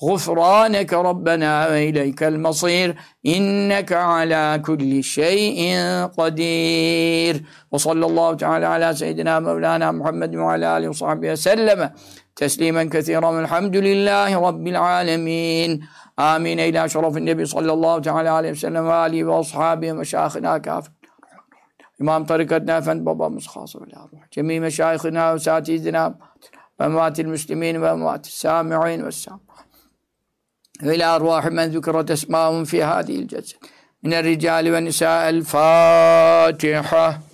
غفرانك ربنا وإليك المصير إنك على كل شيء قدير وصلى الله تعالى على سيدنا مولانا محمد وعلى آله وصحبه وسلم تسليما كثيرا والحمد لله رب العالمين آمين إلى شرف النبي صلى الله تعالى عليه وسلم وآله وأصحابه ومشايخنا كافة İmam tarikatına efendi babamız khası ve cemi meşayihina ve satidina ve emvatil müslimin ve emvatil sami'in ve sami'in ve ila arvahi men zükret esmâhum fi hâdihil cezet minel ricâli ve nisâ'el Fâtiha.